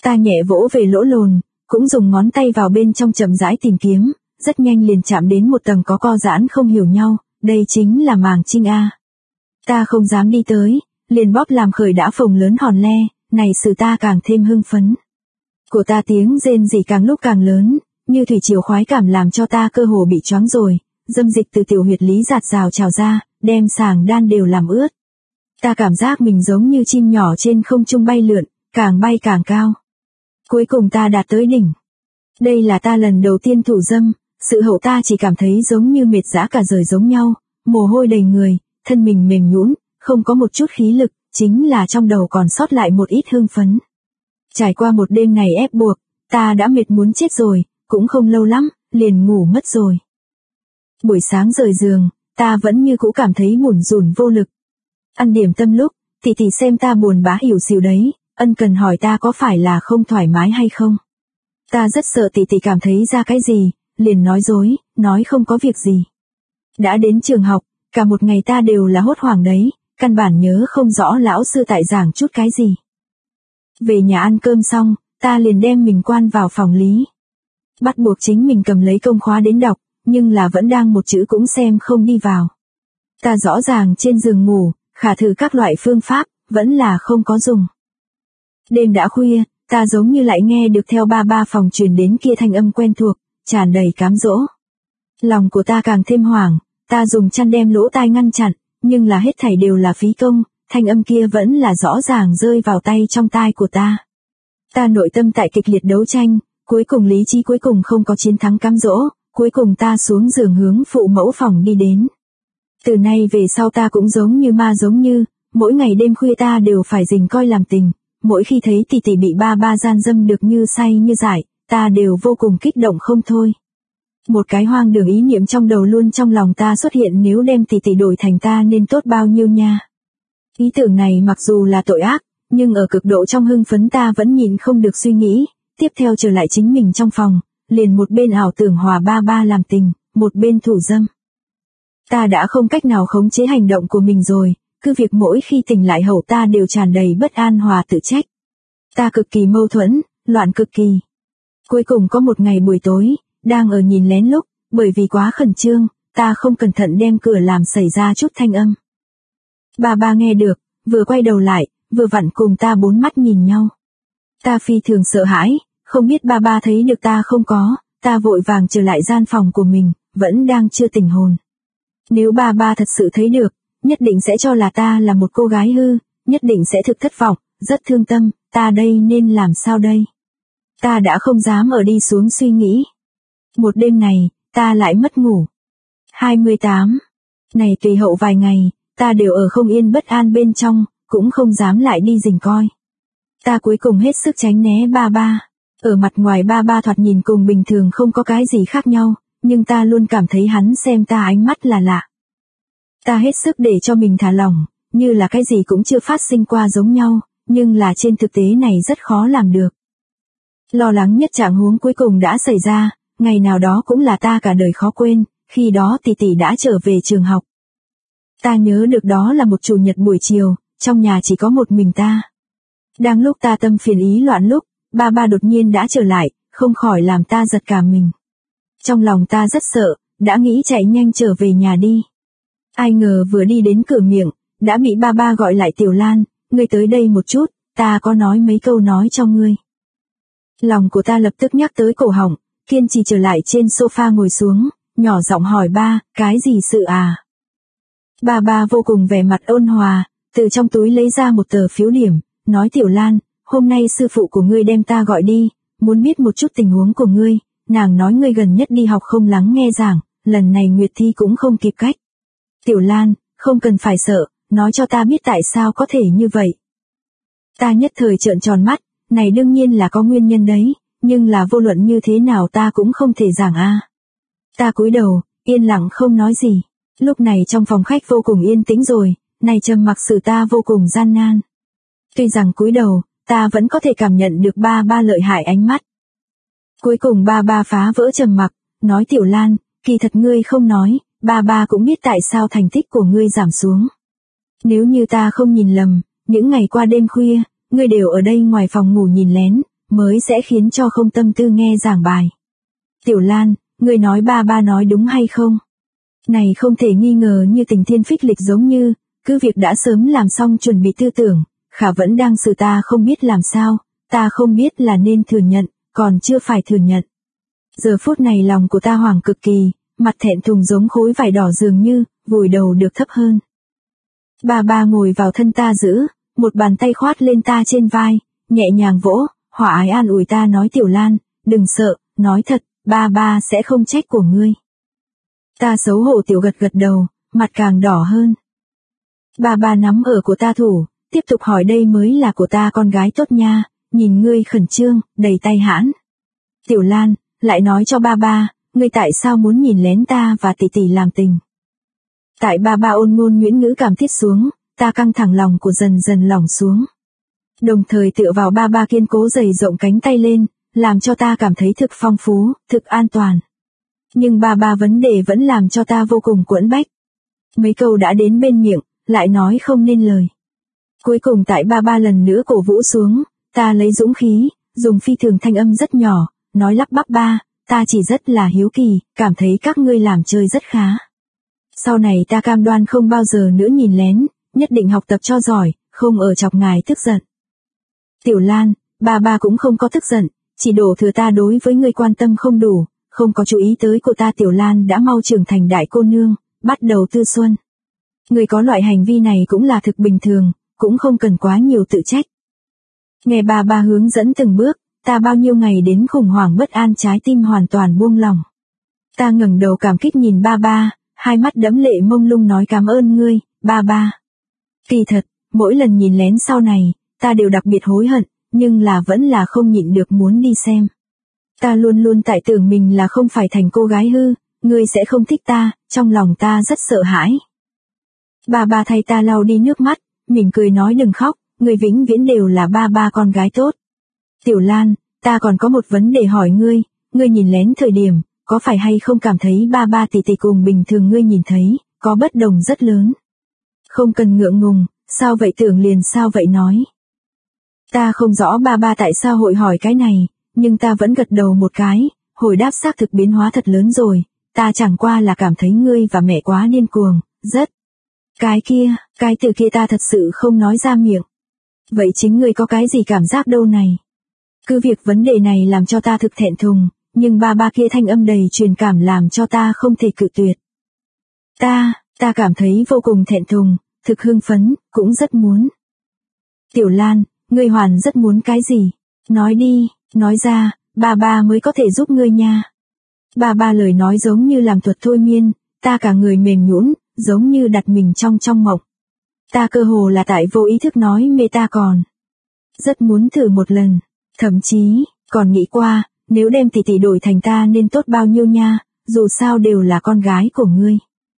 Ta nhẹ vỗ về lỗ lồn, cũng dùng ngón tay vào bên trong chậm rãi tìm kiếm, rất nhanh liền chạm đến một tầng có co giãn không hiểu nhau, đây chính là màng trinh a. Ta không dám đi tới, liền bóp làm khởi đã phồng lớn hòn le, này sự ta càng thêm hưng phấn. Của ta tiếng rên rỉ càng lúc càng lớn, như thủy triều khoái cảm làm cho ta cơ hồ bị choáng rồi, dâm dịch từ tiểu huyệt lý giạt rào trào ra, đem sàng đan đều làm ướt. Ta cảm giác mình giống như chim nhỏ trên không trung bay lượn, càng bay càng cao. Cuối cùng ta đạt tới đỉnh. Đây là ta lần đầu tiên thủ dâm, sự hậu ta chỉ cảm thấy giống như mệt dã cả rời giống nhau, mồ hôi đầy người, thân mình mềm nhũn, không có một chút khí lực, chính là trong đầu còn sót lại một ít hưng phấn. Trải qua một đêm này ép buộc, ta đã mệt muốn chết rồi, cũng không lâu lắm, liền ngủ mất rồi. Buổi sáng rời giường, ta vẫn như cũ cảm thấy bủn rủn vô lực. Ăn điểm tâm lúc, tỷ tỷ xem ta buồn bã hiểu xỉu đấy, ân cần hỏi ta có phải là không thoải mái hay không. Ta rất sợ tỷ tỷ cảm thấy ra cái gì, liền nói dối, nói không có việc gì. Đã đến trường học, cả một ngày ta đều là hốt hoảng đấy, căn bản nhớ không rõ lão sư tại giảng chút cái gì. Về nhà ăn cơm xong, ta liền đem mình quan vào phòng lý. Bắt buộc chính mình cầm lấy công khóa đến đọc, nhưng là vẫn đang một chữ cũng xem không đi vào. Ta rõ ràng trên giường ngủ, khả thử các loại phương pháp, vẫn là không có dùng. Đêm đã khuya, ta giống như lại nghe được theo ba phòng truyền đến kia thanh âm quen thuộc, tràn đầy cám dỗ. Lòng của ta càng thêm hoảng, ta dùng chăn đem lỗ tai ngăn chặn, nhưng là hết thảy đều là phí công, thanh âm kia vẫn là rõ ràng rơi vào tay trong tai của ta. Ta nội tâm tại kịch liệt đấu tranh, cuối cùng lý trí cuối cùng không có chiến thắng cám dỗ, cuối cùng ta xuống giường hướng phụ mẫu phòng đi đến. Từ nay về sau ta cũng giống như ma giống như, mỗi ngày đêm khuya ta đều phải rình coi làm tình, mỗi khi thấy tỷ tỷ bị ba gian dâm được như say như dại, ta đều vô cùng kích động không thôi. Một cái hoang đường ý niệm trong đầu luôn trong lòng ta xuất hiện, nếu đem tỷ tỷ đổi thành ta nên tốt bao nhiêu nha. Ý tưởng này mặc dù là tội ác, nhưng ở cực độ trong hưng phấn ta vẫn nhịn không được suy nghĩ, tiếp theo trở lại chính mình trong phòng, liền một bên ảo tưởng hòa ba làm tình, một bên thủ dâm. Ta đã không cách nào khống chế hành động của mình rồi, cứ việc mỗi khi tỉnh lại hậu ta đều tràn đầy bất an hòa tự trách. Ta cực kỳ mâu thuẫn, loạn cực kỳ. Cuối cùng có một ngày buổi tối, đang ở nhìn lén lúc, bởi vì quá khẩn trương, ta không cẩn thận đem cửa làm xảy ra chút thanh âm. Ba nghe được, vừa quay đầu lại, vừa vặn cùng ta bốn mắt nhìn nhau. Ta phi thường sợ hãi, không biết ba thấy được ta không có, ta vội vàng trở lại gian phòng của mình, vẫn đang chưa tỉnh hồn. Nếu ba thật sự thấy được, nhất định sẽ cho là ta là một cô gái hư, nhất định sẽ thực thất vọng, rất thương tâm, ta đây nên làm sao đây? Ta đã không dám ở đi xuống suy nghĩ. Một đêm này, ta lại mất ngủ. 28. Này tùy hậu vài ngày, ta đều ở không yên bất an bên trong, cũng không dám lại đi rình coi. Ta cuối cùng hết sức tránh né ba. Ở mặt ngoài ba thoạt nhìn cùng bình thường không có cái gì khác nhau, nhưng ta luôn cảm thấy hắn xem ta ánh mắt là lạ. Ta hết sức để cho mình thả lỏng, như là cái gì cũng chưa phát sinh qua giống nhau, nhưng là trên thực tế này rất khó làm được. Lo lắng nhất trạng huống cuối cùng đã xảy ra, ngày nào đó cũng là ta cả đời khó quên, khi đó tỷ tỷ đã trở về trường học. Ta nhớ được đó là một chủ nhật buổi chiều, trong nhà chỉ có một mình ta. Đang lúc ta tâm phiền ý loạn lúc, ba đột nhiên đã trở lại, không khỏi làm ta giật cả mình. Trong lòng ta rất sợ, đã nghĩ chạy nhanh trở về nhà đi. Ai ngờ vừa đi đến cửa miệng, đã bị ba gọi lại. Tiểu Lan, ngươi tới đây một chút, ta có nói mấy câu nói cho ngươi. Lòng của ta lập tức nhắc tới cổ họng, kiên trì trở lại trên sofa ngồi xuống, nhỏ giọng hỏi ba, cái gì sự à? Ba vô cùng vẻ mặt ôn hòa, từ trong túi lấy ra một tờ phiếu điểm, nói Tiểu Lan, hôm nay sư phụ của ngươi đem ta gọi đi, muốn biết một chút tình huống của ngươi, nàng nói ngươi gần nhất đi học không lắng nghe giảng, lần này Nguyệt thi cũng không kịp cách. Tiểu Lan, không cần phải sợ, nói cho ta biết tại sao có thể như vậy. Ta nhất thời trợn tròn mắt, này đương nhiên là có nguyên nhân đấy, nhưng là vô luận như thế nào ta cũng không thể giảng a. Ta cúi đầu, yên lặng không nói gì. Lúc này trong phòng khách vô cùng yên tĩnh rồi, này trầm mặc sự ta vô cùng gian nan. Tuy rằng cúi đầu, ta vẫn có thể cảm nhận được ba lợi hại ánh mắt. Cuối cùng ba phá vỡ trầm mặc, nói Tiểu Lan, kỳ thật ngươi không nói, ba cũng biết tại sao thành tích của ngươi giảm xuống. Nếu như ta không nhìn lầm, những ngày qua đêm khuya, ngươi đều ở đây ngoài phòng ngủ nhìn lén, mới sẽ khiến cho không tâm tư nghe giảng bài. Tiểu Lan, người nói ba nói đúng hay không? Này không thể nghi ngờ như tình thiên phích lịch giống như, cứ việc đã sớm làm xong chuẩn bị tư tưởng, khả vẫn đang xử ta không biết làm sao, ta không biết là nên thừa nhận, còn chưa phải thừa nhận. Giờ phút này lòng của ta hoảng cực kỳ, mặt thẹn thùng giống khối vải đỏ dường như, vùi đầu được thấp hơn. Ba ngồi vào thân ta giữ, một bàn tay khoát lên ta trên vai, nhẹ nhàng vỗ, hòa ái an ủi ta nói Tiểu Lan, đừng sợ, nói thật, ba sẽ không trách của ngươi. Ta xấu hổ tiểu gật đầu, mặt càng đỏ hơn. Ba nắm ở của ta thủ, tiếp tục hỏi đây mới là của ta con gái tốt nha, nhìn ngươi khẩn trương, đầy tay hãn. Tiểu Lan, lại nói cho ba, ngươi tại sao muốn nhìn lén ta và tỷ tỷ làm tình. Tại ba ôn ngôn nhuyễn ngữ cảm thiết xuống, ta căng thẳng lòng của dần dần lỏng xuống. Đồng thời tựa vào ba kiên cố dày rộng cánh tay lên, làm cho ta cảm thấy thực phong phú, thực an toàn. Nhưng ba vấn đề vẫn làm cho ta vô cùng quẫn bách. Mấy câu đã đến bên miệng, lại nói không nên lời. Cuối cùng tại ba lần nữa cổ vũ xuống, ta lấy dũng khí, dùng phi thường thanh âm rất nhỏ, nói lắp bắp ba, ta chỉ rất là hiếu kỳ, cảm thấy các ngươi làm chơi rất khá. Sau này ta cam đoan không bao giờ nữa nhìn lén, nhất định học tập cho giỏi, không ở chọc ngài tức giận. Tiểu Lan, ba cũng không có tức giận, chỉ đổ thừa ta đối với ngươi quan tâm không đủ, không có chú ý tới cô ta. Tiểu Lan đã mau trưởng thành đại cô nương, bắt đầu tư xuân. Ngươi có loại hành vi này cũng là thực bình thường, cũng không cần quá nhiều tự trách. Nghe ba hướng dẫn từng bước, ta bao nhiêu ngày đến khủng hoảng bất an trái tim hoàn toàn buông lỏng. Ta ngẩng đầu cảm kích nhìn ba, hai mắt đẫm lệ mông lung nói cảm ơn ngươi, ba. Kỳ thật, mỗi lần nhìn lén sau này, ta đều đặc biệt hối hận, nhưng là vẫn là không nhịn được muốn đi xem. Ta luôn luôn tại tưởng mình là không phải thành cô gái hư, ngươi sẽ không thích ta, trong lòng ta rất sợ hãi. Ba thay ta lau đi nước mắt, mỉm cười nói đừng khóc, ngươi vĩnh viễn đều là ba con gái tốt. Tiểu Lan, ta còn có một vấn đề hỏi ngươi nhìn lén thời điểm, có phải hay không cảm thấy ba tỷ cùng bình thường ngươi nhìn thấy, có bất đồng rất lớn. Không cần ngượng ngùng, sao vậy tưởng liền sao vậy nói. Ta không rõ ba tại sao hội hỏi cái này, nhưng ta vẫn gật đầu một cái, hồi đáp xác thực biến hóa thật lớn rồi, ta chẳng qua là cảm thấy ngươi và mẹ quá điên cuồng, rất. Cái từ kia ta thật sự không nói ra miệng. Vậy chính ngươi có cái gì cảm giác đâu này? Cứ việc vấn đề này làm cho ta thực thẹn thùng, nhưng ba kia thanh âm đầy truyền cảm làm cho ta không thể cự tuyệt. Ta cảm thấy vô cùng thẹn thùng, thực hưng phấn, cũng rất muốn. Tiểu Lan, ngươi hoàn rất muốn cái gì? Nói đi, nói ra, ba mới có thể giúp ngươi nha. Ba lời nói giống như làm thuật thôi miên, ta cả người mềm nhũn, giống như đặt mình trong mộng. Ta cơ hồ là tại vô ý thức nói mê ta còn. Rất muốn thử một lần, thậm chí, còn nghĩ qua, nếu đem tỷ đổi thành ta nên tốt bao nhiêu nha, dù sao đều là con gái của ngươi.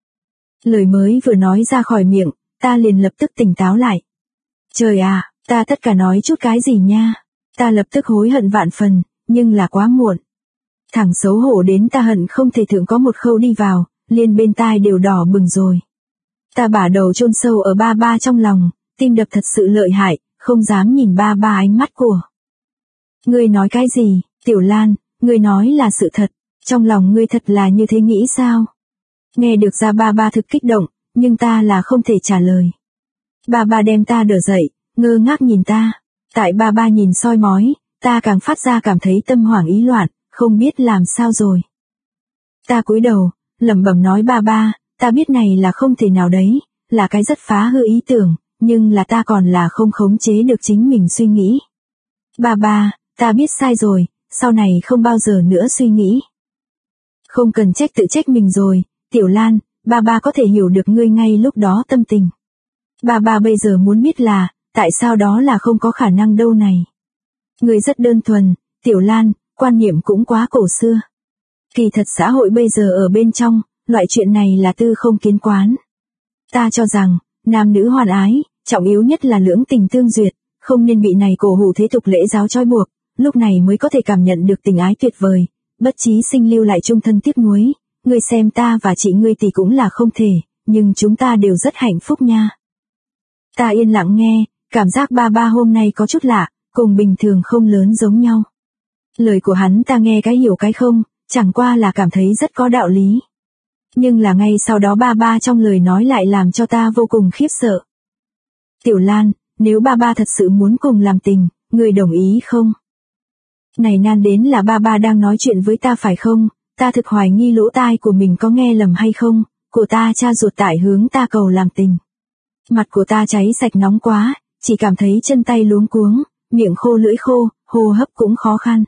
Lời mới vừa nói ra khỏi miệng, ta liền lập tức tỉnh táo lại. Trời à, ta tất cả nói chút cái gì nha. Ta lập tức hối hận vạn phần, nhưng là quá muộn. Thẳng xấu hổ đến ta hận không thể thượng có một khâu đi vào, liền bên tai đều đỏ bừng rồi. Ta bả đầu chôn sâu ở ba trong lòng, tim đập thật sự lợi hại, không dám nhìn ba ánh mắt của. Ngươi nói cái gì, Tiểu Lan, ngươi nói là sự thật, trong lòng ngươi thật là như thế nghĩ sao? Nghe được ra ba thực kích động, nhưng ta là không thể trả lời. Ba đem ta đỡ dậy, ngơ ngác nhìn ta. Tại ba nhìn soi mói, ta càng phát ra cảm thấy tâm hoảng ý loạn, không biết làm sao rồi. Ta cúi đầu, lẩm bẩm nói ba, ta biết này là không thể nào đấy, là cái rất phá hư ý tưởng, nhưng là ta còn là không khống chế được chính mình suy nghĩ. Ba, ta biết sai rồi, sau này không bao giờ nữa suy nghĩ. Không cần tự trách mình rồi, Tiểu Lan, ba có thể hiểu được ngươi ngay lúc đó tâm tình. Ba bây giờ muốn biết là, tại sao đó là không có khả năng đâu này. Ngươi rất đơn thuần, Tiểu Lan, quan niệm cũng quá cổ xưa. Kỳ thật xã hội bây giờ ở bên trong, loại chuyện này là tư không kiến quán. Ta cho rằng, nam nữ hoan ái, trọng yếu nhất là lưỡng tình tương duyệt, không nên bị này cổ hủ thế tục lễ giáo trói buộc, lúc này mới có thể cảm nhận được tình ái tuyệt vời, bất chí sinh lưu lại chung thân tiếc nuối. Ngươi xem ta và chị ngươi thì cũng là không thể, nhưng chúng ta đều rất hạnh phúc nha. Ta yên lặng nghe, cảm giác ba hôm nay có chút lạ, cùng bình thường không lớn giống nhau. Lời của hắn ta nghe cái hiểu cái không, chẳng qua là cảm thấy rất có đạo lý. Nhưng là ngay sau đó ba ba trong lời nói lại làm cho ta vô cùng khiếp sợ. Tiểu Lan, nếu ba ba thật sự muốn cùng làm tình, người đồng ý không? Này nan đến là ba ba đang nói chuyện với ta phải không? Ta thực hoài nghi lỗ tai của mình có nghe lầm hay không? Của ta cha ruột tại hướng ta cầu làm tình. Mặt của ta cháy sạch nóng quá, chỉ cảm thấy chân tay luống cuống, miệng khô lưỡi khô, hô hấp cũng khó khăn.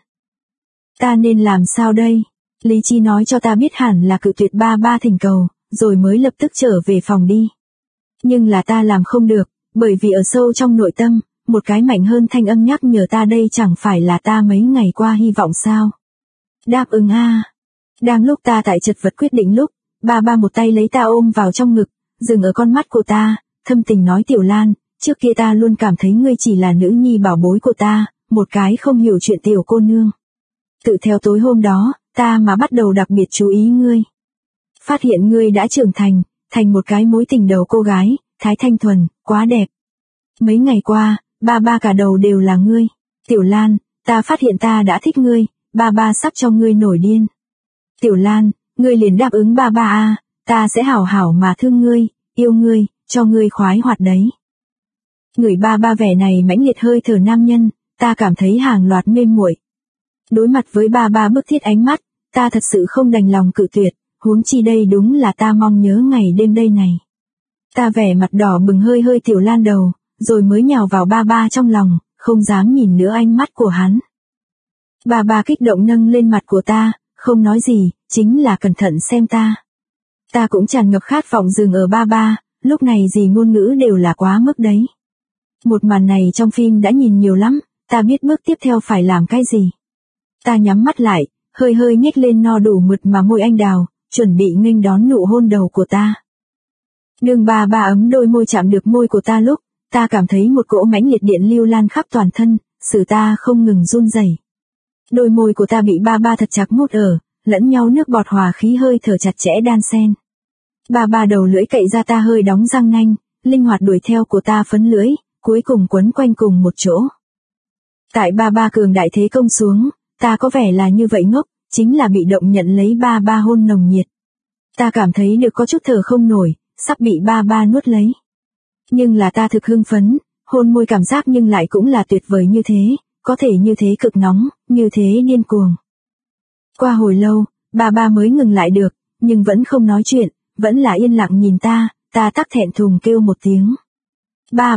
Ta nên làm sao đây? Lý trí nói cho ta biết hẳn là cự tuyệt ba ba thỉnh cầu, rồi mới lập tức trở về phòng đi. Nhưng là ta làm không được, bởi vì ở sâu trong nội tâm, một cái mạnh hơn thanh âm nhắc nhở ta đây chẳng phải là ta mấy ngày qua hy vọng sao. Đáp ứng a. Đang lúc ta tại chật vật quyết định lúc, ba ba một tay lấy ta ôm vào trong ngực, dừng ở con mắt của ta, thâm tình nói Tiểu Lan, trước kia ta luôn cảm thấy ngươi chỉ là nữ nhi bảo bối của ta, một cái không hiểu chuyện tiểu cô nương. Tự theo tối hôm đó, ta mà bắt đầu đặc biệt chú ý ngươi. Phát hiện ngươi đã trưởng thành một cái mối tình đầu cô gái, thái thanh thuần, quá đẹp. Mấy ngày qua, ba ba cả đầu đều là ngươi. Tiểu Lan, ta phát hiện ta đã thích ngươi, ba ba sắp cho ngươi nổi điên. Tiểu Lan, ngươi liền đáp ứng ba ba a, ta sẽ hảo hảo mà thương ngươi, yêu ngươi, cho ngươi khoái hoạt đấy. Người ba ba vẻ này mãnh liệt hơi thở nam nhân, ta cảm thấy hàng loạt mê muội. Đối mặt với ba ba bức thiết ánh mắt, ta thật sự không đành lòng cự tuyệt, huống chi đây đúng là ta mong nhớ ngày đêm đây này. Ta vẻ mặt đỏ bừng hơi hơi Tiểu Lan đầu, rồi mới nhào vào ba ba trong lòng, không dám nhìn nữa ánh mắt của hắn. Ba ba kích động nâng lên mặt của ta, không nói gì, chính là cẩn thận xem ta. Ta cũng tràn ngập khát vọng dừng ở ba ba, lúc này gì ngôn ngữ đều là quá mức đấy. Một màn này trong phim đã nhìn nhiều lắm, ta biết bước tiếp theo phải làm cái gì. Ta nhắm mắt lại, hơi hơi nhếch lên no đủ mượt mà môi anh đào, chuẩn bị nghênh đón nụ hôn đầu của ta. Nương ba ba ấm đôi môi chạm được môi của ta lúc, ta cảm thấy một cỗ mãnh liệt điện lưu lan khắp toàn thân,使ta không ngừng run rẩy. Đôi môi của ta bị ba ba thật chặt mút ở, lẫn nhau nước bọt hòa khí hơi thở chặt chẽ đan xen. Ba ba đầu lưỡi cậy ra ta hơi đóng răng nanh, linh hoạt đuổi theo của ta phấn lưỡi, cuối cùng quấn quanh cùng một chỗ. Tại ba ba cường đại thế công xuống, ta có vẻ là như vậy ngốc, chính là bị động nhận lấy ba ba hôn nồng nhiệt. Ta cảm thấy được có chút thở không nổi, sắp bị ba ba nuốt lấy. Nhưng là ta thực hưng phấn, hôn môi cảm giác nhưng lại cũng là tuyệt vời như thế, có thể như thế cực nóng, như thế điên cuồng. Qua hồi lâu, ba ba mới ngừng lại được, nhưng vẫn không nói chuyện, vẫn là yên lặng nhìn ta tắc thẹn thùng kêu một tiếng. Ba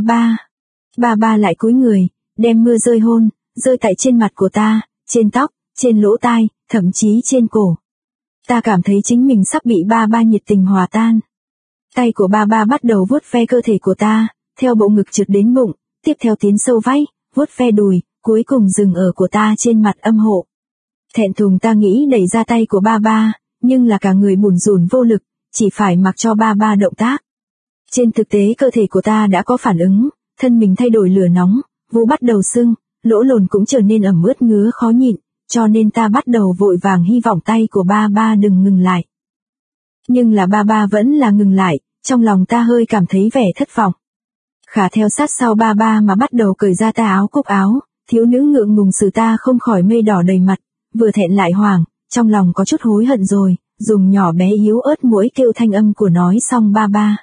ba lại cúi người, đem mưa rơi hôn, rơi tại trên mặt của ta, trên tóc, trên lỗ tai, thậm chí trên cổ. Ta cảm thấy chính mình sắp bị ba ba nhiệt tình hòa tan. Tay của ba ba bắt đầu vuốt ve cơ thể của ta, theo bộ ngực trượt đến bụng, tiếp theo tiến sâu vách, vuốt ve đùi, cuối cùng dừng ở của ta trên mặt âm hộ. Thẹn thùng ta nghĩ đẩy ra tay của ba ba, nhưng là cả người bủn rủn vô lực, chỉ phải mặc cho ba ba động tác. Trên thực tế cơ thể của ta đã có phản ứng, thân mình thay đổi lửa nóng, vú bắt đầu sưng, lỗ lồn cũng trở nên ẩm ướt ngứa khó nhịn, cho nên ta bắt đầu vội vàng hy vọng tay của ba ba đừng ngừng lại. Nhưng là ba ba vẫn là ngừng lại, trong lòng ta hơi cảm thấy vẻ thất vọng. Khả theo sát sau ba ba mà bắt đầu cởi ra ta áo cúc áo, thiếu nữ ngượng ngùng xử ta không khỏi mây đỏ đầy mặt, vừa thẹn lại hoảng, trong lòng có chút hối hận rồi, dùng nhỏ bé yếu ớt mũi kêu thanh âm của nói xong ba ba.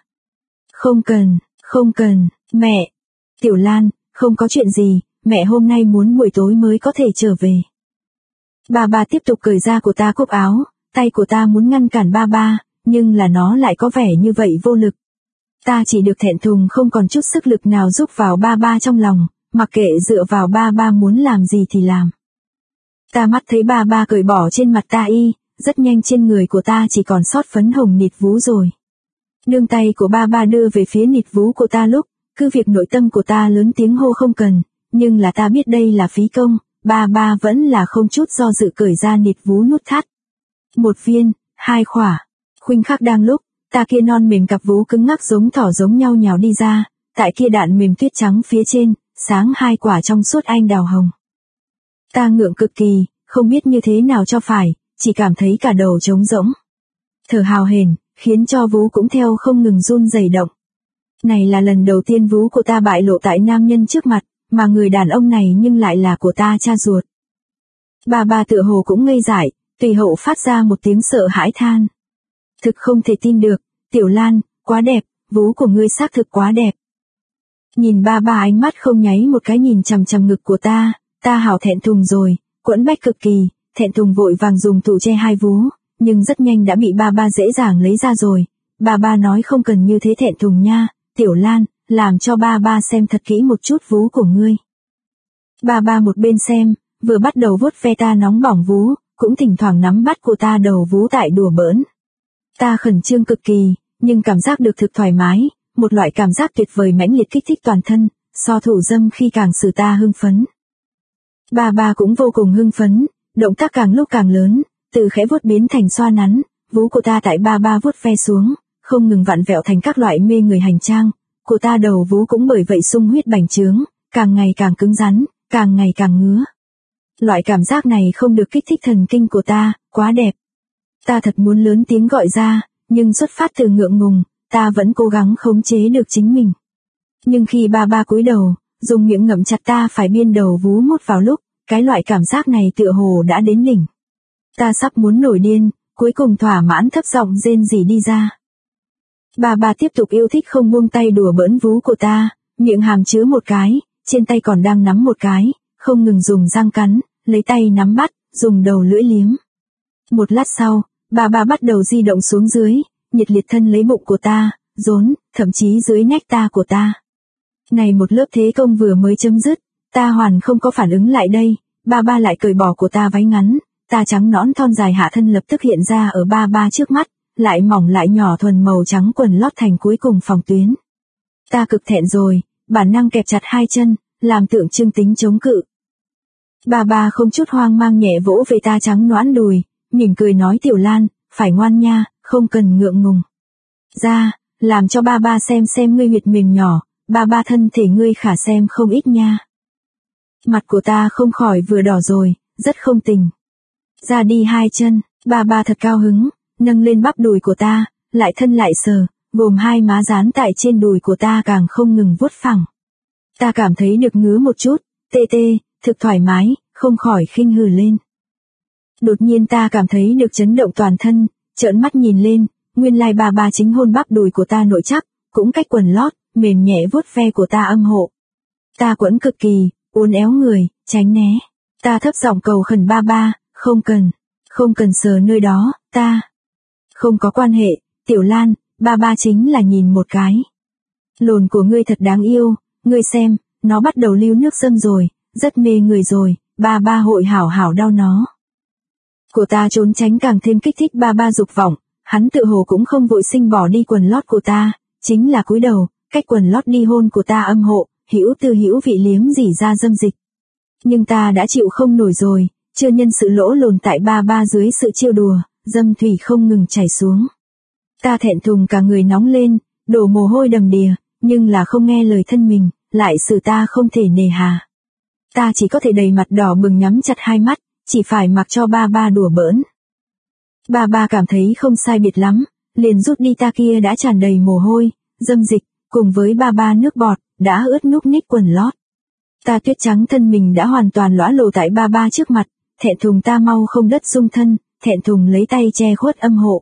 Không cần, mẹ. Tiểu Lan, không có chuyện gì, mẹ hôm nay muốn buổi tối mới có thể trở về. Ba ba tiếp tục cởi ra của ta cúc áo, tay của ta muốn ngăn cản ba ba, nhưng là nó lại có vẻ như vậy vô lực. Ta chỉ được thẹn thùng không còn chút sức lực nào giúp vào ba ba trong lòng, mặc kệ dựa vào ba ba muốn làm gì thì làm. Ta mắt thấy ba ba cởi bỏ trên mặt ta rất nhanh trên người của ta chỉ còn sót phấn hồng nịt vú rồi. Nương tay của ba ba đưa về phía nịt vú của ta lúc, cứ việc nội tâm của ta lớn tiếng hô không cần, nhưng là ta biết đây là phí công, ba ba vẫn là không chút do dự cởi ra nịt vú nút thắt. 1 viên, 2 khỏa, khoảnh khắc đang lúc, ta kia non mềm cặp vú cứng ngắc giống thỏ giống nhau nhào đi ra, tại kia đạn mềm tuyết trắng phía trên, sáng 2 quả trong suốt anh đào hồng. Ta ngượng cực kỳ, không biết như thế nào cho phải, chỉ cảm thấy cả đầu trống rỗng. Thở hào hển, khiến cho vú cũng theo không ngừng run rẩy động. Này là lần đầu tiên vú của ta bại lộ tại nam nhân trước mặt, mà người đàn ông này nhưng lại là của ta cha ruột. Ba tựa hồ cũng ngây dại, tùy hậu phát ra một tiếng sợ hãi than. Thực không thể tin được, Tiểu Lan, quá đẹp, vú của ngươi xác thực quá đẹp. Nhìn ba ánh mắt không nháy một cái nhìn chằm chằm ngực của ta hảo thẹn thùng rồi, quẫn bách cực kỳ, thẹn thùng vội vàng dùng tủ che hai vú, nhưng rất nhanh đã bị ba dễ dàng lấy ra rồi. Ba nói không cần như thế thẹn thùng nha, Tiểu Lan, làm cho ba xem thật kỹ một chút vú của ngươi. Ba một bên xem, vừa bắt đầu vuốt ve ta nóng bỏng vú, cũng thỉnh thoảng nắm bắt của ta đầu vú tại đùa bỡn. Ta khẩn trương cực kỳ, nhưng cảm giác được thực thoải mái, một loại cảm giác tuyệt vời mãnh liệt kích thích toàn thân, so thủ dâm khi càng xử ta hưng phấn. Ba cũng vô cùng hưng phấn, động tác càng lúc càng lớn, từ khẽ vuốt biến thành xoa nắn, vú của ta tại ba vuốt ve xuống, không ngừng vặn vẹo thành các loại mê người hành trang, của ta đầu vú cũng bởi vậy sung huyết bành trướng, càng ngày càng cứng rắn, càng ngày càng ngứa. Loại cảm giác này không được kích thích thần kinh của ta, quá đẹp. Ta thật muốn lớn tiếng gọi ra, nhưng xuất phát từ ngượng ngùng, ta vẫn cố gắng khống chế được chính mình. Nhưng khi ba cúi đầu, dùng miệng ngậm chặt ta phải biên đầu vú mút vào lúc, cái loại cảm giác này tựa hồ đã đến đỉnh. Ta sắp muốn nổi điên, cuối cùng thỏa mãn thấp giọng rên rỉ đi ra. Ba tiếp tục yêu thích không buông tay đùa bỡn vú của ta, miệng hàm chứa một cái, trên tay còn đang nắm một cái, không ngừng dùng răng cắn, lấy tay nắm bắt, dùng đầu lưỡi liếm. Một lát sau, ba bắt đầu di động xuống dưới, nhiệt liệt thân lấy bụng của ta, rốn, thậm chí dưới nách ta của ta. Này một lớp thế công vừa mới chấm dứt, ta hoàn không có phản ứng lại đây, ba lại cởi bỏ của ta váy ngắn, ta trắng nõn thon dài hạ thân lập tức hiện ra ở ba trước mắt, lại mỏng lại nhỏ thuần màu trắng quần lót thành cuối cùng phòng tuyến. Ta cực thẹn rồi, bản năng kẹp chặt hai chân, làm tượng trưng tính chống cự. Ba không chút hoang mang nhẹ vỗ về ta trắng nõn đùi, mỉm cười nói Tiểu Lan, phải ngoan nha, không cần ngượng ngùng. Ra, làm cho ba xem ngươi huyệt mềm nhỏ, ba thân thể ngươi khả xem không ít nha. Mặt của ta không khỏi vừa đỏ rồi, rất không tình. Ra đi hai chân, ba thật cao hứng, nâng lên bắp đùi của ta, lại thân lại sờ, gồm hai má dán tại trên đùi của ta càng không ngừng vuốt phẳng. Ta cảm thấy được ngứa một chút, tê, thực thoải mái, không khỏi khinh hừ lên. Đột nhiên ta cảm thấy được chấn động toàn thân, trợn mắt nhìn lên, nguyên lai ba chính hôn bắp đùi của ta nội chắc, cũng cách quần lót, mềm nhẹ vuốt ve của ta âm hộ. Ta quẫn cực kỳ, uốn éo người, tránh né. Ta thấp giọng cầu khẩn ba, không cần sờ nơi đó, ta. Không có quan hệ, Tiểu Lan, ba chính là nhìn một cái. Lồn của ngươi thật đáng yêu, ngươi xem, nó bắt đầu lưu nước dâm rồi, rất mê người rồi, ba hội hảo đau nó. Của ta trốn tránh càng thêm kích thích ba dục vọng, hắn tự hồ cũng không vội sinh bỏ đi quần lót của ta, chính là cúi đầu, cách quần lót đi hôn của ta âm hộ, hữu tư hữu vị liếm rỉ ra dâm dịch. Nhưng ta đã chịu không nổi rồi, chưa nhân sự lỗ lồn tại ba dưới sự trêu đùa, dâm thủy không ngừng chảy xuống. Ta thẹn thùng cả người nóng lên, đổ mồ hôi đầm đìa, nhưng là không nghe lời thân mình, lại xử ta không thể nề hà. Ta chỉ có thể đầy mặt đỏ bừng nhắm chặt hai mắt, chỉ phải mặc cho ba đùa bỡn. Ba cảm thấy không sai biệt lắm, liền rút đi ta kia đã tràn đầy mồ hôi, dâm dịch, cùng với ba nước bọt, đã ướt núc ních quần lót. Ta tuyết trắng thân mình đã hoàn toàn lõa lồ tại ba trước mặt, thẹn thùng ta mau không đất dung thân, thẹn thùng lấy tay che khuất âm hộ.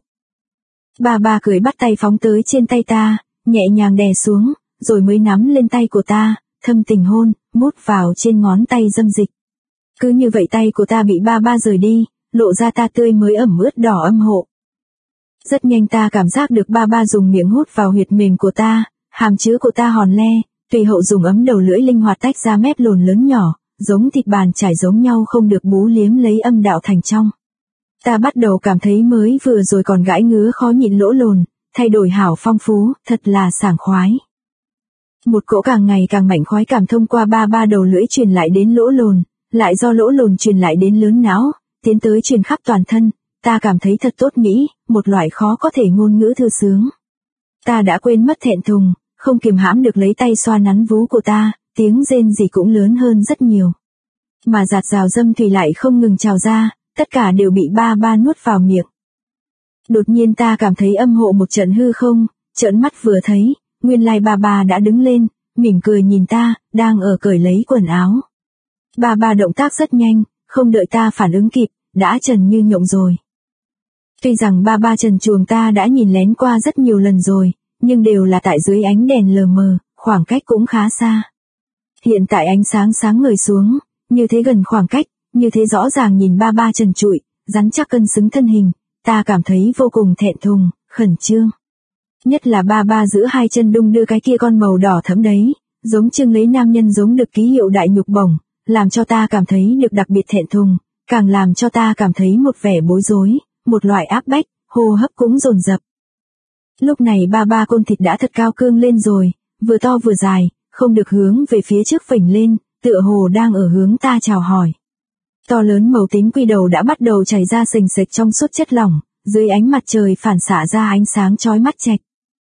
Ba cười bắt tay phóng tới trên tay ta, nhẹ nhàng đè xuống, rồi mới nắm lên tay của ta, thâm tình hôn, mút vào trên ngón tay dâm dịch. Cứ như vậy tay của ta bị ba rời đi, lộ ra ta tươi mới ẩm ướt đỏ âm hộ. Rất nhanh ta cảm giác được ba dùng miệng hút vào huyệt mềm của ta, hàm chứa của ta hòn le, tùy hậu dùng ấm đầu lưỡi linh hoạt tách ra mép lồn lớn nhỏ, giống thịt bàn trải giống nhau không được bú liếm lấy âm đạo thành trong. Ta bắt đầu cảm thấy mới vừa rồi còn gãi ngứa khó nhịn lỗ lồn, thay đổi hảo phong phú, thật là sảng khoái. Một cỗ càng ngày càng mạnh khoái cảm thông qua ba đầu lưỡi truyền lại đến lỗ lồn, lại do lỗ lồn truyền lại đến lớn não, tiến tới truyền khắp toàn thân, ta cảm thấy thật tốt mỹ, một loại khó có thể ngôn ngữ thư sướng. Ta đã quên mất thẹn thùng, không kiềm hãm được lấy tay xoa nắn vú của ta, tiếng rên rỉ cũng lớn hơn rất nhiều. Mà giạt rào dâm thủy lại không ngừng trào ra, tất cả đều bị ba nuốt vào miệng. Đột nhiên ta cảm thấy âm hộ một trận hư không, trợn mắt vừa thấy, nguyên lai ba đã đứng lên, mỉm cười nhìn ta, đang ở cởi lấy quần áo. Ba ba động tác rất nhanh, không đợi ta phản ứng kịp, đã trần như nhộng rồi. Tuy rằng ba ba trần truồng ta đã nhìn lén qua rất nhiều lần rồi, nhưng đều là tại dưới ánh đèn lờ mờ, khoảng cách cũng khá xa. Hiện tại ánh sáng sáng ngời xuống, như thế gần khoảng cách, như thế rõ ràng nhìn ba ba trần trụi, rắn chắc cân xứng thân hình, ta cảm thấy vô cùng thẹn thùng, khẩn trương. Nhất là ba ba giữ hai chân đung đưa cái kia con màu đỏ thẫm đấy, giống trưng lấy nam nhân giống được ký hiệu đại nhục bổng, làm cho ta cảm thấy được đặc biệt thẹn thùng, càng làm cho ta cảm thấy một vẻ bối rối, một loại áp bách, hô hấp cũng dồn dập. Lúc này ba ba côn thịt đã thật cao cương lên rồi, vừa to vừa dài, không được hướng về phía trước phình lên, tựa hồ đang ở hướng ta chào hỏi. To lớn màu tím quy đầu đã bắt đầu chảy ra sình sịch trong suốt chất lỏng, dưới ánh mặt trời phản xạ ra ánh sáng chói mắt chạch.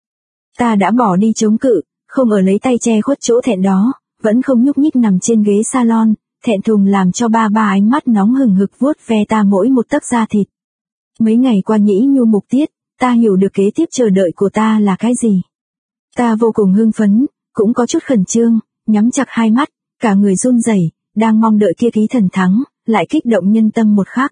Ta đã bỏ đi chống cự, không ở lấy tay che khuất chỗ thẹn đó, vẫn không nhúc nhích nằm trên ghế salon, thẹn thùng làm cho ba ba ánh mắt nóng hừng hực vuốt ve ta mỗi một tấc da thịt. Mấy ngày qua nhĩ nhu mục tiết, ta hiểu được kế tiếp chờ đợi của ta là cái gì. Ta vô cùng hưng phấn, cũng có chút khẩn trương, nhắm chặt hai mắt, cả người run rẩy, đang mong đợi kia ký thần thắng, lại kích động nhân tâm một khắc.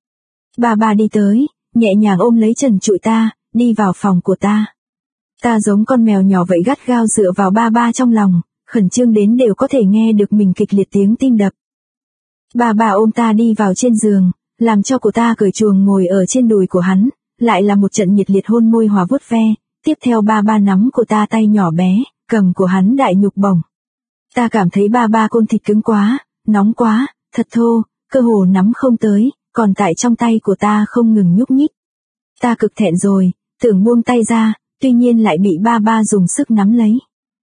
Ba ba đi tới, nhẹ nhàng ôm lấy trần trụi ta, đi vào phòng của ta. Ta giống con mèo nhỏ vậy gắt gao dựa vào ba ba trong lòng, khẩn trương đến đều có thể nghe được mình kịch liệt tiếng tim đập. Ba ba ôm ta đi vào trên giường, làm cho của ta cởi chuồng ngồi ở trên đùi của hắn, lại là một trận nhiệt liệt hôn môi hòa vuốt ve, tiếp theo ba ba nắm của ta tay nhỏ bé, cầm của hắn đại nhục bổng. Ta cảm thấy ba ba côn thịt cứng quá, nóng quá, thật thô, cơ hồ nắm không tới, còn tại trong tay của ta không ngừng nhúc nhích. Ta cực thẹn rồi, tưởng buông tay ra, tuy nhiên lại bị ba ba dùng sức nắm lấy.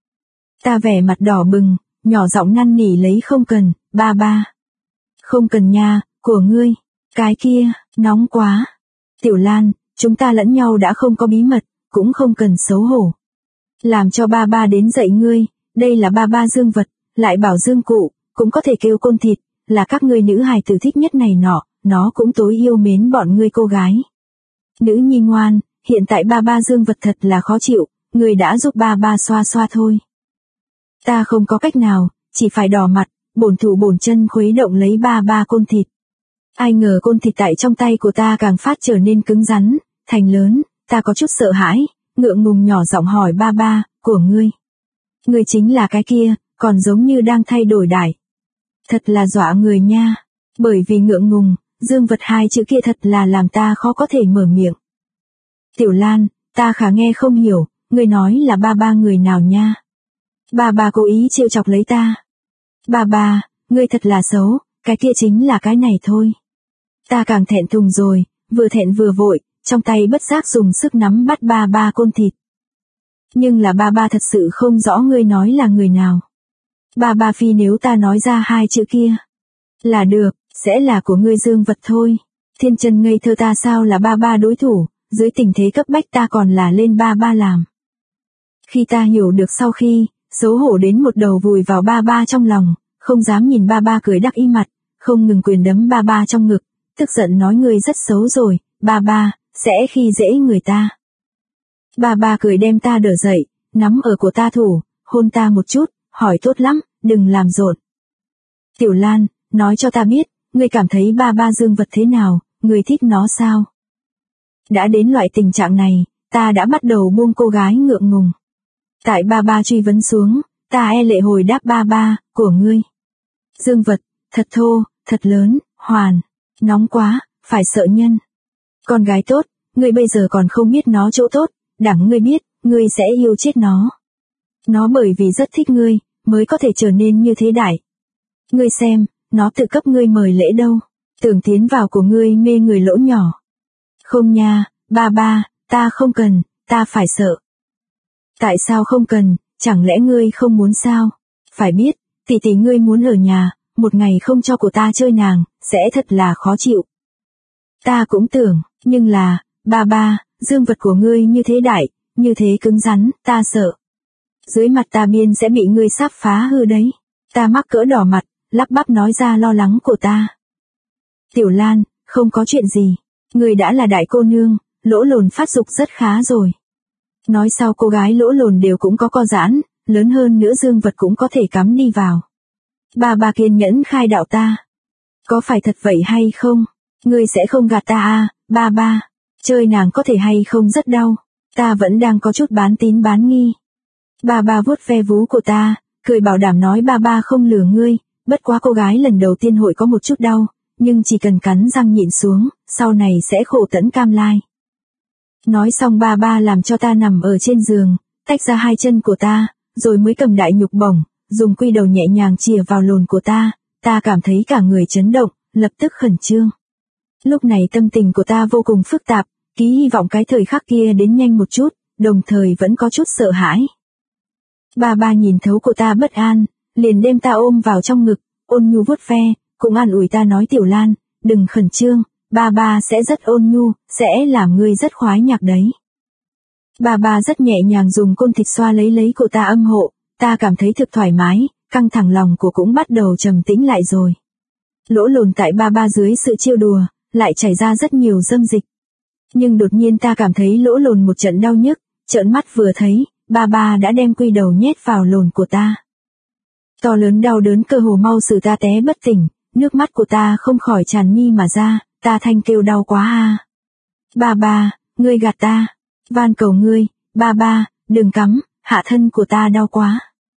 Ta vẻ mặt đỏ bừng, nhỏ giọng năn nỉ lấy không cần, ba ba. Không cần nha, của ngươi, cái kia, nóng quá. Tiểu Lan, chúng ta lẫn nhau đã không có bí mật, cũng không cần xấu hổ. Làm cho ba ba đến dạy ngươi, đây là ba ba dương vật, lại bảo dương cụ, cũng có thể kêu côn thịt, là các ngươi nữ hài tử thích nhất này nọ, nó cũng tối yêu mến bọn ngươi cô gái. Nữ nhi ngoan, hiện tại ba ba dương vật thật là khó chịu, ngươi đã giúp ba ba xoa xoa thôi. Ta không có cách nào, chỉ phải đỏ mặt, bổn thủ bổn chân khuấy động lấy ba ba côn thịt. Ai ngờ côn thịt tại trong tay của ta càng phát trở nên cứng rắn, thành lớn, ta có chút sợ hãi, ngượng ngùng nhỏ giọng hỏi ba ba, của ngươi. Ngươi chính là cái kia, còn giống như đang thay đổi đại. Thật là dọa người nha, bởi vì ngượng ngùng, dương vật hai chữ kia thật là làm ta khó có thể mở miệng. Tiểu Lan, ta khả nghe không hiểu, ngươi nói là ba ba người nào nha. Ba ba cố ý trêu chọc lấy ta. Ba ba, ngươi thật là xấu, cái kia chính là cái này thôi. Ta càng thẹn thùng rồi, vừa thẹn vừa vội, trong tay bất giác dùng sức nắm bắt ba ba côn thịt. Nhưng là ba ba thật sự không rõ ngươi nói là người nào. Ba ba phi nếu ta nói ra hai chữ kia. Là được, sẽ là của ngươi dương vật thôi. Thiên chân ngây thơ ta sao là ba ba đối thủ, dưới tình thế cấp bách ta còn là lên ba ba làm. Khi ta hiểu được sau khi, xấu hổ đến một đầu vùi vào ba ba trong lòng, không dám nhìn ba ba cười đắc ý mặt, không ngừng quyền đấm ba ba trong ngực, tức giận nói ngươi rất xấu rồi, ba ba, sẽ khi dễ người ta. Ba ba cười đem ta đỡ dậy, nắm ở của ta thủ, hôn ta một chút, hỏi tốt lắm, đừng làm rộn. Tiểu Lan, nói cho ta biết, ngươi cảm thấy ba ba dương vật thế nào, ngươi thích nó sao? Đã đến loại tình trạng này, ta đã bắt đầu buông cô gái ngượng ngùng. Tại ba ba truy vấn xuống, ta e lệ hồi đáp ba ba, của ngươi. Dương vật, thật thô, thật lớn, hoàn, nóng quá, phải sợ nhân. Con gái tốt, ngươi bây giờ còn không biết nó chỗ tốt, đẳng ngươi biết, ngươi sẽ yêu chết nó. Nó bởi vì rất thích ngươi, mới có thể trở nên như thế đại. Ngươi xem, nó tự cấp ngươi mời lễ đâu, tưởng tiến vào của ngươi mê người lỗ nhỏ. Không nha, ba ba, ta không cần, ta phải sợ. Tại sao không cần, chẳng lẽ ngươi không muốn sao? Phải biết, tỷ tỷ ngươi muốn ở nhà, một ngày không cho của ta chơi nàng, sẽ thật là khó chịu. Ta cũng tưởng, nhưng là, ba ba, dương vật của ngươi như thế đại, như thế cứng rắn, ta sợ. Dưới mặt ta biên sẽ bị ngươi sắp phá hư đấy. Ta mắc cỡ đỏ mặt, lắp bắp nói ra lo lắng của ta. Tiểu Lan, không có chuyện gì. Ngươi đã là đại cô nương, lỗ lồn phát dục rất khá rồi. Nói sau cô gái lỗ lồn đều cũng có co giãn, lớn hơn nữa dương vật cũng có thể cắm đi vào. Ba kiên nhẫn khai đạo ta. Có phải thật vậy hay không? Ngươi sẽ không gạt ta à, ba. Chơi nàng có thể hay không rất đau. Ta vẫn đang có chút bán tín bán nghi. Ba vuốt ve vú của ta, cười bảo đảm nói ba không lừa ngươi, bất quá cô gái lần đầu tiên hội có một chút đau, nhưng chỉ cần cắn răng nhịn xuống, sau này sẽ khổ tẫn cam lai. Nói xong ba làm cho ta nằm ở trên giường, tách ra hai chân của ta, rồi mới cầm đại nhục bổng, dùng quy đầu nhẹ nhàng chìa vào lồn của ta cảm thấy cả người chấn động, lập tức khẩn trương. Lúc này tâm tình của ta vô cùng phức tạp, ký hy vọng cái thời khắc kia đến nhanh một chút, đồng thời vẫn có chút sợ hãi. Ba nhìn thấu của ta bất an, liền đem ta ôm vào trong ngực, ôn nhu vuốt ve, cũng an ủi ta nói Tiểu Lan, đừng khẩn trương, ba sẽ rất ôn nhu, sẽ làm ngươi rất khoái nhạc đấy. Ba rất nhẹ nhàng dùng côn thịt xoa lấy của ta âm hộ, ta cảm thấy thực thoải mái, căng thẳng lòng của cũng bắt đầu trầm tĩnh lại rồi. Lỗ lồn tại ba dưới sự trêu đùa, lại chảy ra rất nhiều dâm dịch. Nhưng đột nhiên ta cảm thấy lỗ lồn một trận đau nhức, trợn mắt vừa thấy, ba đã đem quy đầu nhét vào lồn của ta. To lớn đau đớn cơ hồ mau xử ta té bất tỉnh, nước mắt của ta không khỏi tràn mi mà ra, ta thanh kêu đau quá à. Ba, ngươi gạt ta, van cầu ngươi, ba, đừng cắm, hạ thân của ta đau quá.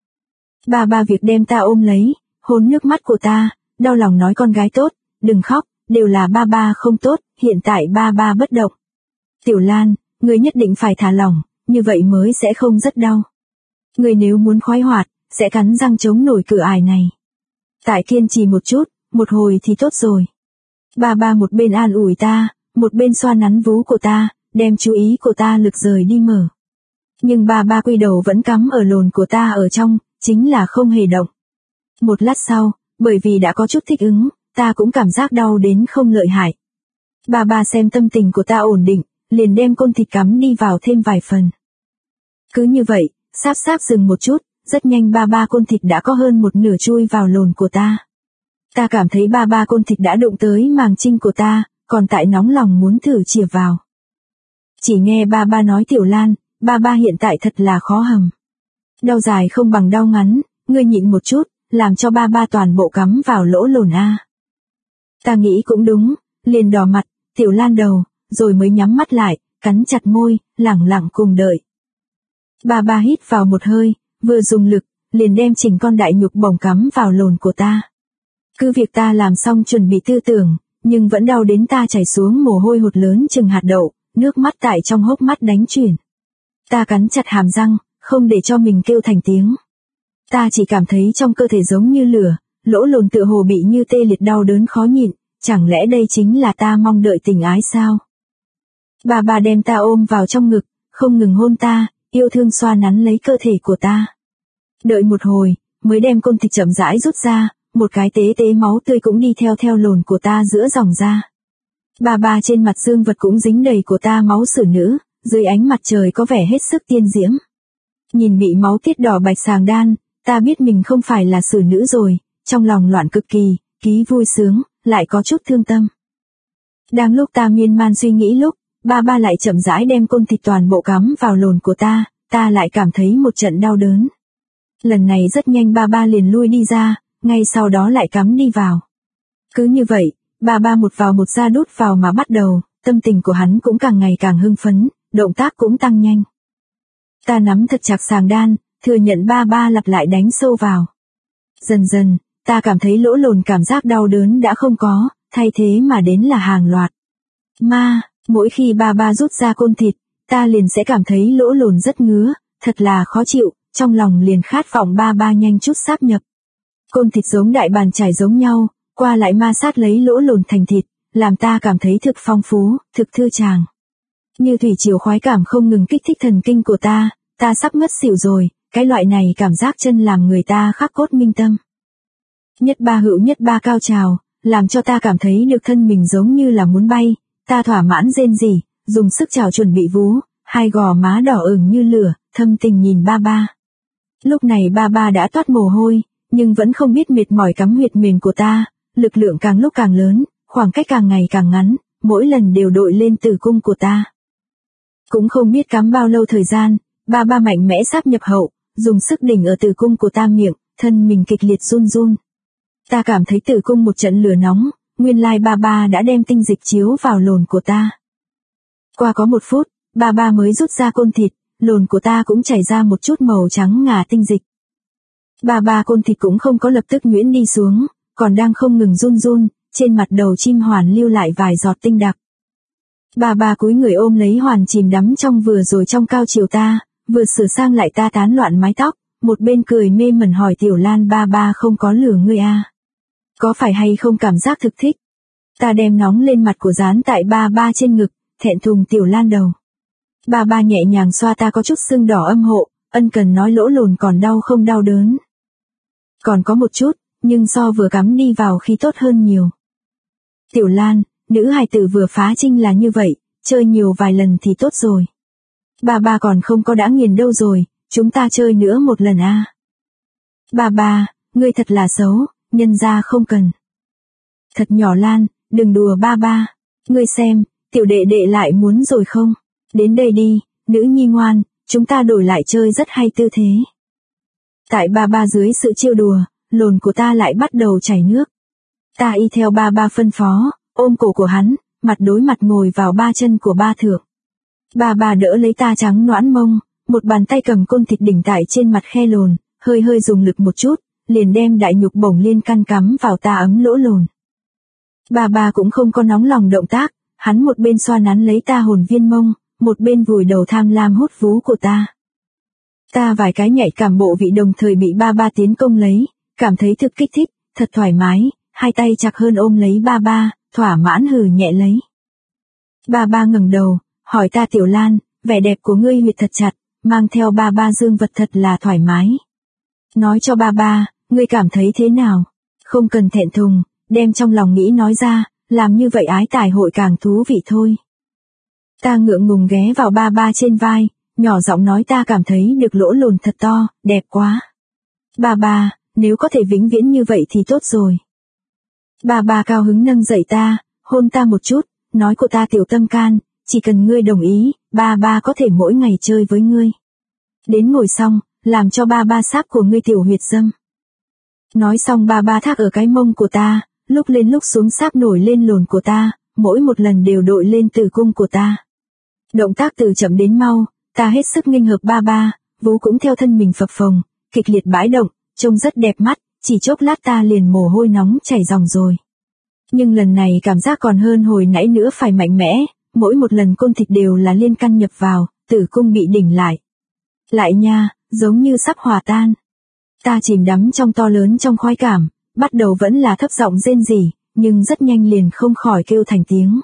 Ba việc đem ta ôm lấy, hôn nước mắt của ta, đau lòng nói con gái tốt, đừng khóc, đều là ba không tốt, hiện tại ba bất động. Tiểu Lan, ngươi nhất định phải thả lỏng, như vậy mới sẽ không rất đau. Ngươi nếu muốn khoái hoạt, sẽ cắn răng chống nổi cửa ải này. Tại kiên trì một chút, một hồi thì tốt rồi. Ba một bên an ủi ta, một bên xoa nắn vú của ta, đem chú ý của ta lực rời đi mở. Nhưng ba quy đầu vẫn cắm ở lồn của ta ở trong, chính là không hề động. Một lát sau, bởi vì đã có chút thích ứng, ta cũng cảm giác đau đến không lợi hại. Ba xem tâm tình của ta ổn định, liền đem côn thịt cắm đi vào thêm vài phần. Cứ như vậy, sáp dừng một chút, rất nhanh ba côn thịt đã có hơn một nửa chui vào lồn của ta. Ta cảm thấy ba côn thịt đã đụng tới màng trinh của ta, còn tại nóng lòng muốn thử chìa vào. Chỉ nghe ba nói Tiểu Lan, ba hiện tại thật là khó hầm. Đau dài không bằng đau ngắn, ngươi nhịn một chút, làm cho ba toàn bộ cắm vào lỗ lồn a. Ta nghĩ cũng đúng, liền đỏ mặt, Tiểu Lan đầu, rồi mới nhắm mắt lại, cắn chặt môi, lẳng lặng cùng đợi. Ba hít vào một hơi, vừa dùng lực, liền đem chỉnh con đại nhục bổng cắm vào lồn của ta. Cứ việc ta làm xong chuẩn bị tư tưởng, nhưng vẫn đau đến ta chảy xuống mồ hôi hột lớn chừng hạt đậu, nước mắt tại trong hốc mắt đánh chuyển. Ta cắn chặt hàm răng, không để cho mình kêu thành tiếng. Ta chỉ cảm thấy trong cơ thể giống như lửa, lỗ lồn tựa hồ bị như tê liệt đau đớn khó nhịn, chẳng lẽ đây chính là ta mong đợi tình ái sao? Ba đem ta ôm vào trong ngực, không ngừng hôn ta, yêu thương xoa nắn lấy cơ thể của ta. Đợi một hồi, mới đem côn thịt chậm rãi rút ra, một cái tế máu tươi cũng đi theo lồn của ta giữa dòng ra. Ba trên mặt dương vật cũng dính đầy của ta máu xử nữ, dưới ánh mặt trời có vẻ hết sức tiên diễm. Nhìn bị máu tiết đỏ bạch sàng đan, ta biết mình không phải là xử nữ rồi, trong lòng loạn cực kỳ, ký vui sướng, lại có chút thương tâm. Đang lúc ta miên man suy nghĩ lúc, ba lại chậm rãi đem côn thịt toàn bộ cắm vào lồn của ta lại cảm thấy một trận đau đớn. Lần này rất nhanh ba liền lui đi ra, ngay sau đó lại cắm đi vào. Cứ như vậy, ba một vào một ra đút vào mà bắt đầu, tâm tình của hắn cũng càng ngày càng hưng phấn, động tác cũng tăng nhanh. Ta nắm thật chặt sàng đan, thừa nhận ba lặp lại đánh sâu vào. Dần dần, ta cảm thấy lỗ lồn cảm giác đau đớn đã không có, thay thế mà đến là hàng loạt. Mỗi khi ba rút ra côn thịt, ta liền sẽ cảm thấy lỗ lồn rất ngứa, thật là khó chịu, trong lòng liền khát vọng ba nhanh chút sáp nhập. Côn thịt giống đại bàn chải giống nhau, qua lại ma sát lấy lỗ lồn thành thịt, làm ta cảm thấy thực phong phú, thực thư tràng. Như thủy triều khoái cảm không ngừng kích thích thần kinh của ta sắp ngất xỉu rồi, cái loại này cảm giác chân làm người ta khắc cốt minh tâm. Nhất ba cao trào, làm cho ta cảm thấy được thân mình giống như là muốn bay, ta thỏa mãn rên rỉ, dùng sức chào chuẩn bị vú, hai gò má đỏ ửng như lửa, thâm tình nhìn ba. Lúc này ba đã toát mồ hôi, nhưng vẫn không biết mệt mỏi cắm huyệt mềm của ta, lực lượng càng lúc càng lớn, khoảng cách càng ngày càng ngắn, mỗi lần đều đội lên tử cung của ta. Cũng không biết cắm bao lâu thời gian, ba mạnh mẽ sáp nhập hậu, dùng sức đỉnh ở tử cung của ta miệng, thân mình kịch liệt run run. Ta cảm thấy tử cung một trận lửa nóng, nguyên lai ba ba đã đem tinh dịch chiếu vào lồn của ta. Qua có 1 phút, ba ba mới rút ra côn thịt, lồn của ta cũng chảy ra một chút màu trắng ngà tinh dịch. Ba ba côn thịt cũng không có lập tức nhuyễn đi xuống, còn đang không ngừng run run, trên mặt đầu chim hoàn lưu lại vài giọt tinh đặc. Ba ba cúi người ôm lấy hoàn chìm đắm trong vừa rồi trong cao chiều ta, vừa sửa sang lại ta tán loạn mái tóc, một bên cười mê mẩn hỏi Tiểu Lan ba ba không có lừa ngươi à? Có phải hay không cảm giác thực thích? Ta đem nóng lên mặt của dán tại ba ba trên ngực, thẹn thùng Tiểu Lan đầu. Ba ba nhẹ nhàng xoa ta có chút sưng đỏ âm hộ, ân cần nói lỗ lồn còn đau không đau đớn. Còn có một chút, nhưng so vừa cắm đi vào khi tốt hơn nhiều. Tiểu Lan, nữ hài tử vừa phá trinh là như vậy, chơi nhiều vài lần thì tốt rồi. Ba ba còn không có đã nghiền đâu rồi, chúng ta chơi nữa một lần à. Ba ba, ngươi thật là xấu, nhân ra không cần. Thật nhỏ Lan, đừng đùa ba ba. Ngươi xem, tiểu đệ đệ lại muốn rồi không? Đến đây đi, nữ nhi ngoan, chúng ta đổi lại chơi rất hay tư thế. Tại ba ba dưới sự trêu đùa, lồn của ta lại bắt đầu chảy nước. Ta y theo ba ba phân phó, ôm cổ của hắn, mặt đối mặt ngồi vào ba chân của ba thượng. Ba ba đỡ lấy ta trắng noãn mông, một bàn tay cầm côn thịt đỉnh tại trên mặt khe lồn, hơi hơi dùng lực một chút, liền đem đại nhục bổng liên căn cắm vào ta ấm lỗ lồn. Ba ba cũng không có nóng lòng động tác, hắn một bên xoa nắn lấy ta hồn viên mông, một bên vùi đầu tham lam hút vú của ta. Ta vài cái nhạy cảm bộ vị đồng thời bị ba ba tiến công lấy, cảm thấy thực kích thích, thật thoải mái, hai tay chặt hơn ôm lấy ba ba, thỏa mãn hừ nhẹ lấy. Ba ba ngẩng đầu, hỏi ta Tiểu Lan, vẻ đẹp của ngươi huyệt thật chặt, mang theo ba ba dương vật thật là thoải mái. Nói cho ba ba, ngươi cảm thấy thế nào? Không cần thẹn thùng, đem trong lòng nghĩ nói ra, làm như vậy ái tài hội càng thú vị thôi. Ta ngượng ngùng ghé vào ba ba trên vai, nhỏ giọng nói ta cảm thấy được lỗ lồn thật to, đẹp quá. Ba ba, nếu có thể vĩnh viễn như vậy thì tốt rồi. Ba ba cao hứng nâng dậy ta, hôn ta một chút, nói của ta tiểu tâm can, chỉ cần ngươi đồng ý, ba ba có thể mỗi ngày chơi với ngươi. Đến ngồi xong, làm cho ba ba sáp của ngươi tiểu huyệt dâm. Nói xong ba ba thác ở cái mông của ta, lúc lên lúc xuống sáp nổi lên lồn của ta, mỗi một lần đều đội lên tử cung của ta. Động tác từ chậm đến mau, ta hết sức nghênh hợp ba ba, vú cũng theo thân mình phập phồng, kịch liệt bãi động, trông rất đẹp mắt, chỉ chốc lát ta liền mồ hôi nóng chảy ròng rồi. Nhưng lần này cảm giác còn hơn hồi nãy nữa phải mạnh mẽ, mỗi một lần côn thịt đều là liên căn nhập vào, tử cung bị đỉnh lại. Lại nha, giống như sắp hòa tan. Ta chìm đắm trong to lớn trong khoái cảm, bắt đầu vẫn là thấp giọng rên rỉ, nhưng rất nhanh liền không khỏi kêu thành tiếng.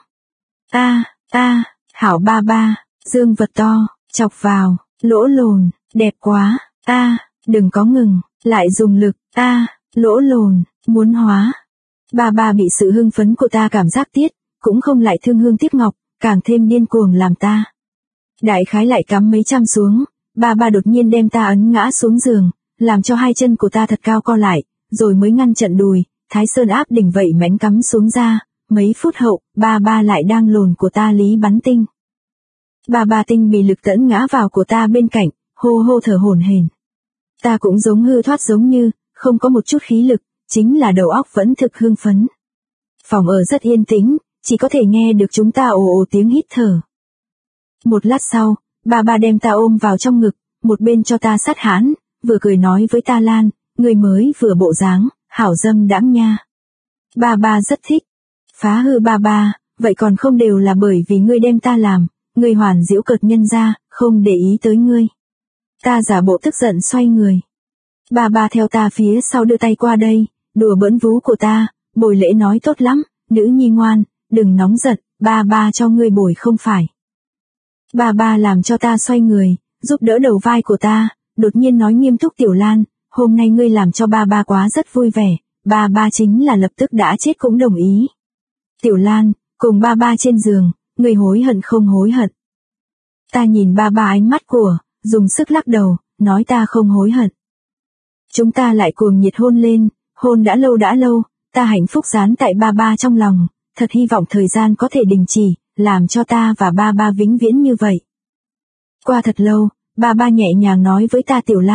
Hảo ba ba, dương vật to, chọc vào, lỗ lồn, đẹp quá, đừng có ngừng, lại dùng lực, lỗ lồn, muốn hóa. Ba ba bị sự hưng phấn của ta cảm giác tiết, cũng không lại thương hương tiếc ngọc, càng thêm điên cuồng làm ta. Đại khái lại cắm mấy trăm xuống, ba ba đột nhiên đem ta ấn ngã xuống giường, làm cho hai chân của ta thật cao co lại, rồi mới ngăn trận đùi, Thái Sơn áp đỉnh vậy mánh cắm xuống ra, mấy phút hậu, ba ba lại đang lồn của ta lý bắn tinh. Ba ba tinh bị lực tẫn ngã vào của ta bên cạnh, hô hô thở hổn hển. Ta cũng giống hư thoát giống như, không có một chút khí lực, chính là đầu óc vẫn thực hưng phấn. Phòng ở rất yên tĩnh, chỉ có thể nghe được chúng ta ồ ồ tiếng hít thở. Một lát sau, ba ba đem ta ôm vào trong ngực, một bên cho ta sát hãn, vừa cười nói với ta Lan, người mới vừa bộ dáng, hảo dâm đãng nha. Ba ba rất thích. Phá hư ba ba, vậy còn không đều là bởi vì ngươi đem ta làm, ngươi hoàn giễu cợt nhân ra, không để ý tới ngươi. Ta giả bộ tức giận xoay người. Ba ba theo ta phía sau đưa tay qua đây, đùa bỡn vú của ta, bồi lễ nói tốt lắm, nữ nhi ngoan, đừng nóng giận, ba ba cho ngươi bồi không phải. Ba ba làm cho ta xoay người, giúp đỡ đầu vai của ta, đột nhiên nói nghiêm túc Tiểu Lan, hôm nay ngươi làm cho ba ba quá rất vui vẻ, ba ba chính là lập tức đã chết cũng đồng ý. Tiểu Lan, cùng ba ba trên giường, ngươi hối hận không hối hận. Ta nhìn ba ba ánh mắt của, dùng sức lắc đầu, nói ta không hối hận. Chúng ta lại cuồng nhiệt hôn lên, hôn đã lâu, ta hạnh phúc dán tại ba ba trong lòng, thật hy vọng thời gian có thể đình chỉ, làm cho ta và ba ba vĩnh viễn như vậy. Qua thật lâu, ba ba nhẹ nhàng nói với ta Tiểu Lan,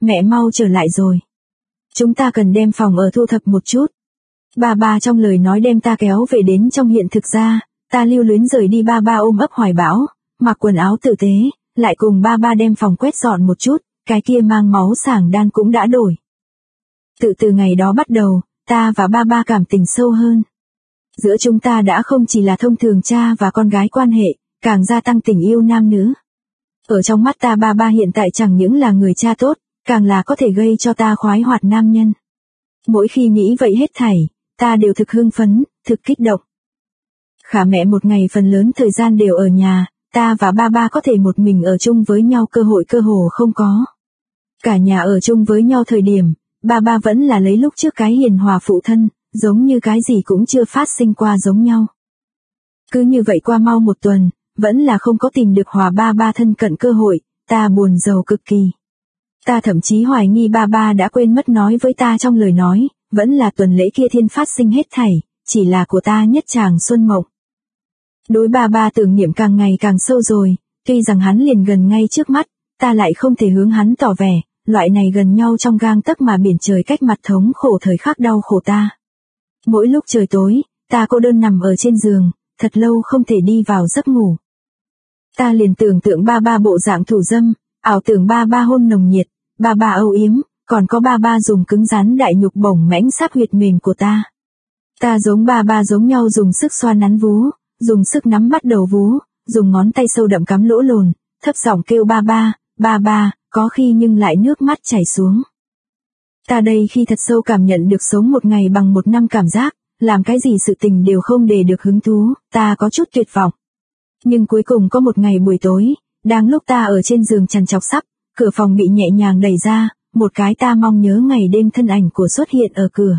mẹ mau trở lại rồi. Chúng ta cần đem phòng ở thu thập một chút. Ba trong lời nói đem ta kéo về đến trong hiện thực ra, ta lưu luyến rời đi. Ba ôm ấp hoài bão, mặc quần áo tử tế, lại cùng ba đem phòng quét dọn một chút, cái kia mang máu sảng đan cũng đã đổi. Từ ngày đó bắt đầu, ta và ba cảm tình sâu hơn. Giữa chúng ta đã không chỉ là thông thường cha và con gái quan hệ, càng gia tăng tình yêu nam nữ. Ở trong mắt ta ba hiện tại chẳng những là người cha tốt, càng là có thể gây cho ta khoái hoạt nam nhân. Mỗi khi nghĩ vậy hết thảy, ta đều thực hưng phấn, thực kích động. Khả mẹ một ngày phần lớn thời gian đều ở nhà, ta và ba có thể một mình ở chung với nhau cơ hồ không có. Cả nhà ở chung với nhau thời điểm, ba vẫn là lấy lúc trước cái hiền hòa phụ thân, giống như cái gì cũng chưa phát sinh qua giống nhau. Cứ như vậy qua mau một tuần, vẫn là không có tìm được hòa ba thân cận cơ hội, ta buồn rầu cực kỳ. Ta thậm chí hoài nghi ba đã quên mất nói với ta trong lời nói, vẫn là tuần lễ kia thiên phát sinh hết thảy, chỉ là của ta nhất tràng xuân mộng. Đối ba tưởng niệm càng ngày càng sâu rồi, tuy rằng hắn liền gần ngay trước mắt, ta lại không thể hướng hắn tỏ vẻ, loại này gần nhau trong gang tấc mà biển trời cách mặt thống khổ thời khắc đau khổ ta. Mỗi lúc trời tối, ta cô đơn nằm ở trên giường, thật lâu không thể đi vào giấc ngủ. Ta liền tưởng tượng ba bộ dạng thủ dâm, ảo tưởng ba hôn nồng nhiệt, ba âu yếm, còn có ba dùng cứng rắn đại nhục bổng mãnh sáp huyệt mềm của ta. Ta giống ba giống nhau dùng sức xoa nắn vú, dùng sức nắm bắt đầu vú, dùng ngón tay sâu đậm cắm lỗ lồn, thấp giọng kêu ba, có khi nhưng lại nước mắt chảy xuống. Ta đây khi thật sâu cảm nhận được sống một ngày bằng một năm cảm giác, làm cái gì sự tình đều không để được hứng thú, ta có chút tuyệt vọng. Nhưng cuối cùng có một ngày buổi tối, đang lúc ta ở trên giường trằn trọc sắp, cửa phòng bị nhẹ nhàng đẩy ra, một cái ta mong nhớ ngày đêm thân ảnh của xuất hiện ở cửa.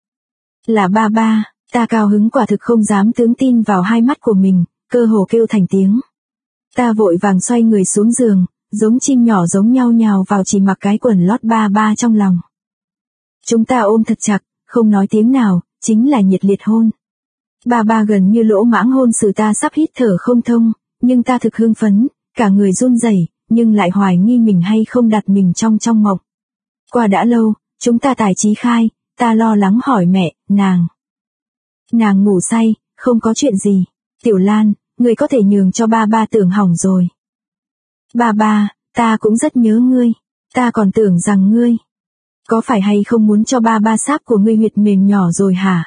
Là ba, ta cao hứng quả thực không dám tướng tin vào hai mắt của mình, cơ hồ kêu thành tiếng. Ta vội vàng xoay người xuống giường, giống chim nhỏ giống nhau nhào vào chỉ mặc cái quần lót ba trong lòng. Chúng ta ôm thật chặt, không nói tiếng nào, chính là nhiệt liệt hôn. Ba gần như lỗ mãng hôn sự ta sắp hít thở không thông, nhưng ta thực hưng phấn, cả người run rẩy, nhưng lại hoài nghi mình hay không đặt mình trong mộng. Qua đã lâu, chúng ta tài trí khai, ta lo lắng hỏi mẹ, nàng ngủ say, không có chuyện gì. Tiểu Lan, người có thể nhường cho ba tưởng hỏng rồi. Ba, ta cũng rất nhớ ngươi, ta còn tưởng rằng ngươi có phải hay không muốn cho ba sáp của ngươi huyệt mềm nhỏ rồi hả?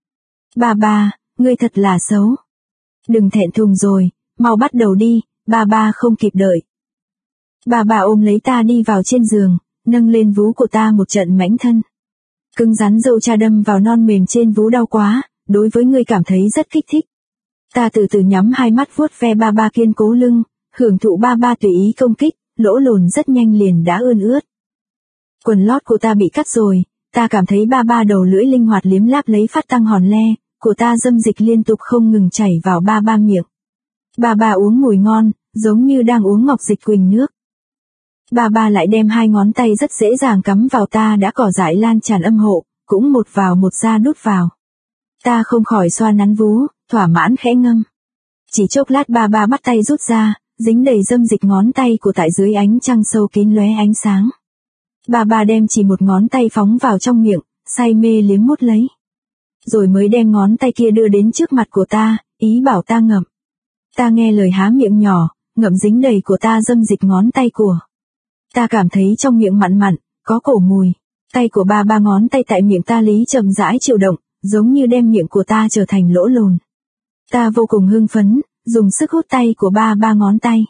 Ba, ngươi thật là xấu. Đừng thẹn thùng rồi, mau bắt đầu đi, ba không kịp đợi. Ba ôm lấy ta đi vào trên giường, nâng lên vú của ta một trận mãnh thân. Cứng rắn dâu cha đâm vào non mềm trên vú đau quá, đối với ngươi cảm thấy rất kích thích. Ta từ từ nhắm hai mắt vuốt ve ba kiên cố lưng, hưởng thụ ba tùy ý công kích, lỗ lồn rất nhanh liền đã ươn ướt. Quần lót của ta bị cắt rồi, ta cảm thấy ba đầu lưỡi linh hoạt liếm láp lấy phát tăng hòn le, của ta dâm dịch liên tục không ngừng chảy vào ba miệng. Ba uống mùi ngon, giống như đang uống ngọc dịch quỳnh nước. Ba lại đem hai ngón tay rất dễ dàng cắm vào ta đã cỏ dại lan tràn âm hộ, cũng một vào một ra đút vào. Ta không khỏi xoa nắn vú, thỏa mãn khẽ ngâm. Chỉ chốc lát ba bắt tay rút ra, dính đầy dâm dịch ngón tay của tại dưới ánh trăng sâu kín lóe ánh sáng. Ba đem chỉ một ngón tay phóng vào trong miệng, say mê liếm mút lấy. Rồi mới đem ngón tay kia đưa đến trước mặt của ta, ý bảo ta ngậm. Ta nghe lời há miệng nhỏ, ngậm dính đầy của ta dâm dịch ngón tay của. Ta cảm thấy trong miệng mặn, có cổ mùi. Tay của ba ngón tay tại miệng ta lý chậm rãi chịu động, giống như đem miệng của ta trở thành lỗ lồn. Ta vô cùng hưng phấn, dùng sức hút tay của ba ngón tay.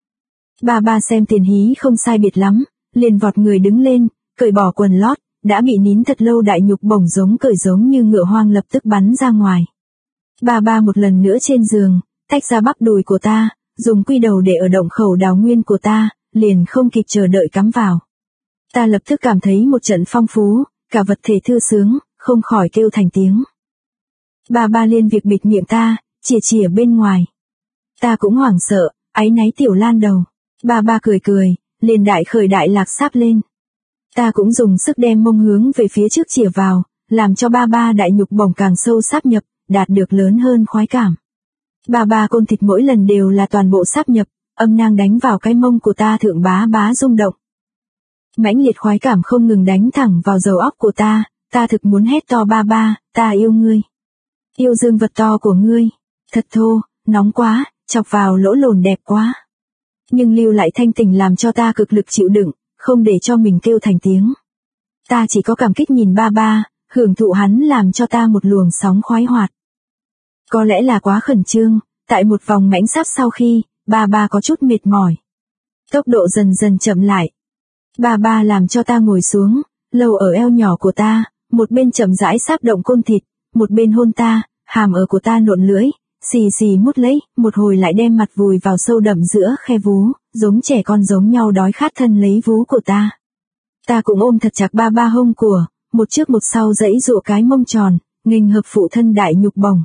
Ba xem tiền hí không sai biệt lắm, liền vọt người đứng lên, cởi bỏ quần lót, đã bị nín thật lâu đại nhục bổng giống như ngựa hoang lập tức bắn ra ngoài. Ba một lần nữa trên giường, tách ra bắp đùi của ta, dùng quy đầu để ở động khẩu đào nguyên của ta, liền không kịp chờ đợi cắm vào. Ta lập tức cảm thấy một trận phong phú, cả vật thể thư sướng, không khỏi kêu thành tiếng. Ba liên việc bịt miệng ta, chìa bên ngoài. Ta cũng hoảng sợ, áy náy Tiểu Lan đầu. Ba cười, liền đại khởi đại lạc sáp lên. Ta cũng dùng sức đem mông hướng về phía trước chìa vào, làm cho ba đại nhục bổng càng sâu sáp nhập, đạt được lớn hơn khoái cảm. Ba côn thịt mỗi lần đều là toàn bộ sáp nhập, âm nang đánh vào cái mông của ta thượng bá rung động. Mãnh liệt khoái cảm không ngừng đánh thẳng vào đầu óc của ta thực muốn hét to ba ba, ta yêu ngươi. Yêu dương vật to của ngươi, thật thô, nóng quá, chọc vào lỗ lồn đẹp quá. Nhưng lưu lại thanh tình làm cho ta cực lực chịu đựng, không để cho mình kêu thành tiếng. Ta chỉ có cảm kích nhìn ba ba, hưởng thụ hắn làm cho ta một luồng sóng khoái hoạt. Có lẽ là quá khẩn trương, tại một vòng mãnh sáp sau khi, ba ba có chút mệt mỏi. Tốc độ dần dần chậm lại. Ba ba làm cho ta ngồi xuống, lâu ở eo nhỏ của ta, một bên chậm rãi sáp động côn thịt, một bên hôn ta, hàm ở của ta nộn lưỡi, xì xì mút lấy, một hồi lại đem mặt vùi vào sâu đậm giữa khe vú, giống trẻ con giống nhau đói khát thân lấy vú của ta. Ta cũng ôm thật chặt ba ba hông của, một trước một sau dãy dụa cái mông tròn, nghênh hợp phụ thân đại nhục bổng.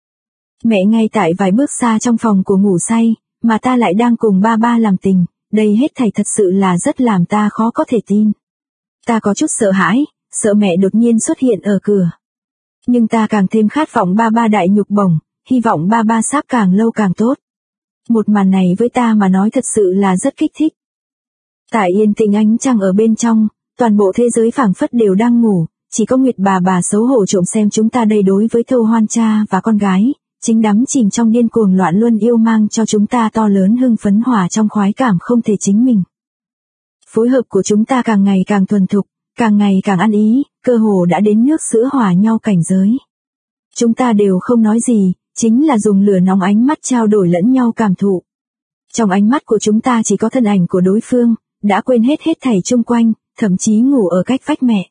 Mẹ ngay tại vài bước xa trong phòng của ngủ say, mà ta lại đang cùng ba ba làm tình, đây hết thảy thật sự là rất làm ta khó có thể tin. Ta có chút sợ hãi, sợ mẹ đột nhiên xuất hiện ở cửa. Nhưng ta càng thêm khát vọng ba ba đại nhục bổng, hy vọng ba ba sáp càng lâu càng tốt. Một màn này với ta mà nói thật sự là rất kích thích. Tại yên tĩnh ánh trăng ở bên trong, toàn bộ thế giới phảng phất đều đang ngủ, chỉ có Nguyệt bà xấu hổ trộm xem chúng ta đây đối với Thâu Hoan cha và con gái, chính đắm chìm trong điên cuồng loạn luân yêu mang cho chúng ta to lớn hưng phấn hòa trong khoái cảm không thể chính mình. Phối hợp của chúng ta càng ngày càng thuần thục, càng ngày càng ăn ý, cơ hồ đã đến nước sữa hòa nhau cảnh giới. Chúng ta đều không nói gì, chính là dùng lửa nóng ánh mắt trao đổi lẫn nhau cảm thụ. Trong ánh mắt của chúng ta chỉ có thân ảnh của đối phương, đã quên hết thảy chung quanh, thậm chí ngủ ở cách vách mẹ.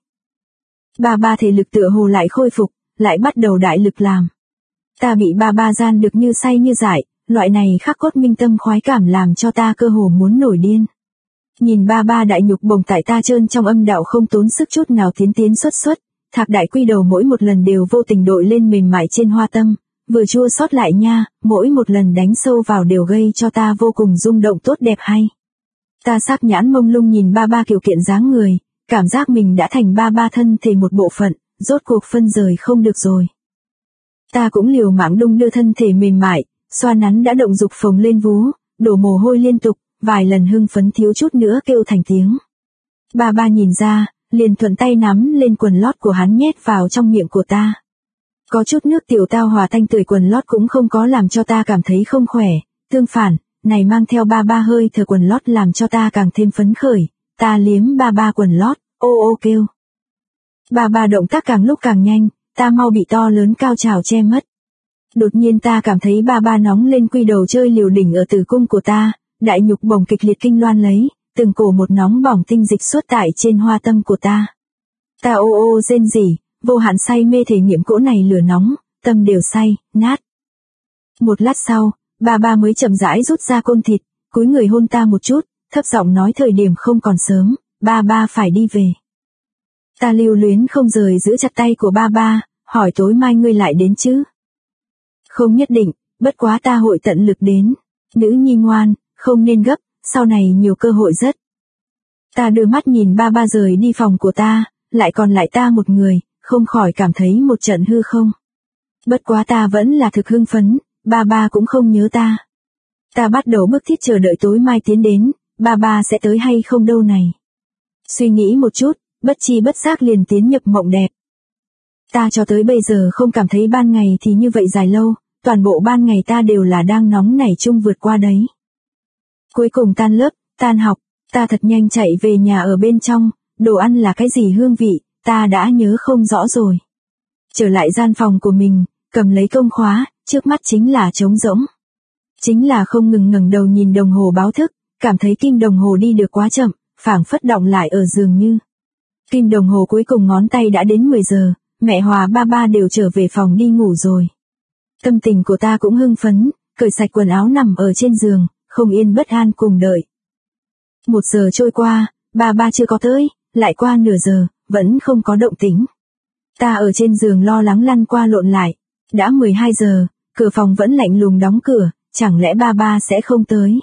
Ba ba thể lực tựa hồ lại khôi phục, lại bắt đầu đại lực làm. Ta bị ba ba gian được như say như dại, loại này khắc cốt minh tâm khoái cảm làm cho ta cơ hồ muốn nổi điên. Nhìn ba ba đại nhục bồng tại ta trơn trong âm đạo không tốn sức chút nào tiến xuất, thạc đại quy đầu mỗi một lần đều vô tình đội lên mềm mại trên hoa tâm, vừa chua xót lại nha, mỗi một lần đánh sâu vào đều gây cho ta vô cùng rung động tốt đẹp hay. Ta sắc nhãn mông lung nhìn ba ba kiều kiện dáng người, cảm giác mình đã thành ba ba thân thể một bộ phận, rốt cuộc phân rời không được rồi. Ta cũng liều mạng đung đưa thân thể mềm mại, xoa nắn đã động dục phồng lên vú, đổ mồ hôi liên tục, vài lần hưng phấn thiếu chút nữa kêu thành tiếng. Ba ba nhìn ra, liền thuận tay nắm lên quần lót của hắn nhét vào trong miệng của ta. Có chút nước tiểu tao hòa thanh tưởi quần lót cũng không có làm cho ta cảm thấy không khỏe, tương phản, này mang theo ba ba hơi thở quần lót làm cho ta càng thêm phấn khởi, ta liếm ba ba quần lót, ô ô kêu. Ba ba động tác càng lúc càng nhanh, ta mau bị to lớn cao trào che mất. Đột nhiên ta cảm thấy ba ba nóng lên quy đầu chơi liều đỉnh ở tử cung của ta, đại nhục bồng kịch liệt kinh loan lấy, từng cổ một nóng bỏng tinh dịch xuất tại trên hoa tâm của ta. Ta ô ô rên rỉ, vô hạn say mê thể nghiệm cỗ này lửa nóng, tâm đều say, nát. Một lát sau, ba ba mới chậm rãi rút ra côn thịt, cúi người hôn ta một chút, thấp giọng nói thời điểm không còn sớm, ba ba phải đi về. Ta lưu luyến không rời giữ chặt tay của ba ba, hỏi tối mai ngươi lại đến chứ? Không nhất định, bất quá ta hội tận lực đến. Nữ nhi ngoan, không nên gấp, sau này nhiều cơ hội rất. Ta đưa mắt nhìn ba ba rời đi phòng của ta, lại còn lại ta một người, không khỏi cảm thấy một trận hư không. Bất quá ta vẫn là thực hưng phấn, ba ba cũng không nhớ ta. Ta bắt đầu bức thiết chờ đợi tối mai tiến đến, ba ba sẽ tới hay không đâu này. Suy nghĩ một chút, bất chi bất giác liền tiến nhập mộng đẹp. Ta cho tới bây giờ không cảm thấy ban ngày thì như vậy dài lâu, toàn bộ ban ngày ta đều là đang nóng nảy chung vượt qua đấy. Cuối cùng tan lớp, tan học, ta thật nhanh chạy về nhà ở bên trong, đồ ăn là cái gì hương vị, ta đã nhớ không rõ rồi. Trở lại gian phòng của mình, cầm lấy công khóa, trước mắt chính là trống rỗng. Chính là không ngừng ngẩng đầu nhìn đồng hồ báo thức, cảm thấy kim đồng hồ đi được quá chậm, phảng phất động lại ở giường như. Kim đồng hồ cuối cùng ngón tay đã đến 10 giờ, mẹ Hòa ba ba đều trở về phòng đi ngủ rồi. Tâm tình của ta cũng hưng phấn, cởi sạch quần áo nằm ở trên giường, không yên bất an cùng đợi. 1 giờ trôi qua, ba ba chưa có tới, lại qua nửa giờ, vẫn không có động tĩnh. Ta ở trên giường lo lắng lăn qua lộn lại, đã 12 giờ, cửa phòng vẫn lạnh lùng đóng cửa, chẳng lẽ ba ba sẽ không tới.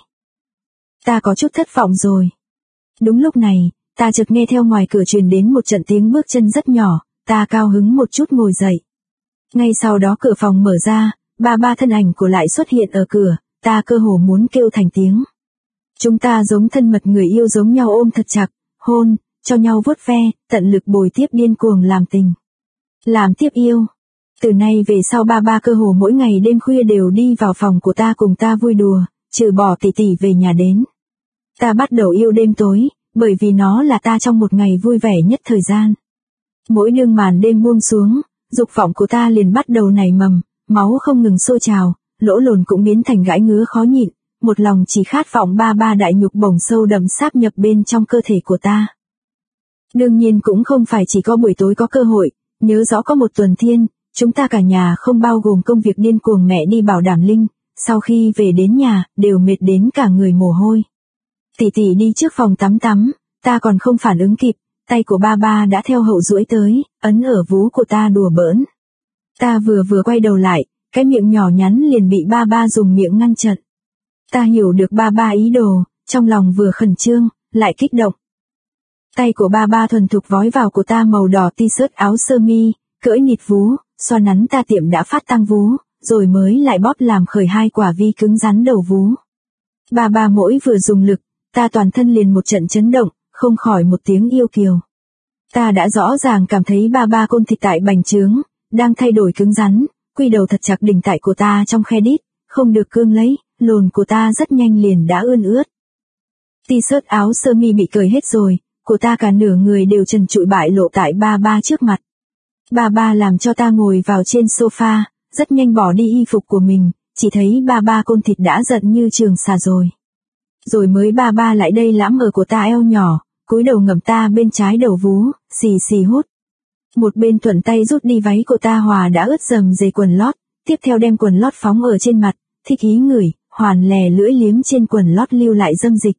Ta có chút thất vọng rồi. Đúng lúc này, ta chợt nghe theo ngoài cửa truyền đến một trận tiếng bước chân rất nhỏ, ta cao hứng một chút ngồi dậy. Ngay sau đó cửa phòng mở ra, ba ba thân ảnh của lại xuất hiện ở cửa, ta cơ hồ muốn kêu thành tiếng. Chúng ta giống thân mật người yêu giống nhau ôm thật chặt, hôn, cho nhau vuốt ve, tận lực bồi tiếp điên cuồng làm tình. Làm tiếp yêu. Từ nay về sau ba cơ hồ mỗi ngày đêm khuya đều đi vào phòng của ta cùng ta vui đùa, trừ bỏ tỷ tỷ về nhà đến. Ta bắt đầu yêu đêm tối, bởi vì nó là ta trong một ngày vui vẻ nhất thời gian. Mỗi đương màn đêm buông xuống, dục vọng của ta liền bắt đầu nảy mầm, máu không ngừng sôi trào, lỗ lồn cũng biến thành gãi ngứa khó nhịn, một lòng chỉ khát vọng ba đại nhục bổng sâu đậm sáp nhập bên trong cơ thể của ta. Đương nhiên cũng không phải chỉ có buổi tối có cơ hội, nhớ rõ có một tuần thiên, chúng ta cả nhà không bao gồm công việc điên cuồng mẹ đi bảo đảm Linh, sau khi về đến nhà, đều mệt đến cả người mồ hôi. Tỷ tỷ đi trước phòng tắm, ta còn không phản ứng kịp, tay của ba đã theo hậu duỗi tới, ấn ở vú của ta đùa bỡn. Ta vừa quay đầu lại, cái miệng nhỏ nhắn liền bị ba dùng miệng ngăn chặn. Ta hiểu được ba ý đồ, trong lòng vừa khẩn trương, lại kích động. Tay của ba thuần thục vói vào của ta màu đỏ t-shirt áo sơ mi, cỡi nịt vú, xoa nắn ta tiệm đã phát tăng vú, rồi mới lại bóp làm khởi 2 quả vi cứng rắn đầu vú. Ba mỗi vừa dùng lực, ta toàn thân liền một trận chấn động, không khỏi một tiếng yêu kiều. Ta đã rõ ràng cảm thấy ba côn thịt tại bành trướng, đang thay đổi cứng rắn, quy đầu thật chặt đỉnh tại của ta trong khe đít, không được cương lấy, lồn của ta rất nhanh liền đã ươn ướt. T-shirt áo sơ mi bị cởi hết rồi, của ta cả nửa người đều trần trụi bại lộ tại ba trước mặt. Ba làm cho ta ngồi vào trên sofa, rất nhanh bỏ đi y phục của mình, chỉ thấy ba côn thịt đã giận như trường xà rồi. Rồi mới ba lại đây lãm ở của ta eo nhỏ, cúi đầu ngậm ta bên trái đầu vú, xì hút. Một bên thuận tay rút đi váy của ta hòa đã ướt dầm dề quần lót, tiếp theo đem quần lót phóng ở trên mặt, thích ý ngửi, hoàn lè lưỡi liếm trên quần lót lưu lại dâm dịch.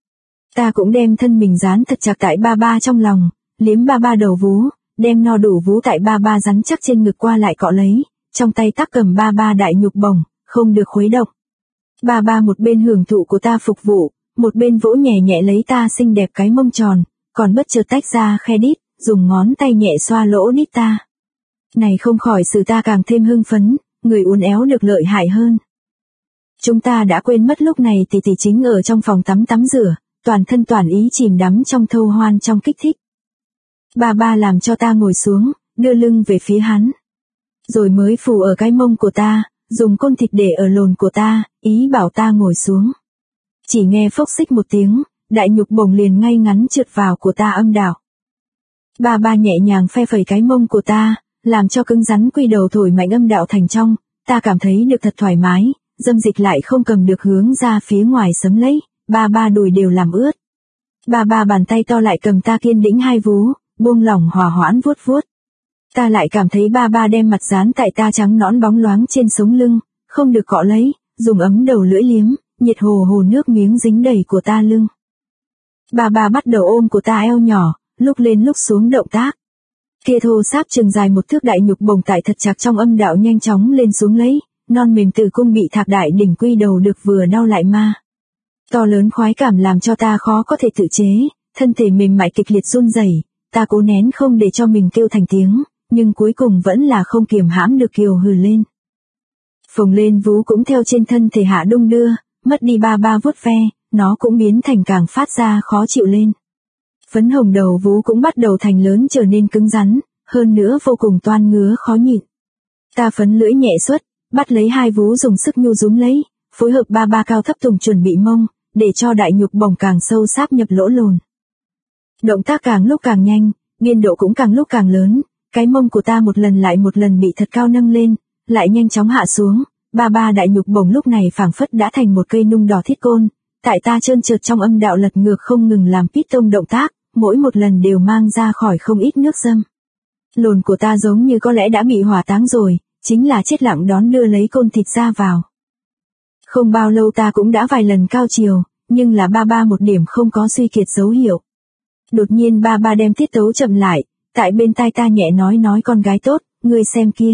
Ta cũng đem thân mình dán thật chặt tại ba trong lòng, liếm ba đầu vú, đem no đủ vú tại ba rắn chắc trên ngực qua lại cọ lấy, trong tay tắc cầm ba đại nhục bổng, không được khuấy động. Ba một bên hưởng thụ của ta phục vụ, một bên vỗ nhẹ lấy ta xinh đẹp cái mông tròn, còn bất chợt tách ra khe đít, dùng ngón tay nhẹ xoa lỗ đít ta. Này không khỏi sự ta càng thêm hưng phấn, người uốn éo được lợi hại hơn. Chúng ta đã quên mất lúc này tỷ tỷ chính ở trong phòng tắm rửa, toàn thân toàn ý chìm đắm trong thâu hoan trong kích thích. Ba làm cho ta ngồi xuống, đưa lưng về phía hắn. Rồi mới phủ ở cái mông của ta, dùng côn thịt để ở lồn của ta, ý bảo ta ngồi xuống. Chỉ nghe phốc xích một tiếng, đại nhục bổng liền ngay ngắn trượt vào của ta âm đạo. Ba nhẹ nhàng phe phẩy cái mông của ta, làm cho cứng rắn quy đầu thổi mạnh âm đạo thành trong, ta cảm thấy được thật thoải mái, dâm dịch lại không cầm được hướng ra phía ngoài sấm lấy, ba đùi đều làm ướt. Ba bàn tay to lại cầm ta kiên đĩnh 2 vú, buông lỏng hòa hoãn vuốt. Ta lại cảm thấy ba đem mặt dán tại ta trắng nõn bóng loáng trên sống lưng, không được cọ lấy, dùng ấm đầu lưỡi liếm, nhiệt hồ nước miếng dính đầy của ta lưng. Ba bắt đầu ôm của ta eo nhỏ, lúc lên lúc xuống động tác. Kia thô sáp chừng dài 1 thước đại nhục bổng tại thật chặt trong âm đạo nhanh chóng lên xuống lấy, non mềm tử cung bị thạc đại đỉnh quy đầu được vừa đau lại ma. To lớn khoái cảm làm cho ta khó có thể tự chế, thân thể mềm mại kịch liệt run rẩy, ta cố nén không để cho mình kêu thành tiếng, nhưng cuối cùng vẫn là không kiềm hãm được kiều hừ lên. Phồng lên vú cũng theo trên thân thể hạ đung đưa, mất đi ba vuốt ve, nó cũng biến thành càng phát ra khó chịu lên. Phấn hồng đầu vú cũng bắt đầu thành lớn trở nên cứng rắn, hơn nữa vô cùng toan ngứa khó nhịn. Ta phấn lưỡi nhẹ xuất, bắt lấy 2 vú dùng sức nhu rúm lấy, phối hợp ba cao thấp tùng chuẩn bị mông, để cho đại nhục bổng càng sâu sáp nhập lỗ lồn. Động tác càng lúc càng nhanh, biên độ cũng càng lúc càng lớn, cái mông của ta một lần lại một lần bị thật cao nâng lên, lại nhanh chóng hạ xuống, ba đại nhục bổng lúc này phảng phất đã thành một cây nung đỏ thiết côn, tại ta trơn trượt trong âm đạo lật ngược không ngừng làm piston động tác, mỗi một lần đều mang ra khỏi không ít nước dâm. Lồn của ta giống như có lẽ đã bị hỏa táng rồi, chính là chết lặng đón đưa lấy côn thịt ra vào. Không bao lâu ta cũng đã vài lần cao chiều, nhưng là ba một điểm không có suy kiệt dấu hiệu. Đột nhiên ba đem tiết tấu chậm lại, tại bên tai ta nhẹ nói con gái tốt, ngươi xem kia.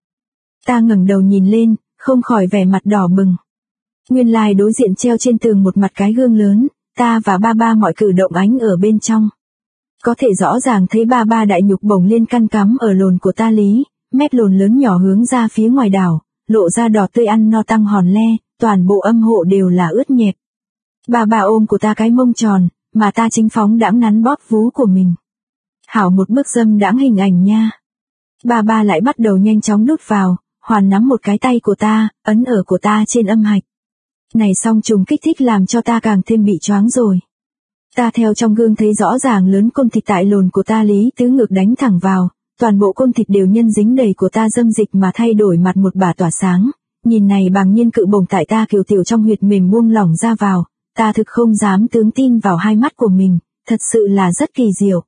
Ta ngẩng đầu nhìn lên, không khỏi vẻ mặt đỏ bừng. Nguyên lai đối diện treo trên tường một mặt cái gương lớn, ta và ba mọi cử động ánh ở bên trong. Có thể rõ ràng thấy ba đại nhục bổng lên căn cắm ở lồn của ta lý, mép lồn lớn nhỏ hướng ra phía ngoài đảo, lộ ra đỏ tươi ăn no tăng hòn le, toàn bộ âm hộ đều là ướt nhẹp. Ba ôm của ta cái mông tròn, mà ta chính phóng đãng nắn bóp vú của mình. Hảo một bức dâm đãng hình ảnh nha. Ba lại bắt đầu nhanh chóng đút vào, hoàn nắm một cái tay của ta, ấn ở của ta trên âm hạch. Này song trùng kích thích làm cho ta càng thêm bị choáng rồi. Ta theo trong gương thấy rõ ràng lớn côn thịt tại lồn của ta lý tứ ngược đánh thẳng vào, toàn bộ côn thịt đều nhân dính đầy của ta dâm dịch mà thay đổi mặt một bả tỏa sáng. Nhìn này bàng nhiên cự bổng tại ta kiều tiểu trong huyệt mềm buông lỏng ra vào, ta thực không dám tướng tin vào hai mắt của mình, thật sự là rất kỳ diệu.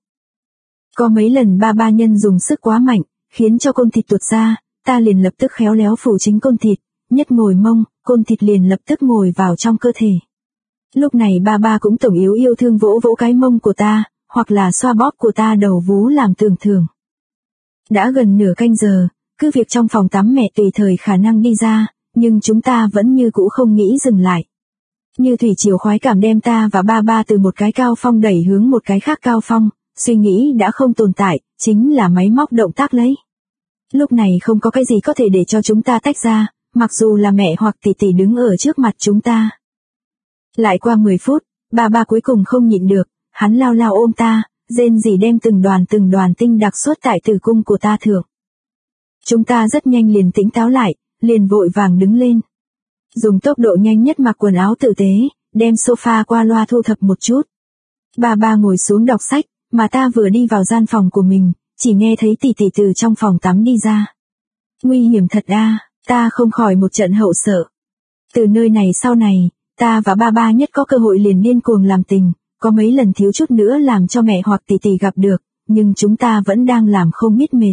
Có mấy lần ba nhân dùng sức quá mạnh, khiến cho côn thịt tuột ra, ta liền lập tức khéo léo phủ chính côn thịt, nhất ngồi mông, côn thịt liền lập tức ngồi vào trong cơ thể. Lúc này ba cũng tổng yếu yêu thương vỗ vỗ cái mông của ta, hoặc là xoa bóp của ta đầu vú làm tưởng thưởng. Đã gần nửa canh giờ, cứ việc trong phòng tắm mẹ tùy thời khả năng đi ra, nhưng chúng ta vẫn như cũ không nghĩ dừng lại. Như thủy triều khoái cảm đem ta và ba từ một cái cao phong đẩy hướng một cái khác cao phong, suy nghĩ đã không tồn tại, chính là máy móc động tác lấy. Lúc này không có cái gì có thể để cho chúng ta tách ra, mặc dù là mẹ hoặc tỷ tỷ đứng ở trước mặt chúng ta. Lại qua 10 phút, ba cuối cùng không nhịn được, hắn lao ôm ta, rên rỉ đem từng đoàn tinh đặc xuất tại tử cung của ta thưởng. Chúng ta rất nhanh liền tỉnh táo lại, liền vội vàng đứng lên. Dùng tốc độ nhanh nhất mặc quần áo tử tế, đem sofa qua loa thu thập một chút. Ba ngồi xuống đọc sách, mà ta vừa đi vào gian phòng của mình, chỉ nghe thấy tỷ tỷ từ trong phòng tắm đi ra. Nguy hiểm thật a, ta không khỏi một trận hậu sợ. Từ nơi này sau này, ta và ba nhất có cơ hội liền điên cuồng làm tình, có mấy lần thiếu chút nữa làm cho mẹ hoặc tỷ tỷ gặp được, nhưng chúng ta vẫn đang làm không biết mệt.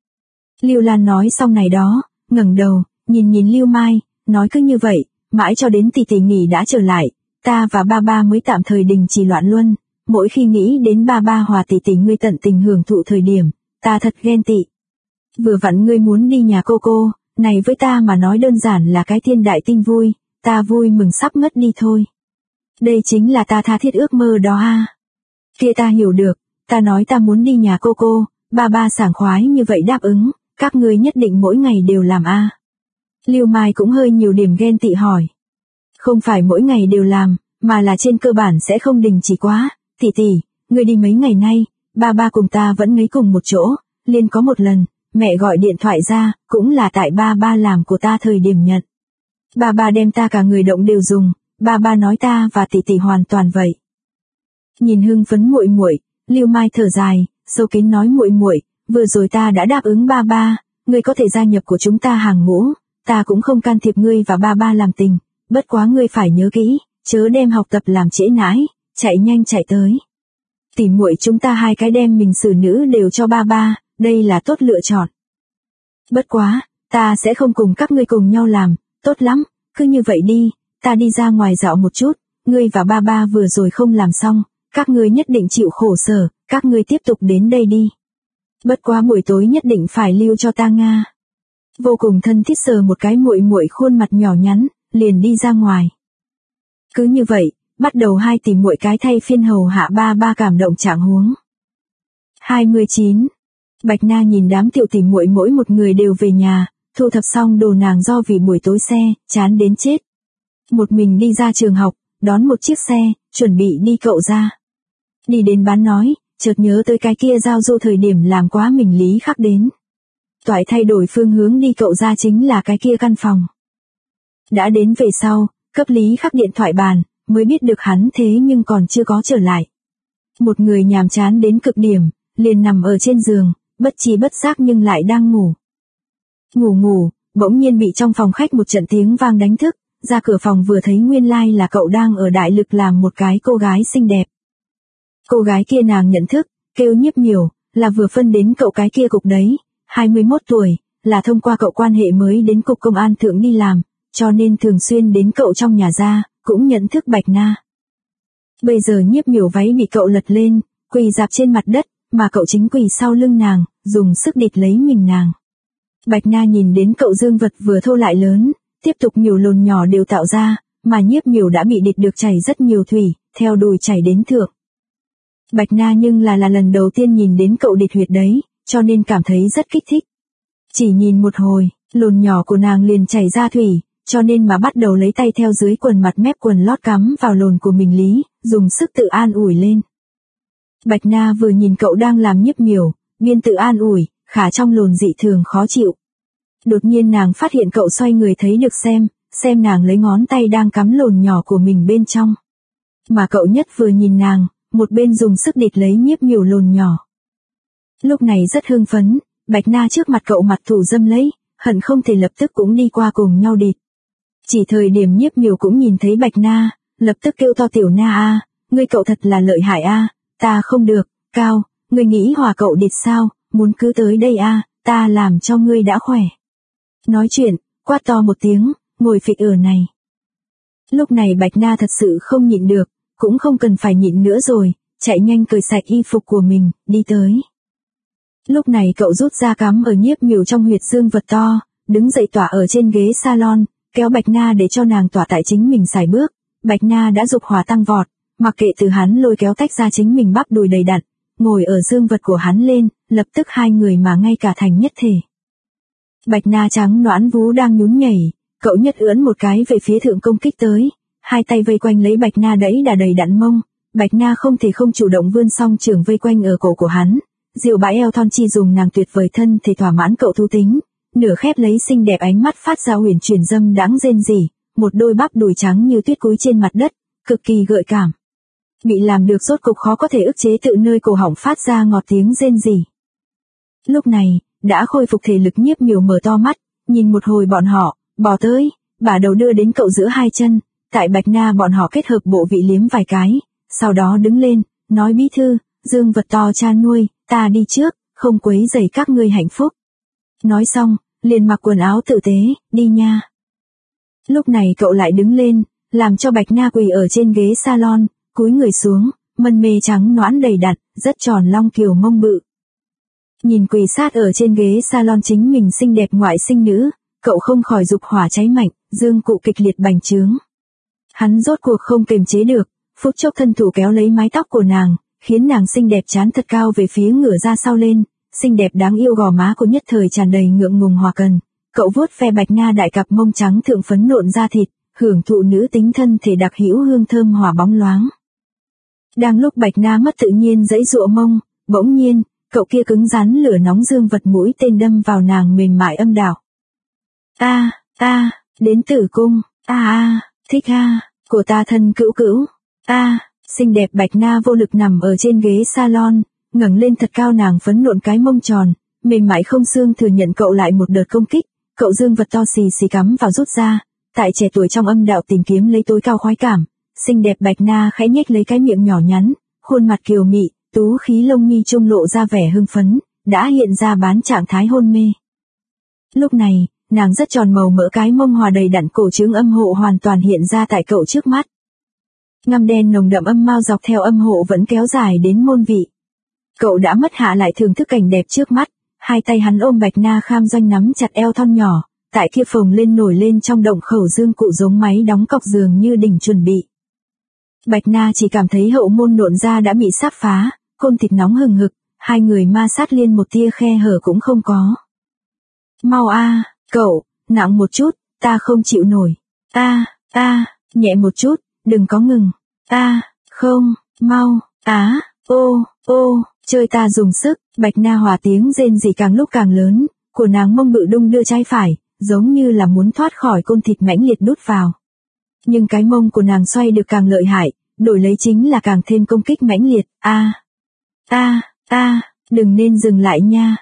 Lưu Lan nói xong này đó, ngẩng đầu, nhìn Lưu Mai, nói cứ như vậy, mãi cho đến tỷ tỷ nghỉ đã trở lại, ta và ba mới tạm thời đình chỉ loạn luân. Mỗi khi nghĩ đến ba hòa tỷ tỷ ngươi tận tình hưởng thụ thời điểm, ta thật ghen tị. Vừa vặn ngươi muốn đi nhà cô, này với ta mà nói đơn giản là cái thiên đại tin vui, ta vui mừng sắp ngất đi thôi. Đây chính là ta tha thiết ước mơ đó ha. Kia ta hiểu được, ta nói ta muốn đi nhà cô, ba sảng khoái như vậy đáp ứng, các ngươi nhất định mỗi ngày đều làm a. Lưu Mai cũng hơi nhiều điểm ghen tị hỏi. Không phải mỗi ngày đều làm, mà là trên cơ bản sẽ không đình chỉ quá. Tỷ, ngươi đi mấy ngày nay, ba cùng ta vẫn ngấy cùng một chỗ, liền có một lần, mẹ gọi điện thoại ra, cũng là tại ba làm của ta thời điểm nhận. Ba đem ta cả người động đều dùng, ba nói ta và tỷ hoàn toàn vậy. Nhìn hưng phấn muội, Lưu Mai thở dài, sâu kín nói muội, vừa rồi ta đã đáp ứng ba, ngươi có thể gia nhập của chúng ta hàng ngũ, ta cũng không can thiệp ngươi và ba làm tình, bất quá ngươi phải nhớ kỹ, chớ đem học tập làm trễ nãi. Chạy nhanh chạy tới. Tỉ muội chúng ta hai cái đem mình xử nữ đều cho ba, đây là tốt lựa chọn. Bất quá, ta sẽ không cùng các ngươi cùng nhau làm, tốt lắm, cứ như vậy đi, ta đi ra ngoài dạo một chút, ngươi và ba vừa rồi không làm xong, các ngươi nhất định chịu khổ sở, các ngươi tiếp tục đến đây đi. Bất quá buổi tối nhất định phải lưu cho ta nga. Vô cùng thân thiết sờ một cái muội khuôn mặt nhỏ nhắn, liền đi ra ngoài. Cứ như vậy, bắt đầu hai tỷ muội cái thay phiên hầu hạ ba cảm động trạng huống. 29. Bạch Na nhìn đám tiểu tỷ muội mỗi một người đều về nhà, thu thập xong đồ nàng do vì buổi tối xe, chán đến chết. Một mình đi ra trường học, đón một chiếc xe, chuẩn bị đi cậu ra. Đi đến bán nói, chợt nhớ tới cái kia giao du thời điểm làm quá mình Lý Khắc đến. Toại thay đổi phương hướng đi cậu ra chính là cái kia căn phòng. Đã đến về sau, cấp Lý Khắc điện thoại bàn, mới biết được hắn thế nhưng còn chưa có trở lại. Một người nhàm chán đến cực điểm, liền nằm ở trên giường, bất tri bất giác nhưng lại đang ngủ. Ngủ, bỗng nhiên bị trong phòng khách một trận tiếng vang đánh thức, ra cửa phòng vừa thấy nguyên lai là cậu đang ở đại lực làm một cái cô gái xinh đẹp. Cô gái kia nàng nhận thức, kêu Nhiếp Miểu, là vừa phân đến cậu cái kia cục đấy, 21 tuổi, là thông qua cậu quan hệ mới đến cục công an thượng đi làm, cho nên thường xuyên đến cậu trong nhà ra, cũng nhận thức Bạch Na. Bây giờ Nhiếp Miểu váy bị cậu lật lên, quỳ dạp trên mặt đất, mà cậu chính quỳ sau lưng nàng, dùng sức địt lấy mình nàng. Bạch Na nhìn đến cậu dương vật vừa thô lại lớn, tiếp tục miểu lồn nhỏ đều tạo ra, mà Nhiếp Miểu đã bị địt được chảy rất nhiều thủy, theo đùi chảy đến thượng. Bạch Na nhưng là lần đầu tiên nhìn đến cậu địt huyệt đấy, cho nên cảm thấy rất kích thích. Chỉ nhìn một hồi, lồn nhỏ của nàng liền chảy ra thủy, cho nên mà bắt đầu lấy tay theo dưới quần mặt mép quần lót cắm vào lồn của mình lý, dùng sức tự an ủi lên. Bạch Na vừa nhìn cậu đang làm nhiếp miểu, biên tự an ủi, khả trong lồn dị thường khó chịu. Đột nhiên nàng phát hiện cậu xoay người thấy được xem nàng lấy ngón tay đang cắm lồn nhỏ của mình bên trong. Mà cậu nhất vừa nhìn nàng, một bên dùng sức địt lấy nhiếp miểu lồn nhỏ. Lúc này rất hưng phấn, Bạch Na trước mặt cậu mặt thủ dâm lấy, hận không thể lập tức cũng đi qua cùng nhau địt. Chỉ thời điểm nhiếp miểu cũng nhìn thấy Bạch Na, lập tức kêu to tiểu Na a, ngươi cậu thật là lợi hại a, ta không được, Cao, ngươi nghĩ hòa cậu địt sao, muốn cứ tới đây a, ta làm cho ngươi đã khỏe. Nói chuyện, quát to một tiếng, ngồi phịch ở này. Lúc này Bạch Na thật sự không nhịn được, cũng không cần phải nhịn nữa rồi, chạy nhanh cởi sạch y phục của mình, đi tới. Lúc này cậu rút ra cắm ở nhiếp miểu trong huyệt dương vật to, đứng dậy tỏa ở trên ghế salon, kéo Bạch Na để cho nàng tỏa tại chính mình xài bước. Bạch Na đã dục hỏa tăng vọt, mặc kệ từ hắn lôi kéo tách ra chính mình bắp đùi đầy đặn, ngồi ở dương vật của hắn lên, lập tức hai người mà ngay cả thành nhất thể. Bạch Na trắng nõn vú đang nhún nhảy, cậu nhất ưỡn một cái về phía thượng công kích tới, hai tay vây quanh lấy Bạch Na đẩy đà đầy đặn mông, Bạch Na không thể không chủ động vươn song trường vây quanh ở cổ của hắn, dịu bãi eo thon chi dùng nàng tuyệt vời thân thể thỏa mãn cậu thu tính, nửa khép lấy xinh đẹp ánh mắt phát ra huyền truyền dâm đãng rên rỉ, một đôi bắp đùi trắng như tuyết cúi trên mặt đất, cực kỳ gợi cảm. Bị làm được rốt cục khó có thể ức chế tự nơi cổ họng phát ra ngọt tiếng rên rỉ. Lúc này, đã khôi phục thể lực nhiếp miểu mở to mắt, nhìn một hồi bọn họ, bò tới, bả đầu đưa đến cậu giữa hai chân, tại Bạch Na bọn họ kết hợp bộ vị liếm vài cái, sau đó đứng lên, nói bí thư, dương vật to cha nuôi, ta đi trước, không quấy rầy các ngươi hạnh phúc. Nói xong, liền mặc quần áo tử tế, đi nha. Lúc này cậu lại đứng lên, làm cho Bạch Na quỳ ở trên ghế salon, cúi người xuống, mân mê trắng nõn đầy đặn, rất tròn long kiều mông bự. Nhìn quỳ sát ở trên ghế salon chính mình xinh đẹp ngoại sinh nữ, cậu không khỏi dục hỏa cháy mạnh, dương cụ kịch liệt bành trướng. Hắn rốt cuộc không kiềm chế được, phút chốc thân thủ kéo lấy mái tóc của nàng, khiến nàng xinh đẹp trán thật cao về phía ngửa ra sau lên, xinh đẹp đáng yêu gò má của nhất thời tràn đầy ngượng ngùng hòa cần. Cậu vuốt ve Bạch Na đại cặp mông trắng thượng phấn nộn da thịt, hưởng thụ nữ tính thân thể đặc hữu hương thơm hòa bóng loáng. Đang lúc Bạch Na mất tự nhiên giãy giụa mông, bỗng nhiên, cậu kia cứng rắn lửa nóng dương vật mũi tên đâm vào nàng mềm mại âm đạo. Đến tử cung, thích của ta thân cữu cữu, xinh đẹp Bạch Na vô lực nằm ở trên ghế salon, ngẩng lên thật cao nàng phấn nộn cái mông tròn, mềm mại không xương thừa nhận cậu lại một đợt công kích, cậu dương vật to xì xì cắm vào rút ra, tại trẻ tuổi trong âm đạo tìm kiếm lấy tối cao khoái cảm, xinh đẹp Bạch Na khẽ nhếch lấy cái miệng nhỏ nhắn, khuôn mặt kiều mị, tú khí lông mi trung lộ ra vẻ hưng phấn, đã hiện ra bán trạng thái hôn mê. Lúc này, nàng rất tròn màu mỡ cái mông hòa đầy đặn cổ trướng âm hộ hoàn toàn hiện ra tại cậu trước mắt. Ngăm đen nồng đậm âm mao dọc theo âm hộ vẫn kéo dài đến môn vị. Cậu đã mất hạ lại thưởng thức cảnh đẹp trước mắt, hai tay hắn ôm Bạch Na kham doanh nắm chặt eo thon nhỏ, tại kia phồng lên nổi lên trong động khẩu dương cụ giống máy đóng cọc giường như đỉnh chuẩn bị. Bạch Na chỉ cảm thấy hậu môn nộn ra đã bị sáp phá, côn thịt nóng hừng hực, hai người ma sát liên một tia khe hở cũng không có. Mau cậu, nặng một chút, ta không chịu nổi. Nhẹ một chút, đừng có ngừng. Không, mau, chơi ta dùng sức. Bạch Na hòa tiếng rên rỉ càng lúc càng lớn, của nàng mông bự đung đưa trái phải, giống như là muốn thoát khỏi côn thịt mãnh liệt đút vào. Nhưng cái mông của nàng xoay được càng lợi hại, đổi lấy chính là càng thêm công kích mãnh liệt. Đừng nên dừng lại nha.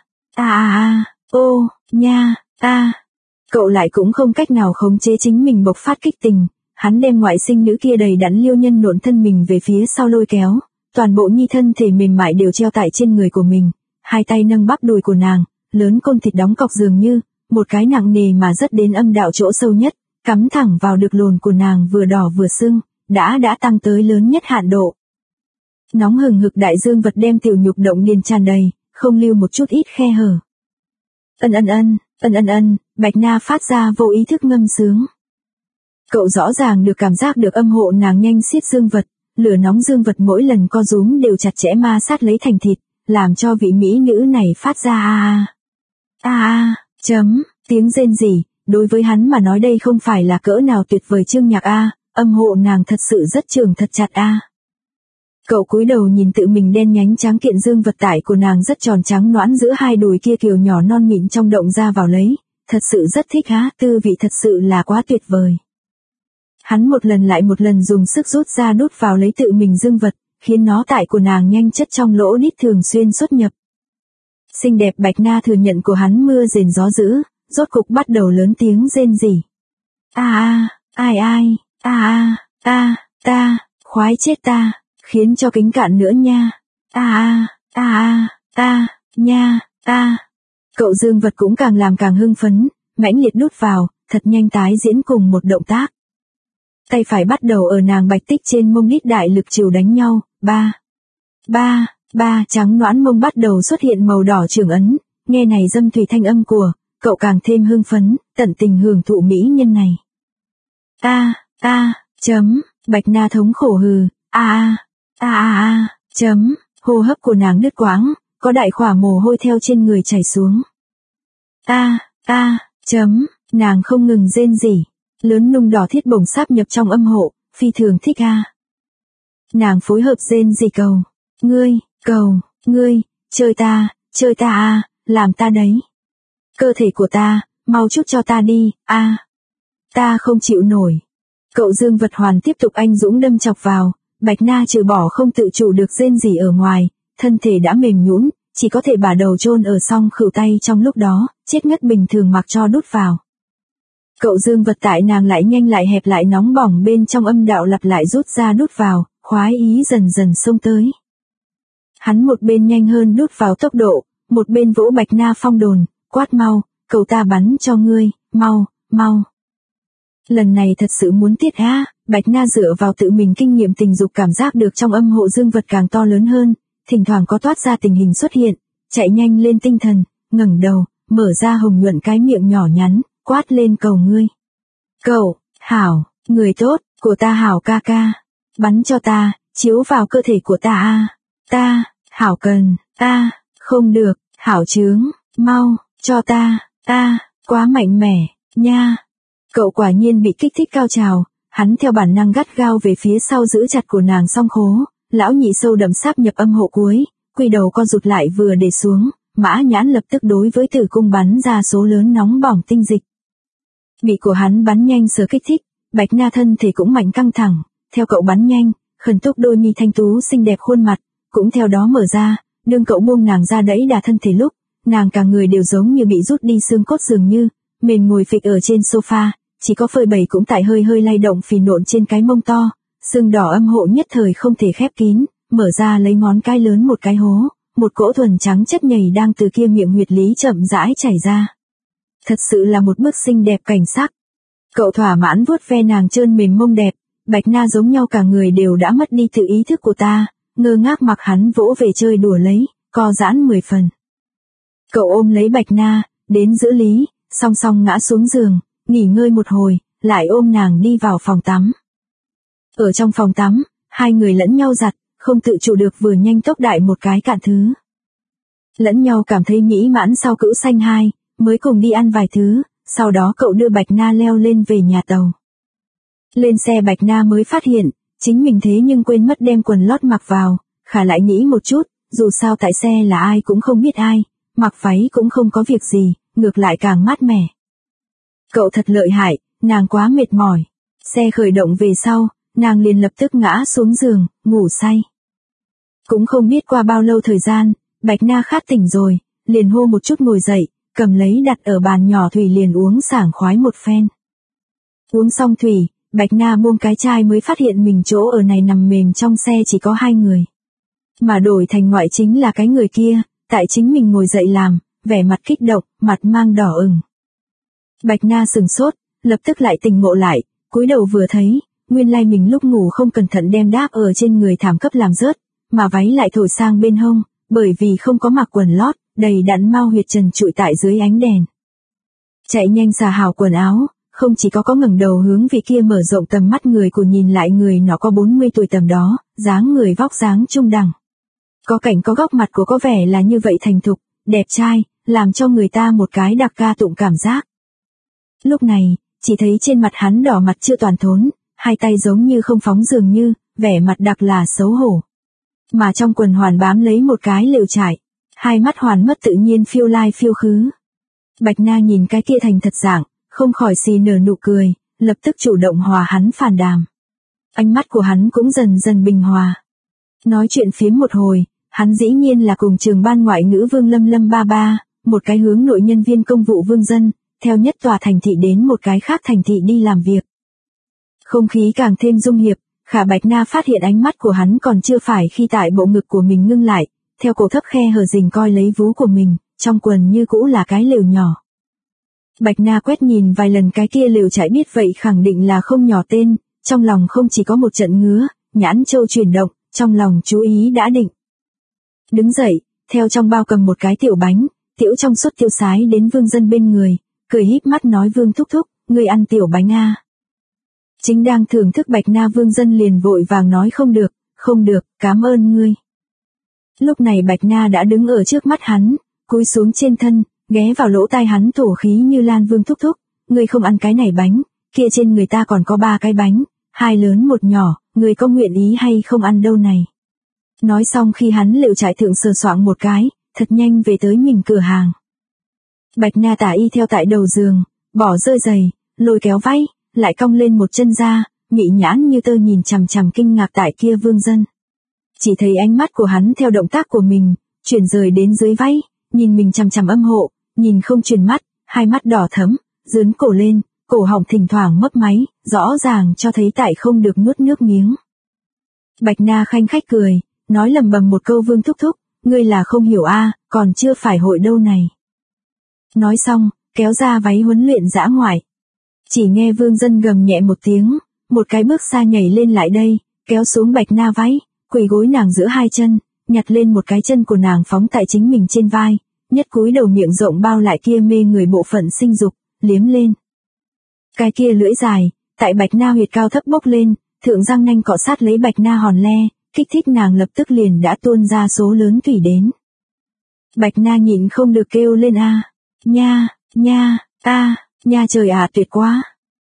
Cậu lại cũng không cách nào khống chế chính mình bộc phát kích tình, hắn đem ngoại sinh nữ kia đầy đặn liêu nhân nộn thân mình về phía sau lôi kéo, toàn bộ nhi thân thể mềm mại đều treo tại trên người của mình, hai tay nâng bắp đùi của nàng, lớn côn thịt đóng cọc dường như, một cái nặng nề mà rất đến âm đạo chỗ sâu nhất, cắm thẳng vào được lồn của nàng vừa đỏ vừa sưng, đã tăng tới lớn nhất hạn độ. Nóng hừng hực đại dương vật đem tiểu nhục động điền tràn đầy, không lưu một chút ít khe hở. Bạch Na phát ra vô ý thức ngâm sướng. Cậu rõ ràng được cảm giác được âm hộ nàng nhanh xiết dương vật, lửa nóng dương vật mỗi lần co rúm đều chặt chẽ ma sát lấy thành thịt, làm cho vị mỹ nữ này phát ra tiếng rên rỉ, đối với hắn mà nói đây không phải là cỡ nào tuyệt vời chương nhạc a, âm hộ nàng thật sự rất trường thật chặt a. Cậu cúi đầu nhìn tự mình đen nhánh trắng kiện dương vật tải của nàng rất tròn trắng nõn giữa hai đùi kia kiều nhỏ non mịn trong động ra vào lấy, thật sự rất thích há, tư vị thật sự là quá tuyệt vời. Hắn một lần lại một lần dùng sức rút ra đút vào lấy tự mình dương vật, khiến nó tải của nàng nhanh chất trong lỗ đít thường xuyên xuất nhập. Xinh đẹp Bạch Na thừa nhận của hắn mưa rền gió dữ, rốt cục bắt đầu lớn tiếng rên rỉ. Ai, ta, khoái chết ta, khiến cho kính cạn nữa nha. Nha. Cậu dương vật cũng càng làm càng hưng phấn, mãnh liệt đút vào, thật nhanh tái diễn cùng một động tác. Tay phải bắt đầu ở nàng bạch tích trên mông đít đại lực chiều đánh nhau, ba, trắng nõn mông bắt đầu xuất hiện màu đỏ trường ấn, nghe này dâm thủy thanh âm của, cậu càng thêm hưng phấn, tận tình hưởng thụ mỹ nhân này. Bạch Na thống khổ hừ, hô hấp của nàng đứt quãng, có đại khỏa mồ hôi theo trên người chảy xuống. Nàng không ngừng rên rỉ, lớn nung đỏ thiết bổng sáp nhập trong âm hộ, phi thường thích Nàng phối hợp rên rỉ cầu, ngươi, chơi ta làm ta đấy. Cơ thể của ta, mau chút cho ta đi, ta không chịu nổi. Cậu dương vật hoàn tiếp tục anh dũng đâm chọc vào, Bạch Na trừ bỏ không tự chủ được rên rỉ ở ngoài, thân thể đã mềm nhũn, chỉ có thể bả đầu chôn ở song khửu tay trong lúc đó, chết ngất bình thường mặc cho đút vào. Cậu dương vật tại nàng lại nhanh lại hẹp lại nóng bỏng bên trong âm đạo lặp lại rút ra đút vào, khoái ý dần dần xông tới. Hắn một bên nhanh hơn đút vào tốc độ, một bên vỗ Bạch Na phong đồn, quát mau, cậu ta bắn cho ngươi, mau. Lần này thật sự muốn tiết Bạch Na dựa vào tự mình kinh nghiệm tình dục cảm giác được trong âm hộ dương vật càng to lớn hơn, thỉnh thoảng có toát ra tình hình xuất hiện, chạy nhanh lên tinh thần, ngẩng đầu, mở ra hồng nhuận cái miệng nhỏ nhắn, quát lên cầu ngươi. Cậu, hảo, người tốt, của ta hảo ca ca, bắn cho ta, chiếu vào cơ thể của ta ta, hảo cần, không được, hảo chướng, mau, cho ta, quá mạnh mẽ, nha. Cậu quả nhiên bị kích thích cao trào, hắn theo bản năng gắt gao về phía sau giữ chặt của nàng song khố, lão nhị sâu đậm sáp nhập âm hộ cuối, quy đầu co rụt lại vừa để xuống, Mã Nhãn lập tức đối với tử cung bắn ra số lớn nóng bỏng tinh dịch. Bị của hắn bắn nhanh sờ kích thích, Bạch Na thân thể cũng mạnh căng thẳng, theo cậu bắn nhanh, khẩn túc đôi mi thanh tú xinh đẹp khuôn mặt, cũng theo đó mở ra, đương cậu buông nàng ra đẩy đà thân thể lúc, nàng cả người đều giống như bị rút đi xương cốt dường như, mềm ngồi phịch ở trên sofa, chỉ có phơi bày cũng tại hơi lay động phì nộn trên cái mông to, xương đỏ âm hộ nhất thời không thể khép kín, mở ra lấy ngón cái lớn một cái hố, một cỗ thuần trắng chất nhầy đang từ kia miệng huyệt lý chậm rãi chảy ra. Thật sự là một bức xinh đẹp cảnh sắc. Cậu thỏa mãn vuốt ve nàng trơn mềm mông đẹp, Bạch Na giống nhau cả người đều đã mất đi tự ý thức của ta, ngơ ngác mặc hắn vỗ về chơi đùa lấy, co giãn 10 phần. Cậu ôm lấy Bạch Na, đến giữa lý, song song ngã xuống giường, nghỉ ngơi một hồi, lại ôm nàng đi vào phòng tắm. Ở trong phòng tắm, hai người lẫn nhau giặt, không tự chủ được vừa nhanh tốc đại một cái cạn thứ. Lẫn nhau cảm thấy mỹ mãn sau cữu sanh hai, mới cùng đi ăn vài thứ, sau đó cậu đưa Bạch Na leo lên về nhà tàu. Lên xe Bạch Na mới phát hiện, chính mình thế nhưng quên mất đem quần lót mặc vào, khả lại nghĩ một chút, dù sao tại xe là ai cũng không biết ai, mặc váy cũng không có việc gì, ngược lại càng mát mẻ. Cậu thật lợi hại, nàng quá mệt mỏi. Xe khởi động về sau, nàng liền lập tức ngã xuống giường, ngủ say. Cũng không biết qua bao lâu thời gian, Bạch Na khát tỉnh rồi, liền hô một chút ngồi dậy, cầm lấy đặt ở bàn nhỏ thủy liền uống sảng khoái một phen. Uống xong thủy, Bạch Na buông cái chai mới phát hiện mình chỗ ở này nằm mềm trong xe chỉ có hai người. Mà đổi thành ngoại chính là cái người kia, tại chính mình ngồi dậy làm, vẻ mặt kích động, mặt mang đỏ ửng. Bạch Na sừng sốt, lập tức lại tỉnh ngộ lại, cúi đầu vừa thấy, nguyên lai mình lúc ngủ không cẩn thận đem đáp ở trên người thảm cấp làm rớt, mà váy lại thổi sang bên hông, bởi vì không có mặc quần lót, đầy đặn mao huyệt trần trụi tại dưới ánh đèn. Chạy nhanh xà hào quần áo, không chỉ có ngẩng đầu hướng về kia mở rộng tầm mắt người của nhìn lại người nó có 40 tuổi tầm đó, dáng người vóc dáng trung đẳng. Có cảnh có góc mặt của có vẻ là như vậy thành thục, đẹp trai, làm cho người ta một cái đặc ca tụng cảm giác. Lúc này, chỉ thấy trên mặt hắn đỏ mặt chưa toàn thốn, hai tay giống như không phóng dường như, vẻ mặt đặc là xấu hổ. Mà trong quần Hoàn bám lấy một cái lều trải, hai mắt Hoàn mất tự nhiên phiêu lai phiêu khứ. Bạch Na nhìn cái kia thành thật dạng, không khỏi xì nở nụ cười, lập tức chủ động hòa hắn phản đàm. Ánh mắt của hắn cũng dần dần bình hòa. Nói chuyện phiếm một hồi, hắn dĩ nhiên là cùng trường ban ngoại ngữ Vương Lâm Lâm ba ba, một cái hướng nội nhân viên công vụ vương dân, theo nhất tòa thành thị đến một cái khác thành thị đi làm việc. Không khí càng thêm dung hiệp, Khả Bạch Na phát hiện ánh mắt của hắn còn chưa phải khi tại bộ ngực của mình ngưng lại, theo cổ thấp khe hở rình coi lấy vú của mình, trong quần như cũ là cái lều nhỏ. Bạch Na quét nhìn vài lần cái kia lều trại biết vậy khẳng định là không nhỏ tên, trong lòng không chỉ có một trận ngứa, nhãn châu chuyển động, trong lòng chú ý đã định. Đứng dậy, theo trong bao cầm một cái tiểu bánh, tiểu trong suốt tiêu sái đến Vương Dân bên người, cười híp mắt nói Vương thúc thúc, ngươi ăn tiểu bánh à. Chính đang thưởng thức Bạch Na Vương Dân liền vội vàng nói không được, cảm ơn ngươi. Lúc này Bạch Na đã đứng ở trước mắt hắn, cúi xuống trên thân, ghé vào lỗ tai hắn thổ khí như lan Vương thúc thúc, ngươi không ăn cái này bánh, kia trên người ta còn có 3 cái bánh, 2 lớn 1 nhỏ, ngươi có nguyện ý hay không ăn đâu này. Nói xong khi hắn lều trại thượng sờ soạng một cái, thật nhanh về tới mình cửa hàng. Bạch Na tả y theo tại đầu giường, bỏ rơi giày, lôi kéo váy, lại cong lên một chân ra, mị nhãn như tơ nhìn chằm chằm kinh ngạc tại kia Vương Dân. Chỉ thấy ánh mắt của hắn theo động tác của mình, chuyển rời đến dưới váy, nhìn mình chằm chằm âm hộ, nhìn không chuyển mắt, hai mắt đỏ thẫm, dướn cổ lên, cổ họng thỉnh thoảng mấp máy, rõ ràng cho thấy tại không được nuốt nước miếng. Bạch Na khanh khách cười, nói lầm bầm một câu Vương thúc thúc, ngươi là không hiểu a, còn chưa phải hội đâu này. Nói xong, kéo ra váy huấn luyện dã ngoại. Chỉ nghe Vương Dân gầm nhẹ một tiếng, một cái bước xa nhảy lên lại đây, kéo xuống Bạch Na váy, quỳ gối nàng giữa hai chân, nhặt lên một cái chân của nàng phóng tại chính mình trên vai, nhất cúi đầu miệng rộng bao lại kia mê người bộ phận sinh dục, liếm lên. Cái kia lưỡi dài, tại Bạch Na huyệt cao thấp bốc lên, thượng răng nanh cọ sát lấy Bạch Na hòn le, kích thích nàng lập tức liền đã tuôn ra số lớn thủy đến. Bạch Na nhịn không được kêu lên a, nha trời tuyệt quá.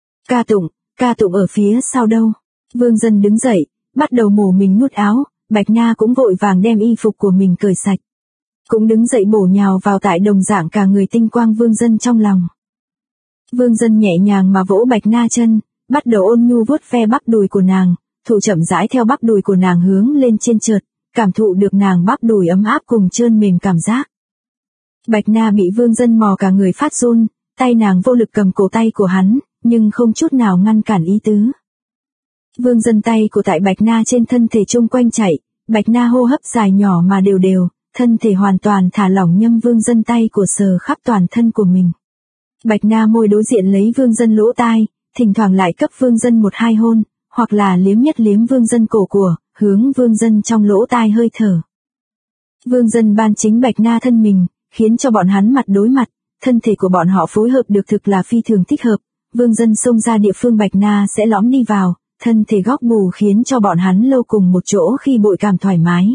Ca tụng ở phía sau đâu. Vương Dân đứng dậy, bắt đầu mổ mình nút áo, Bạch Na cũng vội vàng đem y phục của mình cởi sạch. Cũng đứng dậy bổ nhào vào tại đồng dạng cả người tinh quang Vương Dân trong lòng. Vương Dân nhẹ nhàng mà vỗ Bạch Na chân, bắt đầu ôn nhu vuốt ve bắp đùi của nàng, thủ chậm rãi theo bắp đùi của nàng hướng lên trên chợt, cảm thụ được nàng bắp đùi ấm áp cùng trơn mềm cảm giác. Bạch Na bị Vương Dân mò cả người phát run, tay nàng vô lực cầm cổ tay của hắn, nhưng không chút nào ngăn cản ý tứ. Vương Dân tay của tại Bạch Na trên thân thể chung quanh chạy, Bạch Na hô hấp dài nhỏ mà đều đều, thân thể hoàn toàn thả lỏng nhâm Vương Dân tay của sờ khắp toàn thân của mình. Bạch Na môi đối diện lấy Vương Dân lỗ tai, thỉnh thoảng lại cấp Vương Dân 1-2 hôn, hoặc là liếm nhất liếm Vương Dân cổ của, hướng Vương Dân trong lỗ tai hơi thở. Vương Dân ban chính Bạch Na thân mình, khiến cho bọn hắn mặt đối mặt, thân thể của bọn họ phối hợp được thực là phi thường thích hợp, Vương Dân xông ra địa phương Bạch Na sẽ lõm đi vào, thân thể góc bù khiến cho bọn hắn lâu cùng một chỗ khi bội cảm thoải mái.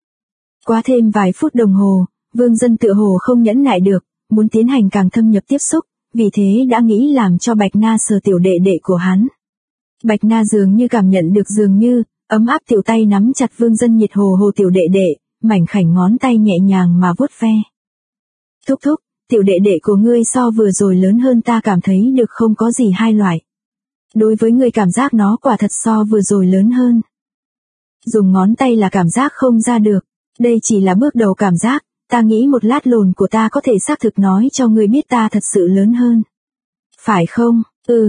Quá thêm vài phút đồng hồ, Vương Dân tựa hồ không nhẫn nại được, muốn tiến hành càng thâm nhập tiếp xúc, vì thế đã nghĩ làm cho Bạch Na sờ tiểu đệ đệ của hắn. Bạch Na dường như cảm nhận được dường như, ấm áp tiểu tay nắm chặt Vương Dân nhiệt hồ hồ tiểu đệ đệ, mảnh khảnh ngón tay nhẹ nhàng mà vuốt ve. Thúc thúc, tiểu đệ đệ của ngươi so vừa rồi lớn hơn ta cảm thấy được không có gì hai loại. Đối với ngươi cảm giác nó quả thật so vừa rồi lớn hơn. Dùng ngón tay là cảm giác không ra được, đây chỉ là bước đầu cảm giác, ta nghĩ một lát lồn của ta có thể xác thực nói cho ngươi biết ta thật sự lớn hơn. Phải không?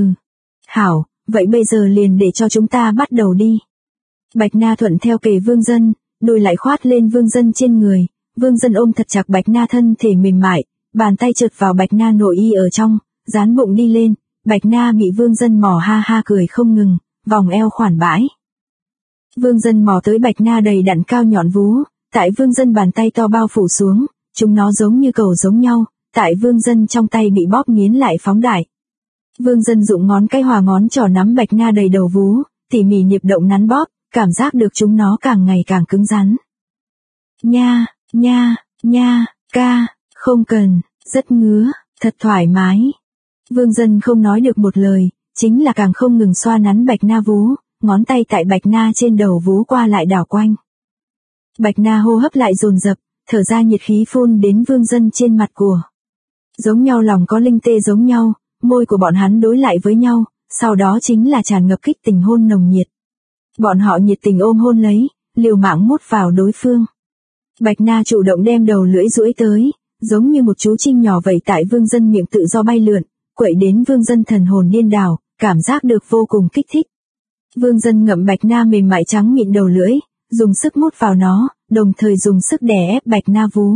Hảo, vậy bây giờ liền để cho chúng ta bắt đầu đi. Bạch Na thuận theo kề Vương Dân, đùi lại khoát lên Vương Dân trên người, Vương Dân ôm thật chặt Bạch Na thân thể mềm mại, bàn tay trượt vào Bạch Na nội y ở trong, dán bụng đi lên, Bạch Na bị Vương Dân mò ha ha cười không ngừng, vòng eo khoản bãi. Vương Dân mò tới Bạch Na đầy đặn cao nhọn vú, tại Vương Dân bàn tay to bao phủ xuống, chúng nó giống như cầu giống nhau, tại Vương Dân trong tay bị bóp nghiến lại phóng đại. Vương Dân dụng ngón cái hòa ngón trỏ nắm Bạch Na đầy đầu vú, tỉ mỉ nhịp động nắn bóp, cảm giác được chúng nó càng ngày càng cứng rắn. Nha, ca, không cần, rất ngứa, thật thoải mái. Vương Dân không nói được một lời, chính là càng không ngừng xoa nắn Bạch Na vú, ngón tay tại Bạch Na trên đầu vú qua lại đảo quanh. Bạch Na hô hấp lại dồn dập, thở ra nhiệt khí phun đến Vương Dân trên mặt của. Giống nhau lòng có linh tê giống nhau, môi của bọn hắn đối lại với nhau, sau đó chính là tràn ngập kích tình hôn nồng nhiệt. Bọn họ nhiệt tình ôm hôn lấy, liều mạng mút vào đối phương. Bạch Na chủ động đem đầu lưỡi duỗi tới, giống như một chú chim nhỏ vậy tại Vương Dân miệng tự do bay lượn, quậy đến Vương Dân thần hồn điên đảo, cảm giác được vô cùng kích thích. Vương Dân ngậm Bạch Na mềm mại trắng mịn đầu lưỡi, dùng sức mút vào nó, đồng thời dùng sức đè ép Bạch Na vú.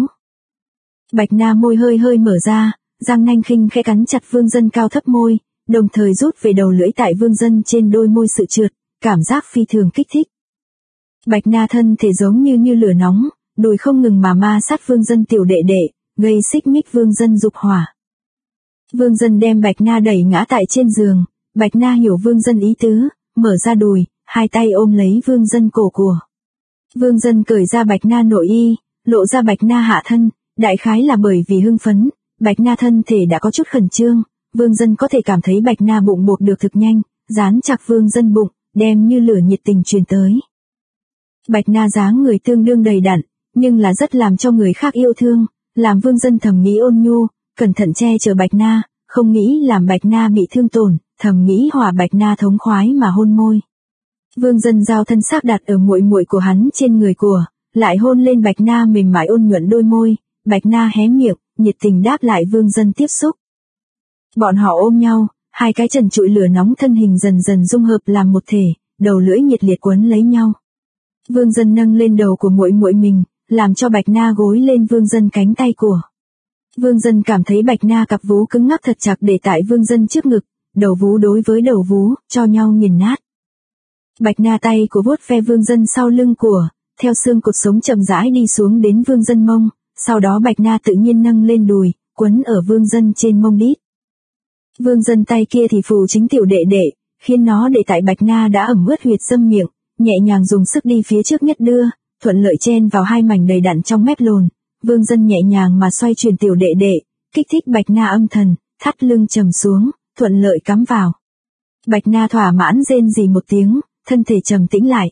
Bạch Na môi hơi hơi mở ra, răng nanh khinh khẽ cắn chặt Vương Dân cao thấp môi, đồng thời rút về đầu lưỡi tại Vương Dân trên đôi môi sự trượt, cảm giác phi thường kích thích. Bạch Na thân thể giống như lửa nóng, đùi không ngừng mà ma sát Vương Dân tiểu đệ đệ, gây xích mích Vương Dân dục hỏa. Vương Dân đem Bạch Na đẩy ngã tại trên giường, Bạch Na hiểu Vương Dân ý tứ, mở ra đùi, hai tay ôm lấy Vương Dân cổ của. Vương Dân cởi ra Bạch Na nội y, lộ ra Bạch Na hạ thân, đại khái là bởi vì hưng phấn, Bạch Na thân thể đã có chút khẩn trương, Vương Dân có thể cảm thấy Bạch Na bụng buộc được thực nhanh, dán chặt Vương Dân bụng, đem như lửa nhiệt tình truyền tới. Bạch Na dáng người tương đương đầy đặn, nhưng là rất làm cho người khác yêu thương, làm Vương Dân thầm nghĩ ôn nhu, cẩn thận che chở Bạch Na, không nghĩ làm Bạch Na bị thương tổn, thầm nghĩ hòa Bạch Na thống khoái mà hôn môi. Vương Dân giao thân xác đặt ở muội muội của hắn trên người của, lại hôn lên Bạch Na mềm mại ôn nhuận đôi môi, Bạch Na hé miệng, nhiệt tình đáp lại Vương Dân tiếp xúc. Bọn họ ôm nhau, hai cái trần trụi lửa nóng thân hình dần dần dung hợp làm một thể, đầu lưỡi nhiệt liệt quấn lấy nhau. Vương Dân nâng lên đầu của muội muội mình, làm cho Bạch Na gối lên Vương Dân cánh tay của. Vương Dân cảm thấy Bạch Na cặp vú cứng ngắc thật chặt để tại Vương Dân trước ngực, đầu vú đối với đầu vú, cho nhau nghiền nát. Bạch Na tay của vuốt ve Vương Dân sau lưng của, theo xương cột sống chậm rãi đi xuống đến Vương Dân mông, sau đó Bạch Na tự nhiên nâng lên đùi, quấn ở Vương Dân trên mông đít. Vương Dân tay kia thì phù chính tiểu đệ đệ, khiến nó để tại Bạch Na đã ẩm ướt huyệt dâm miệng, nhẹ nhàng dùng sức đi phía trước nhất đưa, thuận lợi chen vào hai mảnh đầy đặn trong mép lồn. Vương Dân nhẹ nhàng mà xoay chuyển tiểu đệ đệ, kích thích Bạch Na âm thần, thắt lưng trầm xuống, thuận lợi cắm vào. Bạch Na thỏa mãn rên rỉ một tiếng, thân thể trầm tĩnh lại.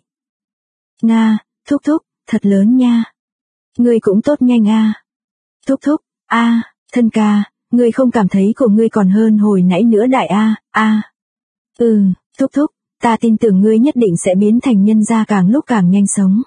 Nga, thúc thúc, thật lớn nha. Ngươi cũng tốt nhanh a. Thúc thúc, a, thân ca, ngươi không cảm thấy của ngươi còn hơn hồi nãy nữa đại a. Thúc thúc, ta tin tưởng ngươi nhất định sẽ biến thành nhân gia càng lúc càng nhanh sống.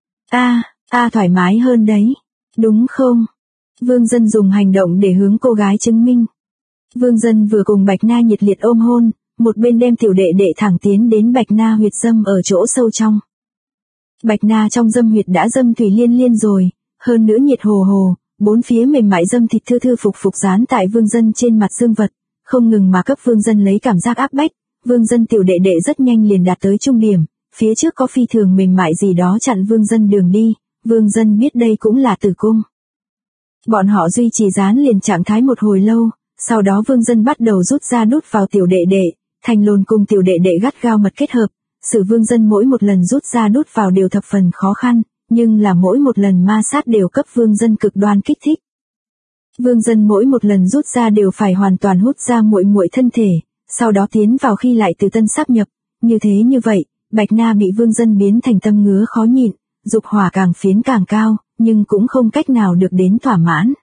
Thoải mái hơn đấy. Đúng không? Vương Dân dùng hành động để hướng cô gái chứng minh. Vương Dân vừa cùng Bạch Na nhiệt liệt ôm hôn, một bên đem tiểu đệ đệ thẳng tiến đến Bạch Na huyệt dâm ở chỗ sâu trong. Bạch Na trong dâm huyệt đã dâm thủy liên liên rồi, hơn nữa nhiệt hồ hồ, bốn phía mềm mại dâm thịt thư thư phục phục dán tại Vương Dân trên mặt dương vật, không ngừng mà cấp Vương Dân lấy cảm giác áp bách. Vương Dân tiểu đệ đệ rất nhanh liền đạt tới trung điểm, phía trước có phi thường mềm mại gì đó chặn Vương Dân đường đi, Vương Dân biết đây cũng là tử cung. Bọn họ duy trì dán liền trạng thái một hồi lâu, sau đó Vương Dân bắt đầu rút ra đút vào tiểu đệ đệ, thành lồn cùng tiểu đệ đệ gắt gao mật kết hợp, sự Vương Dân mỗi một lần rút ra đút vào đều thập phần khó khăn, nhưng là mỗi một lần ma sát đều cấp Vương Dân cực đoan kích thích. Vương Dân mỗi một lần rút ra đều phải hoàn toàn hút ra muội muội thân thể, sau đó tiến vào khi lại từ tân sáp nhập, như vậy, Bạch Na bị Vương Dân biến thành tâm ngứa khó nhịn, dục hỏa càng phiến càng cao, nhưng cũng không cách nào được đến thỏa mãn.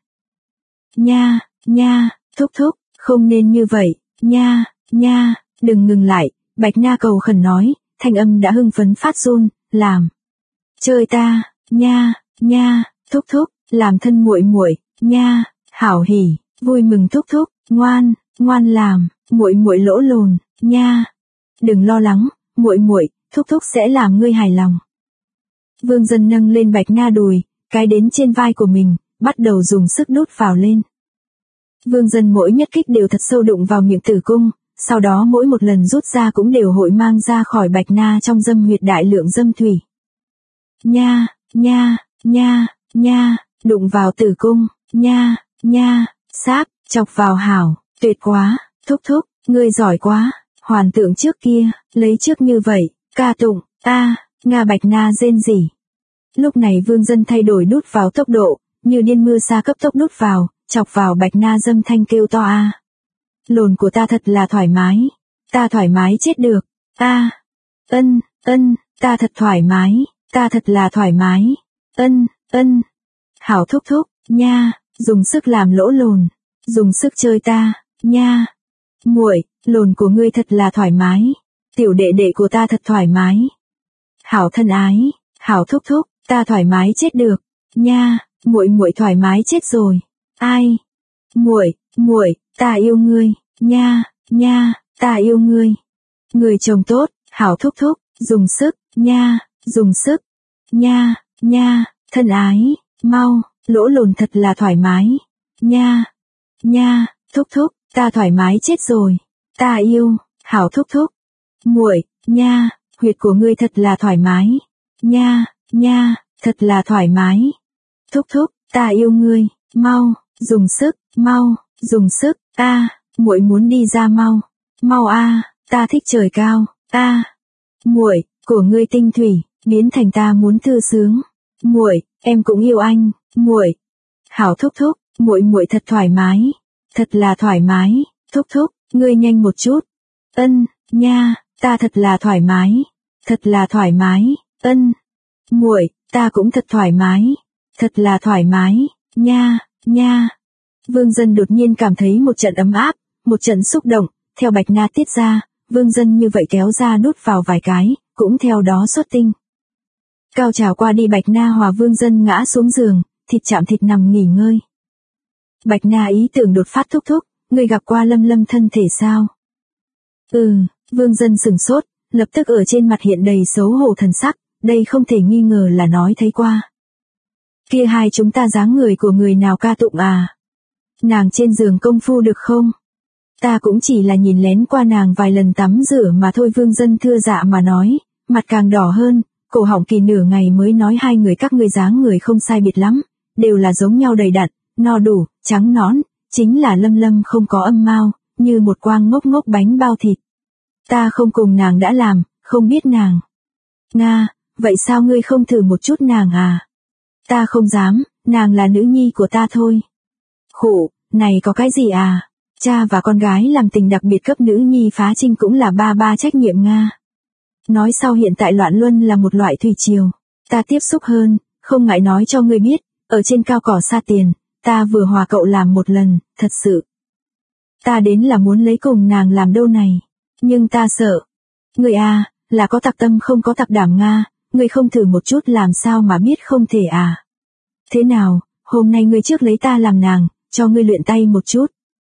Nha, thúc thúc, không nên như vậy, nha, đừng ngừng lại, Bạch Na cầu khẩn nói, thanh âm đã hưng phấn phát run, làm. Chơi ta, nha, thúc thúc, làm thân muội muội, nha, hảo hỉ, vui mừng thúc thúc, ngoan làm, muội muội lỗ lồn, nha. Đừng lo lắng, muội, thúc thúc sẽ làm ngươi hài lòng. Vương Dân nâng lên Bạch Na đùi, cái đến trên vai của mình, bắt đầu dùng sức đút vào lên. Vương Dân mỗi nhất kích đều thật sâu đụng vào miệng tử cung, sau đó mỗi một lần rút ra cũng đều hội mang ra khỏi Bạch Na trong dâm huyệt đại lượng dâm thủy. Nha, đụng vào tử cung, nha, sáp, chọc vào hảo, tuyệt quá, thúc thúc, ngươi giỏi quá, hoàn tượng trước kia, lấy trước như vậy, ca tụng, Nga Bạch Na rên rỉ. Lúc này Vương Dân thay đổi đút vào tốc độ, như điên mưa sa cấp tốc đút vào, chọc vào Bạch Na dâm thanh kêu to Lồn của ta thật là thoải mái. Ta thoải mái chết được. Ta thật thoải mái. Ta thật là thoải mái. Hảo thúc thúc, nha, dùng sức làm lỗ lồn. Dùng sức chơi ta, nha. Muội, lồn của ngươi thật là thoải mái. Tiểu đệ đệ của ta thật thoải mái. Hảo thân ái, hảo thúc thúc, ta thoải mái chết được. Nha, muội muội thoải mái chết rồi. Ai? Muội, ta yêu ngươi. Nha, ta yêu ngươi. Người chồng tốt, hảo thúc thúc, dùng sức, nha, dùng sức. Nha, thân ái, mau, lỗ lồn thật là thoải mái. Nha, thúc thúc, ta thoải mái chết rồi. Ta yêu, hảo thúc thúc. Muội, nha, huyệt của ngươi thật là thoải mái. Nha, thật là thoải mái. Thúc thúc, ta yêu ngươi, mau, dùng sức, muội muốn đi ra mau ta thích trời cao, muội, của ngươi tinh thủy, biến thành ta muốn thư sướng. Muội, em cũng yêu anh, muội. Hảo thúc thúc, muội thật thoải mái, thật là thoải mái, thúc thúc, ngươi nhanh một chút. Nha, ta thật là thoải mái, thật là thoải mái, muội, ta cũng thật thoải mái, thật là thoải mái, nha. Vương Dân đột nhiên cảm thấy một trận ấm áp, một trận xúc động, theo Bạch Na tiết ra, Vương Dân như vậy kéo ra đút vào vài cái, cũng theo đó xuất tinh. Cao trào qua đi, Bạch Na hòa Vương Dân ngã xuống giường, thịt chạm thịt nằm nghỉ ngơi. Bạch Na ý tưởng đột phát thúc thúc, ngươi gặp qua Lâm Lâm thân thể sao? Vương Dân sửng sốt, lập tức ở trên mặt hiện đầy xấu hổ thần sắc, đây không thể nghi ngờ là nói thấy qua. Kia hai chúng ta dáng người của người nào ca tụng à? Nàng trên giường công phu được không? Ta cũng chỉ là nhìn lén qua nàng vài lần tắm rửa mà thôi. Vương Dân thưa dạ mà nói, mặt càng đỏ hơn, cổ họng kỳ nửa ngày mới nói hai người các ngươi dáng người không sai biệt lắm, đều là giống nhau đầy đặn, no đủ, trắng nõn, chính là Lâm Lâm không có âm mao, như một quang ngốc ngốc bánh bao thịt. Ta không cùng nàng đã làm, không biết nàng. Nga, vậy sao ngươi không thử một chút nàng à? Ta không dám, nàng là nữ nhi của ta thôi. Khổ, này có cái gì à? Cha và con gái làm tình đặc biệt cấp nữ nhi phá trinh cũng là ba trách nhiệm Nga. Nói sau hiện tại loạn luân là một loại thủy triều. Ta tiếp xúc hơn, không ngại nói cho ngươi biết, ở trên cao cỏ xa tiền, ta vừa hòa cậu làm một lần, thật sự. Ta đến là muốn lấy cùng nàng làm đâu này, nhưng ta sợ. Ngươi à, là có tặc tâm không có tặc đảm Nga, ngươi không thử một chút làm sao mà biết không thể à. Thế nào, hôm nay ngươi trước lấy ta làm nàng, cho ngươi luyện tay một chút.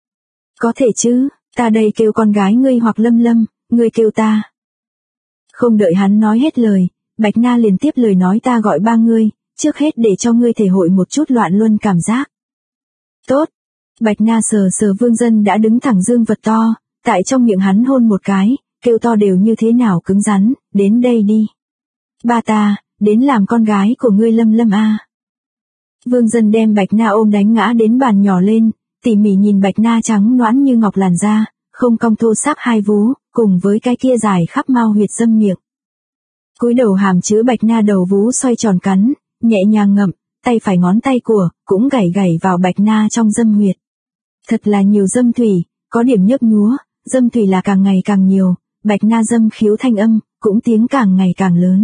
Có thể chứ, ta đây kêu con gái ngươi hoặc Lâm Lâm, ngươi kêu ta. Không đợi hắn nói hết lời, Bạch Na liền tiếp lời nói ta gọi ba ngươi, trước hết để cho ngươi thể hội một chút loạn luân cảm giác. Tốt. Bạch Na sờ Vương Dân đã đứng thẳng dương vật to, tại trong miệng hắn hôn một cái, kêu to đều như thế nào cứng rắn, đến đây đi. Ba ta, đến làm con gái của ngươi Lâm Lâm a. Vương Dân đem Bạch Na ôm đánh ngã đến bàn nhỏ lên, tỉ mỉ nhìn Bạch Na trắng nõn như ngọc làn da, không cong thô sáp hai vú, cùng với cái kia dài khắp mao huyệt dâm miệng. Cúi đầu hàm chứa Bạch Na đầu vú xoay tròn cắn, nhẹ nhàng ngậm, tay phải ngón tay của, cũng gảy vào Bạch Na trong dâm huyệt. Thật là nhiều dâm thủy, có điểm nhấp nhúa, dâm thủy là càng ngày càng nhiều, Bạch Na dâm khiếu thanh âm, cũng tiếng càng ngày càng lớn.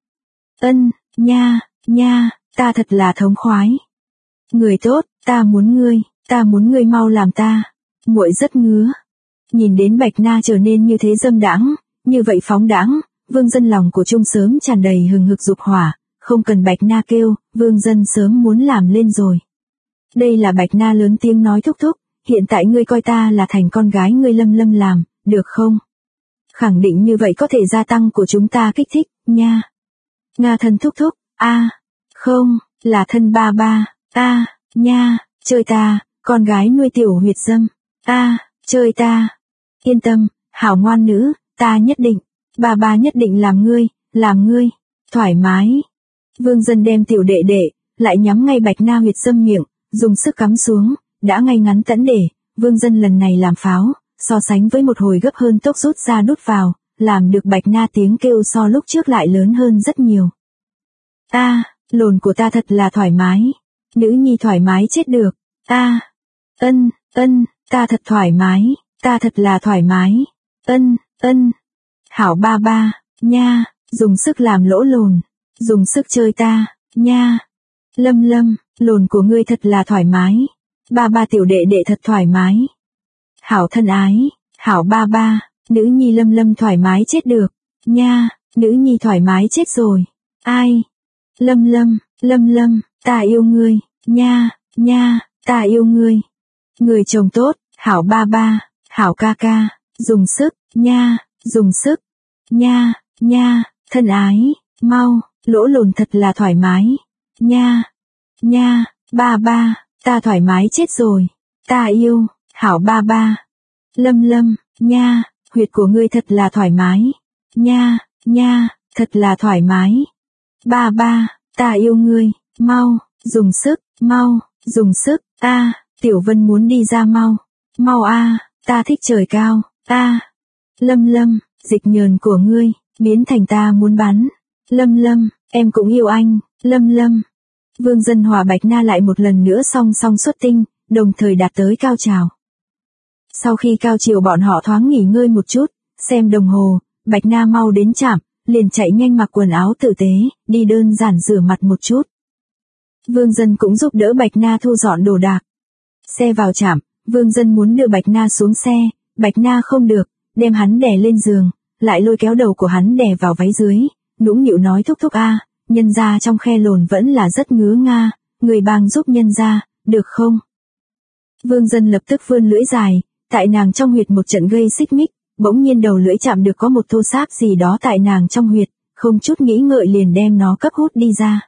Nha, ta thật là thống khoái. Người tốt, ta muốn ngươi mau làm ta. Muội rất ngứa. Nhìn đến Bạch Na trở nên như thế dâm đãng, như vậy phóng đãng, Vương Dân lòng của Trung sớm tràn đầy hừng hực dục hỏa, không cần Bạch Na kêu, Vương Dân sớm muốn làm lên rồi. Đây là Bạch Na lớn tiếng nói thúc thúc, hiện tại ngươi coi ta là thành con gái ngươi Lâm Lâm làm, được không? Khẳng định như vậy có thể gia tăng của chúng ta kích thích, nha. Nga thân thúc thúc, không, là thân ba, nha, chơi ta, con gái nuôi tiểu huyệt dâm, chơi ta. Yên tâm, hảo ngoan nữ, ta nhất định, ba nhất định làm ngươi, thoải mái. Vương Dân đem tiểu đệ đệ, lại nhắm ngay Bạch Na huyệt dâm miệng, dùng sức cắm xuống, đã ngay ngắn tẫn để, Vương Dân lần này làm pháo, so sánh với một hồi gấp hơn tốc rút ra đút vào, làm được Bạch Na tiếng kêu so lúc trước lại lớn hơn rất nhiều. Lồn của ta thật là thoải mái, nữ nhi thoải mái chết được, ta thật thoải mái, ta thật là thoải mái. Ân. Hảo ba ba, nha, dùng sức làm lỗ lồn, dùng sức chơi ta, nha. Lâm, lồn của ngươi thật là thoải mái. Ba ba tiểu đệ đệ thật thoải mái. Hảo thân ái, hảo ba ba, nữ nhi Lâm thoải mái chết được, nha, nữ nhi thoải mái chết rồi. Ai? Lâm, ta yêu ngươi, nha, ta yêu ngươi. Người chồng tốt, hảo ba ba, hảo ca ca, dùng sức, nha, dùng sức, nha, thân ái, mau, lỗ lồn thật là thoải mái, nha, ba ba, ta thoải mái chết rồi, ta yêu, hảo ba ba. Lâm, nha, huyệt của ngươi thật là thoải mái, nha, thật là thoải mái. Ba ba, ta yêu ngươi, mau, dùng sức, Tiểu Vân muốn đi ra mau ta thích trời cao, Lâm, dịch nhờn của ngươi, biến thành ta muốn bắn. Lâm, em cũng yêu anh, Lâm. Vương Dân Hòa Bạch Na lại một lần nữa song song xuất tinh, đồng thời đạt tới cao trào. Sau khi cao chiều bọn họ thoáng nghỉ ngơi một chút, xem đồng hồ, Bạch Na mau đến trạm, liền chạy nhanh mặc quần áo tử tế, đi đơn giản rửa mặt một chút. Vương Dân cũng giúp đỡ Bạch Na thu dọn đồ đạc. Xe vào trạm, Vương Dân muốn đưa Bạch Na xuống xe, Bạch Na không được, đem hắn đè lên giường, lại lôi kéo đầu của hắn đè vào váy dưới, nũng nịu nói thúc nhân ra trong khe lồn vẫn là rất ngứa nga, người bang giúp nhân ra, được không? Vương Dân lập tức vươn lưỡi dài, tại nàng trong huyệt một trận gây xích mích, bỗng nhiên đầu lưỡi chạm được có một thô sáp gì đó tại nàng trong huyệt, không chút nghĩ ngợi liền đem nó cấp hút đi ra.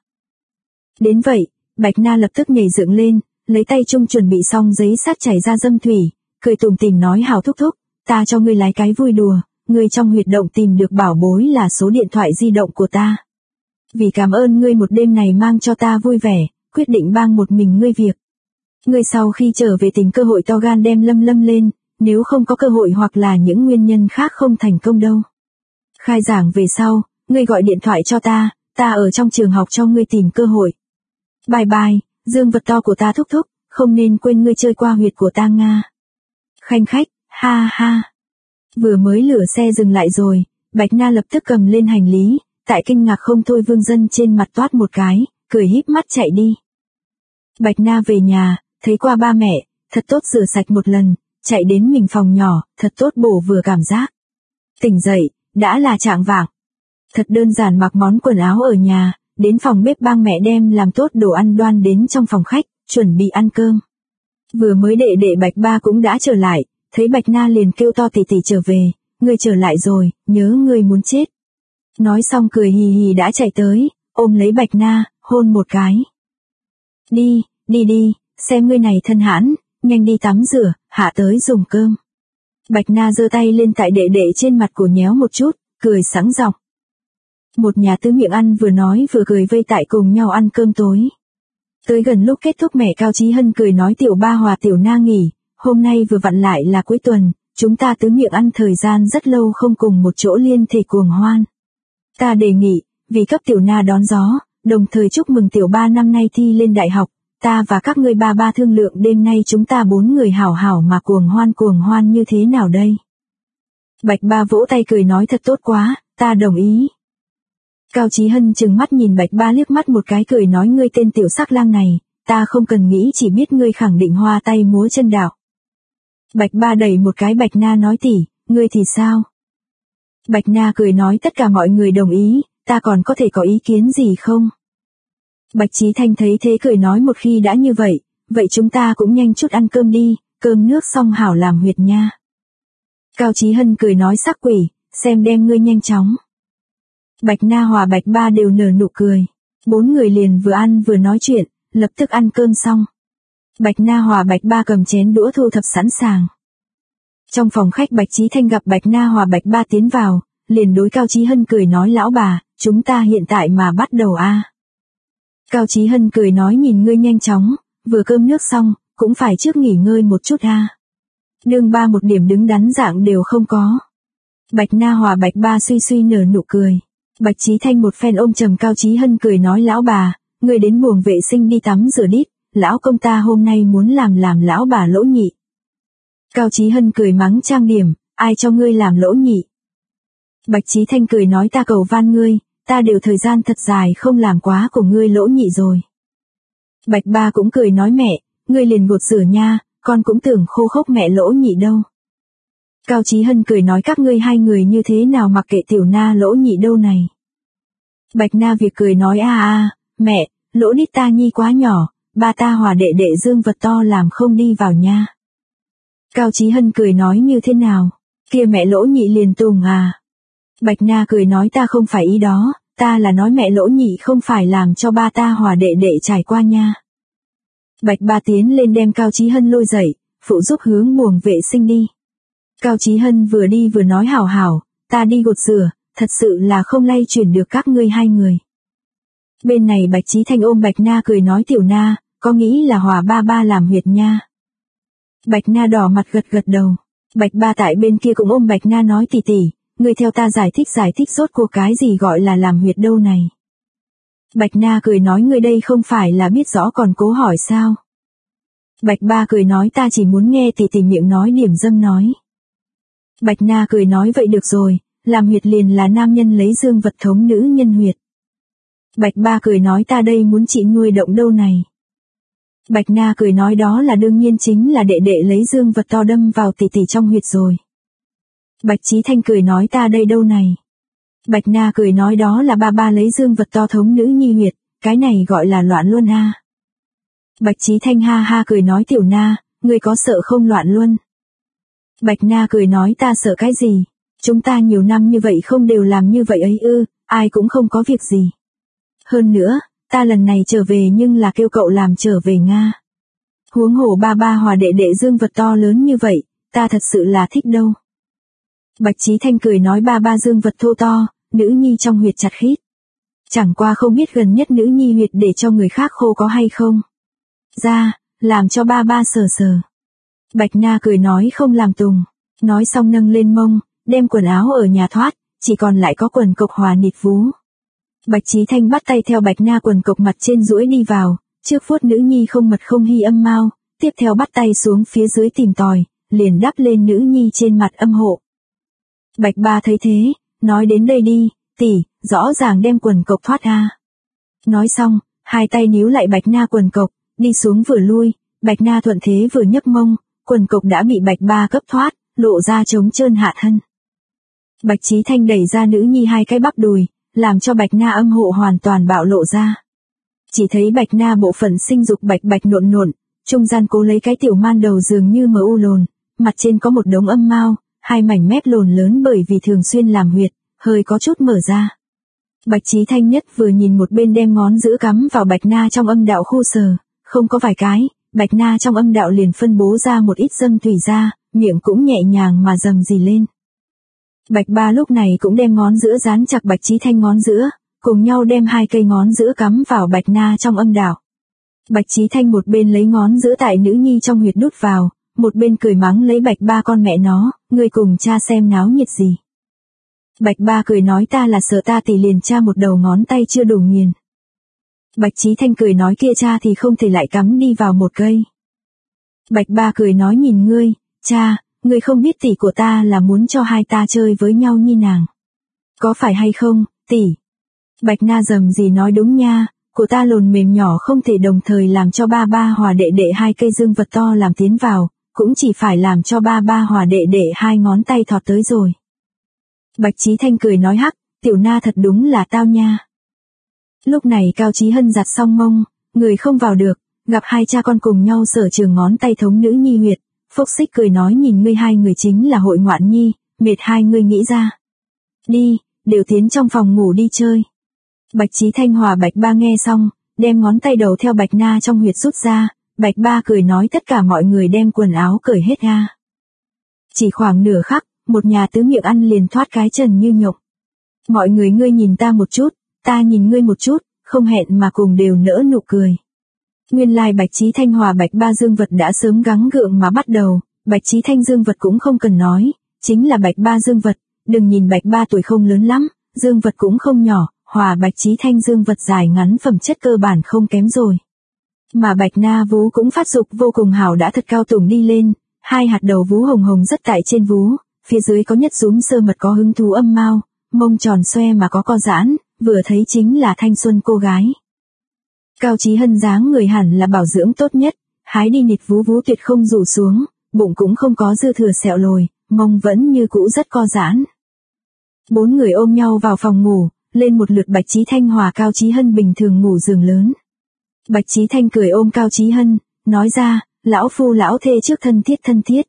Đến vậy, Bạch Na lập tức nhảy dựng lên, lấy tay chung chuẩn bị xong giấy sắt chảy ra dâm thủy, cười tủm tỉm nói hảo thúc, ta cho ngươi lái cái vui đùa, ngươi trong huyệt động tìm được bảo bối là số điện thoại di động của ta. Vì cảm ơn ngươi một đêm này mang cho ta vui vẻ, quyết định bang một mình ngươi việc. Ngươi sau khi trở về tìm cơ hội to gan đem Lâm lên, nếu không có cơ hội hoặc là những nguyên nhân khác không thành công đâu. Khai giảng về sau, ngươi gọi điện thoại cho ta ở trong trường học cho ngươi tìm cơ hội. Bye bye, dương vật to của ta thúc, không nên quên ngươi chơi qua huyệt của ta Nga. Khanh khách, ha. Vừa mới lửa xe dừng lại rồi, Bạch Na lập tức cầm lên hành lý, tại kinh ngạc không thôi Vương Dân trên mặt toát một cái, cười híp mắt chạy đi. Bạch Na về nhà, thấy qua ba mẹ, thật tốt rửa sạch một lần, chạy đến mình phòng nhỏ, thật tốt bổ vừa cảm giác. Tỉnh dậy, đã là trạng vạng. Thật đơn giản mặc món quần áo ở nhà, đến phòng bếp bang mẹ đem làm tốt đồ ăn đoan đến trong phòng khách, chuẩn bị ăn cơm. Vừa mới đệ Bạch Ba cũng đã trở lại, thấy Bạch Na liền kêu to tỷ trở về, ngươi trở lại rồi, nhớ ngươi muốn chết. Nói xong cười hì hì đã chạy tới, ôm lấy Bạch Na, hôn một cái. Đi, xem ngươi này thân hãn, nhanh đi tắm rửa, hạ tới dùng cơm. Bạch Na giơ tay lên tại đệ trên mặt của nhéo một chút, cười sẵn giọng. Một nhà tứ miệng ăn vừa nói vừa cười vây tại cùng nhau ăn cơm tối. Tới gần lúc kết thúc mẹ Cao Chí Hân cười nói tiểu ba hòa tiểu na nghỉ, hôm nay vừa vặn lại là cuối tuần, chúng ta tứ miệng ăn thời gian rất lâu không cùng một chỗ liên thể cuồng hoan. Ta đề nghị, vì cấp tiểu na đón gió, đồng thời chúc mừng tiểu ba năm nay thi lên đại học, ta và các ngươi ba thương lượng đêm nay chúng ta 4 người hảo hảo mà cuồng hoan như thế nào đây? Bạch Ba vỗ tay cười nói thật tốt quá, ta đồng ý. Cao Chí Hân trừng mắt nhìn Bạch Ba liếc mắt một cái cười nói ngươi tên tiểu sắc lang này, ta không cần nghĩ chỉ biết ngươi khẳng định hoa tay múa chân đạo. Bạch Ba đẩy một cái Bạch Na nói tỷ, ngươi thì sao? Bạch Na cười nói tất cả mọi người đồng ý, ta còn có thể có ý kiến gì không? Bạch Chí Thanh thấy thế cười nói một khi đã như vậy, vậy chúng ta cũng nhanh chút ăn cơm đi, cơm nước xong hảo làm huyệt nha. Cao Chí Hân cười nói sắc quỷ, xem đem ngươi nhanh chóng. Bạch Na hòa Bạch Ba đều nở nụ cười, 4 người liền vừa ăn vừa nói chuyện, lập tức ăn cơm xong. Bạch Na hòa Bạch Ba cầm chén đũa thu thập sẵn sàng. Trong phòng khách Bạch Chí Thanh gặp Bạch Na hòa Bạch Ba tiến vào, liền đối Cao Chí Hân cười nói lão bà, chúng ta hiện tại mà bắt đầu a. Cao Chí Hân cười nói nhìn ngươi nhanh chóng, vừa cơm nước xong, cũng phải trước nghỉ ngơi một chút a. Nương ba một điểm đứng đắn dạng đều không có. Bạch Na hòa Bạch Ba suy nở nụ cười. Bạch Chí Thanh một phen ôm trầm Cao Chí Hân cười nói lão bà, ngươi đến buồng vệ sinh đi tắm rửa đít, lão công ta hôm nay muốn làm lão bà lỗ nhị. Cao Chí Hân cười mắng Trang Điểm, ai cho ngươi làm lỗ nhị. Bạch Chí Thanh cười nói ta cầu van ngươi, ta đều thời gian thật dài không làm quá của ngươi lỗ nhị rồi. Bạch Ba cũng cười nói mẹ, ngươi liền gột rửa nha, con cũng tưởng khô khốc mẹ lỗ nhị đâu. Cao Chí Hân cười nói các ngươi hai người như thế nào mặc kệ tiểu na lỗ nhị đâu này. Bạch Na Việc cười nói mẹ, lỗ đít ta nhi quá nhỏ, ba ta hòa đệ đệ dương vật to làm không đi vào nha. Cao Chí Hân cười nói như thế nào, kia mẹ lỗ nhị liền tùng à. Bạch Na cười nói ta không phải ý đó, ta là nói mẹ lỗ nhị không phải làm cho ba ta hòa đệ đệ trải qua nha. Bạch Ba tiến lên đem Cao Chí Hân lôi dậy, phụ giúp hướng buồng vệ sinh đi. Cao Chí Hân vừa đi vừa nói hảo hảo, ta đi gột rửa, thật sự là không lay chuyển được các ngươi hai người. Bên này Bạch Chí Thanh ôm Bạch Na cười nói tiểu Na, có nghĩ là hòa ba ba làm huyệt nha. Bạch Na đỏ mặt gật gật đầu. Bạch Ba tại bên kia cũng ôm Bạch Na nói tỷ tỷ, ngươi theo ta giải thích rốt cuộc cái gì gọi là làm huyệt đâu này. Bạch Na cười nói ngươi đây không phải là biết rõ còn cố hỏi sao. Bạch Ba cười nói ta chỉ muốn nghe tỷ tỷ miệng nói điểm dâm nói. Bạch Na cười nói vậy được rồi, làm huyệt liền là nam nhân lấy dương vật thống nữ nhân huyệt. Bạch Ba cười nói ta đây muốn chị nuôi động đâu này. Bạch Na cười nói đó là đương nhiên chính là đệ đệ lấy dương vật to đâm vào tỷ tỷ trong huyệt rồi. Bạch Chí Thanh cười nói ta đây đâu này. Bạch Na cười nói đó là ba ba lấy dương vật to thống nữ nhi huyệt, cái này gọi là loạn luân ha. Bạch Chí Thanh ha ha cười nói tiểu Na, ngươi có sợ không loạn luân. Bạch Na cười nói ta sợ cái gì, chúng ta nhiều năm như vậy không đều làm như vậy ấy ư, ai cũng không có việc gì. Hơn nữa, ta lần này trở về nhưng là kêu cậu làm trở về Nga. Huống hồ ba ba hòa đệ đệ dương vật to lớn như vậy, ta thật sự là thích đâu. Bạch Chí Thanh cười nói ba ba dương vật thô to, nữ nhi trong huyệt chặt khít. Chẳng qua không biết gần nhất nữ nhi huyệt để cho người khác khô có hay không. Ra, làm cho ba ba sờ sờ. Bạch Na cười nói không làm tùng. Nói xong nâng lên mông, đem quần áo ở nhà thoát, chỉ còn lại có quần cộc hòa nịt vú. Bạch Chí Thanh bắt tay theo Bạch Na quần cộc mặt trên duỗi đi vào, trước vuốt nữ nhi không mật không hy âm mau, tiếp theo bắt tay xuống phía dưới tìm tòi, liền đắp lên nữ nhi trên mặt âm hộ. Bạch Ba thấy thế, nói đến đây đi, tỷ, rõ ràng đem quần cộc thoát ra. Nói xong, hai tay níu lại Bạch Na quần cộc, đi xuống vừa lui, Bạch Na thuận thế vừa nhấc mông, quần cộc đã bị Bạch Ba cấp thoát, lộ ra trống trơn hạ thân. Bạch Chí Thanh đẩy ra nữ nhi hai cái bắp đùi, làm cho Bạch Na âm hộ hoàn toàn bạo lộ ra. Chỉ thấy Bạch Na bộ phận sinh dục bạch bạch nộn nộn, trung gian cố lấy cái tiểu man đầu dường như mờ u lồn, mặt trên có một đống âm mao, hai mảnh mép lồn lớn bởi vì thường xuyên làm huyệt, hơi có chút mở ra. Bạch Chí Thanh nhất vừa nhìn một bên đem ngón giữa cắm vào Bạch Na trong âm đạo khu sờ, không có vài cái, Bạch Na trong âm đạo liền phân bố ra một ít dâm thủy ra, miệng cũng nhẹ nhàng mà rầm rì lên. Bạch Ba lúc này cũng đem ngón giữa dán chặt Bạch Chí Thanh ngón giữa, cùng nhau đem hai cây ngón giữa cắm vào Bạch Na trong âm đạo. Bạch Chí Thanh một bên lấy ngón giữa tại nữ nhi trong huyệt đút vào, một bên cười mắng lấy Bạch Ba con mẹ nó, ngươi cùng cha xem náo nhiệt gì. Bạch Ba cười nói ta là sợ ta tỷ liền cha một đầu ngón tay chưa đủ nghiền. Bạch Chí Thanh cười nói kia cha thì không thể lại cắm đi vào một cây. Bạch Ba cười nói nhìn ngươi, cha, ngươi không biết tỷ của ta là muốn cho hai ta chơi với nhau như nàng. Có phải hay không, tỷ? Bạch Na rầm gì nói đúng nha, của ta lồn mềm nhỏ không thể đồng thời làm cho ba ba hòa đệ đệ hai cây dương vật to làm tiến vào, cũng chỉ phải làm cho ba ba hòa đệ đệ hai ngón tay thọt tới rồi. Bạch Chí Thanh cười nói hắc, tiểu Na thật đúng là tao nha. Lúc này Cao Chí Hân giặt xong mông, người không vào được, gặp hai cha con cùng nhau sở trường ngón tay thống nữ nhi huyệt, phốc xích cười nói nhìn ngươi hai người chính là hội ngoạn nhi, mệt hai ngươi nghĩ ra. Đi, đều tiến trong phòng ngủ đi chơi. Bạch Chí Thanh hòa Bạch Ba nghe xong, đem ngón tay đầu theo Bạch Na trong huyệt rút ra, Bạch Ba cười nói tất cả mọi người đem quần áo cởi hết ra. Chỉ khoảng nửa khắc, một nhà tứ miệng ăn liền thoát cái trần như nhộng. Mọi người ngươi nhìn ta một chút, ta nhìn ngươi một chút, không hẹn mà cùng đều nỡ nụ cười. Nguyên lai Bạch Chí Thanh hòa Bạch Ba dương vật đã sớm gắng gượng mà bắt đầu, Bạch Chí Thanh dương vật cũng không cần nói, chính là Bạch Ba dương vật, đừng nhìn Bạch Ba tuổi không lớn lắm, dương vật cũng không nhỏ, hòa Bạch Chí Thanh dương vật dài ngắn phẩm chất cơ bản không kém rồi. Mà Bạch Na vú cũng phát dục vô cùng hảo đã thật cao tủng đi lên, hai hạt đầu vú hồng hồng rất tại trên vú, phía dưới có nhất rúm sơ mật có hứng thú âm mao, mông tròn xoe mà có co giãn, vừa thấy chính là thanh xuân cô gái. Cao Chí Hân dáng người hẳn là bảo dưỡng tốt nhất, hái đi nịt vú vú tuyệt không rủ xuống, bụng cũng không có dư thừa sẹo lồi, mông vẫn như cũ rất co giãn. Bốn người ôm nhau vào phòng ngủ, lên một lượt Bạch Chí Thanh hòa Cao Chí Hân bình thường ngủ giường lớn. Bạch Chí Thanh cười ôm Cao Chí Hân, nói ra, lão phu lão thê trước thân thiết thân thiết.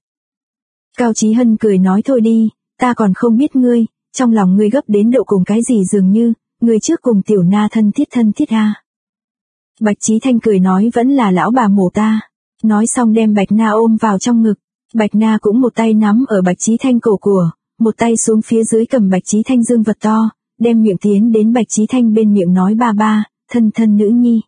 Cao Chí Hân cười nói thôi đi, ta còn không biết ngươi, trong lòng ngươi gấp đến độ cùng cái gì dường như, ngươi trước cùng tiểu na thân thiết à. Bạch Chí Thanh cười nói vẫn là lão bà mổ ta, nói xong đem Bạch Na ôm vào trong ngực, Bạch Na cũng một tay nắm ở Bạch Chí Thanh cổ của, một tay xuống phía dưới cầm Bạch Chí Thanh dương vật to, đem miệng tiến đến Bạch Chí Thanh bên miệng nói ba ba, thân thân nữ nhi.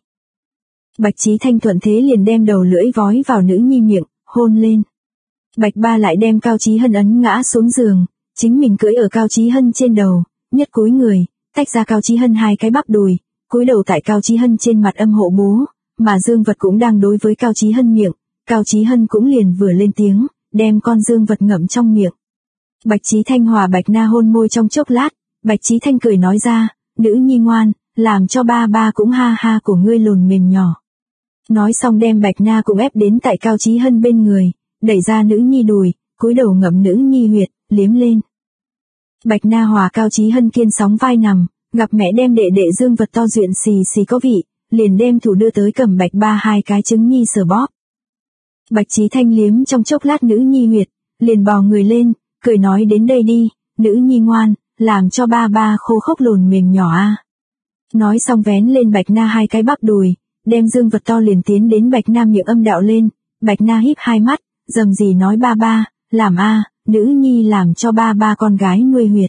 Bạch Chí Thanh thuận thế liền đem đầu lưỡi vói vào nữ nhi miệng, hôn lên. Bạch ba lại đem Cao Chí Hân ấn ngã xuống giường, chính mình cưỡi ở Cao Chí Hân trên đầu, nhất cúi người, tách ra Cao Chí Hân hai cái bắp đùi, cúi đầu tại Cao Chí Hân trên mặt âm hộ bú, mà dương vật cũng đang đối với Cao Chí Hân miệng, Cao Chí Hân cũng liền vừa lên tiếng, đem con dương vật ngậm trong miệng. Bạch Chí Thanh hòa Bạch Na hôn môi trong chốc lát, Bạch Chí Thanh cười nói ra, nữ nhi ngoan, làm cho ba ba cũng ha ha của ngươi lồn mềm nhỏ. Nói xong đem Bạch Na cũng ép đến tại Cao Chí Hân bên người, đẩy ra nữ nhi đùi, cúi đầu ngậm nữ nhi huyệt, liếm lên. Bạch Na hòa Cao Chí Hân kiên sóng vai nằm, gặp mẹ đem đệ đệ dương vật to duyện xì xì có vị, liền đem thủ đưa tới cầm Bạch ba hai cái trứng nhi sờ bóp. Bạch Chí Thanh liếm trong chốc lát nữ nhi huyệt, liền bò người lên, cười nói đến đây đi, nữ nhi ngoan, làm cho ba ba khô khốc lồn mềm nhỏ a. Nói xong vén lên Bạch Na hai cái bắp đùi, đem dương vật to liền tiến đến Bạch Na miệng âm đạo lên, Bạch Na híp hai mắt, rầm rì nói ba ba, làm a, nữ nhi làm cho ba ba con gái nuôi huyệt.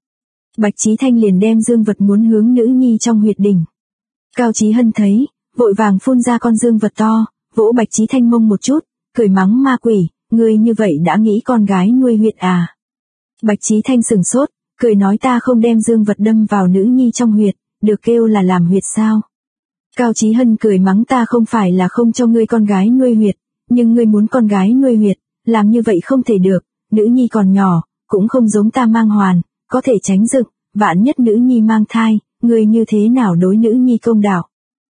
Bạch Chí Thanh liền đem dương vật muốn hướng nữ nhi trong huyệt đỉnh. Cao Chí Hân thấy, vội vàng phun ra con dương vật to, vỗ Bạch Chí Thanh mông một chút, cười mắng ma quỷ, ngươi như vậy đã nghĩ con gái nuôi huyệt à. Bạch Chí Thanh sừng sốt, cười nói ta không đem dương vật đâm vào nữ nhi trong huyệt, được kêu là làm huyệt sao. Cao Chí Hân cười mắng ta không phải là không cho ngươi con gái nuôi huyệt, nhưng ngươi muốn con gái nuôi huyệt, làm như vậy không thể được, nữ nhi còn nhỏ, cũng không giống ta mang hoàn, có thể tránh dựng, vạn nhất nữ nhi mang thai, ngươi như thế nào đối nữ nhi công đạo.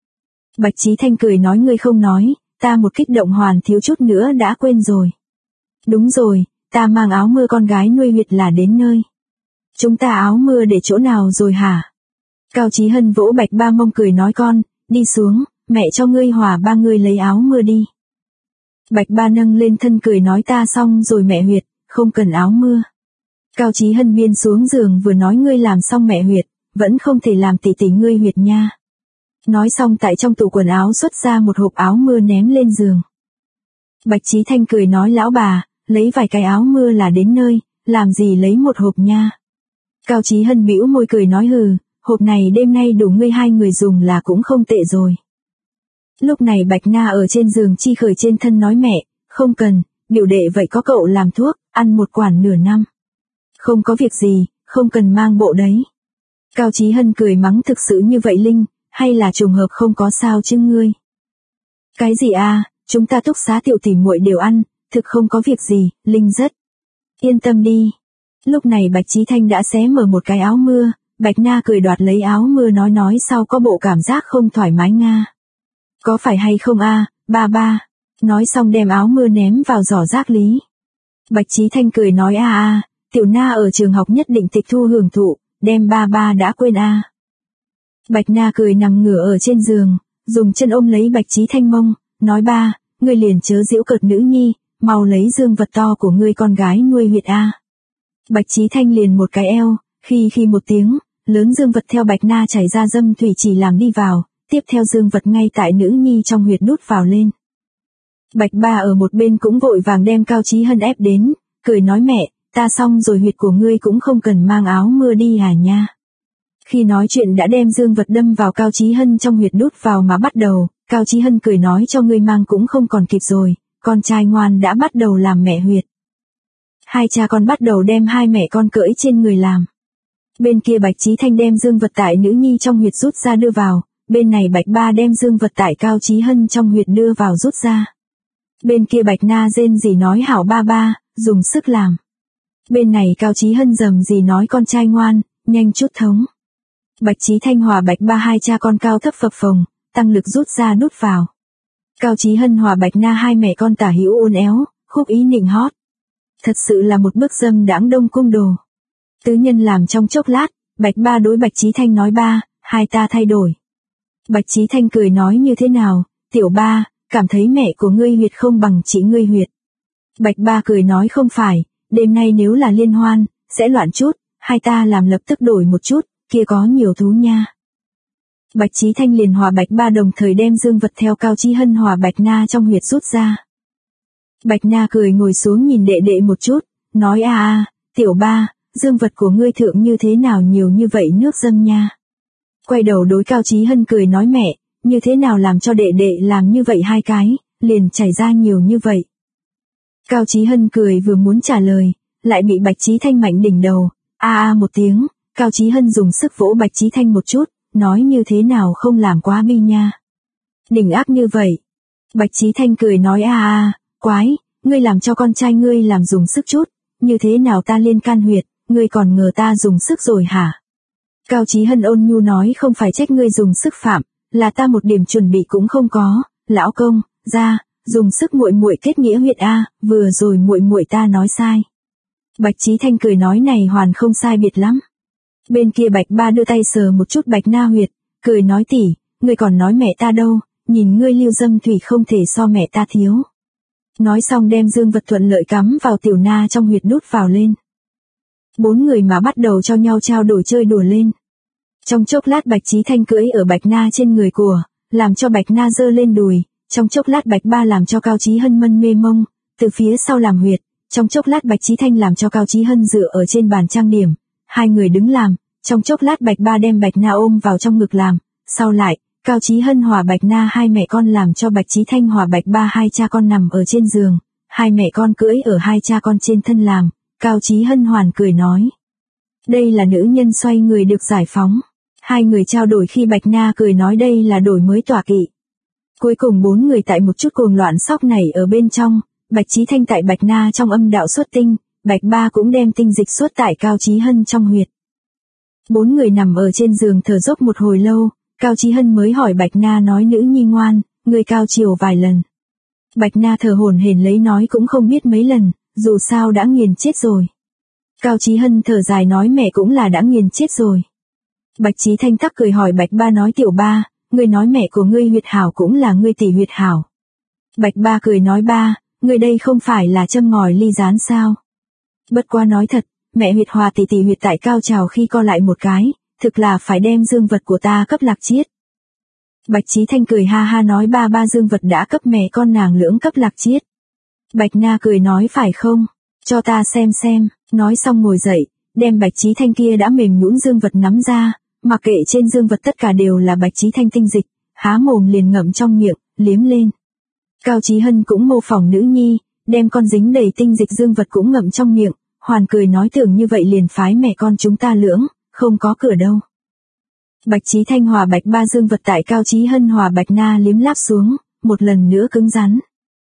Bạch Chí Thanh cười nói ngươi không nói, ta một kích động hoàn thiếu chút nữa đã quên rồi. Đúng rồi, ta mang áo mưa con gái nuôi huyệt là đến nơi. Chúng ta áo mưa để chỗ nào rồi hả? Cao Chí Hân vỗ Bạch ba mông cười nói con, đi xuống, mẹ cho ngươi hòa ba ngươi lấy áo mưa đi. Bạch ba nâng lên thân cười nói ta xong rồi mẹ huyệt, không cần áo mưa. Cao Chí Hân biên xuống giường vừa nói ngươi làm xong mẹ huyệt, vẫn không thể làm tỷ tỷ ngươi huyệt nha. Nói xong tại trong tủ quần áo xuất ra một hộp áo mưa ném lên giường. Bạch Chí Thanh cười nói lão bà, lấy vài cái áo mưa là đến nơi, làm gì lấy một hộp nha. Cao Chí Hân bĩu môi cười nói hừ, hộp này đêm nay đủ ngươi hai người dùng là cũng không tệ rồi. Lúc này Bạch Na ở trên giường chi khởi trên thân nói mẹ, không cần, biểu đệ vậy có cậu làm thuốc, ăn một quản nửa năm. Không có việc gì, không cần mang bộ đấy. Cao Chí Hân cười mắng thực sự như vậy Linh, hay là trùng hợp không có sao chứ ngươi. Cái gì à, chúng ta túc xá tiểu tỷ muội đều ăn, thực không có việc gì, Linh rất yên tâm đi. Lúc này Bạch Chí Thanh đã xé mở một cái áo mưa, Bạch Na cười đoạt lấy áo mưa nói sau có bộ cảm giác không thoải mái nga. Có phải hay không a, ba ba. Nói xong đem áo mưa ném vào giỏ rác lý. Bạch Chí Thanh cười nói tiểu Na ở trường học nhất định tịch thu hưởng thụ, đem ba ba đã quên a. Bạch Na cười nằm ngửa ở trên giường, dùng chân ôm lấy Bạch Chí Thanh mông, nói ba, ngươi liền chớ giễu cợt nữ nhi, mau lấy dương vật to của ngươi con gái nuôi huyệt a. Bạch Chí Thanh liền một cái eo, khi một tiếng, lớn dương vật theo Bạch Na chảy ra dâm thủy chỉ làm đi vào, tiếp theo dương vật ngay tại nữ nhi trong huyệt đút vào lên. Bạch ba ở một bên cũng vội vàng đem Cao Chí Hân ép đến, cười nói mẹ, ta xong rồi huyệt của ngươi cũng không cần mang áo mưa đi à nha. Khi nói chuyện đã đem dương vật đâm vào Cao Chí Hân trong huyệt đút vào mà bắt đầu, Cao Chí Hân cười nói cho ngươi mang cũng không còn kịp rồi, con trai ngoan đã bắt đầu làm mẹ huyệt. Hai cha con bắt đầu đem hai mẹ con cưỡi trên người làm. Bên kia Bạch Chí Thanh đem dương vật tại nữ nhi trong huyệt rút ra đưa vào, bên này Bạch ba đem dương vật tại Cao Chí Hân trong huyệt đưa vào rút ra. Bên kia Bạch Na rên rỉ nói hảo ba ba, dùng sức làm. Bên này Cao Chí Hân rầm rì nói con trai ngoan, nhanh chút thống. Bạch Chí Thanh hòa Bạch Ba hai cha con cao thấp phập phồng, tăng lực rút ra nút vào. Cao Chí Hân hòa Bạch Na hai mẹ con tả hữu uốn éo, khúc ý nịnh hót. Thật sự là một bức dâm đãng đông cung đồ. Tứ nhân làm trong chốc lát, Bạch Ba đối Bạch Chí Thanh nói ba, hai ta thay đổi. Bạch Chí Thanh cười nói như thế nào, tiểu ba, cảm thấy mẹ của ngươi huyệt không bằng chị ngươi huyệt. Bạch Ba cười nói không phải, đêm nay nếu là liên hoan, sẽ loạn chút, hai ta làm lập tức đổi một chút, kia có nhiều thú nha. Bạch Chí Thanh liền hòa Bạch Ba đồng thời đem dương vật theo Cao Chí Hân hòa Bạch Na trong huyệt rút ra. Bạch Na cười ngồi xuống nhìn đệ đệ một chút, nói tiểu ba, dương vật của ngươi thượng như thế nào nhiều như vậy nước dâm nha. Quay đầu đối Cao Chí Hân cười nói mẹ, như thế nào làm cho đệ đệ làm như vậy hai cái, liền chảy ra nhiều như vậy. Cao Chí Hân cười vừa muốn trả lời, lại bị Bạch Chí Thanh mạnh đỉnh đầu, một tiếng, Cao Chí Hân dùng sức vỗ Bạch Chí Thanh một chút, nói như thế nào không làm quá bi nha. Đỉnh ác như vậy. Bạch Chí Thanh cười nói quái, ngươi làm cho con trai ngươi làm dùng sức chút, như thế nào ta liên can huyệt, ngươi còn ngờ ta dùng sức rồi hả? Cao Chí Hân ôn nhu nói không phải trách ngươi dùng sức phạm, là ta một điểm chuẩn bị cũng không có, lão công, ra, dùng sức muội muội kết nghĩa huyệt vừa rồi muội muội ta nói sai. Bạch Chí Thanh cười nói này hoàn không sai biệt lắm. Bên kia Bạch Ba đưa tay sờ một chút Bạch Na huyệt, cười nói tỷ, ngươi còn nói mẹ ta đâu, nhìn ngươi lưu dâm thủy không thể so mẹ ta thiếu. Nói xong đem dương vật thuận lợi cắm vào tiểu na trong huyệt đút vào lên. Bốn người mà bắt đầu cho nhau trao đổi chơi đùa lên. Trong chốc lát Bạch Chí Thanh cưỡi ở Bạch Na trên người của, làm cho Bạch Na giơ lên đùi, trong chốc lát Bạch Ba làm cho Cao Chí Hân mân mê mông, từ phía sau làm huyệt, trong chốc lát Bạch Chí Thanh làm cho Cao Chí Hân dựa ở trên bàn trang điểm, hai người đứng làm, trong chốc lát Bạch Ba đem Bạch Na ôm vào trong ngực làm, sau lại, Cao Chí Hân hòa Bạch Na hai mẹ con làm cho Bạch Chí Thanh hòa Bạch Ba hai cha con nằm ở trên giường, hai mẹ con cưỡi ở hai cha con trên thân làm, Cao Chí Hân hoàn cười nói. Đây là nữ nhân xoay người được giải phóng. Hai người trao đổi khi Bạch Na cười nói đây là đổi mới tọa kỵ. Cuối cùng bốn người tại một chút cuồng loạn sóc nảy ở bên trong, Bạch Chí Thanh tại Bạch Na trong âm đạo xuất tinh, Bạch Ba cũng đem tinh dịch xuất tại Cao Chí Hân trong huyệt. Bốn người nằm ở trên giường thở dốc một hồi lâu, Cao Chí Hân mới hỏi Bạch Na nói nữ nhi ngoan, người cao chiều vài lần. Bạch Na thở hổn hển lấy nói cũng không biết mấy lần, dù sao đã nghiền chết rồi. Cao Chí Hân thở dài nói mẹ cũng là đã nghiền chết rồi. Bạch Chí Thanh tắc cười hỏi Bạch Ba nói tiểu ba, ngươi nói mẹ của ngươi huyệt hảo cũng là ngươi tỷ huyệt hảo. Bạch Ba cười nói ba, ngươi đây không phải là châm ngòi ly gián sao. Bất quá nói thật, mẹ huyệt hòa tỷ huyệt tại cao trào khi co lại một cái, thực là phải đem dương vật của ta cấp lạc chiết. Bạch Chí Thanh cười ha ha nói ba dương vật đã cấp mẹ con nàng lưỡng cấp lạc chiết. Bạch Na cười nói phải không, cho ta xem, nói xong ngồi dậy, đem Bạch Chí Thanh kia đã mềm nhũn dương vật nắm ra, mặc kệ trên dương vật tất cả đều là Bạch Chí Thanh tinh dịch, há mồm liền ngậm trong miệng, liếm lên. Cao Chí Hân cũng mô phỏng nữ nhi, đem con dính đầy tinh dịch dương vật cũng ngậm trong miệng, hoàn cười nói tưởng như vậy liền phái mẹ con chúng ta lưỡng, không có cửa đâu. Bạch Chí Thanh hòa Bạch Ba dương vật tại Cao Chí Hân hòa Bạch Na liếm láp xuống, một lần nữa cứng rắn.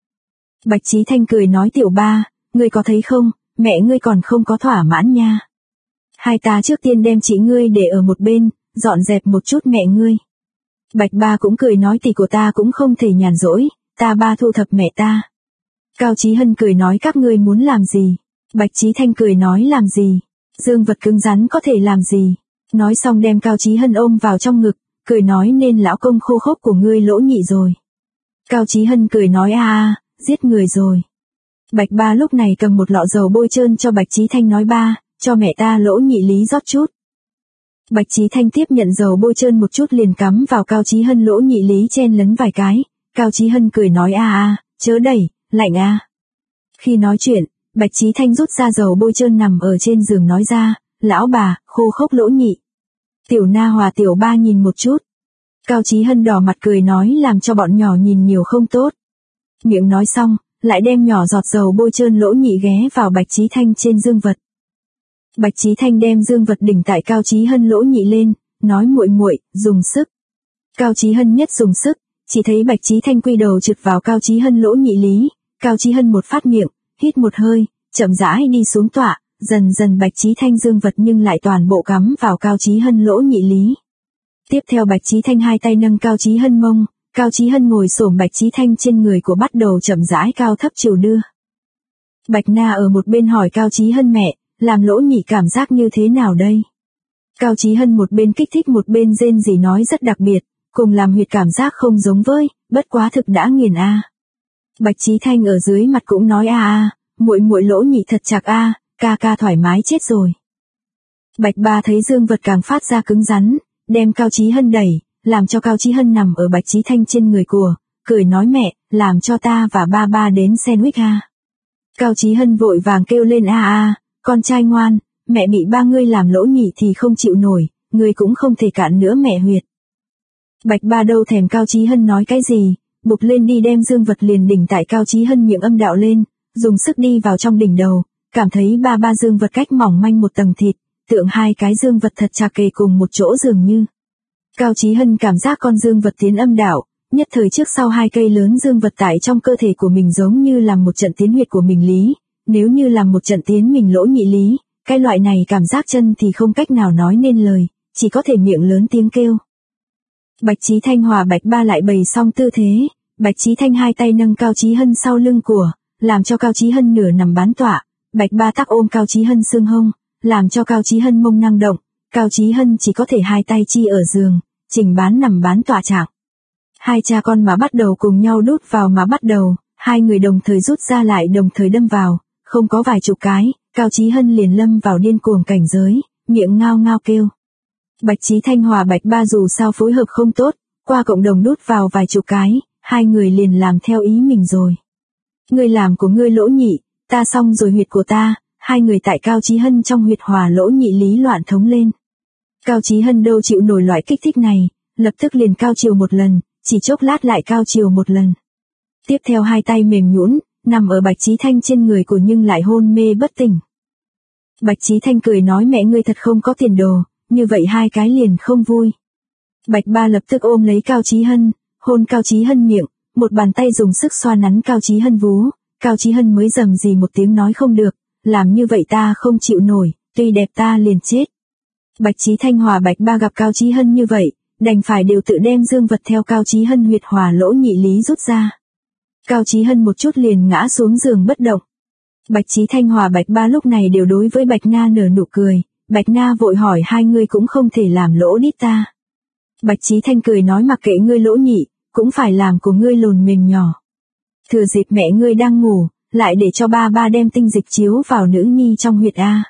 Bạch Chí Thanh cười nói tiểu ba, ngươi có thấy không, mẹ ngươi còn không có thỏa mãn nha. Hai ta trước tiên đem chị ngươi để ở một bên, dọn dẹp một chút mẹ ngươi. Bạch Ba cũng cười nói tỷ của ta cũng không thể nhàn rỗi, ta ba thu thập mẹ ta. Cao Chí Hân cười nói các ngươi muốn làm gì. Bạch Chí Thanh cười nói làm gì, dương vật cứng rắn có thể làm gì. Nói xong đem Cao Chí Hân ôm vào trong ngực, cười nói nên lão công khô khốc của ngươi lỗ nhị rồi. Cao Chí Hân cười nói giết người rồi. Bạch Ba lúc này cầm một lọ dầu bôi trơn cho Bạch Chí Thanh nói ba, cho mẹ ta lỗ nhị lý rót chút. Bạch Chí Thanh tiếp nhận dầu bôi trơn một chút liền cắm vào Cao Chí Hân lỗ nhị lý chen lấn vài cái, Cao Chí Hân cười nói chớ đẩy, lạnh Khi nói chuyện, Bạch Chí Thanh rút ra dầu bôi trơn nằm ở trên giường nói ra, lão bà, khô khốc lỗ nhị. Tiểu Na hòa tiểu ba nhìn một chút. Cao Chí Hân đỏ mặt cười nói làm cho bọn nhỏ nhìn nhiều không tốt. Miệng nói xong, lại đem nhỏ giọt dầu bôi trơn lỗ nhị ghé vào Bạch Chí Thanh trên dương vật. Bạch Chí Thanh đem dương vật đỉnh tại Cao Chí Hân lỗ nhị lên, nói muội muội, dùng sức. Cao Chí Hân nhất dùng sức, chỉ thấy Bạch Chí Thanh quy đầu trượt vào Cao Chí Hân lỗ nhị lý, Cao Chí Hân một phát miệng, hít một hơi, chậm rãi đi xuống tọa, dần dần Bạch Chí Thanh dương vật nhưng lại toàn bộ cắm vào Cao Chí Hân lỗ nhị lý. Tiếp theo Bạch Chí Thanh hai tay nâng Cao Chí Hân mông, Cao Chí Hân ngồi xổm Bạch Chí Thanh trên người của bắt đầu chậm rãi cao thấp chiều đưa. Bạch Na ở một bên hỏi Cao Chí Hân mẹ, làm lỗ nhị cảm giác như thế nào đây? Cao Chí Hân một bên kích thích một bên rên rỉ nói rất đặc biệt, cùng làm huyệt cảm giác không giống với, bất quá thực đã nghiền a. Bạch Chí Thanh ở dưới mặt cũng nói muội muội lỗ nhị thật chặt ca ca thoải mái chết rồi. Bạch Ba thấy dương vật càng phát ra cứng rắn, đem Cao Chí Hân đẩy, làm cho Cao Chí Hân nằm ở Bạch Chí Thanh trên người của, cười nói mẹ, làm cho ta và ba đến sandwich Cao Chí Hân vội vàng kêu lên con trai ngoan, mẹ bị ba ngươi làm lỗ nhị thì không chịu nổi, ngươi cũng không thể cản nữa mẹ huyệt. Bạch Ba đâu thèm Cao Chí Hân nói cái gì, bục lên đi đem dương vật liền đỉnh tại Cao Chí Hân miệng âm đạo lên, dùng sức đi vào trong đỉnh đầu, cảm thấy ba dương vật cách mỏng manh một tầng thịt, tượng hai cái dương vật thật chặt kề cùng một chỗ dường như. Cao Chí Hân cảm giác con dương vật tiến âm đạo, nhất thời trước sau hai cây lớn dương vật tại trong cơ thể của mình giống như làm một trận tiến huyệt của mình lý, nếu như làm một trận tiến mình lỗ nhị lý, cái loại này cảm giác chân thì không cách nào nói nên lời, chỉ có thể miệng lớn tiếng kêu. Bạch Chí Thanh hòa Bạch Ba lại bày xong tư thế, Bạch Chí Thanh hai tay nâng Cao Chí Hân sau lưng của, làm cho Cao Chí Hân nửa nằm bán tọa, Bạch Ba tắc ôm Cao Chí Hân xương hông, làm cho Cao Chí Hân mông năng động, Cao Chí Hân chỉ có thể hai tay chi ở giường, chỉnh bán nằm bán tọa trạng. Hai cha con mà bắt đầu cùng nhau đút vào mà bắt đầu, hai người đồng thời rút ra lại đồng thời đâm vào, không có vài chục cái, Cao Chí Hân liền lâm vào điên cuồng cảnh giới, miệng ngao ngao kêu. Bạch Chí Thanh hòa Bạch Ba dù sao phối hợp không tốt, qua cộng đồng đút vào vài chục cái, hai người liền làm theo ý mình rồi. Ngươi làm của ngươi lỗ nhị, ta xong rồi huyệt của ta, hai người tại Cao Chí Hân trong huyệt hòa lỗ nhị lý loạn thống lên. Cao Chí Hân đâu chịu nổi loại kích thích này, lập tức liền cao chiều một lần, chỉ chốc lát lại cao chiều một lần. Tiếp theo hai tay mềm nhũn, nằm ở Bạch Chí Thanh trên người của nhưng lại hôn mê bất tỉnh. Bạch Chí Thanh cười nói mẹ ngươi thật không có tiền đồ, như vậy hai cái liền không vui. Bạch Ba lập tức ôm lấy Cao Chí Hân, hôn Cao Chí Hân miệng, một bàn tay dùng sức xoa nắn Cao Chí Hân vú, Cao Chí Hân mới rầm rì một tiếng nói không được, làm như vậy ta không chịu nổi, tuy đẹp ta liền chết. Bạch Chí Thanh hòa Bạch Ba gặp Cao Chí Hân như vậy, đành phải đều tự đem dương vật theo Cao Chí Hân huyệt hòa lỗ nhị lý rút ra. Cao Chí Hân một chút liền ngã xuống giường bất động. Bạch Chí Thanh hòa Bạch Ba lúc này đều đối với Bạch Na nở nụ cười, Bạch Na vội hỏi hai người cũng không thể làm lỗ đít ta. Bạch Chí Thanh cười nói mặc kệ ngươi lỗ nhị, cũng phải làm của ngươi lồn mềm nhỏ. Thừa dịp mẹ ngươi đang ngủ, lại để cho ba đem tinh dịch chiếu vào nữ nhi trong huyệt a.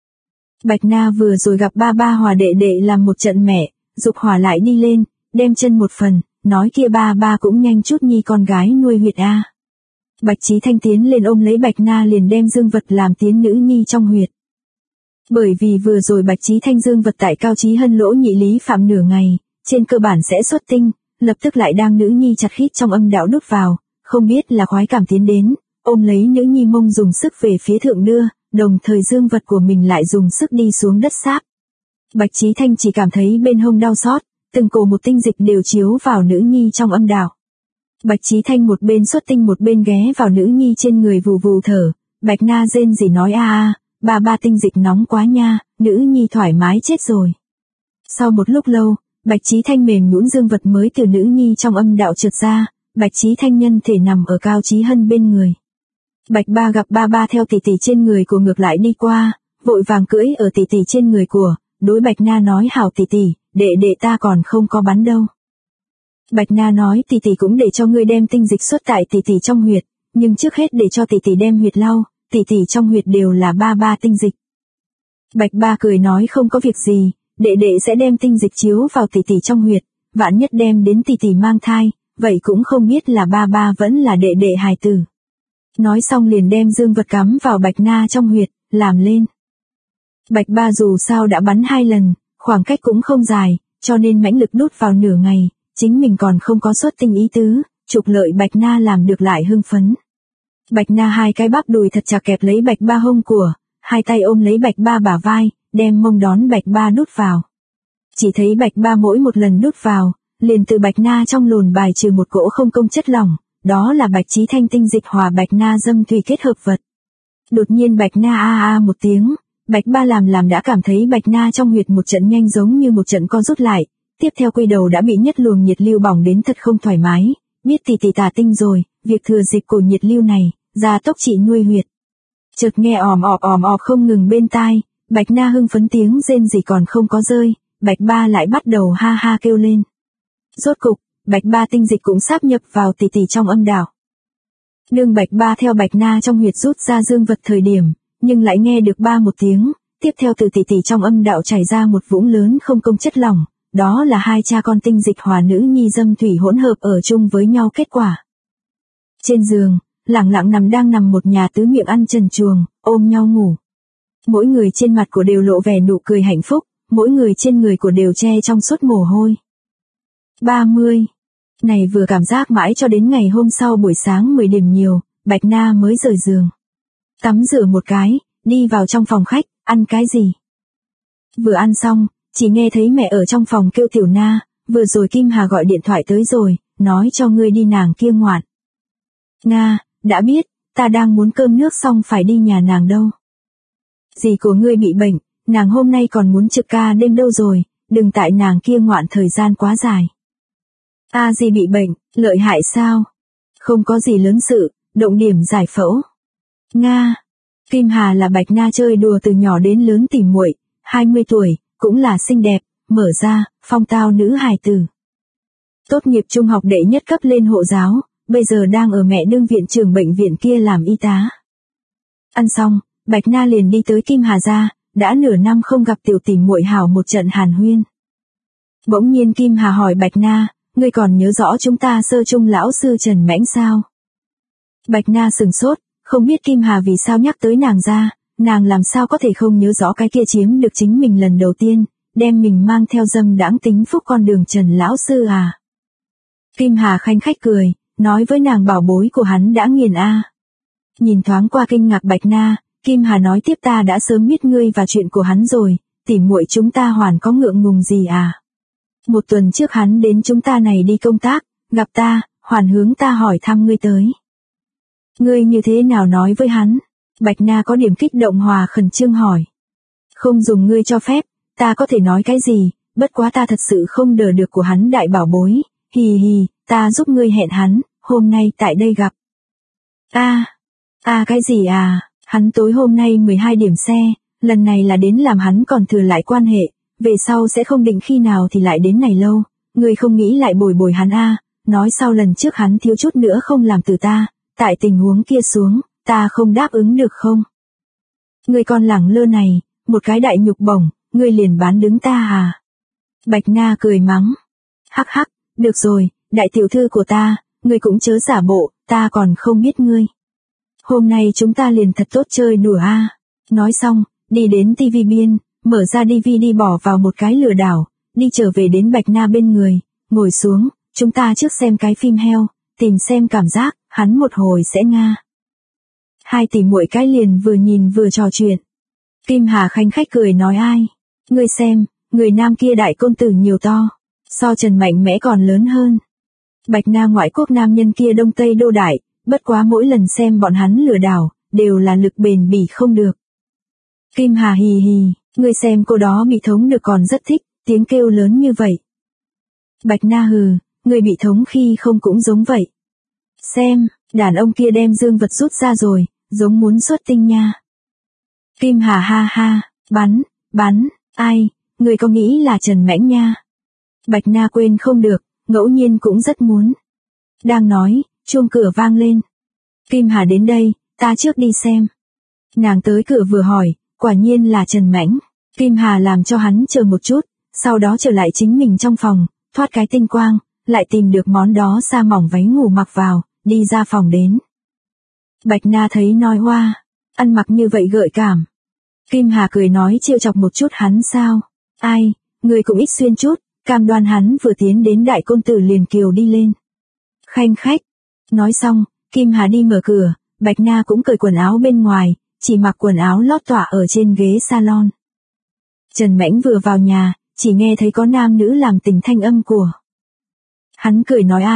Bạch Na vừa rồi gặp ba hòa đệ làm một trận mẹ, dục hỏa lại đi lên, đem chân một phần, nói kia ba cũng nhanh chút nhi con gái nuôi huyệt a. Bạch Chí Thanh tiến lên ôm lấy Bạch Na liền đem dương vật làm tiến nữ nhi trong huyệt. Bởi vì vừa rồi Bạch Chí Thanh dương vật tại Cao Chí Hân lỗ nhị lý phạm nửa ngày, trên cơ bản sẽ xuất tinh, lập tức lại đang nữ nhi chặt khít trong âm đạo đút vào, không biết là khoái cảm tiến đến, ôm lấy nữ nhi mông dùng sức về phía thượng đưa, đồng thời dương vật của mình lại dùng sức đi xuống đất sáp. Bạch Chí Thanh chỉ cảm thấy bên hông đau xót, từng cổ một tinh dịch đều chiếu vào nữ nhi trong âm đạo. Bạch Chí Thanh một bên xuất tinh một bên ghé vào nữ nhi trên người vù vù thở, Bạch Na rên rỉ nói ba tinh dịch nóng quá nha, nữ nhi thoải mái chết rồi. Sau một lúc lâu, Bạch Chí Thanh mềm nhũn dương vật mới từ nữ nhi trong âm đạo trượt ra, Bạch Chí Thanh nhân thể nằm ở Cao Chí Hân bên người. Bạch Ba gặp ba theo tỷ tỷ trên người của ngược lại đi qua, vội vàng cưỡi ở tỷ tỷ trên người của, đối Bạch Na nói hảo tỷ tỷ, đệ ta còn không có bắn đâu. Bạch Na nói tỷ tỷ cũng để cho ngươi đem tinh dịch xuất tại tỷ tỷ trong huyệt, nhưng trước hết để cho tỷ tỷ đem huyệt lau, tỷ tỷ trong huyệt đều là ba tinh dịch. Bạch Ba cười nói không có việc gì, đệ sẽ đem tinh dịch chiếu vào tỷ tỷ trong huyệt, vạn nhất đem đến tỷ tỷ mang thai, vậy cũng không biết là ba vẫn là đệ hài tử. Nói xong liền đem dương vật cắm vào Bạch Na trong huyệt, làm lên. Bạch Ba dù sao đã bắn 2 lần, khoảng cách cũng không dài, cho nên mãnh lực đút vào nửa ngày, chính mình còn không có xuất tinh ý tứ, trục lợi Bạch Na làm được lại hưng phấn. Bạch Na hai cái bắp đùi thật chặt kẹp lấy Bạch Ba hông của, hai tay ôm lấy Bạch Ba bả vai, đem mông đón Bạch Ba đút vào. Chỉ thấy Bạch Ba mỗi một lần đút vào, liền từ Bạch Na trong lồn bài trừ một cỗ không công chất lỏng, đó là Bạch Chí Thanh tinh dịch hòa Bạch Na dâm thủy kết hợp vật. Đột nhiên Bạch Na a một tiếng, Bạch Ba làm đã cảm thấy Bạch Na trong huyệt một trận nhanh giống như một trận co rút lại, tiếp theo quy đầu đã bị nhất luồng nhiệt lưu bỏng đến thật không thoải mái, biết tỷ tả tinh rồi, việc thừa dịp cổ nhiệt lưu này, ra tốc trị nuôi huyệt. Chợt nghe òm ọp không ngừng bên tai, Bạch Na hưng phấn tiếng rên rỉ còn không có rơi, Bạch Ba lại bắt đầu ha ha kêu lên. Rốt cục, Bạch Ba tinh dịch cũng sáp nhập vào tỷ trong âm đạo. Nương Bạch Ba theo Bạch Na trong huyệt rút ra dương vật thời điểm, nhưng lại nghe được ba một tiếng, tiếp theo từ tỷ trong âm đạo chảy ra một vũng lớn không công chất lỏng, đó là hai cha con tinh dịch hòa nữ nhi dâm thủy hỗn hợp ở chung với nhau kết quả. Trên giường, lẳng lặng đang nằm một nhà tứ miệng ăn trần truồng, ôm nhau ngủ. Mỗi người trên mặt của đều lộ vẻ nụ cười hạnh phúc, mỗi người trên người của đều che trong suốt mồ hôi. 30. Này vừa cảm giác mãi cho đến ngày hôm sau buổi sáng 10 điểm nhiều, Bạch Na mới rời giường. Tắm rửa một cái, đi vào trong phòng khách, ăn cái gì? Vừa ăn xong, chỉ nghe thấy mẹ ở trong phòng kêu Tiểu Na, vừa rồi Kim Hà gọi điện thoại tới rồi, nói cho ngươi đi nàng kia ngoạn. Nga, đã biết, ta đang muốn cơm nước xong phải đi nhà nàng đâu. Dì của ngươi bị bệnh, nàng hôm nay còn muốn trực ca đêm đâu rồi, đừng tại nàng kia ngoạn thời gian quá dài. Dì bị bệnh, lợi hại sao? Không có gì lớn sự, động điểm giải phẫu. Nga, Kim Hà là Bạch Na chơi đùa từ nhỏ đến lớn tỉ muội, 20 tuổi, cũng là xinh đẹp, mở ra, phong tao nữ hài tử. Tốt nghiệp trung học đệ nhất cấp lên hộ giáo, bây giờ đang ở mẹ đương viện trưởng bệnh viện kia làm y tá. Ăn xong, Bạch Na liền đi tới Kim Hà gia, đã nửa năm không gặp tiểu tỷ muội hảo một trận hàn huyên. Bỗng nhiên Kim Hà hỏi Bạch Na, ngươi còn nhớ rõ chúng ta sơ trung lão sư Trần Mãnh sao? Bạch Na sừng sốt, không biết Kim Hà vì sao nhắc tới nàng ra, nàng làm sao có thể không nhớ rõ cái kia chiếm được chính mình lần đầu tiên, đem mình mang theo dâm đãng tính phúc con đường Trần lão sư à. Kim Hà khanh khách cười, nói với nàng bảo bối của hắn đã nghiền a. Nhìn thoáng qua kinh ngạc Bạch Na, Kim Hà nói tiếp ta đã sớm biết ngươi và chuyện của hắn rồi, tỉ muội chúng ta hoàn có ngượng ngùng gì à. Một tuần trước hắn đến chúng ta này đi công tác, gặp ta, hoàn hướng ta hỏi thăm ngươi tới. Ngươi như thế nào nói với hắn? Bạch Na có điểm kích động hòa khẩn trương hỏi. Không dùng ngươi cho phép, ta có thể nói cái gì, bất quá ta thật sự không đỡ được của hắn đại bảo bối, hì hì, ta giúp ngươi hẹn hắn, hôm nay tại đây gặp. Cái gì à, hắn tối hôm nay 12 điểm xe, lần này là đến làm hắn còn thừa lại quan hệ, về sau sẽ không định khi nào thì lại đến này lâu, ngươi không nghĩ lại bồi hắn nói sau lần trước hắn thiếu chút nữa không làm từ ta, tại tình huống kia xuống, ta không đáp ứng được không? Ngươi con lẳng lơ này, một cái đại nhục bổng, ngươi liền bán đứng ta à? Bạch Na cười mắng. Hắc hắc, được rồi, đại tiểu thư của ta, ngươi cũng chớ giả bộ, ta còn không biết ngươi. Hôm nay chúng ta liền thật tốt chơi đùa a. Nói xong, đi đến TV biên, mở ra DVD bỏ vào một cái lừa đảo, đi trở về đến Bạch Na bên người, ngồi xuống, chúng ta trước xem cái phim heo, tìm xem cảm giác, hắn một hồi sẽ nga. Hai tỷ muội cái liền vừa nhìn vừa trò chuyện. Kim Hà khanh khách cười nói ai? Ngươi xem, người nam kia đại côn tử nhiều to, so Trần mạnh mẽ còn lớn hơn. Bạch Na ngoại quốc nam nhân kia đông tây đô đại, bất quá mỗi lần xem bọn hắn lừa đảo, đều là lực bền bỉ không được. Kim Hà hì hì, ngươi xem cô đó bị thống được còn rất thích, tiếng kêu lớn như vậy. Bạch Na hừ, người bị thống khi không cũng giống vậy. Xem, đàn ông kia đem dương vật rút ra rồi, giống muốn xuất tinh nha. Kim Hà ha ha, bắn, ai, người có nghĩ là Trần Mãnh nha. Bạch Na quên không được, ngẫu nhiên cũng rất muốn. Đang nói, chuông cửa vang lên. Kim Hà đến đây, ta trước đi xem. Nàng tới cửa vừa hỏi, quả nhiên là Trần Mãnh. Kim Hà làm cho hắn chờ một chút, sau đó trở lại chính mình trong phòng, thoát cái tinh quang, lại tìm được món đó sa mỏng váy ngủ mặc vào, đi ra phòng đến. Bạch Na thấy nói hoa, ăn mặc như vậy gợi cảm. Kim Hà cười nói trêu chọc một chút hắn sao, ai, người cũng ít xuyên chút, cam đoan hắn vừa tiến đến đại côn tử liền kiều đi lên. Khanh khách, nói xong, Kim Hà đi mở cửa, Bạch Na cũng cởi quần áo bên ngoài, chỉ mặc quần áo lót tỏa ở trên ghế salon. Trần Mãnh vừa vào nhà, chỉ nghe thấy có nam nữ làm tình thanh âm của. Hắn cười nói ai,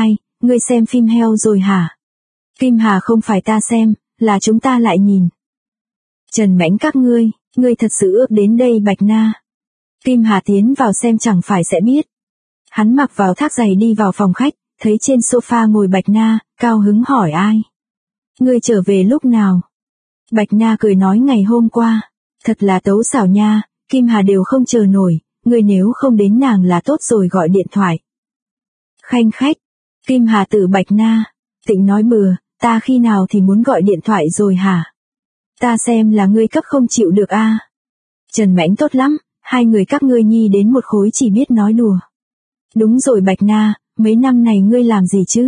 ngươi xem phim heo rồi hả? Kim Hà không phải ta xem, là chúng ta lại nhìn. Trần Mãnh các ngươi thật sự ước đến đây Bạch Na. Kim Hà tiến vào xem chẳng phải sẽ biết. Hắn mặc vào thác giày đi vào phòng khách, thấy trên sofa ngồi Bạch Na, cao hứng hỏi ai. Ngươi trở về lúc nào? Bạch Na cười nói ngày hôm qua. Thật là tấu xảo nha, Kim Hà đều không chờ nổi, ngươi nếu không đến nàng là tốt rồi gọi điện thoại. Khanh khách, Kim Hà từ Bạch Na, Tịnh nói bừa, ta khi nào thì muốn gọi điện thoại rồi hả? Ta xem là ngươi cấp không chịu được a. Trần Mãnh tốt lắm, hai người các ngươi nhi đến một khối chỉ biết nói đùa. Đúng rồi Bạch Na, mấy năm này ngươi làm gì chứ?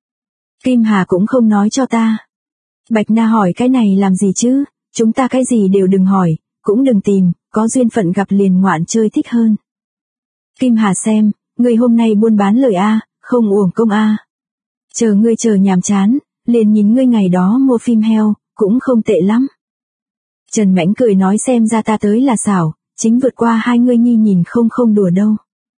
Kim Hà cũng không nói cho ta. Bạch Na hỏi cái này làm gì chứ, chúng ta cái gì đều đừng hỏi, cũng đừng tìm, có duyên phận gặp liền ngoạn chơi thích hơn. Kim Hà xem, ngươi hôm nay buôn bán lời a, không uổng công a. Chờ ngươi chờ nhàm chán, liền nhìn ngươi ngày đó mua phim heo, cũng không tệ lắm. Trần Mãnh cười nói xem ra ta tới là xảo, chính vượt qua hai ngươi nhi nhìn không đùa đâu.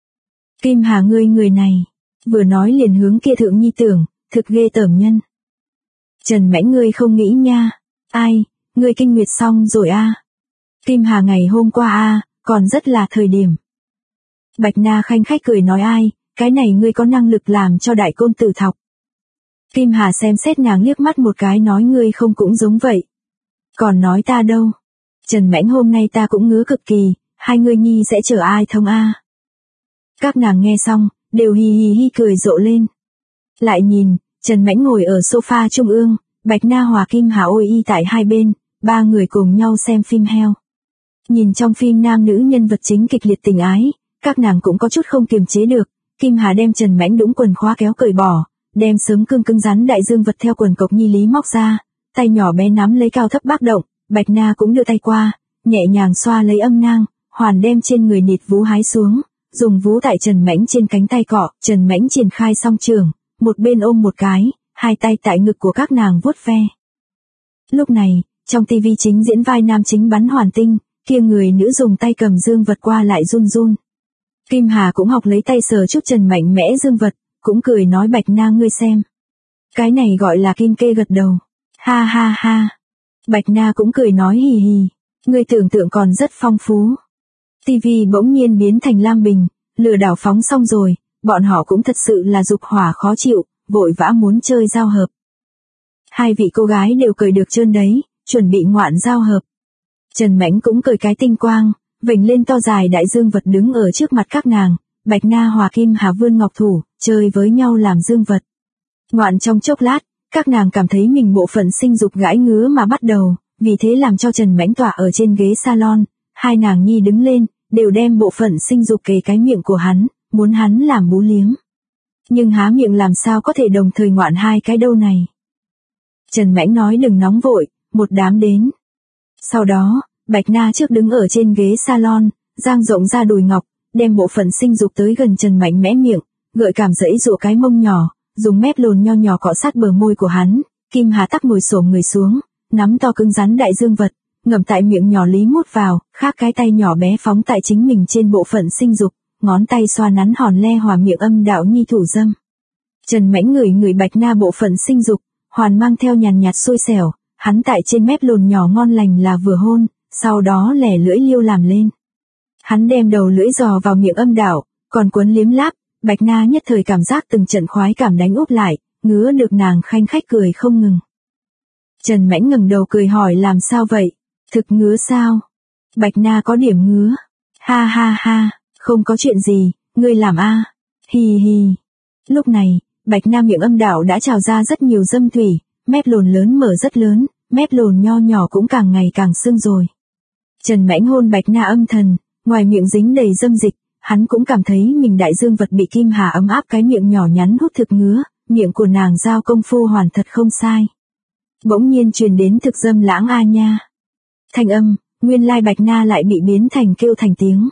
Kim Hà ngươi người này, vừa nói liền hướng kia thượng nhi tưởng, thực ghê tởm nhân. Trần Mãnh ngươi không nghĩ nha, ai, ngươi kinh nguyệt xong rồi a. Kim Hà ngày hôm qua a, còn rất là thời điểm. Bạch Na khanh khách cười nói ai, cái này ngươi có năng lực làm cho đại côn tử thọc. Kim Hà xem xét nàng liếc mắt một cái nói ngươi không cũng giống vậy. Còn nói ta đâu. Trần Mãnh hôm nay ta cũng ngứa cực kỳ, hai ngươi nhi sẽ chờ ai thông a. Các nàng nghe xong, đều hì hì hì cười rộ lên. Lại nhìn, Trần Mãnh ngồi ở sofa trung ương, Bạch Na hòa Kim Hà ôi y tại hai bên, ba người cùng nhau xem phim heo. Nhìn trong phim nam nữ nhân vật chính kịch liệt tình ái, các nàng cũng có chút không kiềm chế được. Kim Hà đem Trần Mãnh đũng quần khóa kéo cởi bỏ, đem sớm cưng rắn đại dương vật theo quần cộc nhi lý móc ra, tay nhỏ bé nắm lấy cao thấp bác động, Bạch Na cũng đưa tay qua, nhẹ nhàng xoa lấy âm nang, hoàn đem trên người nịt vú hái xuống, dùng vú tại Trần Mãnh trên cánh tay cọ, Trần Mãnh triển khai song trường, một bên ôm một cái, hai tay tại ngực của các nàng vuốt ve. Lúc này, trong tivi chính diễn vai nam chính bắn hoàn tinh, kia người nữ dùng tay cầm dương vật qua lại run run. Kim Hà cũng học lấy tay sờ chút Trần Mạnh mẽ dương vật, cũng cười nói Bạch Na ngươi xem. Cái này gọi là kim kê gật đầu. Ha ha ha. Bạch Na cũng cười nói hì hì. Ngươi tưởng tượng còn rất phong phú. TV bỗng nhiên biến thành lam bình, lừa đảo phóng xong rồi, bọn họ cũng thật sự là dục hỏa khó chịu, vội vã muốn chơi giao hợp. Hai vị cô gái đều cười được trơn đấy, chuẩn bị ngoạn giao hợp. Trần Mãnh cũng cười cái tinh quang, vểnh lên to dài đại dương vật đứng ở trước mặt các nàng, Bạch Na hòa Kim Hà vươn ngọc thủ, chơi với nhau làm dương vật. Ngoạn trong chốc lát, các nàng cảm thấy mình bộ phận sinh dục gãi ngứa mà bắt đầu, vì thế làm cho Trần Mãnh tọa ở trên ghế salon, hai nàng nhi đứng lên, đều đem bộ phận sinh dục kề cái miệng của hắn, muốn hắn làm bú liếm. Nhưng há miệng làm sao có thể đồng thời ngoạn hai cái đâu này. Trần Mãnh nói đừng nóng vội, một đám đến. Sau đó, Bạch Na trước đứng ở trên ghế salon, dang rộng ra đùi ngọc, đem bộ phận sinh dục tới gần Trần Mãnh mẽ miệng, gợi cảm giãy giụa cái mông nhỏ, dùng mép lồn nho nhỏ cọ sát bờ môi của hắn. Kim Hà tắc ngồi xổm người xuống, nắm to cứng rắn đại dương vật, ngậm tại miệng nhỏ lý mút vào, khác cái tay nhỏ bé phóng tại chính mình trên bộ phận sinh dục, ngón tay xoa nắn hòn le hòa miệng âm đạo nhi thủ dâm. Trần Mãnh ngửi Bạch Na bộ phận sinh dục, hoàn mang theo nhàn nhạt xôi xẻo, hắn tại trên mép lồn nhỏ ngon lành là vừa hôn, sau đó lẻ lưỡi liêu làm lên. Hắn đem đầu lưỡi dò vào miệng âm đạo, còn cuốn liếm láp, Bạch Na nhất thời cảm giác từng trận khoái cảm đánh úp lại, ngứa được nàng khanh khách cười không ngừng. Trần Mãnh ngẩng đầu cười hỏi làm sao vậy, thực ngứa sao? Bạch Na có điểm ngứa. Ha ha ha, không có chuyện gì, ngươi làm a. Hì hì. Lúc này, Bạch Na miệng âm đạo đã trào ra rất nhiều dâm thủy, mép lồn lớn mở rất lớn, mép lồn nho nhỏ cũng càng ngày càng sưng rồi. Trần Mãnh hôn Bạch Na âm thần, ngoài miệng dính đầy dâm dịch, hắn cũng cảm thấy mình đại dương vật bị Kim Hà ấm áp cái miệng nhỏ nhắn hút thực ngứa, miệng của nàng giao công phu hoàn thật không sai. Bỗng nhiên truyền đến thực dâm lãng a nha. Thanh âm, nguyên lai Bạch Na lại bị biến thành kêu thành tiếng.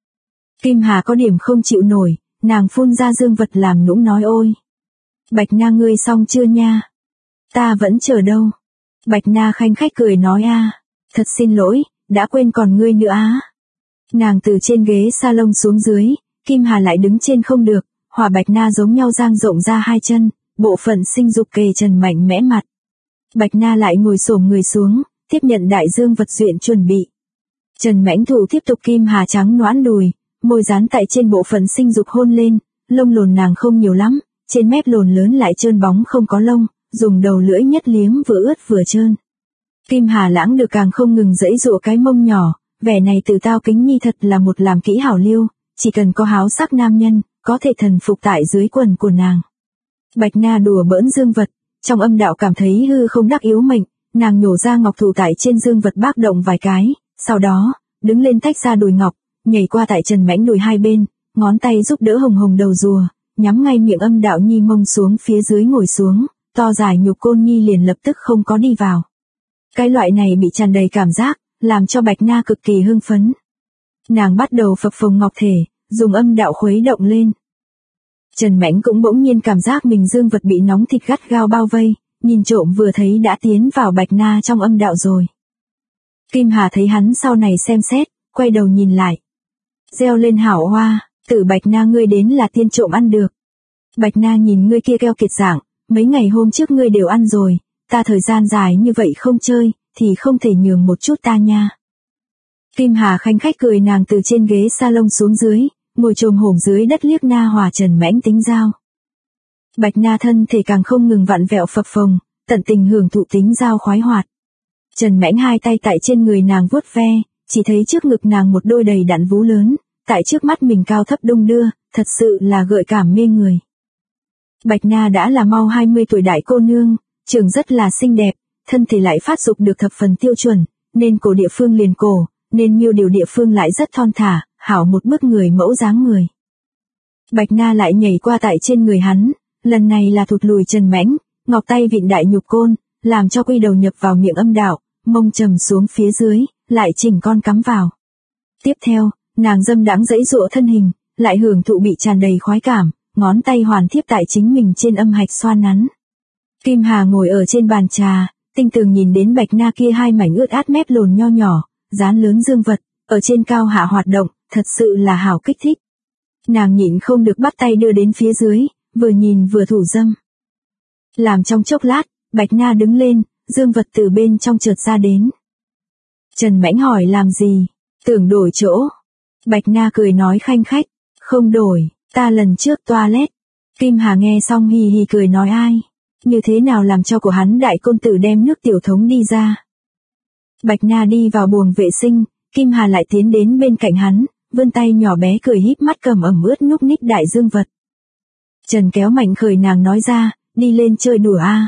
Kim Hà có điểm không chịu nổi, nàng phun ra dương vật làm nũng nói ôi. Bạch Na ngươi xong chưa nha? Ta vẫn chờ đâu. Bạch Na khanh khách cười nói a, thật xin lỗi, đã quên còn ngươi nữa á. Nàng từ trên ghế salon xuống dưới, Kim Hà lại đứng trên không được, hòa Bạch Na giống nhau dang rộng ra hai chân, bộ phận sinh dục kề Trần Mạnh mẽ mặt. Bạch Na lại ngồi xổm người xuống, tiếp nhận đại dương vật duyện chuẩn bị. Trần Mãnh Thụ tiếp tục Kim Hà trắng nõn đùi, môi dán tại trên bộ phận sinh dục hôn lên, lông lồn nàng không nhiều lắm, trên mép lồn lớn lại trơn bóng không có lông, dùng đầu lưỡi nhất liếm vừa ướt vừa trơn. Kim Hà lãng được càng không ngừng giãy giụa cái mông nhỏ, vẻ này từ tao kính nhi thật là một làm kỹ hảo liêu, chỉ cần có háo sắc nam nhân, có thể thần phục tại dưới quần của nàng. Bạch Na đùa bỡn dương vật, trong âm đạo cảm thấy hư không đắc yếu mệnh, nàng nhổ ra ngọc thủ tại trên dương vật bác động vài cái, sau đó, đứng lên tách ra đùi ngọc, nhảy qua tại Trần Mãnh đùi hai bên, ngón tay giúp đỡ hồng hồng đầu rùa, nhắm ngay miệng âm đạo nhi mông xuống phía dưới ngồi xuống, to dài nhục côn nhi liền lập tức không có đi vào. Cái loại này bị tràn đầy cảm giác, làm cho Bạch Na cực kỳ hưng phấn. Nàng bắt đầu phập phồng ngọc thể, dùng âm đạo khuấy động lên. Trần Mãnh cũng bỗng nhiên cảm giác mình dương vật bị nóng thịt gắt gao bao vây, nhìn trộm vừa thấy đã tiến vào Bạch Na trong âm đạo rồi. Kim Hà thấy hắn sau này xem xét, quay đầu nhìn lại. Reo lên hảo hoa, tự Bạch Na ngươi đến là tiên trộm ăn được. Bạch Na nhìn ngươi kia keo kiệt dạng, mấy ngày hôm trước ngươi đều ăn rồi, ta thời gian dài như vậy không chơi, thì không thể nhường một chút ta nha. Kim Hà khanh khách cười, nàng từ trên ghế salon xuống dưới, ngồi chồm hổm dưới đất liếc Na Hòa Trần Mãnh tính giao. Bạch Na thân thể càng không ngừng vặn vẹo phập phồng, tận tình hưởng thụ tính giao khoái hoạt. Trần Mãnh hai tay tại trên người nàng vuốt ve, chỉ thấy trước ngực nàng một đôi đầy đặn vú lớn, tại trước mắt mình cao thấp đung đưa, thật sự là gợi cảm mê người. Bạch Na đã là mau 20 tuổi đại cô nương, trưởng rất là xinh đẹp, thân thể lại phát dục được thập phần tiêu chuẩn, nên cổ địa phương liền cổ, nên miêu điều địa phương lại rất thon thả, hảo một bức người mẫu dáng người. Bạch Na lại nhảy qua tại trên người hắn, lần này là thụt lùi Trần Mãnh, ngọc tay vịn đại nhục côn, làm cho quy đầu nhập vào miệng âm đạo, mông trầm xuống phía dưới, lại chỉnh con cắm vào. Tiếp theo, nàng dâm đãng giãy giụa thân hình, lại hưởng thụ bị tràn đầy khoái cảm, ngón tay hoàn thiếp tại chính mình trên âm hạch xoa nắn. Kim Hà ngồi ở trên bàn trà, tinh tường nhìn đến Bạch Na kia hai mảnh ướt át mép lồn nho nhỏ, dán lớn dương vật, ở trên cao hạ hoạt động, thật sự là hảo kích thích. Nàng nhịn không được bắt tay đưa đến phía dưới, vừa nhìn vừa thủ dâm. Làm trong chốc lát, Bạch Na đứng lên, dương vật từ bên trong chợt ra đến. Trần Mãnh hỏi làm gì, tưởng đổi chỗ. Bạch Na cười nói khanh khách, không đổi, ta lần trước toilet. Kim Hà nghe xong hì hì cười nói ai, như thế nào làm cho của hắn đại côn tử đem nước tiểu thống đi ra. Bạch Na đi vào buồng vệ sinh, Kim Hà lại tiến đến bên cạnh hắn, vươn tay nhỏ bé cười híp mắt cầm ẩm ướt nhúc nhích đại dương vật. Trần kéo mạnh khởi nàng nói ra, đi lên chơi đùa a.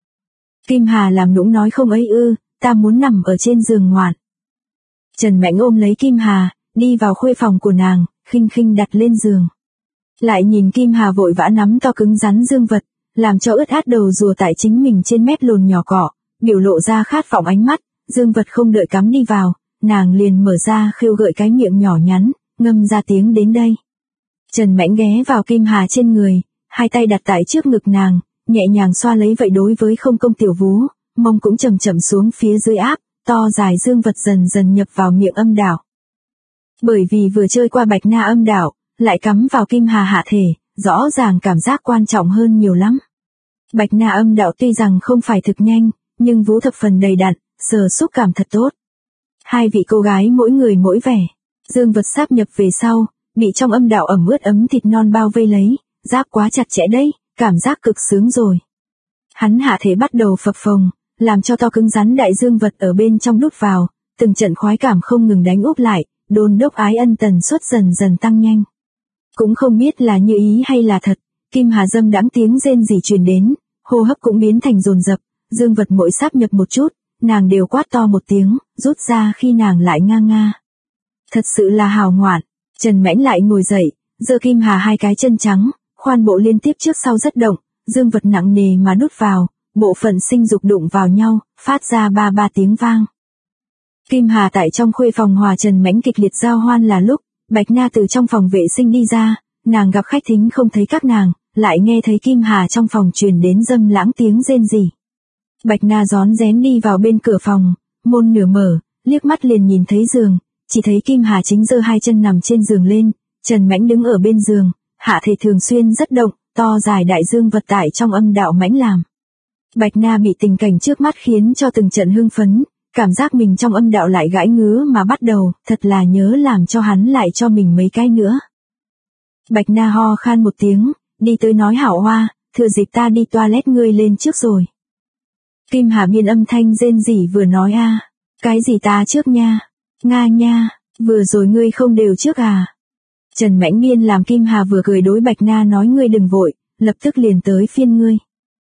Kim Hà làm nũng nói không ấy ư, ta muốn nằm ở trên giường ngoạn. Trần Mãnh ôm lấy Kim Hà, đi vào khuê phòng của nàng, khinh khinh đặt lên giường. Lại nhìn Kim Hà vội vã nắm to cứng rắn dương vật, làm cho ướt át đầu rùa tại chính mình trên mép lồn nhỏ cọ, biểu lộ ra khát vọng ánh mắt, dương vật không đợi cắm đi vào, nàng liền mở ra khêu gợi cái miệng nhỏ nhắn, ngâm ra tiếng đến đây. Trần Mãnh ghé vào Kim Hà trên người, hai tay đặt tại trước ngực nàng, nhẹ nhàng xoa lấy vậy đối với không công tiểu vú, mông cũng chậm chậm xuống phía dưới áp, to dài dương vật dần dần nhập vào miệng âm đạo. Bởi vì vừa chơi qua Bạch Na âm đạo, lại cắm vào Kim Hà hạ thể, rõ ràng cảm giác quan trọng hơn nhiều lắm. Bạch Na âm đạo tuy rằng không phải thực nhanh, nhưng vú thập phần đầy đặn, sờ xúc cảm thật tốt. Hai vị cô gái mỗi người mỗi vẻ, dương vật sáp nhập về sau, bị trong âm đạo ẩm ướt ấm thịt non bao vây lấy, giáp quá chặt chẽ đấy, cảm giác cực sướng rồi. Hắn hạ thể bắt đầu phập phồng, làm cho to cứng rắn đại dương vật ở bên trong đút vào, từng trận khoái cảm không ngừng đánh úp lại, đôn đốc ái ân tần suất dần dần tăng nhanh. Cũng không biết là như ý hay là thật, Kim Hà dâm đãng tiếng rên rỉ truyền đến, hô hấp cũng biến thành dồn dập, dương vật mỗi sáp nhập một chút, nàng đều quát to một tiếng, rút ra khi nàng lại nga nga. Thật sự là hào ngoạn. Trần Mãnh lại ngồi dậy, giơ Kim Hà hai cái chân trắng, khoan bộ liên tiếp trước sau rất động, dương vật nặng nề mà đút vào, bộ phận sinh dục đụng vào nhau, phát ra ba ba tiếng vang. Kim Hà tại trong khuê phòng hòa Trần Mãnh kịch liệt giao hoan là lúc, Bạch Na từ trong phòng vệ sinh đi ra, nàng gặp khách thính không thấy các nàng, lại nghe thấy Kim Hà trong phòng truyền đến dâm lãng tiếng rên rỉ. Bạch Na rón rén đi vào bên cửa phòng, môn nửa mở, liếc mắt liền nhìn thấy giường, chỉ thấy Kim Hà chính giơ hai chân nằm trên giường lên, Trần Mãnh đứng ở bên giường, hạ thể thường xuyên rất động, to dài đại dương vật tại trong âm đạo mãnh làm. Bạch Na bị tình cảnh trước mắt khiến cho từng trận hưng phấn, cảm giác mình trong âm đạo lại gãi ngứa mà bắt đầu, thật là nhớ làm cho hắn lại cho mình mấy cái nữa. Bạch Na ho khan một tiếng, đi tới nói Hảo Hoa, thừa dịp ta đi toilet ngươi lên trước rồi. Kim Hà biên âm thanh rên rỉ vừa nói cái gì ta trước nha, Nga nha, vừa rồi ngươi không đều trước à. Trần Mãnh Miên làm Kim Hà vừa cười đối Bạch Na nói ngươi đừng vội, lập tức liền tới phiên ngươi.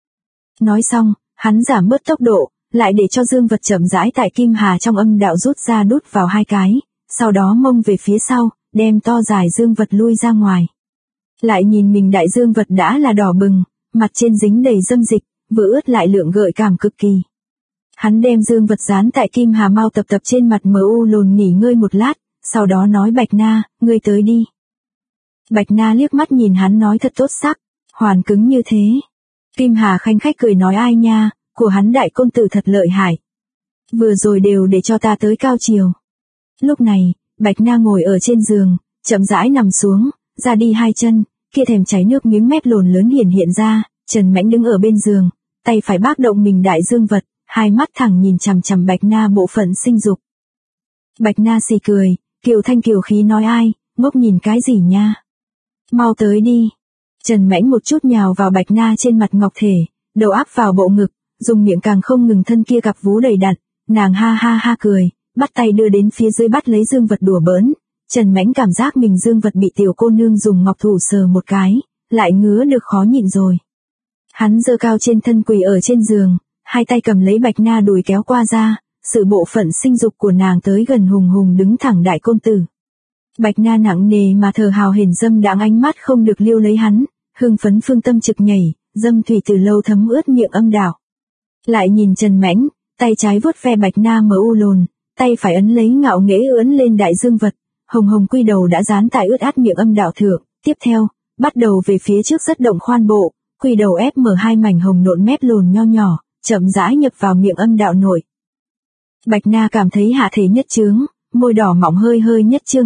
Nói xong, hắn giảm bớt tốc độ, lại để cho dương vật chậm rãi tại Kim Hà trong âm đạo rút ra đút vào 2 cái, sau đó mông về phía sau, đem to dài dương vật lui ra ngoài. Lại nhìn mình đại dương vật đã là đỏ bừng, mặt trên dính đầy dâm dịch, vừa ướt lại lượng gợi cảm cực kỳ. Hắn đem dương vật dán tại Kim Hà mau tập trên mặt MU lồn nghỉ ngơi một lát, sau đó nói Bạch Na, ngươi tới đi. Bạch Na liếc mắt nhìn hắn nói thật tốt sắc, hoàn cứng như thế. Kim Hà khanh khách cười nói ai nha, của hắn đại côn tử thật lợi hại. Vừa rồi đều để cho ta tới cao chiều. Lúc này, Bạch Na ngồi ở trên giường, chậm rãi nằm xuống, ra đi 2 chân, kia thèm cháy nước miếng mép lồn lớn hiện ra, Trần Mãnh đứng ở bên giường, tay phải bác động mình đại dương vật, 2 mắt thẳng nhìn chằm chằm Bạch Na bộ phận sinh dục. Bạch Na xì cười, kiều thanh kiều khí nói ai, ngốc nhìn cái gì nha. Mau tới đi. Trần Mãnh một chút nhào vào Bạch Na trên mặt ngọc thể, đầu áp vào bộ ngực, dùng miệng càng không ngừng thân kia cặp vú đầy đặn, nàng ha ha ha cười, bắt tay đưa đến phía dưới bắt lấy dương vật đùa bỡn. Trần Mãnh cảm giác mình dương vật bị tiểu cô nương dùng ngọc thủ sờ một cái, lại ngứa được khó nhịn rồi. Hắn giơ cao trên thân quỳ ở trên giường, 2 tay cầm lấy Bạch Na đùi kéo qua ra, sự bộ phận sinh dục của nàng tới gần hùng hùng đứng thẳng đại côn tử. Bạch Na nặng nề mà thở hào hển dâm đãng ánh mắt không được liêu lấy hắn, hưng phấn phương tâm trực nhảy, dâm thủy từ lâu thấm ướt miệng âm đạo. Lại nhìn Trần Mãnh, tay trái vuốt ve Bạch Na MU lồn, tay phải ấn lấy ngạo nghễ ấn lên đại dương vật, hồng hồng quy đầu đã dán tại ướt át miệng âm đạo thượng, tiếp theo, bắt đầu về phía trước rất động khoan bộ, quy đầu ép mở 2 mảnh hồng nộn mép lồn nho nhỏ, chậm rãi nhập vào miệng âm đạo nội. Bạch Na cảm thấy hạ thể nhất trướng, môi đỏ mọng hơi hơi nhất trương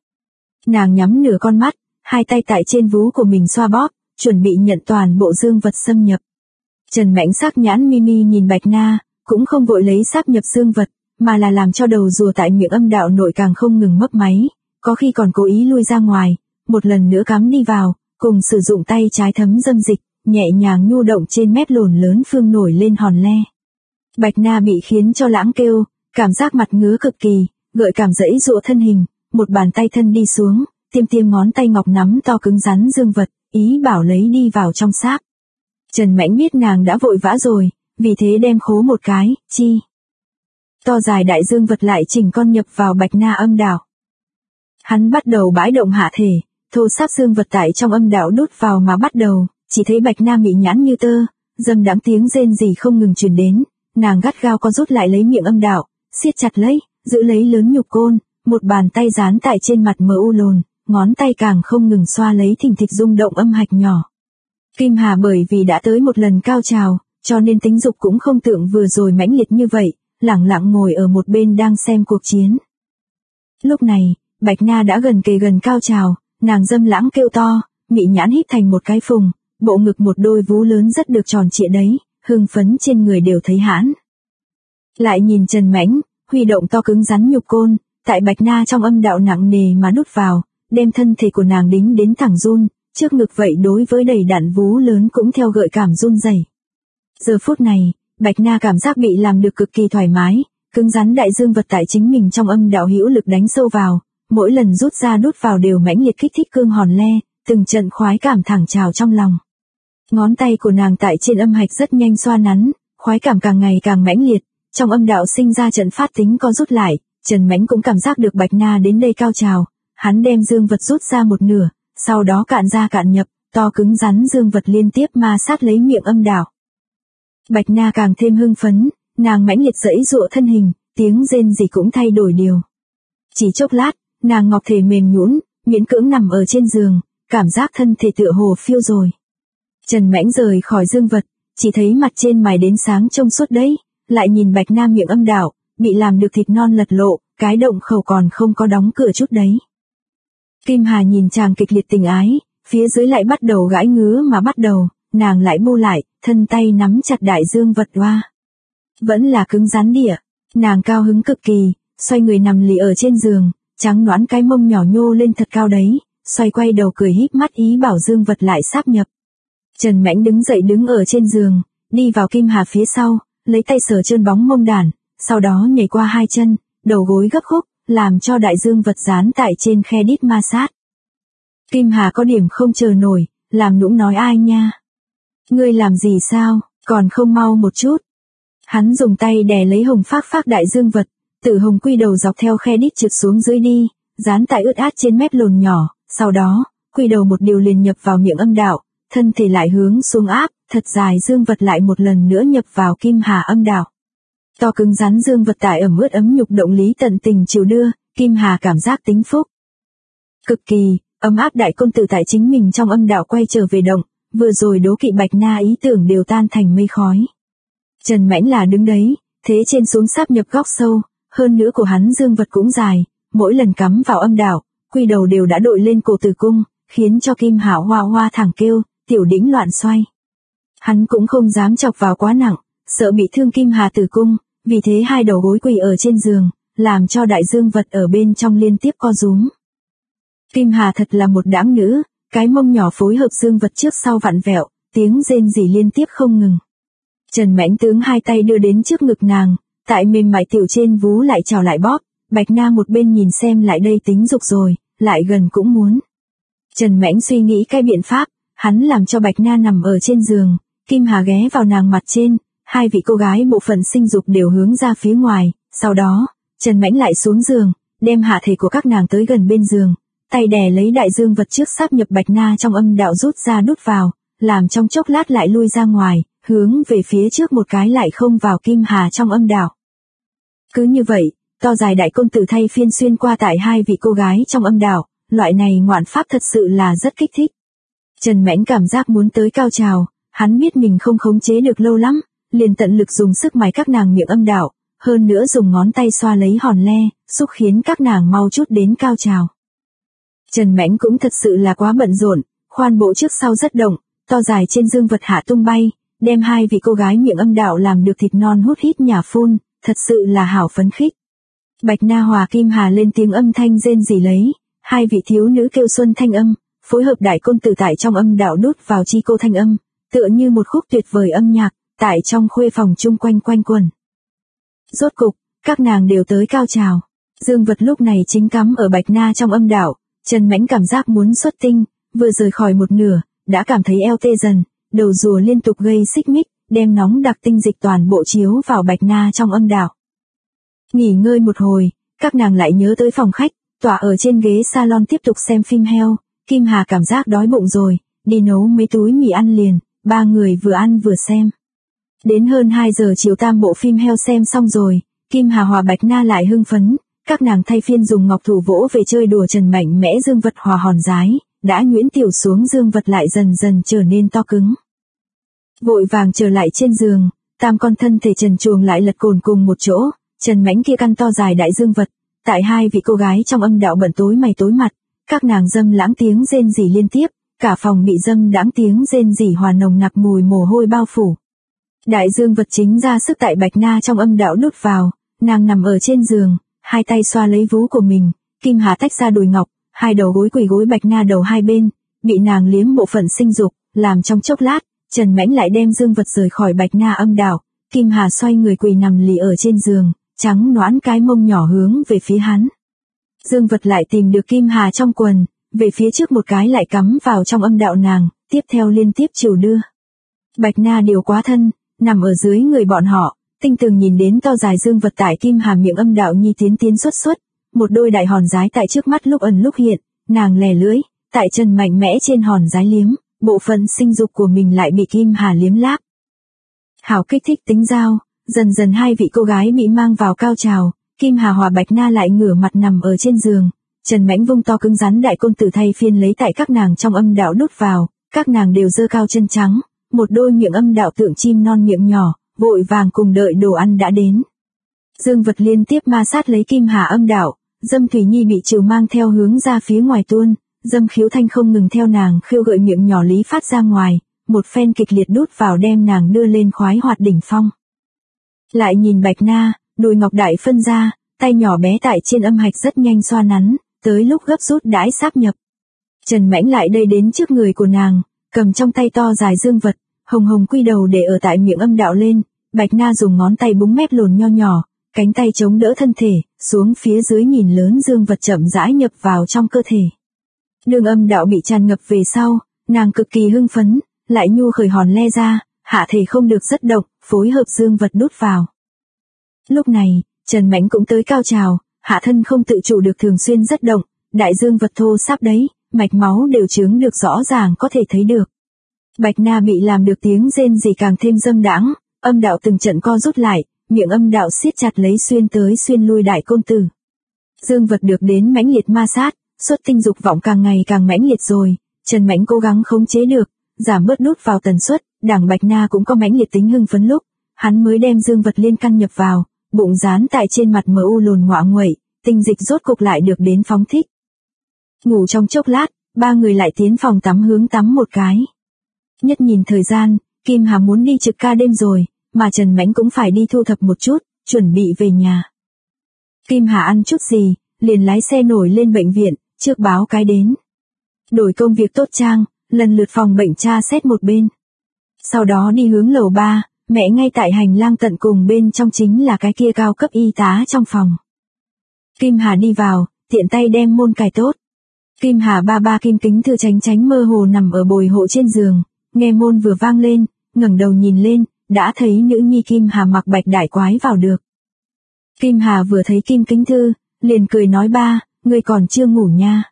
Nàng nhắm nửa con mắt, 2 tay tại trên vú của mình xoa bóp, chuẩn bị nhận toàn bộ dương vật xâm nhập. Trần Mãnh sắc nhãn mimi nhìn Bạch Na, cũng không vội lấy sáp nhập dương vật, mà là làm cho đầu rùa tại miệng âm đạo nội càng không ngừng mấp máy, có khi còn cố ý lui ra ngoài, một lần nữa cắm đi vào, cùng sử dụng tay trái thấm dâm dịch, nhẹ nhàng nhu động trên mép lồn lớn phương nổi lên hòn le. Bạch Na bị khiến cho lãng kêu, cảm giác mặt ngứa cực kỳ, gợi cảm dãy dụa thân hình, một bàn tay thân đi xuống, tiêm ngón tay ngọc nắm to cứng rắn dương vật, ý bảo lấy đi vào trong sáp. Trần Mãnh biết nàng đã vội vã rồi, vì thế đem khố một cái, chi. To dài đại dương vật lại chỉnh con nhập vào Bạch Na âm đạo. Hắn bắt đầu bãi động hạ thể, thô sáp dương vật tại trong âm đạo đút vào mà bắt đầu, chỉ thấy Bạch Na mị nhãn như tơ, dâm đãng tiếng rên rỉ không ngừng truyền đến, nàng gắt gao co rút lại lấy miệng âm đạo, siết chặt lấy, giữ lấy lớn nhục côn, một bàn tay dán tại trên mặt MU lồn, ngón tay càng không ngừng xoa lấy thình thịch rung động âm hạch nhỏ. Kim Hà bởi vì đã tới một lần cao trào, cho nên tính dục cũng không tưởng vừa rồi mãnh liệt như vậy, lẳng lặng ngồi ở một bên đang xem cuộc chiến. Lúc này, Bạch Na đã gần kề gần cao trào, nàng dâm lãng kêu to, mị nhãn híp thành một cái phùng, bộ ngực một đôi vú lớn rất được tròn trịa đấy, hưng phấn trên người đều thấy hãn. Lại nhìn Trần Mãnh, huy động to cứng rắn nhục côn, tại Bạch Na trong âm đạo nặng nề mà đút vào, đem thân thể của nàng đính đến thẳng run, trước ngực vậy đối với đầy đặn vú lớn cũng theo gợi cảm run rẩy. Giờ phút này, Bạch Na cảm giác bị làm được cực kỳ thoải mái, cứng rắn đại dương vật tại chính mình trong âm đạo hữu lực đánh sâu vào, mỗi lần rút ra đút vào đều mãnh liệt kích thích cương hòn le, từng trận khoái cảm thẳng trào trong lòng. Ngón tay của nàng tại trên âm hạch rất nhanh xoa nắn, khoái cảm càng ngày càng mãnh liệt, trong âm đạo sinh ra trận phát tính co rút lại, Trần Mãnh cũng cảm giác được Bạch Na đến đây cao trào, hắn đem dương vật rút ra một nửa, sau đó cạn ra cạn nhập, to cứng rắn dương vật liên tiếp ma sát lấy miệng âm đạo. Bạch Na càng thêm hưng phấn, nàng mãnh liệt giãy giụa thân hình, tiếng rên rỉ cũng thay đổi điều. Chỉ chốc lát, nàng ngọc thể mềm nhũn, miễn cưỡng nằm ở trên giường, cảm giác thân thể tựa hồ phiêu rồi. Trần Mãnh rời khỏi dương vật, chỉ thấy mặt trên mày đến sáng trông suốt đấy, lại nhìn Bạch Na miệng âm đạo, bị làm được thịt non lật lộ, cái động khẩu còn không có đóng cửa chút đấy. Kim Hà nhìn chàng kịch liệt tình ái, phía dưới lại bắt đầu gãi ngứa mà bắt đầu, nàng lại bu lại, thân tay nắm chặt đại dương vật oa. Vẫn là cứng rắn địa, nàng cao hứng cực kỳ, xoay người nằm lì ở trên giường, trắng nõn cái mông nhỏ nhô lên thật cao đấy, xoay quay đầu cười híp mắt ý bảo dương vật lại sáp nhập. Trần Mãnh đứng dậy đứng ở trên giường, đi vào Kim Hà phía sau, lấy tay sờ trơn bóng mông đàn, sau đó nhảy qua hai chân, đầu gối gấp khúc, làm cho đại dương vật dán tại trên khe đít ma sát. Kim Hà có điểm không chờ nổi, làm nũng nói ai nha. Ngươi làm gì sao, còn không mau một chút. Hắn dùng tay đè lấy hồng phác phác đại dương vật, tự hồng quy đầu dọc theo khe đít trượt xuống dưới đi, dán tại ướt át trên mép lồn nhỏ, sau đó, quy đầu một điều liền nhập vào miệng âm đạo, thân thể lại hướng xuống áp, thật dài dương vật lại một lần nữa nhập vào Kim Hà âm đạo. To cứng rắn dương vật tại ẩm ướt ấm nhục động lý tận tình chiều đưa, Kim Hà cảm giác tính phúc. Cực kỳ, ấm áp đại công tử tại chính mình trong âm đạo quay trở về động, vừa rồi đố kỵ Bạch Na ý tưởng đều tan thành mây khói. Trần Mãnh là đứng đấy, thế trên xuống sáp nhập góc sâu, hơn nữa của hắn dương vật cũng dài, mỗi lần cắm vào âm đạo, quy đầu đều đã đội lên cổ tử cung, khiến cho Kim Hà hoa hoa thẳng kêu, tiểu đĩnh loạn xoay. Hắn cũng không dám chọc vào quá nặng, sợ bị thương Kim Hà tử cung, vì thế hai đầu gối quỳ ở trên giường, làm cho đại dương vật ở bên trong liên tiếp co rúm. Kim Hà thật là một đãng nữ, cái mông nhỏ phối hợp dương vật trước sau vặn vẹo, tiếng rên rỉ liên tiếp không ngừng. Trần Mãnh tướng hai tay đưa đến trước ngực nàng, tại mềm mại tiểu trên vú lại trào lại bóp, Bạch Na một bên nhìn xem lại đây tính dục rồi, lại gần cũng muốn. Trần Mãnh suy nghĩ cái biện pháp, hắn làm cho Bạch Na nằm ở trên giường, Kim Hà ghé vào nàng mặt trên, hai vị cô gái bộ phận sinh dục đều hướng ra phía ngoài, sau đó, Trần Mãnh lại xuống giường, đem hạ thể của các nàng tới gần bên giường, tay đè lấy đại dương vật trước sáp nhập Bạch Na trong âm đạo rút ra đút vào, làm trong chốc lát lại lui ra ngoài, hướng về phía trước một cái lại không vào Kim Hà trong âm đạo. Cứ như vậy, to dài đại công tử thay phiên xuyên qua tại hai vị cô gái trong âm đạo, loại này ngoạn pháp thật sự là rất kích thích. Trần Mãnh cảm giác muốn tới cao trào, hắn biết mình không khống chế được lâu lắm, liền tận lực dùng sức mài các nàng miệng âm đạo, hơn nữa dùng ngón tay xoa lấy hòn le, xúc khiến các nàng mau chút đến cao trào. Trần Mãnh cũng thật sự là quá bận rộn, khoan bộ trước sau rất động, to dài trên dương vật hạ tung bay, đem hai vị cô gái miệng âm đạo làm được thịt non hút hít nhả phun, thật sự là hảo phấn khích. Bạch Na hòa Kim Hà lên tiếng âm thanh rên rỉ lấy, hai vị thiếu nữ kêu xuân thanh âm, phối hợp đại côn tử tại trong âm đạo đút vào chi cô thanh âm, tựa như một khúc tuyệt vời âm nhạc, tại trong khuê phòng chung quanh quanh quẩn. Rốt cục, các nàng đều tới cao trào. Dương vật lúc này chính cắm ở Bạch Na trong âm đạo, Trần Mãnh cảm giác muốn xuất tinh, vừa rời khỏi một nửa, đã cảm thấy eo tê dần, đầu rùa liên tục gây xích mích, đem nóng đặc tinh dịch toàn bộ chiếu vào Bạch Na trong âm đạo. Nghỉ ngơi một hồi, các nàng lại nhớ tới phòng khách, tọa ở trên ghế salon tiếp tục xem phim heo, Kim Hà cảm giác đói bụng rồi, đi nấu mấy túi mì ăn liền, ba người vừa ăn vừa xem. Đến hơn 2 giờ chiều tam bộ phim heo xem xong rồi, Kim Hà hòa Bạch Na lại hưng phấn, các nàng thay phiên dùng ngọc thủ vỗ về chơi đùa Trần mạnh mẽ dương vật hòa hòn rái, đã nhuyễn tiểu xuống dương vật lại dần dần trở nên to cứng. Vội vàng trở lại trên giường, tam con thân thể trần truồng lại lật cồn cùng một chỗ, Trần Mãnh kia căn to dài đại dương vật, tại hai vị cô gái trong âm đạo bận tối mày tối mặt, các nàng dâm lãng tiếng rên rỉ liên tiếp, cả phòng bị dâm đãng tiếng rên rỉ hòa nồng nặc mùi mồ hôi bao phủ. Đại dương vật chính ra sức tại Bạch Na trong âm đạo đút vào, nàng nằm ở trên giường, hai tay xoa lấy vú của mình, Kim Hà tách ra đùi ngọc, hai đầu gối quỳ gối Bạch Na đầu hai bên, bị nàng liếm bộ phận sinh dục, làm trong chốc lát, Trần Mãnh lại đem dương vật rời khỏi Bạch Na âm đạo, Kim Hà xoay người quỳ nằm lì ở trên giường, trắng nõn cái mông nhỏ hướng về phía hắn. Dương vật lại tìm được Kim Hà trong quần, về phía trước một cái lại cắm vào trong âm đạo nàng, tiếp theo liên tiếp chiều đưa. Bạch Na điều quá thân, nằm ở dưới người bọn họ, tinh tường nhìn đến to dài dương vật tại Kim Hà miệng âm đạo nhi tiến xuất, một đôi đại hòn rái tại trước mắt lúc ẩn lúc hiện, nàng lè lưỡi, tại chân mạnh mẽ trên hòn rái liếm, bộ phận sinh dục của mình lại bị Kim Hà liếm láp. Hảo kích thích tính giao, dần dần hai vị cô gái bị mang vào cao trào, Kim Hà hòa Bạch Na lại ngửa mặt nằm ở trên giường, Trần Mãnh vung to cứng rắn đại côn tử thay phiên lấy tại các nàng trong âm đạo đút vào, các nàng đều giơ cao chân trắng, một đôi miệng âm đạo tượng chim non miệng nhỏ, vội vàng cùng đợi đồ ăn đã đến. Dương vật liên tiếp ma sát lấy Kim Hà âm đạo, dâm thủy nhi bị chiều mang theo hướng ra phía ngoài tuôn, dâm khiếu thanh không ngừng theo nàng khiêu gợi miệng nhỏ lý phát ra ngoài, một phen kịch liệt đút vào đem nàng đưa lên khoái hoạt đỉnh phong. Lại nhìn Bạch Na, đùi ngọc đại phân ra, tay nhỏ bé tại trên âm hạch rất nhanh xoa nắn, tới lúc gấp rút đãi sáp nhập. Trần Mãnh lại đây đến trước người của nàng, cầm trong tay to dài dương vật, hồng hồng quy đầu để ở tại miệng âm đạo lên, Bạch Na dùng ngón tay búng mép lồn nho nhỏ, cánh tay chống đỡ thân thể, xuống phía dưới nhìn lớn dương vật chậm rãi nhập vào trong cơ thể. Đường âm đạo bị tràn ngập về sau, nàng cực kỳ hưng phấn, lại nhu khởi hòn le ra, hạ thể không được rất động, phối hợp dương vật đút vào. Lúc này, Trần Mãnh cũng tới cao trào, hạ thân không tự chủ được thường xuyên rất động, đại dương vật thô sáp đấy, mạch máu đều trướng được rõ ràng có thể thấy được. Bạch Na bị làm được tiếng rên rỉ càng thêm dâm đãng, âm đạo từng trận co rút lại, miệng âm đạo siết chặt lấy xuyên tới xuyên lui đại côn tử. Dương vật được đến mãnh liệt ma sát, xuất tinh dục vọng càng ngày càng mãnh liệt rồi, Trần Mãnh cố gắng khống chế được, giảm bớt đút vào tần suất, đảng Bạch Na cũng có mãnh liệt tính hưng phấn lúc, hắn mới đem dương vật liên căn nhập vào, bụng dán tại trên mặt mờ u lồn ngoạ nguậy, tinh dịch rốt cục lại được đến phóng thích. Ngủ trong chốc lát, ba người lại tiến phòng tắm hướng tắm một cái. Nhất nhìn thời gian, Kim Hà muốn đi trực ca đêm rồi, mà Trần Mãnh cũng phải đi thu thập một chút, chuẩn bị về nhà. Kim Hà ăn chút gì, liền lái xe nổi lên bệnh viện, trước báo cái đến. Đổi công việc tốt trang, lần lượt phòng bệnh tra xét một bên. Sau đó đi hướng lầu 3, mẹ ngay tại hành lang tận cùng bên trong chính là cái kia cao cấp y tá trong phòng. Kim Hà đi vào, tiện tay đem môn cài tốt. Kim Hà ba Kim Kính Thư tránh mơ hồ nằm ở bồi hộ trên giường, nghe môn vừa vang lên, ngẩng đầu nhìn lên, đã thấy nữ nhi Kim Hà mặc bạch đại quái vào được. Kim Hà vừa thấy Kim Kính Thư, liền cười nói ba, ngươi còn chưa ngủ nha.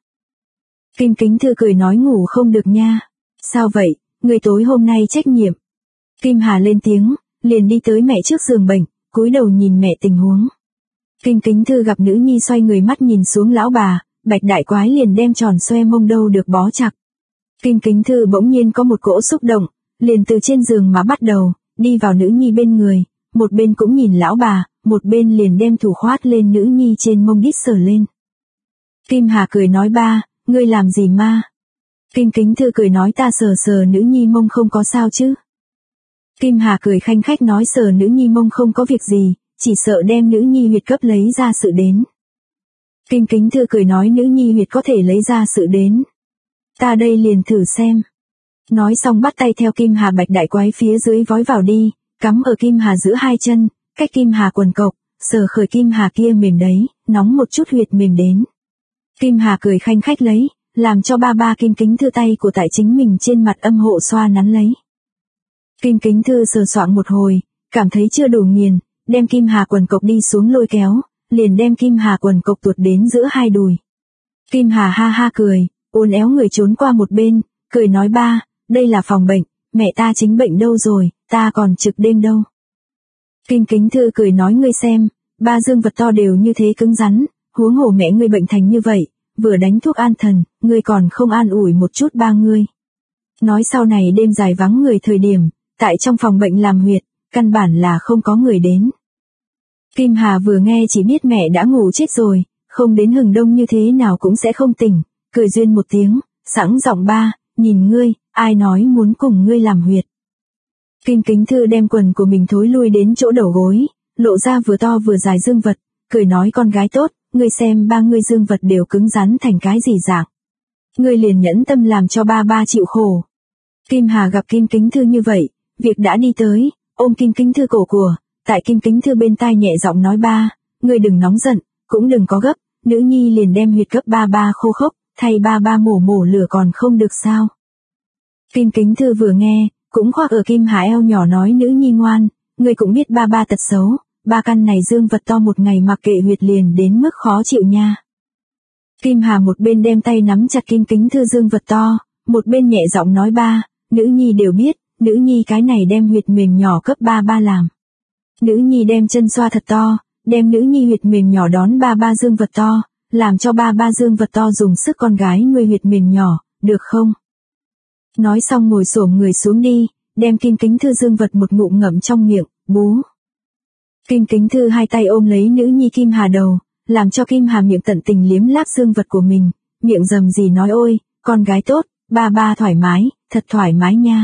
Kim Kính Thư cười nói ngủ không được nha. Sao vậy, ngươi tối hôm nay trách nhiệm. Kim Hà lên tiếng, liền đi tới mẹ trước giường bệnh, cúi đầu nhìn mẹ tình huống. Kim Kính Thư gặp nữ nhi xoay người mắt nhìn xuống lão bà, bạch đại quái liền đem tròn xoe mông đâu được bó chặt. Kim Kính Thư bỗng nhiên có một cỗ xúc động, liền từ trên giường mà bắt đầu, đi vào nữ nhi bên người, một bên cũng nhìn lão bà, một bên liền đem thủ khoát lên nữ nhi trên mông đít sờ lên. Kim Hà cười nói ba, ngươi làm gì ma? Kim Kính Thư cười nói ta sờ sờ nữ nhi mông không có sao chứ. Kim Hà cười khanh khách nói sờ nữ nhi mông không có việc gì, chỉ sợ đem nữ nhi huyệt cấp lấy ra sự đến. Kim Kính Thư cười nói nữ nhi huyệt có thể lấy ra sự đến. Ta đây liền thử xem. Nói xong bắt tay theo Kim Hà bạch đại quái phía dưới vói vào đi, cắm ở Kim Hà giữa hai chân, cách Kim Hà quần cộc, sờ khởi Kim Hà kia mềm đấy, nóng một chút huyệt mềm đến. Kim Hà cười khanh khách lấy, làm cho ba Kim Kính Thư tay của tại chính mình trên mặt âm hộ xoa nắn lấy. Kim Kính Thư sờ soạng một hồi, cảm thấy chưa đủ nghiền, đem Kim Hà quần cộc đi xuống lôi kéo, liền đem Kim Hà quần cộc tuột đến giữa hai đùi. Kim Hà ha ha cười, uốn éo người trốn qua một bên, cười nói ba, đây là phòng bệnh, mẹ ta chính bệnh đâu rồi, ta còn trực đêm đâu. Kim Kính Thư cười nói ngươi xem, ba dương vật to đều như thế cứng rắn, huống hồ mẹ ngươi bệnh thành như vậy, vừa đánh thuốc an thần, ngươi còn không an ủi một chút ba ngươi. Nói sau này đêm dài vắng người thời điểm, tại trong phòng bệnh làm huyệt, căn bản là không có người đến. Kim Hà vừa nghe chỉ biết mẹ đã ngủ chết rồi, không đến hừng đông như thế nào cũng sẽ không tỉnh, cười duyên một tiếng, sẵn giọng ba, nhìn ngươi, ai nói muốn cùng ngươi làm huyệt. Kim Kính Thư đem quần của mình thối lui đến chỗ đầu gối, lộ ra vừa to vừa dài dương vật, cười nói con gái tốt, ngươi xem ba ngươi dương vật đều cứng rắn thành cái gì dạng. Ngươi liền nhẫn tâm làm cho ba chịu khổ. Kim Hà gặp Kim Kính Thư như vậy, việc đã đi tới, ôm Kim Kính Thư cổ của, tại Kim Kính Thư bên tai nhẹ giọng nói ba, ngươi đừng nóng giận, cũng đừng có gấp, nữ nhi liền đem huyệt cấp ba khô khốc, thay ba mổ lửa còn không được sao. Kim Kính Thư vừa nghe, cũng khoác ở Kim Hà eo nhỏ nói nữ nhi ngoan, ngươi cũng biết ba tật xấu, ba căn này dương vật to một ngày mặc kệ huyệt liền đến mức khó chịu nha. Kim Hà một bên đem tay nắm chặt Kim Kính Thư dương vật to, một bên nhẹ giọng nói ba, nữ nhi đều biết, nữ nhi cái này đem huyệt mềm nhỏ cấp ba làm. Nữ nhi đem chân xoa thật to, đem nữ nhi huyệt mềm nhỏ đón ba dương vật to, làm cho ba dương vật to dùng sức con gái nuôi huyệt mềm nhỏ, được không? Nói xong ngồi xổm người xuống đi, đem Kim Kính Thư dương vật một ngụm ngậm trong miệng, bú. Kim Kính Thư hai tay ôm lấy nữ nhi Kim Hà đầu, làm cho Kim Hà miệng tận tình liếm láp dương vật của mình, miệng rầm rì nói ôi, con gái tốt, ba thoải mái, thật thoải mái nha.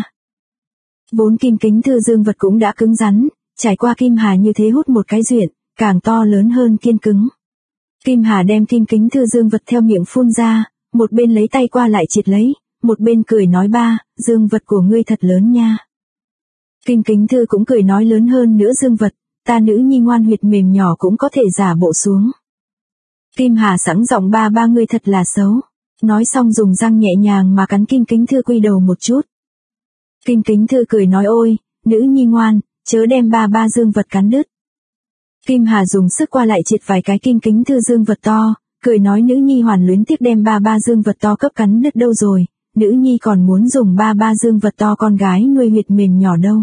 Vốn Kim Kính Thư dương vật cũng đã cứng rắn, trải qua Kim Hà như thế hút một cái duyện, càng to lớn hơn kiên cứng. Kim Hà đem Kim Kính Thư dương vật theo miệng phun ra, một bên lấy tay qua lại triệt lấy, một bên cười nói ba, dương vật của ngươi thật lớn nha. Kim Kính Thư cũng cười nói lớn hơn nữa dương vật, ta nữ nhi ngoan huyệt mềm nhỏ cũng có thể giả bộ xuống. Kim Hà sẵn giọng ba ngươi thật là xấu. Nói xong dùng răng nhẹ nhàng mà cắn Kim Kính Thư quy đầu một chút. Kim Kính Thư cười nói ôi, nữ nhi ngoan, chớ đem ba dương vật cắn đứt. Kim Hà dùng sức qua lại triệt vài cái Kim Kính Thư dương vật to, cười nói nữ nhi hoàn luyến tiếc đem ba dương vật to cấp cắn đứt đâu rồi, nữ nhi còn muốn dùng ba dương vật to con gái nuôi huyệt mềm nhỏ đâu.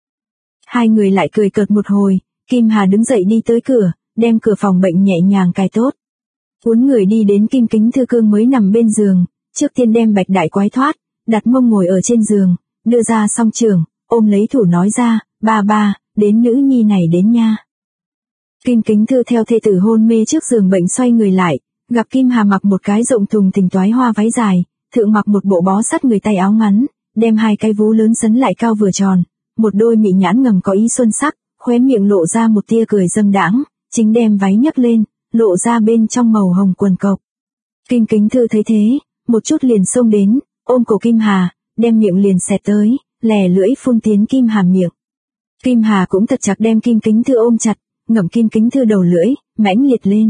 Hai người lại cười cợt một hồi, Kim Hà đứng dậy đi tới cửa, đem cửa phòng bệnh nhẹ nhàng cài tốt. Uốn người đi đến Kim Kính Thư cương mới nằm bên giường, trước tiên đem Bạch Đại Quái thoát, đặt mông ngồi ở trên giường, đưa ra song trường, ôm lấy thủ nói ra, ba, đến nữ nhi này đến nha. Kim Kính Thư theo thê tử hôn mê trước giường bệnh xoay người lại, gặp Kim Hà mặc một cái rộng thùng thình toái hoa váy dài, thượng mặc một bộ bó sát người tay áo ngắn, đem hai cái vú lớn sấn lại cao vừa tròn, một đôi mị nhãn ngầm có ý xuân sắc, khóe miệng lộ ra một tia cười dâm đãng, chính đem váy nhấc lên, lộ ra bên trong màu hồng quần cộc. Kim Kính Thư thấy thế, một chút liền xông đến, ôm cổ Kim Hà, đem miệng liền xẹt tới, lè lưỡi phun tiến Kim Hà miệng. Kim Hà cũng thật chặt đem Kim Kính Thư ôm chặt, ngậm Kim Kính Thư đầu lưỡi, mãnh liệt lên.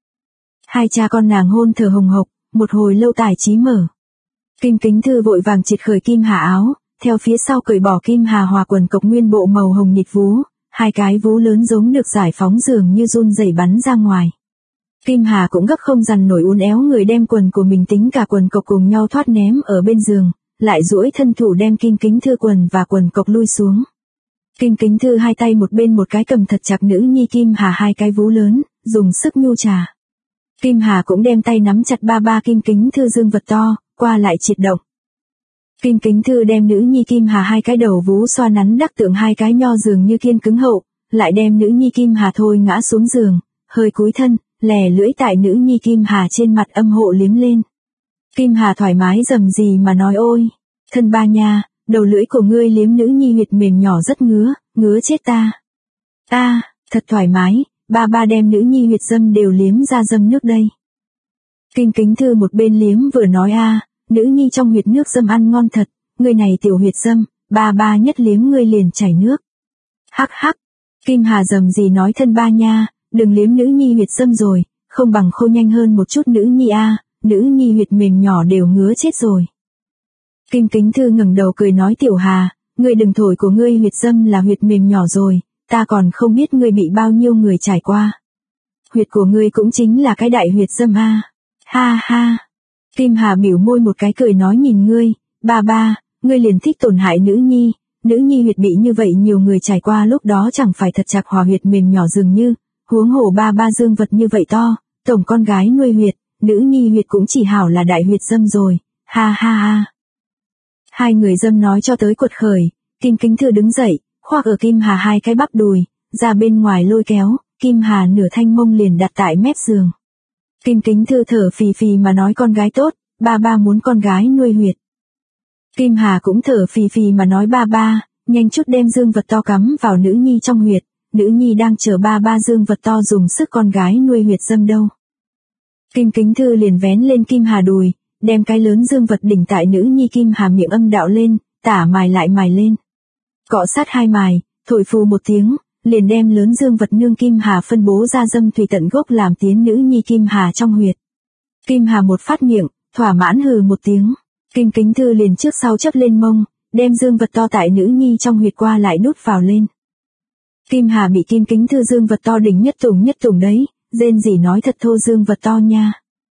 Hai cha con nàng hôn thở hồng hộc, một hồi lâu tài trí mở. Kim Kính Thư vội vàng triệt khởi Kim Hà áo, theo phía sau cởi bỏ Kim Hà hòa quần cộc nguyên bộ màu hồng nhịt vú, hai cái vú lớn giống được giải phóng dường như run rẩy bắn ra ngoài. Kim Hà cũng gấp không dằn nổi uốn éo người đem quần của mình tính cả quần cộc cùng nhau thoát ném ở bên giường, lại duỗi thân thủ đem Kim Kính Thư quần và quần cộc lui xuống. Kim Kính Thư hai tay một bên một cái cầm thật chặt nữ nhi Kim Hà hai cái vú lớn, dùng sức nhu trà. Kim Hà cũng đem tay nắm chặt ba Kim Kính Thư dương vật to, qua lại triệt động. Kim Kính Thư đem nữ nhi Kim Hà hai cái đầu vú xoa nắn đắc tượng hai cái nho dường như kiên cứng hậu, lại đem nữ nhi Kim Hà thôi ngã xuống giường, hơi cúi thân, lè lưỡi tại nữ nhi Kim Hà trên mặt âm hộ liếm lên. Kim Hà thoải mái rầm rì mà nói ôi, thân ba nha, đầu lưỡi của ngươi liếm nữ nhi huyệt mềm nhỏ rất ngứa chết ta. Ta, thật thoải mái, ba đem nữ nhi huyệt dâm đều liếm ra dâm nước đây. Kim Kính Thư một bên liếm vừa nói nữ nhi trong huyệt nước dâm ăn ngon thật, ngươi này tiểu huyệt dâm, ba nhất liếm ngươi liền chảy nước. Hắc hắc, Kim Hà rầm rì nói thân ba nha, đừng liếm nữ nhi huyệt dâm rồi, không bằng khô nhanh hơn một chút nữ nhi nữ nhi huyệt mềm nhỏ đều ngứa chết rồi. Kim Kính Thư ngẩng đầu cười nói tiểu Hà, ngươi đừng thổi của ngươi huyệt dâm là huyệt mềm nhỏ rồi, ta còn không biết ngươi bị bao nhiêu người trải qua. Huyệt của ngươi cũng chính là cái đại huyệt dâm ha ha. Kim Hà biểu môi một cái cười nói nhìn ngươi, ba, ngươi liền thích tổn hại nữ nhi huyệt bị như vậy nhiều người trải qua lúc đó chẳng phải thật chặt hòa huyệt mềm nhỏ dường như, huống hồ ba dương vật như vậy to, tổng con gái nuôi huyệt, nữ nhi huyệt cũng chỉ hảo là đại huyệt dâm rồi, ha. Hai người dâm nói cho tới cuột khởi, Kim Kính Thư đứng dậy, khoác ở Kim Hà hai cái bắp đùi, ra bên ngoài lôi kéo, Kim Hà nửa thanh mông liền đặt tại mép giường. Kim Kính Thư thở phì phì mà nói con gái tốt, ba muốn con gái nuôi huyệt. Kim Hà cũng thở phì phì mà nói ba, nhanh chút đem dương vật to cắm vào nữ nhi trong huyệt, nữ nhi đang chờ ba dương vật to dùng sức con gái nuôi huyệt dâm đâu. Kim Kính Thư liền vén lên Kim Hà đùi, đem cái lớn dương vật đỉnh tại nữ nhi Kim Hà miệng âm đạo lên, tả mài lại mài lên. Cọ sát hai mài, thổi phù một tiếng, liền đem lớn dương vật nương Kim Hà phân bố ra dâm thủy tận gốc làm tiến nữ nhi Kim Hà trong huyệt. Kim Hà một phát miệng, thỏa mãn hừ một tiếng, Kim Kính Thư liền trước sau chấp lên mông, đem dương vật to tại nữ nhi trong huyệt qua lại đút vào lên. Kim Hà bị Kim Kính Thư dương vật to đỉnh nhất tùng đấy, rên rỉ nói thật thô dương vật to nha.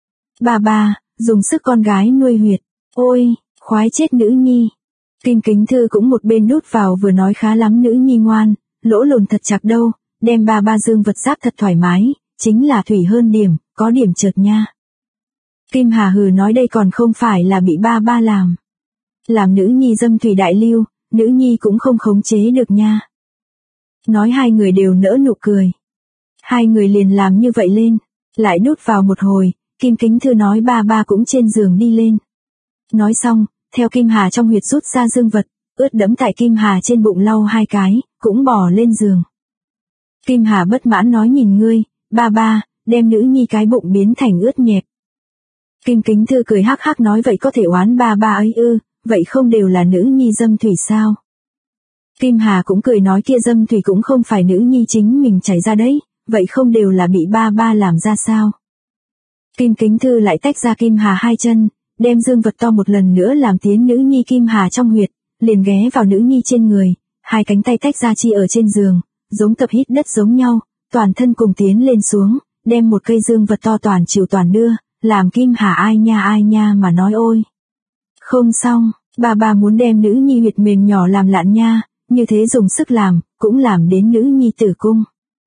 Ba, dùng sức con gái nuôi huyệt, ôi, khoái chết nữ nhi. Kim Kính Thư cũng một bên đút vào vừa nói khá lắm nữ nhi ngoan, lỗ lồn thật chặt đâu, đem ba dương vật giáp thật thoải mái, chính là thủy hơn điểm, có điểm chợt nha. Kim Hà hừ nói đây còn không phải là bị ba làm. Làm nữ nhi dâm thủy đại lưu, nữ nhi cũng không khống chế được nha. Nói hai người đều nỡ nụ cười. Hai người liền làm như vậy lên, lại đút vào một hồi, Kim Kính Thư nói ba cũng trên giường đi lên. Nói xong, theo Kim Hà trong huyệt rút ra dương vật, ướt đẫm tại Kim Hà trên bụng lau 2 cái, cũng bò lên giường. Kim Hà bất mãn nói nhìn ngươi, ba, đem nữ nhi cái bụng biến thành ướt nhẹp. Kim Kính Thư cười hắc hắc nói vậy có thể oán ba ấy ư, vậy không đều là nữ nhi dâm thủy sao? Kim Hà cũng cười nói kia dâm thủy cũng không phải nữ nhi chính mình chảy ra đấy, vậy không đều là bị ba làm ra sao? Kim Kính Thư lại tách ra Kim Hà 2 chân, đem dương vật to một lần nữa làm tiến nữ nhi Kim Hà trong huyệt, liền ghé vào nữ nhi trên người, 2 cánh tay tách ra chi ở trên giường, giống tập hít đất giống nhau, toàn thân cùng tiến lên xuống, đem một cây dương vật to toàn chịu toàn đưa, làm Kim Hà ai nha mà nói ôi. Không xong, ba muốn đem nữ nhi huyệt mềm nhỏ làm lạn nha, như thế dùng sức làm, cũng làm đến nữ nhi tử cung.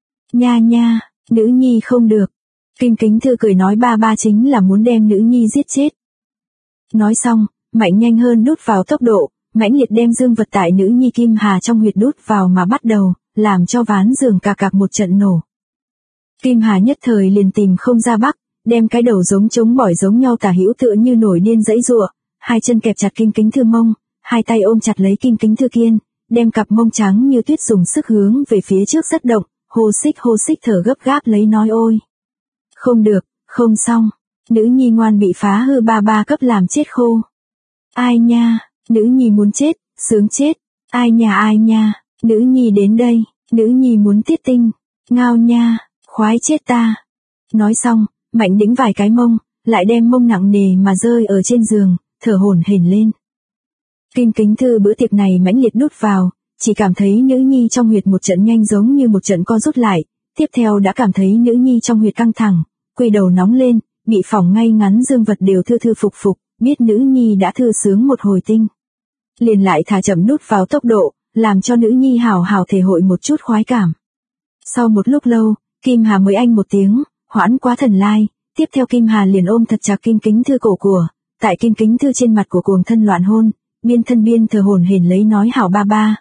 Nha, nữ nhi không được. Kim Kính Thư cười nói ba chính là muốn đem nữ nhi giết chết. Nói xong, mạnh nhanh hơn đút vào tốc độ, mãnh liệt đem dương vật tại nữ nhi Kim Hà trong huyệt đút vào mà bắt đầu, làm cho ván giường cạc một trận nổ. Kim Hà nhất thời liền tìm không ra bắc, đem cái đầu giống trống bỏi giống nhau tả hữu tựa như nổi điên giãy giụa, 2 chân kẹp chặt Kim Kính Thư mông, 2 tay ôm chặt lấy Kim Kính Thư kiên, đem cặp mông trắng như tuyết dùng sức hướng về phía trước rất động, hô xích thở gấp gáp lấy nói ôi. Không được, không xong, nữ nhi ngoan bị phá hư ba cấp làm chết khô. Ai nha, nữ nhi muốn chết, sướng chết, ai nha, nữ nhi đến đây, nữ nhi muốn tiết tinh, ngao nha, khoái chết ta. Nói xong, mạnh đĩnh vài cái mông, lại đem mông nặng nề mà rơi ở trên giường, thở hổn hển lên. Kim Kính Thư bữa tiệc này mãnh liệt đút vào, chỉ cảm thấy nữ nhi trong huyệt một trận nhanh giống như một trận co rút lại, tiếp theo đã cảm thấy nữ nhi trong huyệt căng thẳng, quỳ đầu nóng lên, bị phỏng ngay ngắn dương vật đều thư phục, biết nữ nhi đã thư sướng một hồi tinh. Liền lại thả chậm nút vào tốc độ, làm cho nữ nhi hào thể hội một chút khoái cảm. Sau một lúc lâu, Kim Hà mới anh một tiếng, hoãn quá thần lai, tiếp theo Kim Hà liền ôm thật chặt Kim Kính Thư cổ của, tại Kim Kính Thư trên mặt của cuồng thân loạn hôn, biên thở hổn hển lấy nói hảo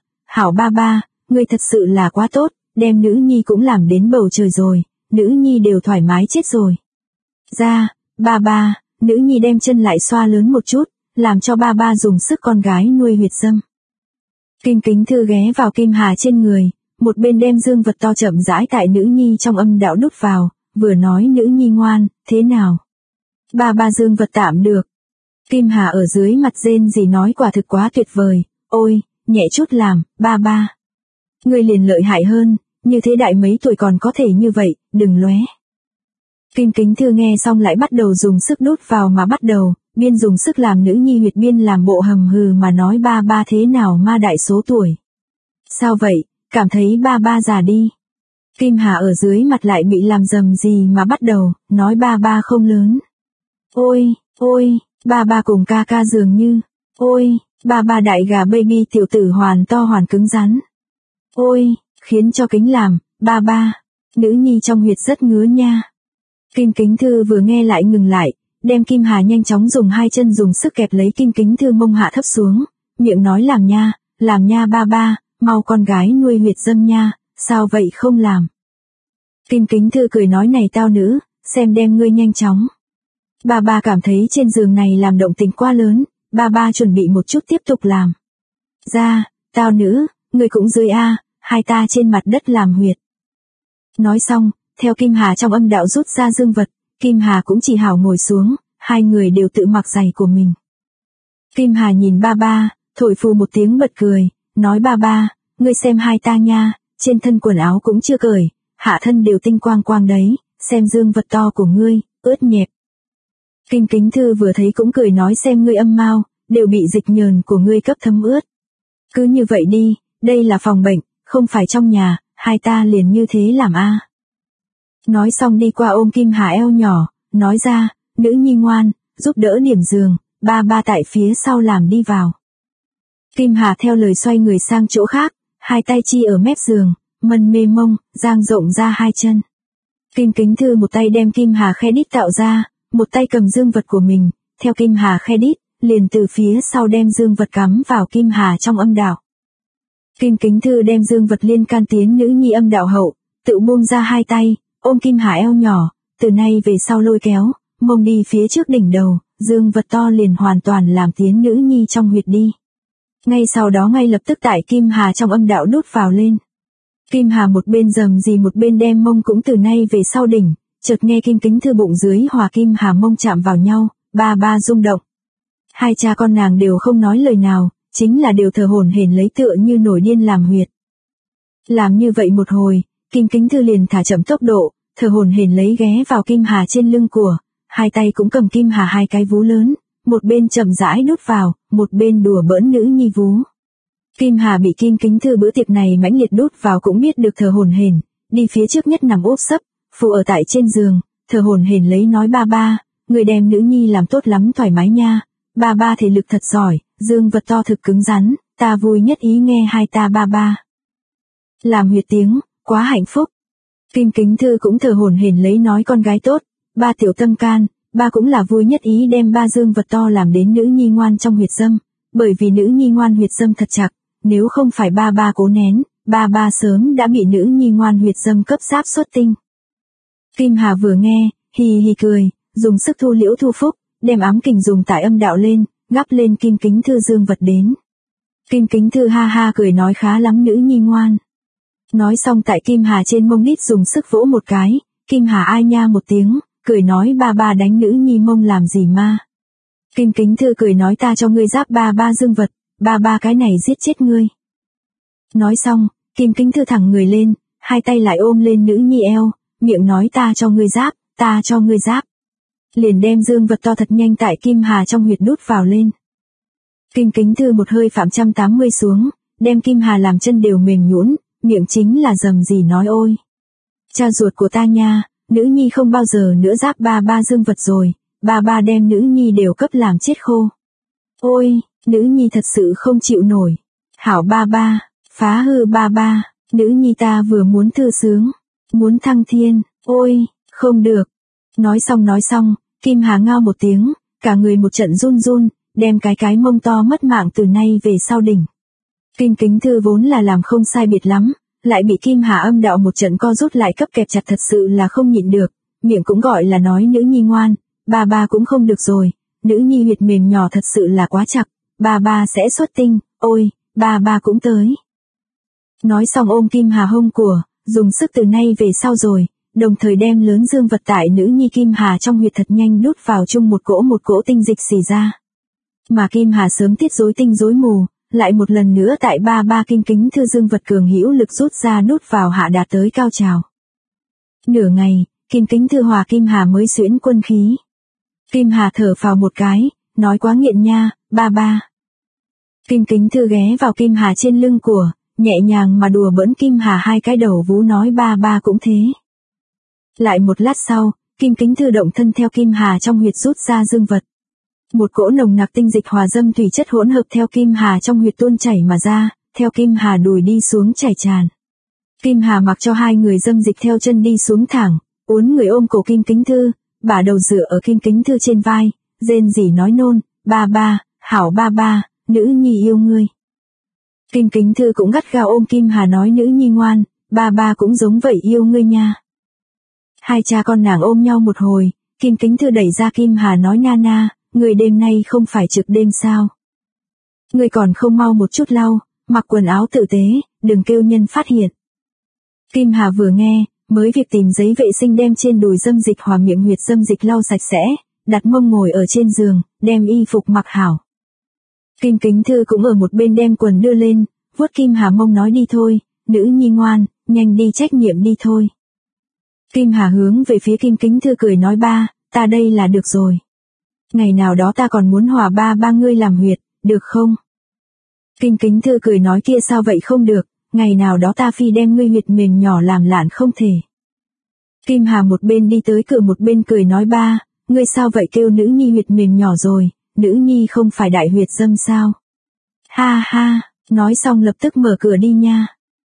ba, ngươi thật sự là quá tốt, đem nữ nhi cũng làm đến bầu trời rồi, nữ nhi đều thoải mái chết rồi. Ra, ba, nữ nhi đem chân lại xoa lớn một chút, làm cho ba dùng sức con gái nuôi huyệt dâm. Kim Kính Thư ghé vào Kim Hà trên người, một bên đem dương vật to chậm rãi tại nữ nhi trong âm đạo đút vào, vừa nói nữ nhi ngoan, thế nào? Ba dương vật tạm được. Kim Hà ở dưới mặt rên gì nói quả thực quá tuyệt vời, ôi, nhẹ chút làm, ba. Ngươi liền lợi hại hơn, như thế đại mấy tuổi còn có thể như vậy, đừng lóe. Kim Kính Thư nghe xong lại bắt đầu dùng sức đút vào mà bắt đầu, biên dùng sức làm nữ nhi huyệt biên làm bộ hầm hừ mà nói ba thế nào ma đại số tuổi. Sao vậy, cảm thấy ba già đi. Kim Hà ở dưới mặt lại bị làm dầm gì mà bắt đầu, nói ba không lớn. Ôi, ba cùng ca dường như, ôi, ba đại gà baby tiểu tử hoàn to hoàn cứng rắn. Ôi, khiến cho kính làm, ba, nữ nhi trong huyệt rất ngứa nha. Kim Kính Thư vừa nghe lại ngừng lại, đem Kim Hà nhanh chóng dùng 2 chân dùng sức kẹp lấy Kim Kính Thư mông hạ thấp xuống, miệng nói làm nha ba, mau con gái nuôi huyệt dâm nha, sao vậy không làm. Kim Kính Thư cười nói này tao nữ, xem đem ngươi nhanh chóng. Ba cảm thấy trên giường này làm động tình quá lớn, ba chuẩn bị một chút tiếp tục làm. Ra, tao nữ, ngươi cũng dưới a, hai ta trên mặt đất làm huyệt. Nói xong, theo Kim Hà trong âm đạo rút ra dương vật, Kim Hà cũng chỉ hảo ngồi xuống, 2 người đều tự mặc giày của mình. Kim Hà nhìn ba, thổi phù một tiếng bật cười, nói ba, ngươi xem hai ta nha, trên thân quần áo cũng chưa cởi, hạ thân đều tinh quang quang đấy, xem dương vật to của ngươi, ướt nhẹp. Kim Kính Thư vừa thấy cũng cười nói xem ngươi âm mau, đều bị dịch nhờn của ngươi cấp thấm ướt. Cứ như vậy đi, đây là phòng bệnh, không phải trong nhà, hai ta liền như thế làm a. Nói xong đi qua ôm Kim Hà eo nhỏ, nói ra, nữ nhi ngoan, giúp đỡ điểm giường, ba tại phía sau làm đi vào. Kim Hà theo lời xoay người sang chỗ khác, 2 tay chi ở mép giường, mân mê mông, dang rộng ra 2 chân. Kim Kính Thư một tay đem Kim Hà khe đít tạo ra, một tay cầm dương vật của mình, theo Kim Hà khe đít, liền từ phía sau đem dương vật cắm vào Kim Hà trong âm đạo. Kim Kính Thư đem dương vật liên can tiến nữ nhi âm đạo hậu, tự buông ra 2 tay, ôm Kim Hà eo nhỏ, từ nay về sau lôi kéo, mông đi phía trước đỉnh đầu, dương vật to liền hoàn toàn làm tiến nữ nhi trong huyệt đi. Ngay sau đó ngay lập tức tại Kim Hà trong âm đạo đút vào lên. Kim Hà một bên rầm rì một bên đem mông cũng từ nay về sau đỉnh, chợt nghe Kim Kính Thư bụng dưới hòa Kim Hà mông chạm vào nhau, ba ba rung động. Hai cha con nàng đều không nói lời nào, chính là đều thở hổn hển lấy tựa như nổi điên làm huyệt. Làm như vậy một hồi, Kim Kính Thư liền thả chậm tốc độ, thở hổn hển lấy ghé vào Kim Hà trên lưng của, hai tay cũng cầm Kim Hà hai cái vú lớn, một bên chậm rãi đút vào, một bên đùa bỡn nữ nhi vú. Kim Hà bị Kim Kính Thư bữa tiệc này mãnh liệt đút vào cũng biết được thở hổn hển, đi phía trước nhất nằm úp sấp, phụ ở tại trên giường, thở hổn hển lấy nói ba ba, người đem nữ nhi làm tốt lắm thoải mái nha, ba ba thể lực thật giỏi, dương vật to thực cứng rắn, ta vui nhất ý nghe hai ta ba ba. Làm huyệt tiếng, quá hạnh phúc. Kim Kính Thư cũng thở hổn hển lấy nói con gái tốt, ba tiểu tâm can, ba cũng là vui nhất ý đem ba dương vật to làm đến nữ nhi ngoan trong huyệt dâm, bởi vì nữ nhi ngoan huyệt dâm thật chặt, nếu không phải ba ba cố nén, ba ba sớm đã bị nữ nhi ngoan huyệt dâm cấp giáp xuất tinh. Kim Hà vừa nghe, hì hì cười, dùng sức thu liễu thu phúc, đem ám kình dùng tại âm đạo lên, gắp lên Kim Kính Thư dương vật đến. Kim Kính Thư ha ha cười nói khá lắm nữ nhi ngoan. Nói xong tại Kim Hà trên mông đít dùng sức vỗ một cái, Kim Hà ai nha một tiếng, cười nói ba ba đánh nữ nhi mông làm gì ma. Kim Kính Thư cười nói ta cho ngươi giáp ba ba dương vật, ba ba cái này giết chết ngươi. Nói xong, Kim Kính Thư thẳng người lên, hai tay lại ôm lên nữ nhi eo, miệng nói ta cho ngươi giáp, ta cho ngươi giáp. Liền đem dương vật to thật nhanh tại Kim Hà trong huyệt đút vào lên. Kim Kính Thư một hơi phạm 180 xuống, đem Kim Hà làm chân đều mềm nhũn, miệng chính là rầm rì nói ôi. Cha ruột của ta nha, nữ nhi không bao giờ nữa giáp ba ba dương vật rồi, ba ba đem nữ nhi đều cấp làm chết khô. Ôi, nữ nhi thật sự không chịu nổi. Hảo ba ba, phá hư ba ba, nữ nhi ta vừa muốn thư sướng, muốn thăng thiên, ôi, không được. Nói xong, Kim Hà ngao một tiếng, cả người một trận run run, đem cái mông to mất mạng từ nay về sau đỉnh. Kim Kính Thư vốn là làm không sai biệt lắm, lại bị Kim Hà âm đạo một trận co rút lại cấp kẹp chặt thật sự là không nhịn được, miệng cũng gọi là nói nữ nhi ngoan, ba ba cũng không được rồi, nữ nhi huyệt mềm nhỏ thật sự là quá chặt, ba ba sẽ xuất tinh, ôi, ba ba cũng tới. Nói xong ôm Kim Hà hông của, dùng sức từ nay về sau rồi, đồng thời đem lớn dương vật tại nữ nhi Kim Hà trong huyệt thật nhanh đút vào chung một cỗ tinh dịch xì ra. Mà Kim Hà sớm tiết rối tinh rối mù, lại một lần nữa tại ba ba Kim Kính Thư dương vật cường hữu lực rút ra nút vào hạ đạt tới cao trào. Nửa ngày, Kim Kính Thư hòa Kim Hà mới xuyễn quân khí. Kim Hà thở phào một cái, nói quá nghiện nha, ba ba. Kim Kính Thư ghé vào Kim Hà trên lưng của, nhẹ nhàng mà đùa bỡn Kim Hà hai cái đầu vú nói ba ba cũng thế. Lại một lát sau, Kim Kính Thư động thân theo Kim Hà trong huyệt rút ra dương vật. Một cỗ nồng nặc tinh dịch hòa dâm thủy chất hỗn hợp theo Kim Hà trong huyệt tuôn chảy mà ra, theo Kim Hà đùi đi xuống chảy tràn. Kim Hà mặc cho hai người dâm dịch theo chân đi xuống thẳng, uốn người ôm cổ Kim Kính Thư, bả đầu dựa ở Kim Kính Thư trên vai, rên rỉ nói nôn, ba ba, hảo ba ba, nữ nhi yêu ngươi. Kim Kính Thư cũng gắt gao ôm Kim Hà nói nữ nhi ngoan, ba ba cũng giống vậy yêu ngươi nha. Hai cha con nàng ôm nhau một hồi, Kim Kính Thư đẩy ra Kim Hà nói na na, người đêm nay không phải trực đêm sao? Người còn không mau một chút lau, mặc quần áo tử tế, đừng kêu nhân phát hiện. Kim Hà vừa nghe, mới việc tìm giấy vệ sinh đem trên đùi dâm dịch hòa miệng huyệt dâm dịch lau sạch sẽ, đặt mông ngồi ở trên giường, đem y phục mặc hảo. Kim Kính Thư cũng ở một bên đem quần đưa lên, vuốt Kim Hà mông nói đi thôi, nữ nhi ngoan, nhanh đi trách nhiệm đi thôi. Kim Hà hướng về phía Kim Kính Thư cười nói ba, ta đây là được rồi. Ngày nào đó ta còn muốn hòa ba ba ngươi làm huyệt, được không? Kim Kính Thư cười nói kia sao vậy không được, ngày nào đó ta phi đem ngươi huyệt mềm nhỏ làm lạn không thể. Kim Hà một bên đi tới cửa một bên cười nói ba, ngươi sao vậy kêu nữ nhi huyệt mềm nhỏ rồi, nữ nhi không phải đại huyệt dâm sao? Ha ha, nói xong lập tức mở cửa đi nha.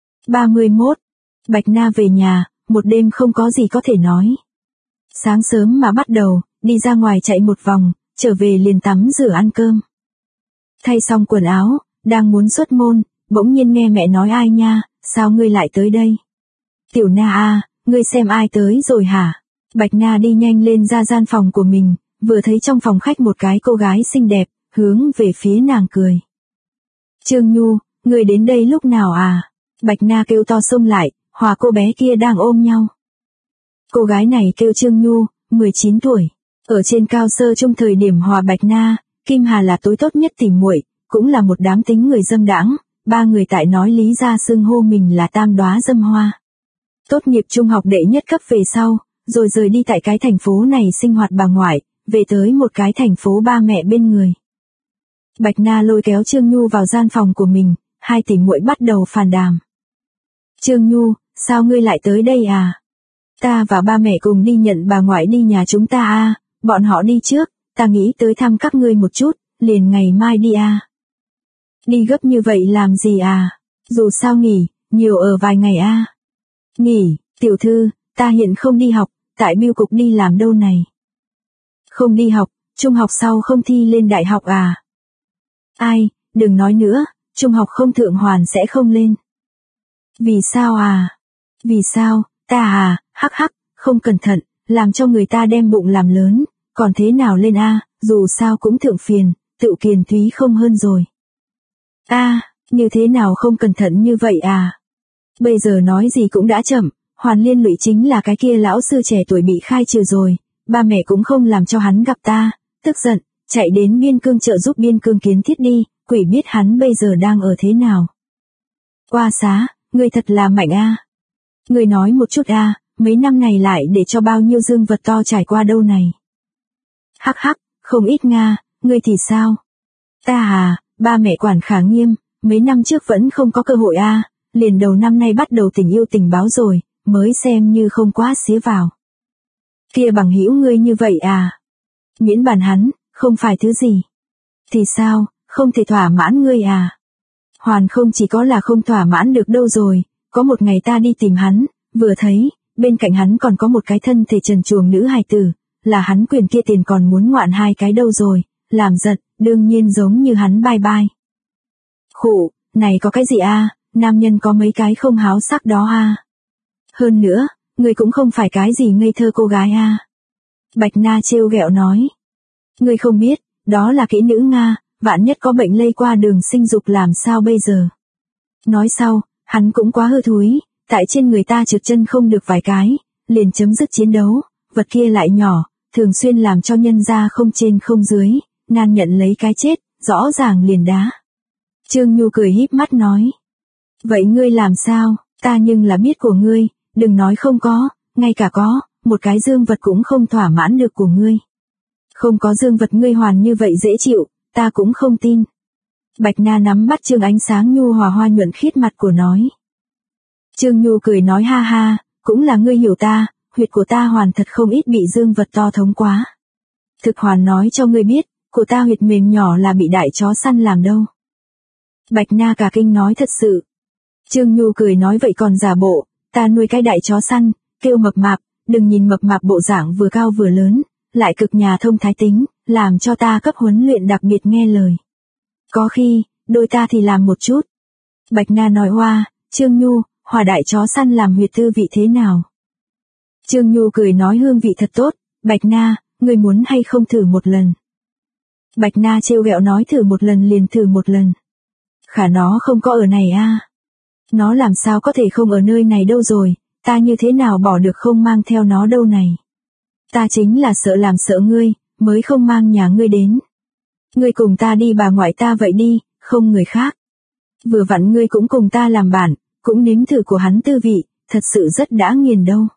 31. Bạch Na về nhà, một đêm không có gì có thể nói. Sáng sớm mà bắt đầu, đi ra ngoài chạy một vòng, trở về liền tắm rửa ăn cơm. Thay xong quần áo, đang muốn xuất môn, bỗng nhiên nghe mẹ nói ai nha, sao ngươi lại tới đây? Tiểu Na a, ngươi xem ai tới rồi hả? Bạch Na đi nhanh lên ra gian phòng của mình, vừa thấy trong phòng khách một cái cô gái xinh đẹp, hướng về phía nàng cười. Trương Nhu, người đến đây lúc nào à? Bạch Na kêu to xông lại, hòa cô bé kia đang ôm nhau. Cô gái này kêu Trương Nhu, 19 tuổi. Ở trên cao sơ trong thời điểm hòa Bạch Na, Kim Hà là tối tốt nhất tỉ muội, cũng là một đám tính người dâm đãng, ba người tại nói lý ra xưng hô mình là tam đóa dâm hoa. Tốt nghiệp trung học đệ nhất cấp về sau, rồi rời đi tại cái thành phố này sinh hoạt bà ngoại, về tới một cái thành phố ba mẹ bên người. Bạch Na lôi kéo Trương Nhu vào gian phòng của mình, hai tỷ muội bắt đầu phàn đàm. Trương Nhu, sao ngươi lại tới đây à? Ta và ba mẹ cùng đi nhận bà ngoại đi nhà chúng ta à, bọn họ đi trước, ta nghĩ tới thăm các ngươi một chút, liền ngày mai đi à. Đi gấp như vậy làm gì à? Dù sao nghỉ, nhiều ở vài ngày à. Nghỉ, tiểu thư, ta hiện không đi học, tại bưu cục đi làm đâu này. Không đi học, trung học sau không thi lên đại học à? Ai, đừng nói nữa, trung học không thượng hoàn sẽ không lên. Vì sao à? Vì sao, ta à, hắc hắc, không cẩn thận, làm cho người ta đem bụng làm lớn, còn thế nào lên a, dù sao cũng thượng phiền, tự kiền thúy không hơn rồi. A, như thế nào không cẩn thận như vậy à? Bây giờ nói gì cũng đã chậm, hoàn liên lụy chính là cái kia lão sư trẻ tuổi bị khai trừ rồi, ba mẹ cũng không làm cho hắn gặp ta, tức giận, chạy đến Biên Cương trợ giúp Biên Cương kiến thiết đi, quỷ biết hắn bây giờ đang ở thế nào. Qua xá, ngươi thật là mạnh a. Ngươi nói một chút a, mấy năm này lại để cho bao nhiêu dương vật to trải qua đâu này. Hắc hắc, không ít nga, ngươi thì sao? Ta à, ba mẹ quản khá nghiêm, mấy năm trước vẫn không có cơ hội a, liền đầu năm nay bắt đầu tình yêu tình báo rồi, mới xem như không quá xía vào. Kia bằng hữu ngươi như vậy à? Miễn bàn hắn, không phải thứ gì. Thì sao, không thể thỏa mãn ngươi à? Hoàn không chỉ có là không thỏa mãn được đâu rồi, có một ngày ta đi tìm hắn, vừa thấy, bên cạnh hắn còn có một cái thân thể trần truồng nữ hài tử, là hắn quyền kia tiền còn muốn ngoạn hai cái đâu rồi, làm giận, đương nhiên giống như hắn bye bye. Khụ, này có cái gì a, nam nhân có mấy cái không háo sắc đó a. Hơn nữa, người cũng không phải cái gì ngây thơ cô gái a. Bạch Na trêu ghẹo nói. Người không biết, đó là kỹ nữ Nga, vạn nhất có bệnh lây qua đường sinh dục làm sao bây giờ. Nói sau, hắn cũng quá hư thúi, tại trên người ta trượt chân không được vài cái, liền chấm dứt chiến đấu, vật kia lại nhỏ, thường xuyên làm cho nhân gia không trên không dưới, nan nhận lấy cái chết, rõ ràng liền đá. Trương Nhu cười híp mắt nói. Vậy ngươi làm sao, ta nhưng là biết của ngươi, đừng nói không có, ngay cả có, một cái dương vật cũng không thỏa mãn được của ngươi. Không có dương vật ngươi hoàn như vậy dễ chịu, ta cũng không tin. Bạch Na nắm bắt Trương Ánh Sáng nhu hòa hoa nhuận khiết mặt của nói. Trương Nhu cười nói ha ha, cũng là ngươi hiểu ta, huyệt của ta hoàn thật không ít bị dương vật to thống quá. Thực hoàn nói cho ngươi biết, của ta huyệt mềm nhỏ là bị đại chó săn làm đâu. Bạch Na cả kinh nói thật sự. Trương Nhu cười nói vậy còn giả bộ, ta nuôi cái đại chó săn, kêu mập mạp, đừng nhìn mập mạp bộ dạng vừa cao vừa lớn, lại cực nhà thông thái tính, làm cho ta cấp huấn luyện đặc biệt nghe lời. Có khi, đôi ta thì làm một chút. Bạch Na nói hoa, Trương Nhu, hòa đại chó săn làm huyệt tư vị thế nào? Trương Nhu cười nói hương vị thật tốt, Bạch Na, ngươi muốn hay không thử một lần? Bạch Na trêu ghẹo nói thử một lần liền thử một lần. Khả nó không có ở này a. Nó làm sao có thể không ở nơi này đâu rồi, ta như thế nào bỏ được không mang theo nó đâu này. Ta chính là sợ làm sợ ngươi, mới không mang nhà ngươi đến. Ngươi cùng ta đi bà ngoại ta vậy đi, không người khác. Vừa vặn ngươi cũng cùng ta làm bạn, cũng nếm thử của hắn tư vị, thật sự rất đã nghiền đâu.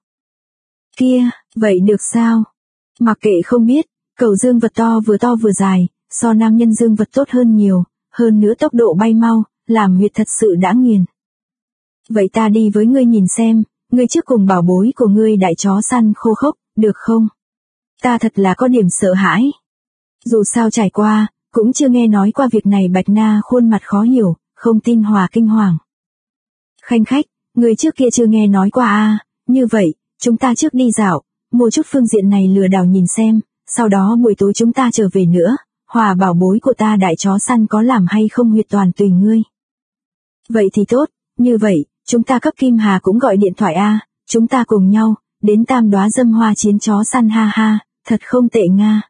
Kia, vậy được sao? Mặc kệ không biết, cầu dương vật to vừa dài, so nam nhân dương vật tốt hơn nhiều, hơn nữa tốc độ bay mau, làm huyệt thật sự đã nghiền. Vậy ta đi với ngươi nhìn xem, ngươi trước cùng bảo bối của ngươi đại chó săn khô khốc, được không? Ta thật là có điểm sợ hãi. Dù sao trải qua, cũng chưa nghe nói qua việc này. Bạch Na khuôn mặt khó hiểu, không tin hòa kinh hoàng. Khanh khách, người trước kia chưa nghe nói qua à, như vậy, chúng ta trước đi dạo, mua chút phương diện này lừa đảo nhìn xem, sau đó buổi tối chúng ta trở về nữa, hòa bảo bối của ta đại chó săn có làm hay không huyệt toàn tùy ngươi. Vậy thì tốt, như vậy, chúng ta cấp Kim Hà cũng gọi điện thoại a, chúng ta cùng nhau, đến tam đóa dâm hoa chiến chó săn ha ha, thật không tệ nga.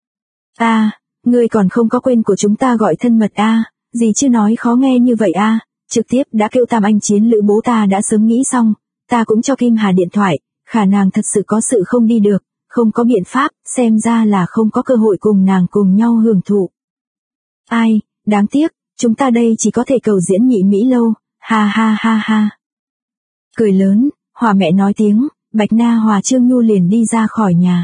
Ngươi còn không có quên của chúng ta gọi thân mật gì chứ nói khó nghe như vậy trực tiếp đã kêu tam anh chiến lữ bố ta đã sớm nghĩ xong, ta cũng cho Kim Hà điện thoại, khả nàng thật sự có sự không đi được, không có biện pháp, xem ra là không có cơ hội cùng nàng cùng nhau hưởng thụ. Ai, đáng tiếc, chúng ta đây chỉ có thể cầu diễn nhị Mỹ lâu, ha ha ha ha. Cười lớn, Hòa mẹ nói tiếng, Bạch Na Hòa Trương Nhu liền đi ra khỏi nhà.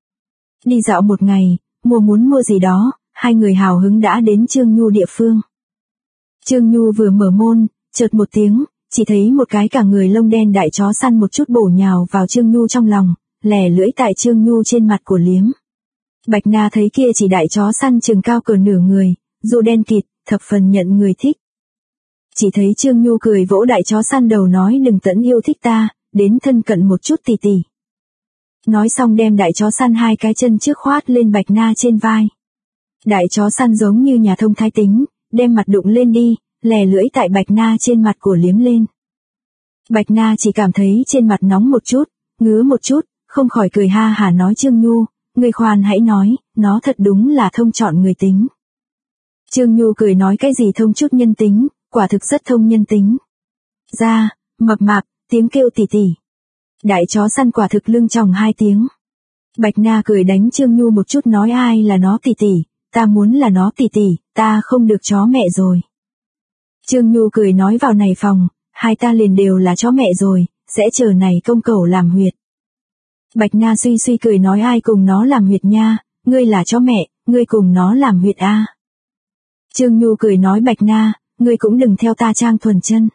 Đi dạo một ngày, muốn mua gì đó, hai người hào hứng đã đến Trương Nhu địa phương. Trương Nhu vừa mở môn, chợt một tiếng, chỉ thấy một cái cả người lông đen đại chó săn một chút bổ nhào vào Trương Nhu trong lòng, lẻ lưỡi tại Trương Nhu trên mặt của liếm. Bạch Na thấy kia chỉ đại chó săn chừng cao cỡ nửa người, dù đen kịt, thập phần nhận người thích. Chỉ thấy Trương Nhu cười vỗ đại chó săn đầu nói đừng tẫn yêu thích ta, đến thân cận một chút tỉ tỉ. Nói xong đem đại chó săn hai cái chân trước khoát lên Bạch Na trên vai. Đại chó săn giống như nhà thông thái tính, đem mặt đụng lên đi, lè lưỡi tại Bạch Na trên mặt của liếm lên. Bạch Na chỉ cảm thấy trên mặt nóng một chút, ngứa một chút, không khỏi cười ha hả nói Trương Nhu, ngươi khoan hãy nói, nó thật đúng là thông chọn người tính. Trương Nhu cười nói cái gì thông chút nhân tính, quả thực rất thông nhân tính. Ra, mập mạp, tiếng kêu tỉ tỉ. Đại chó săn quả thực lưng tròng hai tiếng. Bạch Na cười đánh Trương Nhu một chút nói ai là nó tỉ tỉ, ta muốn là nó tỉ tỉ, ta không được chó mẹ rồi. Trương Nhu cười nói vào này phòng, hai ta liền đều là chó mẹ rồi, sẽ chờ này công cẩu làm huyệt. Bạch Na suy suy cười nói ai cùng nó làm huyệt nha, ngươi là chó mẹ, ngươi cùng nó làm huyệt Trương Nhu cười nói Bạch Na, ngươi cũng đừng theo ta trang thuần chân.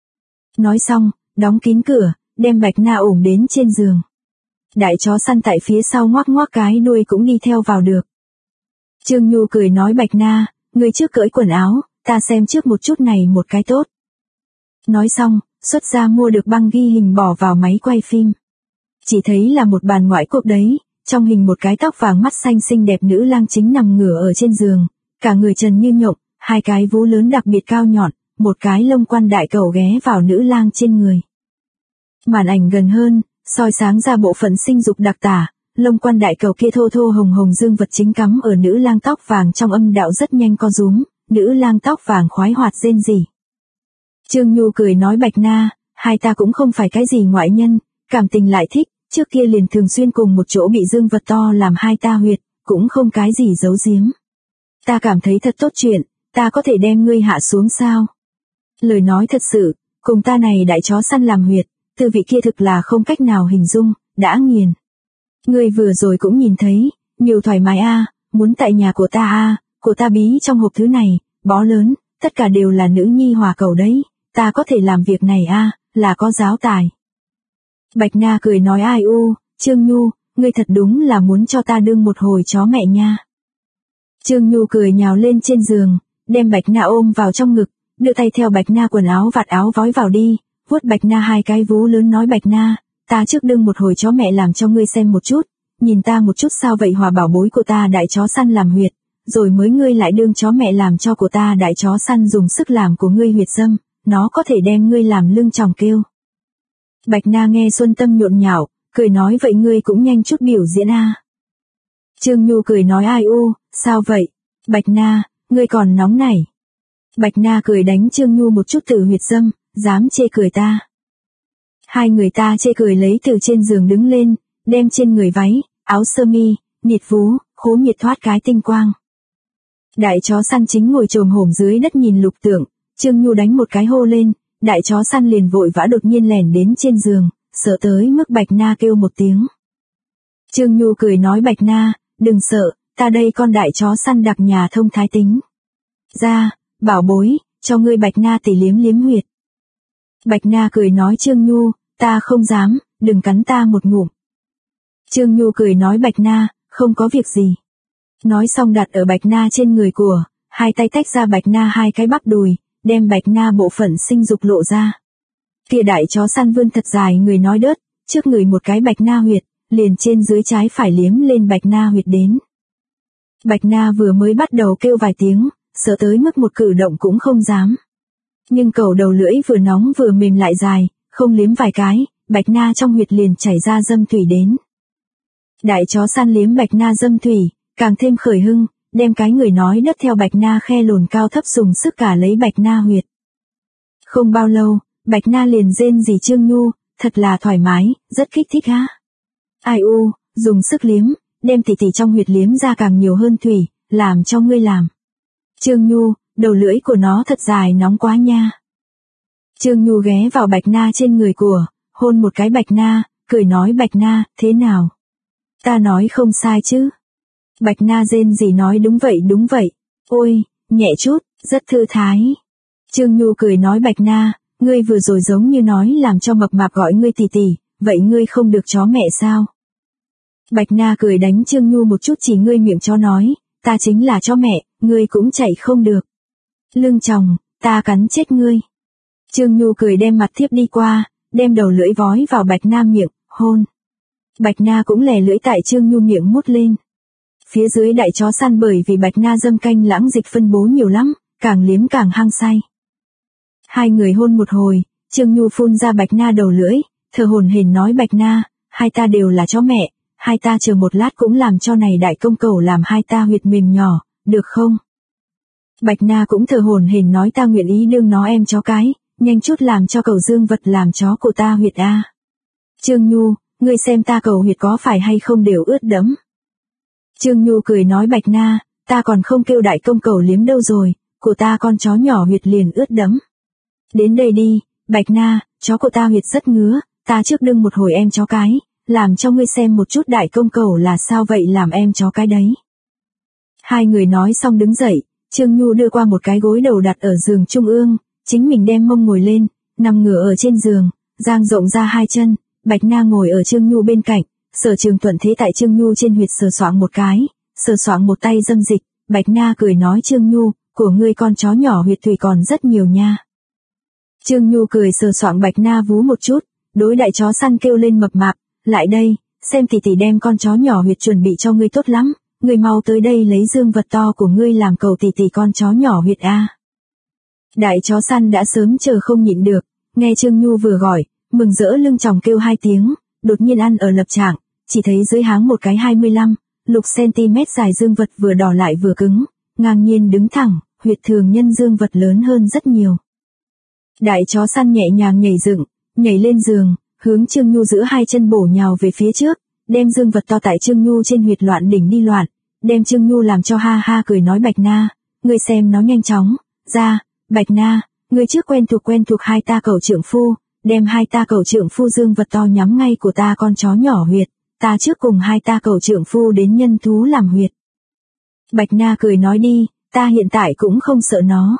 Nói xong, đóng kín cửa, đem Bạch Na ổm đến trên giường. Đại chó săn tại phía sau ngoác ngoác cái đuôi cũng đi theo vào được. Trương Nhu cười nói Bạch Na, ngươi trước cởi quần áo, ta xem trước một chút này một cái tốt. Nói xong, xuất ra mua được băng ghi hình bỏ vào máy quay phim. Chỉ thấy là một bàn ngoại quốc đấy, trong hình một cái tóc vàng mắt xanh xinh đẹp nữ lang chính nằm ngửa ở trên giường, cả người trần như nhộng, hai cái vú lớn đặc biệt cao nhọn, một cái lông quan đại cẩu ghé vào nữ lang trên người. Màn ảnh gần hơn, soi sáng ra bộ phận sinh dục đặc tả, lông quan đại cẩu kia thô thô hồng hồng dương vật chính cắm ở nữ lang tóc vàng trong âm đạo rất nhanh co rúm, nữ lang tóc vàng khoái hoạt rên rỉ. Trương Nhu cười nói Bạch Na, hai ta cũng không phải cái gì ngoại nhân, cảm tình lại thích, trước kia liền thường xuyên cùng một chỗ bị dương vật to làm hai ta huyệt, cũng không cái gì giấu giếm. Ta cảm thấy thật tốt chuyện, ta có thể đem ngươi hạ xuống sao? Lời nói thật sự, cùng ta này đại chó săn làm huyệt, tư vị kia thực là không cách nào hình dung, đã nghiền. Ngươi vừa rồi cũng nhìn thấy, nhiều thoải mái muốn tại nhà của ta của ta bí trong hộp thứ này, bó lớn, tất cả đều là nữ nhi hòa cầu đấy, ta có thể làm việc này là có giáo tài. Bạch Na cười nói ai Trương Nhu, ngươi thật đúng là muốn cho ta đương một hồi chó mẹ nha. Trương Nhu cười nhào lên trên giường, đem Bạch Na ôm vào trong ngực, đưa tay theo Bạch Na quần áo vạt áo vói vào đi, vuốt Bạch Na hai cái vú lớn nói Bạch Na, ta trước đương một hồi chó mẹ làm cho ngươi xem một chút, nhìn ta một chút sao vậy hòa bảo bối của ta đại chó săn làm huyệt, rồi mới ngươi lại đương chó mẹ làm cho của ta đại chó săn dùng sức làm của ngươi huyệt dâm, nó có thể đem ngươi làm lưng tròng kêu. Bạch Na nghe xuân tâm nhộn nhạo, cười nói vậy ngươi cũng nhanh chút biểu diễn Trương Nhu cười nói ai sao vậy? Bạch Na, ngươi còn nóng nảy. Bạch Na cười đánh Trương Nhu một chút từ huyệt dâm, dám chê cười ta. Hai người ta chê cười lấy từ trên giường đứng lên, đem trên người váy, áo sơ mi, nịt vú, khố miệt thoát cái tinh quang. Đại chó săn chính ngồi chồm hổm dưới đất nhìn Lục Tưởng, Trương Nhu đánh một cái hô lên, đại chó săn liền vội vã đột nhiên lẻn đến trên giường, sợ tới mức Bạch Na kêu một tiếng. Trương Nhu cười nói Bạch Na, đừng sợ, ta đây con đại chó săn đặc nhà thông thái tính. Ra, bảo bối, cho ngươi Bạch Na tỉ liếm liếm huyệt. Bạch Na cười nói Trương Nhu, ta không dám, đừng cắn ta một ngụm. Trương Nhu cười nói Bạch Na, không có việc gì. Nói xong đặt ở Bạch Na trên người của, hai tay tách ra Bạch Na hai cái bắp đùi, đem Bạch Na bộ phận sinh dục lộ ra. Kia đại chó săn vươn thật dài người nói đớt, trước người một cái Bạch Na huyệt, liền trên dưới trái phải liếm lên Bạch Na huyệt đến. Bạch Na vừa mới bắt đầu kêu vài tiếng, sợ tới mức một cử động cũng không dám. Nhưng cẩu đầu lưỡi vừa nóng vừa mềm lại dài, không liếm vài cái, Bạch Na trong huyệt liền chảy ra dâm thủy đến. Đại chó săn liếm Bạch Na dâm thủy, càng thêm khởi hưng, đem cái người nói đất theo Bạch Na khe lồn cao thấp dùng sức cả lấy Bạch Na huyệt. Không bao lâu, Bạch Na liền rên rỉ Trương Nhu, thật là thoải mái, rất kích thích ha. Ai u, dùng sức liếm, đem tỉ tỉ trong huyệt liếm ra càng nhiều hơn thủy, làm cho ngươi làm. Trương Nhu, đầu lưỡi của nó thật dài nóng quá nha. Trương Nhu ghé vào Bạch Na trên người của, hôn một cái Bạch Na, cười nói Bạch Na, thế nào? Ta nói không sai chứ? Bạch Na rên rỉ nói đúng vậy, ôi, nhẹ chút, rất thư thái. Trương Nhu cười nói Bạch Na, ngươi vừa rồi giống như nói làm cho mập mạp gọi ngươi tỉ tỉ, vậy ngươi không được chó mẹ sao? Bạch Na cười đánh Trương Nhu một chút chỉ ngươi miệng chó nói, ta chính là chó mẹ, ngươi cũng chạy không được. Lưng chồng, ta cắn chết ngươi. Trương Nhu cười đem mặt thiếp đi qua, đem đầu lưỡi vói vào Bạch Na miệng, hôn. Bạch Na cũng lè lưỡi tại Trương Nhu miệng mút lên. Phía dưới đại chó săn bởi vì Bạch Na dâm canh lãng dịch phân bố nhiều lắm, càng liếm càng hăng say. Hai người hôn một hồi, Trương Nhu phun ra Bạch Na đầu lưỡi, thở hổn hển nói Bạch Na, hai ta đều là chó mẹ, hai ta chờ một lát cũng làm cho này đại công cẩu làm hai ta huyệt mềm nhỏ, được không? Bạch Na cũng thở hổn hển nói ta nguyện ý đương nó em chó cái, nhanh chút làm cho cẩu dương vật làm chó của ta huyệt a. Trương Nhu, ngươi xem ta cẩu huyệt có phải hay không đều ướt đẫm. Trương Nhu cười nói Bạch Na, ta còn không kêu đại công cẩu liếm đâu rồi, của ta con chó nhỏ huyệt liền ướt đẫm. Đến đây đi, Bạch Na, chó của ta huyệt rất ngứa, ta trước đương một hồi em chó cái, làm cho ngươi xem một chút đại công cẩu là sao vậy làm em chó cái đấy. Hai người nói xong đứng dậy, Trương Nhu đưa qua một cái gối đầu đặt ở giường trung ương, chính mình đem mông ngồi lên, nằm ngửa ở trên giường, dang rộng ra hai chân, Bạch Na ngồi ở Trương Nhu bên cạnh, Sở Trường thuận thế tại Trương Nhu trên huyệt sờ soạng một cái, sờ soạng một tay dâm dịch, Bạch Na cười nói Trương Nhu, của ngươi con chó nhỏ huyệt thủy còn rất nhiều nha. Trương Nhu cười sờ soạng Bạch Na vú một chút, đối đại chó săn kêu lên mập mạp, lại đây, xem tỷ tỷ đem con chó nhỏ huyệt chuẩn bị cho ngươi tốt lắm, ngươi mau tới đây lấy dương vật to của ngươi làm cầu tỷ tỷ con chó nhỏ huyệt a. Đại chó săn đã sớm chờ không nhịn được, nghe Trương Nhu vừa gọi, mừng rỡ lưng chòng kêu hai tiếng, đột nhiên ăn ở lập trạng, chỉ thấy dưới háng một cái 25, lục cm dài dương vật vừa đỏ lại vừa cứng, ngang nhiên đứng thẳng, huyệt thường nhân dương vật lớn hơn rất nhiều. Đại chó săn nhẹ nhàng nhảy dựng, nhảy lên giường, hướng Trương Nhu giữ hai chân bổ nhào về phía trước, đem dương vật to tại Trương Nhu trên huyệt loạn đỉnh đi loạn, đem Trương Nhu làm cho ha ha cười nói Bạch Na, ngươi xem nó nhanh chóng, ra, Bạch Na, ngươi trước quen thuộc hai ta cẩu trượng phu, đem hai ta cẩu trượng phu dương vật to nhắm ngay của ta con chó nhỏ huyệt, ta trước cùng hai ta cẩu trượng phu đến nhân thú làm huyệt. Bạch Na cười nói đi, ta hiện tại cũng không sợ nó.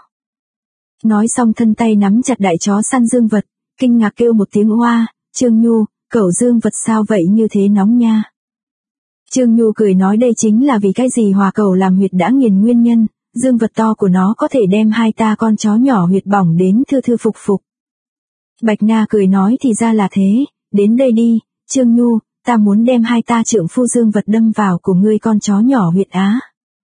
Nói xong thân tay nắm chặt đại chó săn dương vật, kinh ngạc kêu một tiếng oa, Trương Nhu, cẩu dương vật sao vậy như thế nóng nha. Trương Nhu cười nói đây chính là vì cái gì hòa cẩu làm huyệt đã nghiền nguyên nhân, dương vật to của nó có thể đem hai ta con chó nhỏ huyệt bỏng đến thư thư phục phục. Bạch Na cười nói thì ra là thế, đến đây đi, Trương Nhu, ta muốn đem hai ta trượng phu dương vật đâm vào của ngươi con chó nhỏ huyệt á.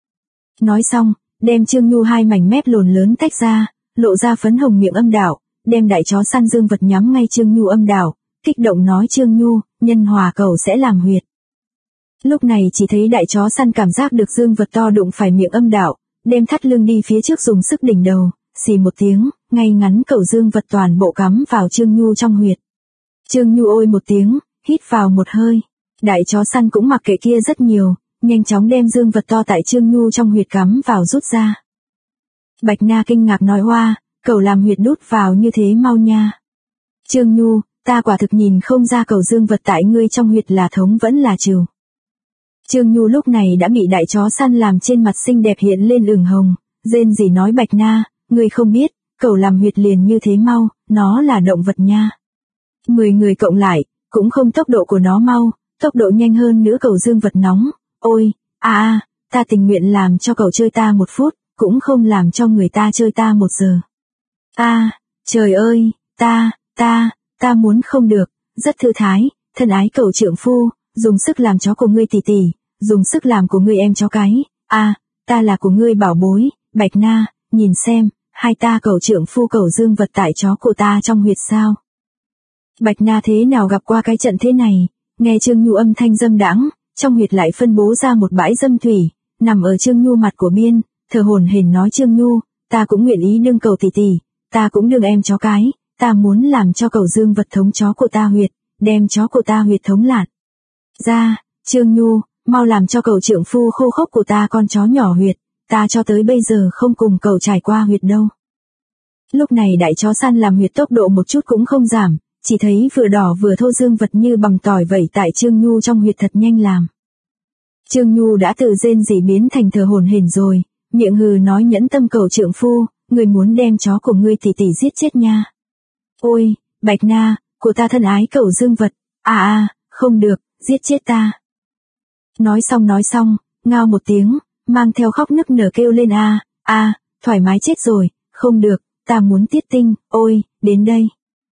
Nói xong, đem Trương Nhu hai mảnh mép lồn lớn tách ra, lộ ra phấn hồng miệng âm đạo, đem đại chó săn dương vật nhắm ngay Trương Nhu âm đạo, kích động nói Trương Nhu, nhân hòa cẩu sẽ làm huyệt. Lúc này chỉ thấy đại chó săn cảm giác được dương vật to đụng phải miệng âm đạo, đem thắt lưng đi phía trước dùng sức đỉnh đầu, xì một tiếng, ngay ngắn cẩu dương vật toàn bộ cắm vào Trương Nhu trong huyệt. Trương Nhu ôi một tiếng, hít vào một hơi, đại chó săn cũng mặc kệ kia rất nhiều, nhanh chóng đem dương vật to tại Trương Nhu trong huyệt cắm vào rút ra. Bạch Na kinh ngạc nói oa, cẩu làm huyệt đút vào như thế mau nha. Trương Nhu, ta quả thực nhìn không ra cẩu dương vật tại ngươi trong huyệt là thống vẫn là trừu. Trương Nhu lúc này đã bị đại chó săn làm trên mặt xinh đẹp hiện lên ửng hồng, rên rỉ nói Bạch Na, ngươi không biết, cẩu làm huyệt liền như thế mau, nó là động vật nha. 10 người cộng lại, cũng không tốc độ của nó mau, tốc độ nhanh hơn nữa cẩu dương vật nóng, ôi, ta tình nguyện làm cho cẩu chơi ta 1 phút, cũng không làm cho người ta chơi ta 1 giờ. Trời ơi, ta muốn không được, rất thư thái, thân ái cẩu trượng phu, dùng sức làm chó của ngươi tỷ tỷ, dùng sức làm của ngươi em chó cái, ta là của ngươi bảo bối, Bạch Na, nhìn xem, hai ta cẩu trượng phu cẩu dương vật tại chó của ta trong huyệt sao. Bạch Na thế nào gặp qua cái trận thế này, nghe Trương Nhu âm thanh dâm đãng, trong huyệt lại phân bố ra một bãi dâm thủy, nằm ở Trương Nhu mặt của biên, thở hổn hển nói Trương Nhu, ta cũng nguyện ý đương cầu tỷ tỷ, ta cũng đương em chó cái, ta muốn làm cho cầu dương vật thống chó của ta huyệt, đem chó của ta huyệt thống lạn. Ra, Trương Nhu, mau làm cho cầu trượng phu khô khốc của ta con chó nhỏ huyệt, ta cho tới bây giờ không cùng cầu trải qua huyệt đâu. Lúc này đại chó săn làm huyệt tốc độ một chút cũng không giảm, chỉ thấy vừa đỏ vừa thô dương vật như bằng tỏi vẩy tại Trương Nhu trong huyệt thật nhanh làm. Trương Nhu đã từ rên rỉ biến thành thở hổn hển rồi, miệng hừ nói nhẫn tâm cầu trượng phu, người muốn đem chó của ngươi tỷ tỷ giết chết nha. Ôi, Bạch Na, của ta thân ái cầu dương vật, không được, giết chết ta. Nói xong, ngao một tiếng, mang theo khóc nức nở kêu lên thoải mái chết rồi, không được, ta muốn tiết tinh, ôi, đến đây.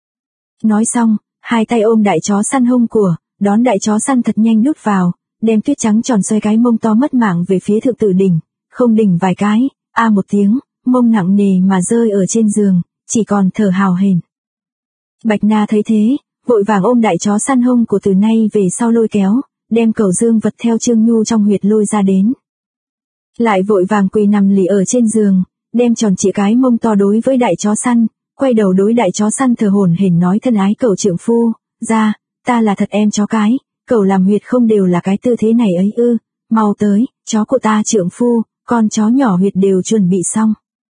Nói xong, hai tay ôm đại chó săn hông của, đón đại chó săn thật nhanh đút vào, đem tuyết trắng tròn xoay cái mông to mất mạng về phía thượng tử đỉnh, không đỉnh vài cái, một tiếng, mông nặng nề mà rơi ở trên giường, chỉ còn thở hào hển. Bạch Na thấy thế, vội vàng ôm đại chó săn hông của từ nay về sau lôi kéo, đem cầu dương vật theo Trương Nhu trong huyệt lôi ra đến. Lại vội vàng quỳ nằm lì ở trên giường, đem tròn chỉ cái mông to đối với đại chó săn, quay đầu đối đại chó săn thở hổn hển nói thân ái cầu trượng phu, ra, ta là thật em chó cái, cầu làm huyệt không đều là cái tư thế này ấy ư, mau tới, chó của ta trượng phu, con chó nhỏ huyệt đều chuẩn bị xong.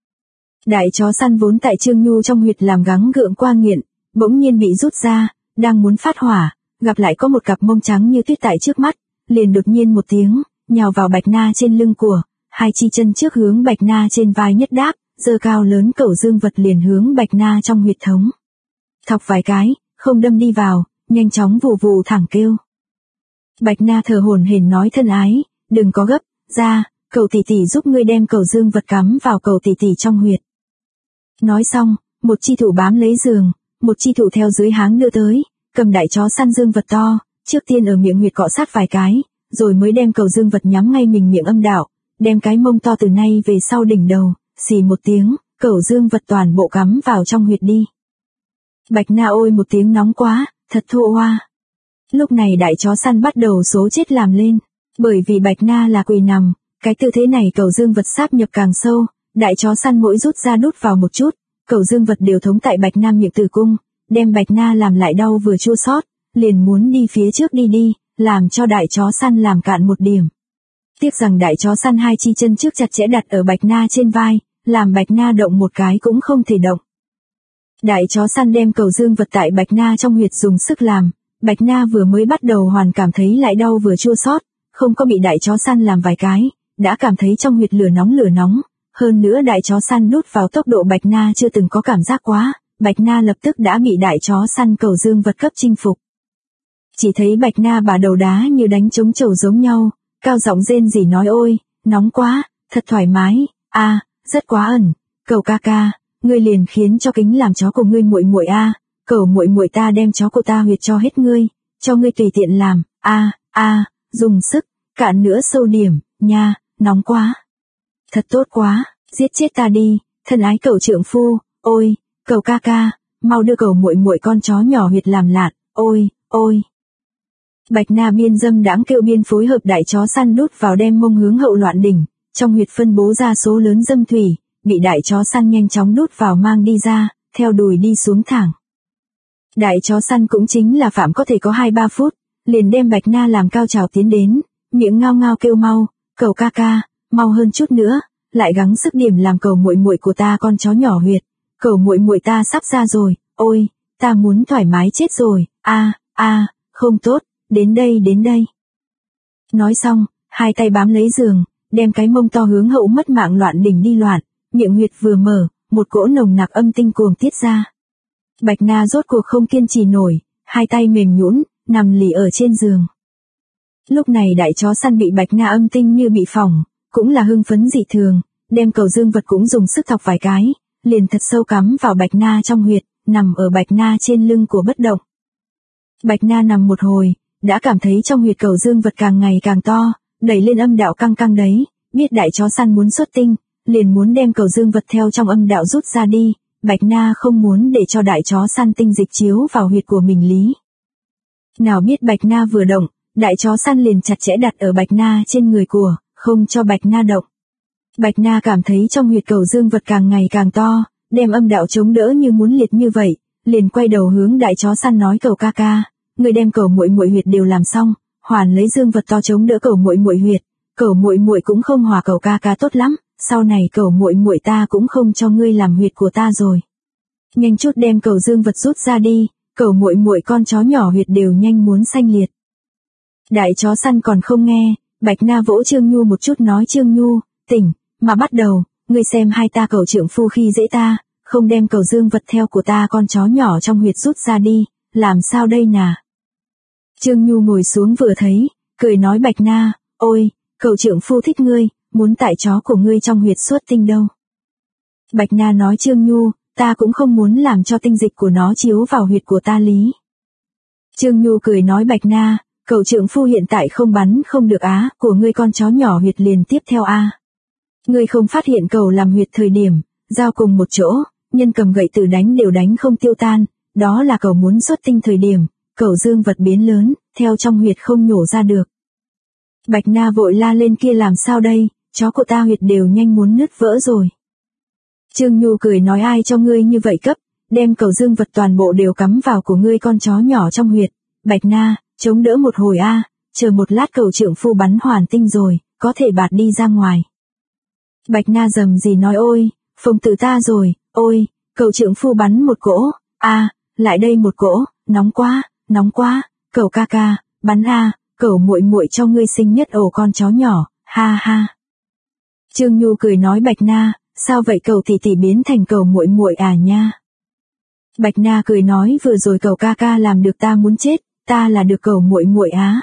Đại chó săn vốn tại Trương Nhu trong huyệt làm gắng gượng qua nghiện, bỗng nhiên bị rút ra, đang muốn phát hỏa, gặp lại có một cặp mông trắng như tuyết tại trước mắt, liền đột nhiên một tiếng, nhào vào Bạch Na trên lưng của, hai chi chân trước hướng Bạch Na trên vai nhất đáp, giơ cao lớn cẩu dương vật liền hướng Bạch Na trong huyệt thống. Thọc vài cái, không đâm đi vào, nhanh chóng vù vù thẳng kêu. Bạch Na thở hổn hển nói thân ái, đừng có gấp, ra, cầu tỷ tỷ giúp ngươi đem cẩu dương vật cắm vào cầu tỷ tỷ trong huyệt. Nói xong, một chi thủ bám lấy giường, một chi thủ theo dưới háng đưa tới, cầm đại chó săn dương vật to, trước tiên ở miệng huyệt cọ sát vài cái, rồi mới đem cầu dương vật nhắm ngay mình miệng âm đạo, đem cái mông to từ nay về sau đỉnh đầu, xì một tiếng, cầu dương vật toàn bộ cắm vào trong huyệt đi. Bạch Na ôi một tiếng nóng quá, thật thô hoa. Lúc này đại chó săn bắt đầu số chết làm lên, bởi vì Bạch Na là quỳ nằm, cái tư thế này cầu dương vật sáp nhập càng sâu, đại chó săn mỗi rút ra đút vào một chút, cầu dương vật đều thống tại Bạch Na miệng tử cung, đem Bạch Na làm lại đau vừa chua xót, liền muốn đi phía trước đi, làm cho đại chó săn làm cạn một điểm. Tiếc rằng đại chó săn hai chi chân trước chặt chẽ đặt ở Bạch Na trên vai, làm Bạch Na động một cái cũng không thể động. Đại chó săn đem cầu dương vật tại Bạch Na trong huyệt dùng sức làm, Bạch Na vừa mới bắt đầu hoàn cảm thấy lại đau vừa chua xót, không có bị đại chó săn làm vài cái, đã cảm thấy trong huyệt lửa nóng, hơn nữa đại chó săn đút vào tốc độ Bạch Na chưa từng có cảm giác quá, Bạch Na lập tức đã bị đại chó săn cầu dương vật cấp chinh phục. Chỉ thấy Bạch Na bà đầu đá như đánh trống trầu giống nhau, cao giọng rên rỉ nói ôi, nóng quá, thật thoải mái, rất quá ẩn, cầu ca ca, ngươi liền khiến cho kính làm chó của ngươi muội muội cầu muội muội ta đem chó của ta huyệt cho hết ngươi, cho ngươi tùy tiện làm, dùng sức, cạn nữa sâu điểm, nha, nóng quá. Thật tốt quá, giết chết ta đi, thân ái cầu trượng phu, ôi, cầu ca ca, mau đưa cầu muội muội con chó nhỏ huyệt làm lạn, ôi. Bạch Na biên dâm đãng kêu biên phối hợp đại chó săn đút vào đem mông hướng hậu loạn đỉnh, trong huyệt phân bố ra số lớn dâm thủy, bị đại chó săn nhanh chóng đút vào mang đi ra, theo đùi đi xuống thẳng. Đại chó săn cũng chính là phạm có thể có 2-3 phút, liền đem Bạch Na làm cao trào tiến đến, miệng ngao ngao kêu mau, cầu ca ca, mau hơn chút nữa, lại gắng sức điểm làm cầu muội muội của ta con chó nhỏ huyệt, cầu muội muội ta sắp ra rồi, ôi, ta muốn thoải mái chết rồi, không tốt, đến đây. Nói xong, hai tay bám lấy giường, đem cái mông to hướng hậu mất mạng loạn đỉnh đi loạn, miệng huyệt vừa mở, một cỗ nồng nặc âm tinh cuồng tiết ra. Bạch Na rốt cuộc không kiên trì nổi, hai tay mềm nhũn, nằm lì ở trên giường. Lúc này đại chó săn bị Bạch Na âm tinh như bị phỏng, cũng là hưng phấn dị thường, đem cầu dương vật cũng dùng sức thọc vài cái, liền thật sâu cắm vào Bạch Na trong huyệt, nằm ở Bạch Na trên lưng của bất động. Bạch Na nằm một hồi, đã cảm thấy trong huyệt cầu dương vật càng ngày càng to, đẩy lên âm đạo căng đấy, biết đại chó săn muốn xuất tinh, liền muốn đem cầu dương vật theo trong âm đạo rút ra đi, Bạch Na không muốn để cho đại chó săn tinh dịch chiếu vào huyệt của mình lý. Nào biết Bạch Na vừa động, đại chó săn liền chặt chẽ đặt ở Bạch Na trên người của, không cho Bạch Na động. Bạch Na cảm thấy trong huyệt cầu dương vật càng ngày càng to, đem âm đạo chống đỡ như muốn liệt như vậy, liền quay đầu hướng đại chó săn nói cầu ca ca, người đem cầu muội muội huyệt đều làm xong, hoàn lấy dương vật to chống đỡ cầu muội muội huyệt, cầu muội muội cũng không hòa cầu ca ca tốt lắm, sau này cầu muội muội ta cũng không cho ngươi làm huyệt của ta rồi. Nhanh chút đem cầu dương vật rút ra đi, cầu muội muội con chó nhỏ huyệt đều nhanh muốn sanh liệt. Đại chó săn còn không nghe, Bạch Na vỗ Trương Nhu một chút nói Trương Nhu, tỉnh, mà bắt đầu, ngươi xem hai ta cầu trượng phu khi dễ ta, không đem cầu dương vật theo của ta con chó nhỏ trong huyệt rút ra đi, làm sao đây nà. Trương Nhu ngồi xuống vừa thấy, cười nói Bạch Na, ôi, cầu trượng phu thích ngươi, muốn tại chó của ngươi trong huyệt xuất tinh đâu. Bạch Na nói Trương Nhu, ta cũng không muốn làm cho tinh dịch của nó chiếu vào huyệt của ta lý. Trương Nhu cười nói Bạch Na, cầu trượng phu hiện tại không bắn không được á, của ngươi con chó nhỏ huyệt liền tiếp theo a. Ngươi không phát hiện cầu làm huyệt thời điểm, giao cùng một chỗ, nhân cầm gậy tử đánh đều đánh không tiêu tan, đó là cầu muốn xuất tinh thời điểm, cầu dương vật biến lớn, theo trong huyệt không nhổ ra được. Bạch Na vội la lên kia làm sao đây, chó của ta huyệt đều nhanh muốn nứt vỡ rồi. Trương Nhu cười nói ai cho ngươi như vậy cấp, đem cầu dương vật toàn bộ đều cắm vào của ngươi con chó nhỏ trong huyệt. Bạch Na, chống đỡ một hồi a, chờ một lát cầu trượng phu bắn hoàn tinh rồi, có thể bạt đi ra ngoài. Bạch Na rầm gì nói ôi, phồng tử ta rồi, ôi, cầu trượng phu bắn một cỗ, lại đây một cỗ, nóng quá, cầu ca ca, bắn cầu muội muội cho ngươi sinh nhất ổ con chó nhỏ, ha ha. Trương Nhu cười nói Bạch Na, sao vậy cầu tỷ tỷ biến thành cầu muội muội à nha. Bạch Na cười nói vừa rồi cầu ca ca làm được ta muốn chết, ta là được cầu muội muội á.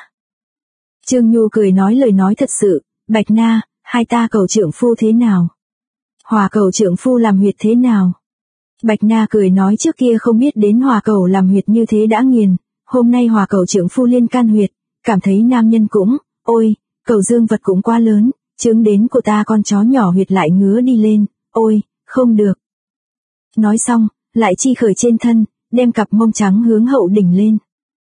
Trương Nhu cười nói lời nói thật sự, Bạch Na, hai ta cầu trượng phu thế nào? Hòa cầu trượng phu làm huyệt thế nào? Bạch Na cười nói trước kia không biết đến hòa cầu làm huyệt như thế đã nghiền, hôm nay hòa cầu trượng phu liên can huyệt, cảm thấy nam nhân cũng, ôi, cầu dương vật cũng quá lớn, chứng đến của ta con chó nhỏ huyệt lại ngứa đi lên, ôi, không được. Nói xong, lại chi khởi trên thân, đem cặp mông trắng hướng hậu đỉnh lên.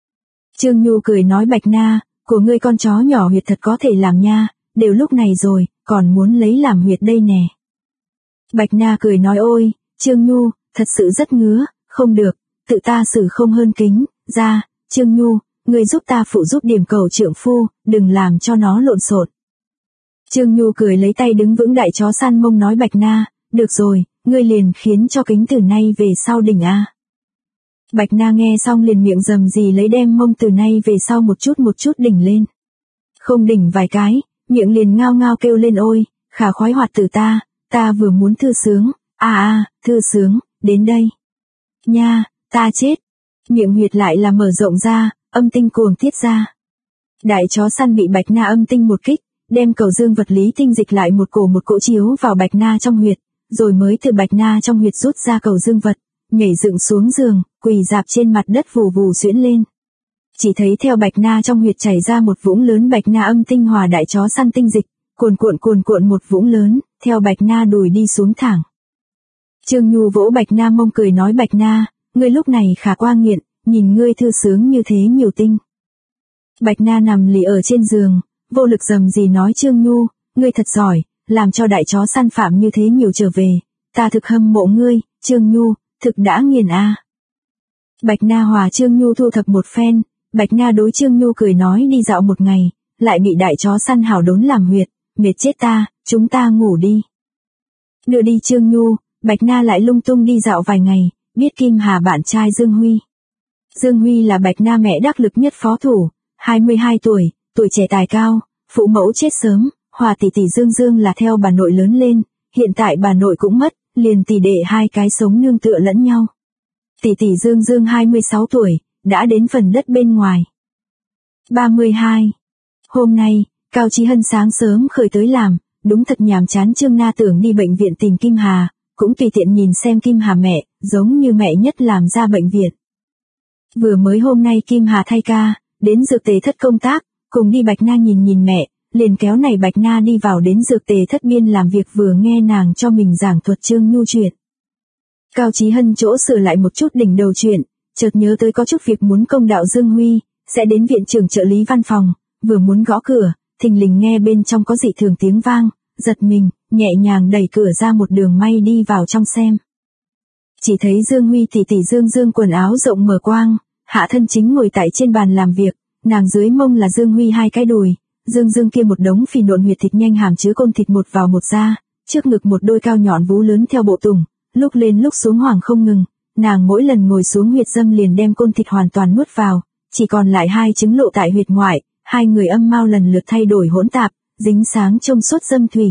Trương Nhu cười nói Bạch Na, của ngươi con chó nhỏ huyệt thật có thể làm nha, đều lúc này rồi, còn muốn lấy làm huyệt đây nè. Bạch Na cười nói ôi, Trương Nhu, thật sự rất ngứa, không được, tự ta xử không hơn kính, ra, Trương Nhu, ngươi giúp ta phụ giúp điểm cầu trượng phu, đừng làm cho nó lộn xộn. Trương Nhu cười lấy tay đứng vững đại chó săn mông nói Bạch Na, được rồi, ngươi liền khiến cho kính từ nay về sau đỉnh a. Bạch Na nghe xong liền miệng rầm gì lấy đem mông từ nay về sau một chút đỉnh lên. Không đỉnh vài cái, miệng liền ngao ngao kêu lên ôi, khả khoái hoạt tử ta vừa muốn thư sướng, thư sướng, đến đây. Nha, ta chết. Miệng huyệt lại là mở rộng ra, âm tinh cuồng tiết ra. Đại chó săn bị Bạch Na âm tinh một kích, đem cầu dương vật lý tinh dịch lại một cỗ chiếu vào Bạch Na trong huyệt, rồi mới từ Bạch Na trong huyệt rút ra cầu dương vật, nhảy dựng xuống giường, quỳ dạp trên mặt đất vù vù xuyễn lên. Chỉ thấy theo Bạch Na trong huyệt chảy ra một vũng lớn Bạch Na âm tinh hòa đại chó săn tinh dịch, cuồn cuộn một vũng lớn, theo Bạch Na đùi đi xuống thẳng. Trương Nhu vỗ Bạch Na mông cười nói Bạch Na, ngươi lúc này khả qua nghiện, nhìn ngươi thư sướng như thế nhiều tinh. Bạch Na nằm lì ở trên giường, vô lực rầm gì nói Trương Nhu, ngươi thật giỏi, làm cho đại chó săn phạm như thế nhiều trở về, ta thực hâm mộ ngươi, Trương Nhu, thực đã nghiền a. Bạch Na hòa Trương Nhu thu thập một phen, Bạch Na đối Trương Nhu cười nói đi dạo một ngày, lại bị đại chó săn hảo đốn làm huyệt, mệt chết ta, chúng ta ngủ đi. Đưa đi Trương Nhu, Bạch Na lại lung tung đi dạo vài ngày, biết Kim Hà bạn trai Dương Huy. Dương Huy là Bạch Na mẹ đắc lực nhất phó thủ, 22 tuổi, tuổi trẻ tài cao, phụ mẫu chết sớm, hòa tỷ tỷ Dương Dương là theo bà nội lớn lên, hiện tại bà nội cũng mất, liền tỷ đệ hai cái sống nương tựa lẫn nhau. Tỷ tỷ Dương Dương 26 tuổi, đã đến phần đất bên ngoài. 32. Hôm nay, Cao Chí Hân sáng sớm khởi tới làm, đúng thật nhàm chán Trương Na tưởng đi bệnh viện tìm Kim Hà, cũng tùy tiện nhìn xem Kim Hà mẹ, giống như mẹ nhất làm ra bệnh viện. Vừa mới hôm nay Kim Hà thay ca, đến dược tề thất công tác, cùng đi Bạch Na nhìn mẹ, liền kéo này Bạch Na đi vào đến dược tề thất biên làm việc vừa nghe nàng cho mình giảng thuật Trương Nhu chuyện. Cao Chí Hân chỗ sửa lại một chút đỉnh đầu chuyện, chợt nhớ tới có chút việc muốn công đạo Dương Huy, sẽ đến viện trưởng trợ lý văn phòng, vừa muốn gõ cửa, thình lình nghe bên trong có dị thường tiếng vang, giật mình, nhẹ nhàng đẩy cửa ra một đường may đi vào trong xem. Chỉ thấy Dương Huy tỷ tỷ Dương quần áo rộng mở quang, hạ thân chính ngồi tại trên bàn làm việc, nàng dưới mông là Dương Huy hai cái đùi, Dương kia một đống phì nộn huyệt thịt nhanh hàm chứa côn thịt một vào một ra, trước ngực một đôi cao nhọn vú lớn theo bộ tùng, lúc lên lúc xuống hoảng không ngừng, nàng mỗi lần ngồi xuống huyệt dâm liền đem côn thịt hoàn toàn nuốt vào, chỉ còn lại hai trứng lộ tại huyệt ngoại, hai người âm mao lần lượt thay đổi hỗn tạp, dính sáng trong suốt dâm thủy.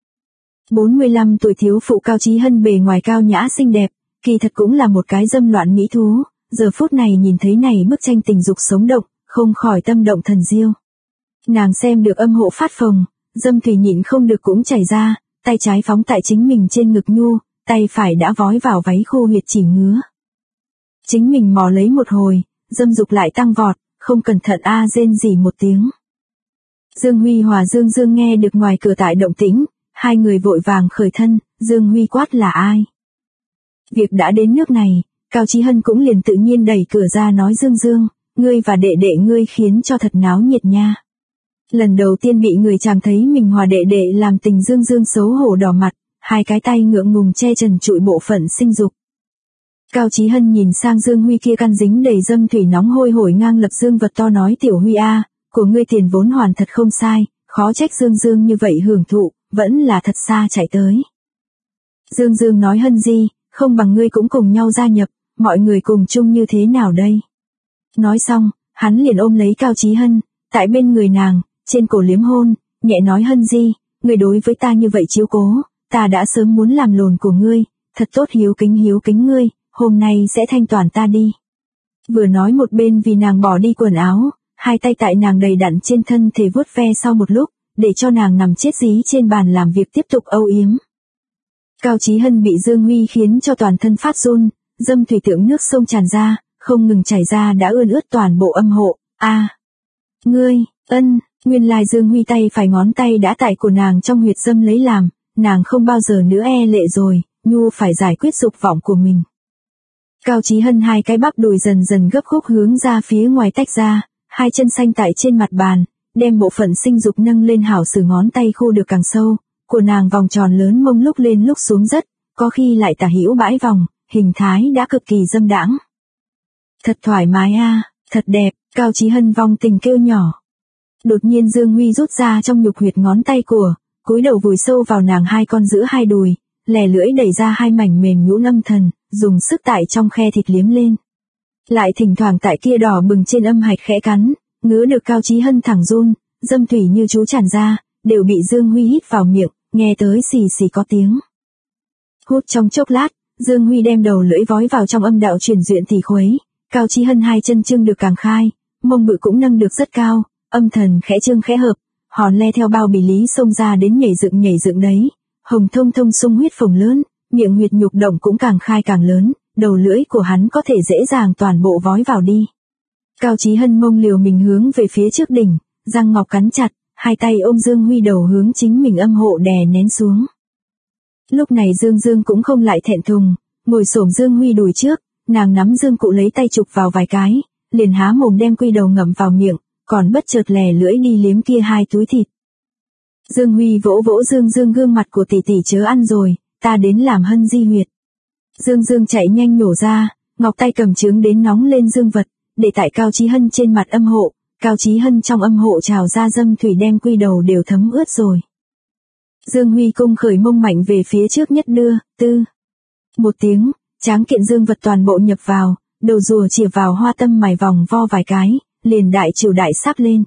45 tuổi thiếu phụ Cao Chí Hân bề ngoài cao nhã xinh đẹp, kỳ thật cũng là một cái dâm loạn mỹ thú, giờ phút này nhìn thấy này bức tranh tình dục sống động, không khỏi tâm động thần diêu. Nàng xem được âm hộ phát phồng, dâm thủy nhịn không được cũng chảy ra, tay trái phóng tại chính mình trên ngực nhu, tay phải đã vói vào váy khô huyệt chỉ ngứa. Chính mình mò lấy một hồi, dâm dục lại tăng vọt, không cẩn thận rên rỉ một tiếng. Dương Huy hòa Dương nghe được ngoài cửa tại động tĩnh, hai người vội vàng khởi thân, Dương Huy quát là ai. Việc đã đến nước này, Cao Chí Hân cũng liền tự nhiên đẩy cửa ra nói Dương, ngươi và đệ đệ ngươi khiến cho thật náo nhiệt nha. Lần đầu tiên bị người chàng thấy mình hòa đệ đệ làm tình Dương xấu hổ đỏ mặt, hai cái tay ngượng ngùng che trần trụi bộ phận sinh dục. Cao Chí Hân nhìn sang Dương Huy kia căn dính đầy dâm thủy nóng hôi hổi ngang lập dương vật to nói tiểu Huy của ngươi tiền vốn hoàn thật không sai, khó trách Dương như vậy hưởng thụ, vẫn là thật xa chạy tới. Dương nói Hân gì, không bằng ngươi cũng cùng nhau gia nhập, mọi người cùng chung như thế nào đây? Nói xong, hắn liền ôm lấy Cao Chí Hân, tại bên người nàng, trên cổ liếm hôn, nhẹ nói Hân gì, ngươi đối với ta như vậy chiếu cố, ta đã sớm muốn làm lồn của ngươi, thật tốt hiếu kính ngươi, hôm nay sẽ thanh toàn ta đi. Vừa nói một bên vì nàng bỏ đi quần áo, hai tay tại nàng đầy đặn trên thân thể vuốt ve sau một lúc, để cho nàng nằm chết dí trên bàn làm việc tiếp tục âu yếm. Cao Chí Hân bị Dương Huy khiến cho toàn thân phát run, dâm thủy tượng nước sông tràn ra, không ngừng chảy ra đã ươn ướt toàn bộ âm hộ. Ngươi, nguyên lai Dương Huy tay phải ngón tay đã tại của nàng trong huyệt dâm lấy làm, nàng không bao giờ nữa lệ rồi, nhu phải giải quyết dục vọng của mình. Cao Chí Hân hai cái bắp đùi dần dần gấp khúc hướng ra phía ngoài tách ra, hai chân xanh tại trên mặt bàn, đem bộ phận sinh dục nâng lên hảo sử ngón tay khô được càng sâu, của nàng vòng tròn lớn mông lúc lên lúc xuống rất, có khi lại tả hữu bãi vòng, hình thái đã cực kỳ dâm đãng. Thật thoải mái thật đẹp, Cao Chí Hân vong tình kêu nhỏ. Đột nhiên Dương Huy rút ra trong nhục huyệt ngón tay của, cúi đầu vùi sâu vào nàng hai con giữa hai đùi, lè lưỡi đẩy ra hai mảnh mềm nhũn âm thần, dùng sức tại trong khe thịt liếm lên. Lại thỉnh thoảng tại kia đỏ bừng trên âm hạch khẽ cắn, ngứa được Cao Chí Hân thẳng run, dâm thủy như chú tràn ra, đều bị Dương Huy hít vào miệng, nghe tới xì xì có tiếng. Hút trong chốc lát, Dương Huy đem đầu lưỡi vói vào trong âm đạo truyền duyện thì khuấy, Cao Chí Hân hai chân trưng được càng khai, mông bự cũng nâng được rất cao, âm thần khẽ trương khẽ hợp, hòn le theo bao bì lý xông ra đến nhảy dựng đấy, hồng thông sung huyết phồng lớn, miệng huyệt nhục động cũng càng khai càng lớn, đầu lưỡi của hắn có thể dễ dàng toàn bộ vói vào đi. Cao Chí Hân mông liều mình hướng về phía trước đỉnh, răng ngọc cắn chặt, hai tay ôm Dương Huy đầu hướng chính mình âm hộ đè nén xuống. Lúc này Dương cũng không lại thẹn thùng, ngồi xổm Dương Huy đùi trước, nàng nắm Dương cụ lấy tay chụp vào vài cái, liền há mồm đem quy đầu ngậm vào miệng, còn bất chợt lè lưỡi đi liếm kia hai túi thịt. Dương Huy vỗ vỗ Dương gương mặt của tỷ tỷ chớ ăn rồi, ta đến làm Hân di huyệt. Dương chạy nhanh nhổ ra, ngọc tay cầm trướng đến nóng lên dương vật, để tại Cao Chí Hân trên mặt âm hộ, Cao Chí Hân trong âm hộ trào ra dâm thủy đem quy đầu đều thấm ướt rồi. Dương Huy cung khởi mông mạnh về phía trước nhất đưa, tư. Một tiếng, tráng kiện dương vật toàn bộ nhập vào, đầu rùa chìa vào hoa tâm mài vòng vo vài cái, liền đại chiều đại sắc lên.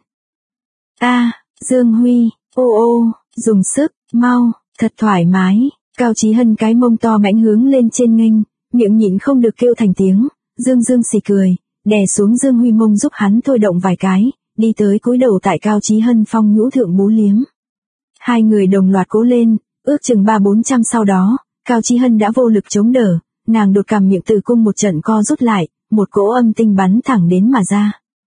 Dương Huy, ô, dùng sức, mau, thật thoải mái, Cao Chí Hân cái mông to mãnh hướng lên trên nghênh, miệng nhịn không được kêu thành tiếng, Dương xì cười, đè xuống Dương Huy mông giúp hắn thôi động vài cái, đi tới cúi đầu tại Cao Chí Hân phong nhũ thượng bú liếm. Hai người đồng loạt cố lên, ước chừng 300-400 sau đó, Cao Chí Hân đã vô lực chống đỡ, nàng đột cảm miệng tử cung một trận co rút lại, một cỗ âm tinh bắn thẳng đến mà ra.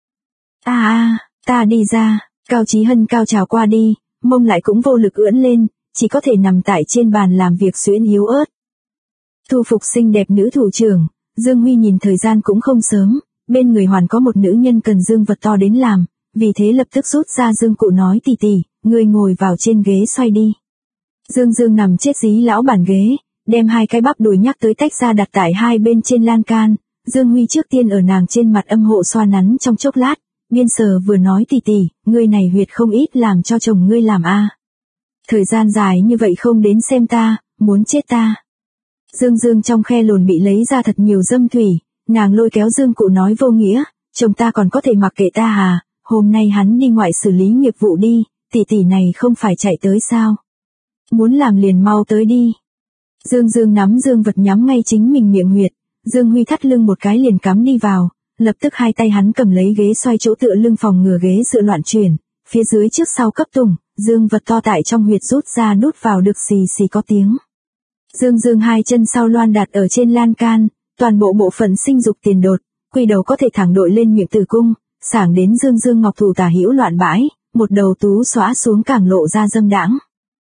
Ta đi ra, Cao Chí Hân cao trào qua đi, mông lại cũng vô lực ưỡn lên, chỉ có thể nằm tại trên bàn làm việc xuyễn yếu ớt. Thu phục xinh đẹp nữ thủ trưởng, Dương Huy nhìn thời gian cũng không sớm, bên người hoàn có một nữ nhân cần dương vật to đến làm, vì thế lập tức rút ra dương cụ nói tỷ tỷ, ngươi ngồi vào trên ghế xoay đi. Dương Dương nằm chết dí lão bàn ghế, đem hai cái bắp đùi nhắc tới tách ra đặt tại hai bên trên lan can, Dương Huy trước tiên ở nàng trên mặt âm hộ xoa nắn trong chốc lát, biên sờ vừa nói tỷ tỷ, ngươi này huyệt không ít làm cho chồng ngươi làm a. Thời gian dài như vậy không đến xem ta, muốn chết ta. Dương Dương trong khe lồn bị lấy ra thật nhiều dâm thủy, nàng lôi kéo Dương cụ nói vô nghĩa, chồng ta còn có thể mặc kệ ta à, hôm nay hắn đi ngoại xử lý nghiệp vụ đi, tỷ tỷ này không phải chạy tới sao. Muốn làm liền mau tới đi. Dương Dương nắm dương vật nhắm ngay chính mình miệng huyệt, Dương Huy thắt lưng một cái liền cắm đi vào, lập tức hai tay hắn cầm lấy ghế xoay chỗ tựa lưng phòng ngừa ghế sự loạn chuyển, phía dưới trước sau cấp tùng, dương vật to tại trong huyệt rút ra đút vào được xì xì có tiếng. Dương Dương hai chân sau loan đặt ở trên lan can, toàn bộ bộ phận sinh dục tiền đột, quỳ đầu có thể thẳng đội lên miệng tử cung, sảng đến Dương Dương ngọc thủ tả hữu loạn bãi, một đầu tú xóa xuống càng lộ ra dâm đãng.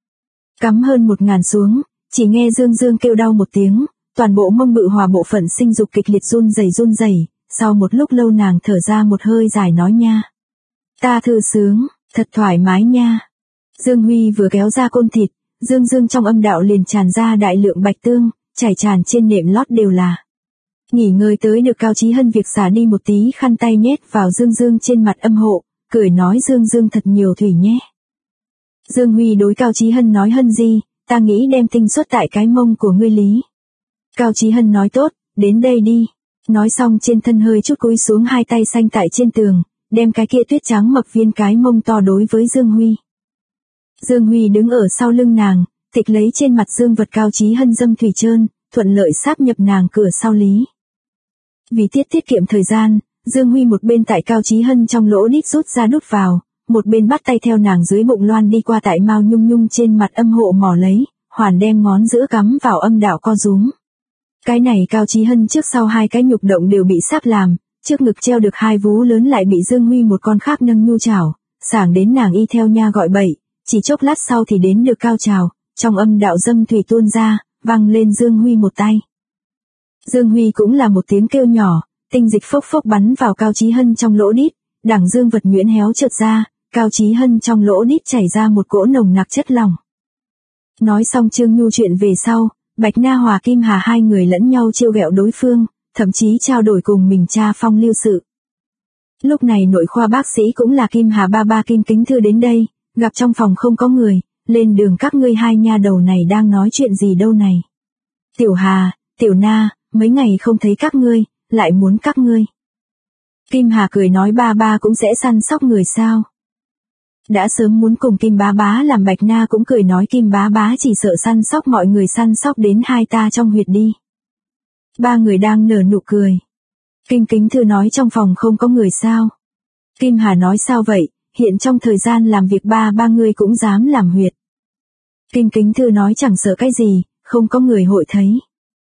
Cắm hơn 1000 xuống, chỉ nghe Dương Dương kêu đau một tiếng, toàn bộ mông bự hòa bộ phận sinh dục kịch liệt run rẩy, sau một lúc lâu nàng thở ra một hơi dài nói nha. Ta thư sướng, thật thoải mái nha. Dương Huy vừa kéo ra côn thịt, Dương Dương trong âm đạo liền tràn ra đại lượng bạch tương, chảy tràn trên nệm lót đều là. Nghỉ ngơi tới được Cao Chí Hân việc xả đi một tí khăn tay nhét vào Dương Dương trên mặt âm hộ, cười nói Dương Dương thật nhiều thủy nhé. Dương Huy đối Cao Chí Hân nói Hân gì, ta nghĩ đem tinh xuất tại cái mông của ngươi lý. Cao Chí Hân nói tốt, đến đây đi. Nói xong trên thân hơi chút cúi xuống hai tay xanh tại trên tường, đem cái kia tuyết trắng mập viên cái mông to đối với Dương Huy. Dương Huy đứng ở sau lưng nàng, tịch lấy trên mặt dương vật Cao Chí Hân dâm thủy trơn, thuận lợi sáp nhập nàng cửa sau lý. Vì tiết kiệm thời gian, Dương Huy một bên tại Cao Chí Hân trong lỗ đít rút ra đút vào, một bên bắt tay theo nàng dưới bụng loan đi qua tại mao nhung nhung trên mặt âm hộ mò lấy, hoàn đem ngón giữa cắm vào âm đạo co rúm. Cái này Cao Chí Hân trước sau hai cái nhục động đều bị sáp làm, trước ngực treo được hai vú lớn lại bị Dương Huy một con khác nâng nhu chảo, sảng đến nàng y theo nha gọi bậy, chỉ chốc lát sau thì đến được cao trào, trong âm đạo dâm thủy tuôn ra, văng lên Dương Huy một tay. Dương Huy cũng là một tiếng kêu nhỏ, tinh dịch phốc phốc bắn vào Cao Chí Hân trong lỗ đít, đẳng dương vật nhuyễn héo trượt ra, Cao Chí Hân trong lỗ đít chảy ra một cỗ nồng nặc chất lỏng. Nói xong Trương Nhu chuyện về sau, Bạch Na Hòa Kim Hà hai người lẫn nhau trêu ghẹo đối phương, thậm chí trao đổi cùng mình cha phong lưu sự. Lúc này nội khoa bác sĩ cũng là Kim Hà ba Kim Kính Thư đến đây, gặp trong phòng không có người, lên đường các ngươi hai nha đầu này đang nói chuyện gì đâu này. Tiểu Hà, Tiểu Na, mấy ngày không thấy các ngươi, lại muốn các ngươi. Kim Hà cười nói ba cũng sẽ săn sóc người sao. Đã sớm muốn cùng Kim Bá làm. Bạch Na cũng cười nói Kim Bá chỉ sợ săn sóc mọi người săn sóc đến hai ta trong huyệt đi. Ba người đang nở nụ cười. Kim Kính Thư nói trong phòng không có người sao. Kim Hà nói sao vậy, hiện trong thời gian làm việc ba người cũng dám làm huyệt. Kim Kính Thư nói chẳng sợ cái gì, không có người hội thấy.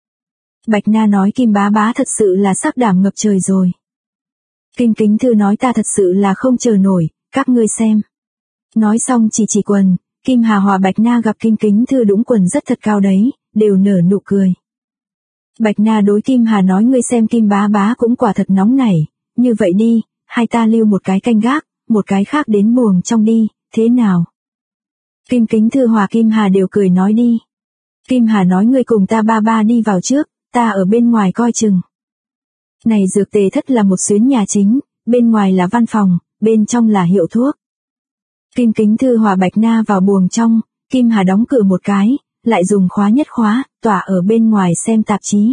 Bạch Na nói Kim Bá thật sự là sắc đảm ngập trời rồi. Kim Kính Thư nói ta thật sự là không chờ nổi, các ngươi xem. Nói xong chỉ quần, Kim Hà hòa Bạch Na gặp Kim Kính Thư đũng quần rất thật cao đấy, đều nở nụ cười. Bạch Na đối Kim Hà nói ngươi xem Kim Bá cũng quả thật nóng nảy, như vậy đi, hai ta lưu một cái canh gác, một cái khác đến buồng trong đi, thế nào? Kim Kính Thư hòa Kim Hà đều cười nói đi. Kim Hà nói ngươi cùng ta ba đi vào trước, ta ở bên ngoài coi chừng. Này dược tề thất là một xuyến nhà chính, bên ngoài là văn phòng, bên trong là hiệu thuốc. Kim Kính Thư hòa Bạch Na vào buồng trong, Kim Hà đóng cửa một cái, lại dùng khóa nhất khóa, tỏa ở bên ngoài xem tạp chí.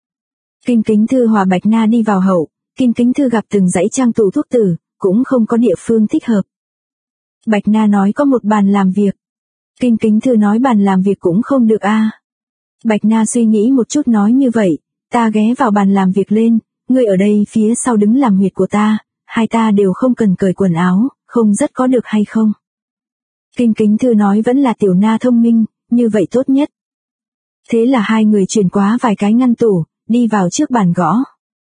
Kim Kính Thư hòa Bạch Na đi vào hậu, Kim Kính Thư gặp từng dãy trang tủ thuốc tử, cũng không có địa phương thích hợp. Bạch Na nói có một bàn làm việc. Kim Kính Thư nói bàn làm việc cũng không được a. Bạch Na suy nghĩ một chút nói như vậy, ta ghé vào bàn làm việc lên, ngươi ở đây phía sau đứng làm huyệt của ta, hai ta đều không cần cởi quần áo, không rất có được hay không? Kim Kính Thư nói vẫn là Tiểu Na thông minh, như vậy tốt nhất. Thế là hai người chuyển qua vài cái ngăn tủ, đi vào trước bàn gõ.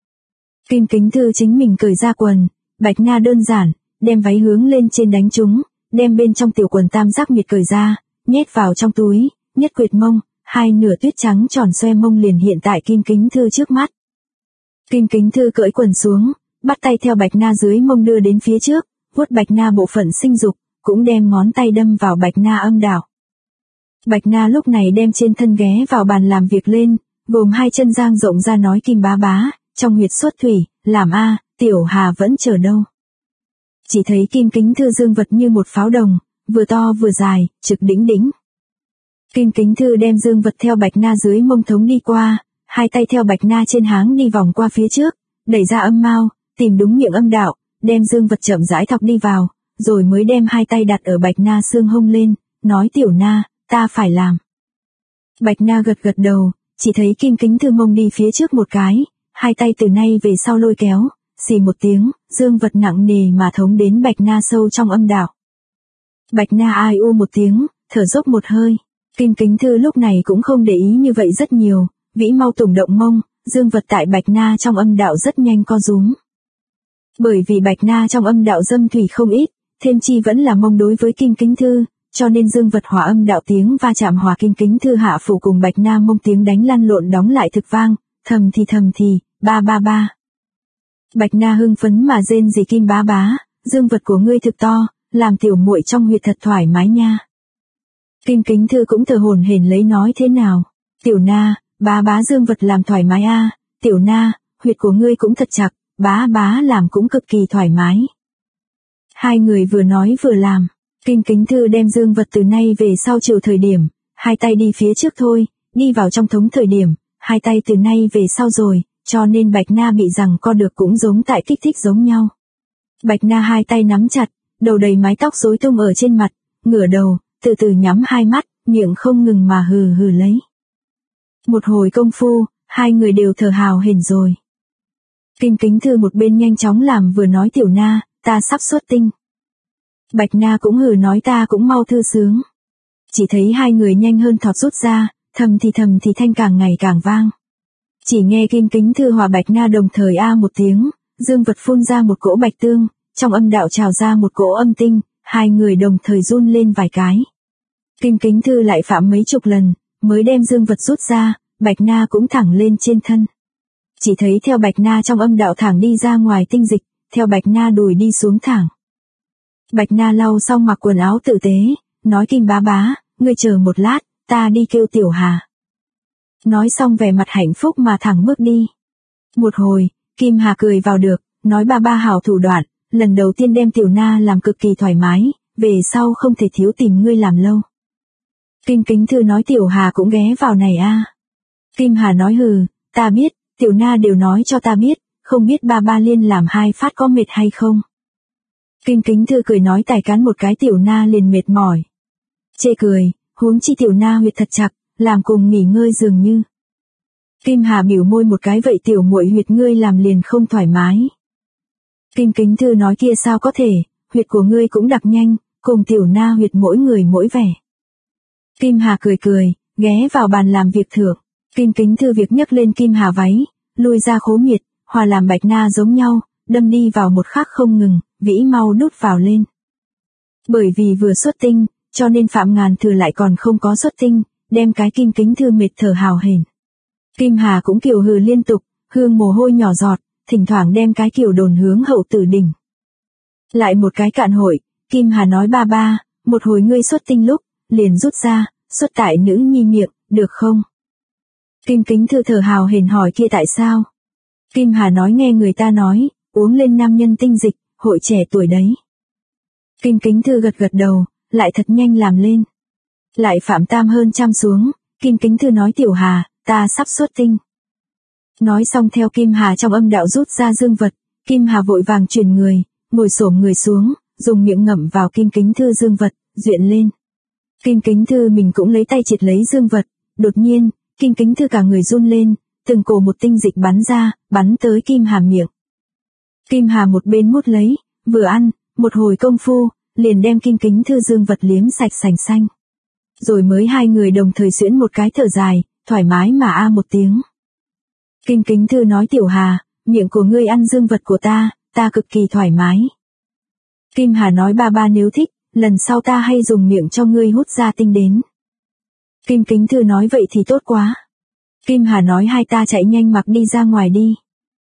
Kim Kính Thư chính mình cởi ra quần, Bạch Na đơn giản, đem váy hướng lên trên đánh trúng, đem bên trong tiểu quần tam giác miệt cởi ra, nhét vào trong túi, nhất quệt mông, hai nửa tuyết trắng tròn xoe mông liền hiện tại Kim Kính Thư trước mắt. Kim Kính Thư cởi quần xuống, bắt tay theo Bạch Na dưới mông đưa đến phía trước, vuốt Bạch Na bộ phận sinh dục, cũng đem ngón tay đâm vào Bạch Na âm đạo. Bạch Na lúc này đem trên thân ghé vào bàn làm việc lên, gồm hai chân dang rộng ra nói Kim bá bá, trong huyệt xuất thủy, làm a, Tiểu Hà vẫn chờ đâu. Chỉ thấy Kim Kính Thư dương vật như một pháo đồng, vừa to vừa dài, trực đĩnh đĩnh. Kim Kính Thư đem dương vật theo Bạch Na dưới mông thống đi qua, hai tay theo Bạch Na trên háng đi vòng qua phía trước, đẩy ra âm mao, tìm đúng miệng âm đạo, đem dương vật chậm rãi thọc đi vào, rồi mới đem hai tay đặt ở Bạch Na xương hông lên, nói Tiểu Na, ta phải làm. Bạch Na gật gật đầu, chỉ thấy Kim Kính Thư mông đi phía trước một cái, hai tay từ nay về sau lôi kéo, xì một tiếng, dương vật nặng nề mà thống đến Bạch Na sâu trong âm đạo. Bạch Na ai u một tiếng, thở dốc một hơi. Kim Kính Thư lúc này cũng không để ý như vậy rất nhiều, vĩ mau tùng động mông, dương vật tại Bạch Na trong âm đạo rất nhanh co rúm. Bởi vì Bạch Na trong âm đạo dâm thủy không ít, thêm chi vẫn là mông đối với Kim Kính Thư, cho nên dương vật hòa âm đạo tiếng va chạm hòa Kim Kính Thư hạ phủ cùng Bạch Na mông tiếng đánh lăn lộn đóng lại thực vang, thầm thì, ba ba ba. Bạch Na hưng phấn mà rên rỉ Kim bá bá, dương vật của ngươi thực to, làm tiểu muội trong huyệt thật thoải mái nha. Kim Kính Thư cũng thở hổn hển lấy nói thế nào, Tiểu Na, bá bá dương vật làm thoải mái a, Tiểu Na, huyệt của ngươi cũng thật chặt, bá bá làm cũng cực kỳ thoải mái. Hai người vừa nói vừa làm, Kim Kính Thư đem dương vật từ nay về sau chiều thời điểm, hai tay đi phía trước thôi, đi vào trong thống thời điểm, hai tay từ nay về sau rồi, cho nên Bạch Na bị rằng co được cũng giống tại kích thích giống nhau. Bạch Na hai tay nắm chặt, đầu đầy mái tóc rối tung ở trên mặt, ngửa đầu, từ từ nhắm hai mắt, miệng không ngừng mà hừ hừ lấy. Một hồi công phu, hai người đều thở hào hển rồi. Kim Kính Thư một bên nhanh chóng làm vừa nói Tiểu Na, ta sắp xuất tinh. Bạch Na cũng hừ nói ta cũng mau thư sướng. Chỉ thấy hai người nhanh hơn thọt rút ra, thầm thì thanh càng ngày càng vang. Chỉ nghe Kim Kính Thư hòa Bạch Na đồng thời a một tiếng, dương vật phun ra một cỗ bạch tương, trong âm đạo trào ra một cỗ âm tinh, hai người đồng thời run lên vài cái. Kim Kính Thư lại phạm mấy chục lần, mới đem dương vật rút ra, Bạch Na cũng thẳng lên trên thân. Chỉ thấy theo Bạch Na trong âm đạo thẳng đi ra ngoài tinh dịch, theo Bạch Na đùi đi xuống thẳng. Bạch Na lau xong mặc quần áo tử tế, nói Kim bá bá, ngươi chờ một lát, ta đi kêu Tiểu Hà. Nói xong vẻ mặt hạnh phúc mà thẳng bước đi. Một hồi, Kim Hà cười vào được, nói ba ba hảo thủ đoạn, lần đầu tiên đem Tiểu Na làm cực kỳ thoải mái, về sau không thể thiếu tìm ngươi làm lâu. Kim Kính Thư nói Tiểu Hà cũng ghé vào này a. Kim Hà nói hừ, ta biết, Tiểu Na đều nói cho ta biết, không biết ba ba liên làm hai phát có mệt hay không. Kim Kính Thư cười nói tài cán một cái Tiểu Na liền mệt mỏi. Chê cười, huống chi Tiểu Na huyệt thật chặt, làm cùng nghỉ ngơi dường như. Kim Hà biểu môi một cái vậy tiểu muội huyệt ngươi làm liền không thoải mái. Kim Kính Thư nói kia sao có thể, huyệt của ngươi cũng đặc nhanh, cùng Tiểu Na huyệt mỗi người mỗi vẻ. Kim Hà cười, ghé vào bàn làm việc thượng. Kim Kính Thư việc nhấc lên Kim Hà váy, lui ra khố miệt, hòa làm Bạch Na giống nhau, đâm đi vào một khắc không ngừng, vĩ mau đút vào lên. Bởi vì vừa xuất tinh, cho nên Phạm Ngàn Thừa lại còn không có xuất tinh, đem cái Kim Kính Thư mệt thở hào hển. Kim Hà cũng kiều hừ liên tục, hương mồ hôi nhỏ giọt, thỉnh thoảng đem cái kiều đồn hướng hậu tử đỉnh. Lại một cái cạn hội, Kim Hà nói ba ba, một hồi ngươi xuất tinh lúc, liền rút ra, xuất tại nữ nhi miệng, được không? Kim Kính Thư thở hào hển hỏi kia tại sao? Kim Hà nói nghe người ta nói, uống lên nam nhân tinh dịch, hội trẻ tuổi đấy. Kim Kính Thư gật gật đầu, lại thật nhanh làm lên. Lại phạm tam hơn trăm xuống, Kim Kính Thư nói Tiểu Hà, ta sắp xuất tinh. Nói xong theo Kim Hà trong âm đạo rút ra dương vật, Kim Hà vội vàng chuyển người, ngồi xổm người xuống, dùng miệng ngậm vào Kim Kính Thư dương vật, duyện lên. Kim Kính Thư mình cũng lấy tay triệt lấy dương vật, đột nhiên, Kim Kính Thư cả người run lên, từng cổ một tinh dịch bắn ra, bắn tới Kim Hà miệng. Kim Hà một bên mút lấy, vừa ăn, một hồi công phu, liền đem Kim Kính Thư dương vật liếm sạch sành xanh. Rồi mới hai người đồng thời xuyễn một cái thở dài, thoải mái mà a một tiếng. Kim Kính Thư nói Tiểu Hà, miệng của ngươi ăn dương vật của ta cực kỳ thoải mái. Kim Hà nói ba ba nếu thích, lần sau ta hay dùng miệng cho ngươi hút ra tinh đến. Kim Kính Thư nói vậy thì tốt quá. Kim Hà nói hai ta chạy nhanh mặc đi ra ngoài đi.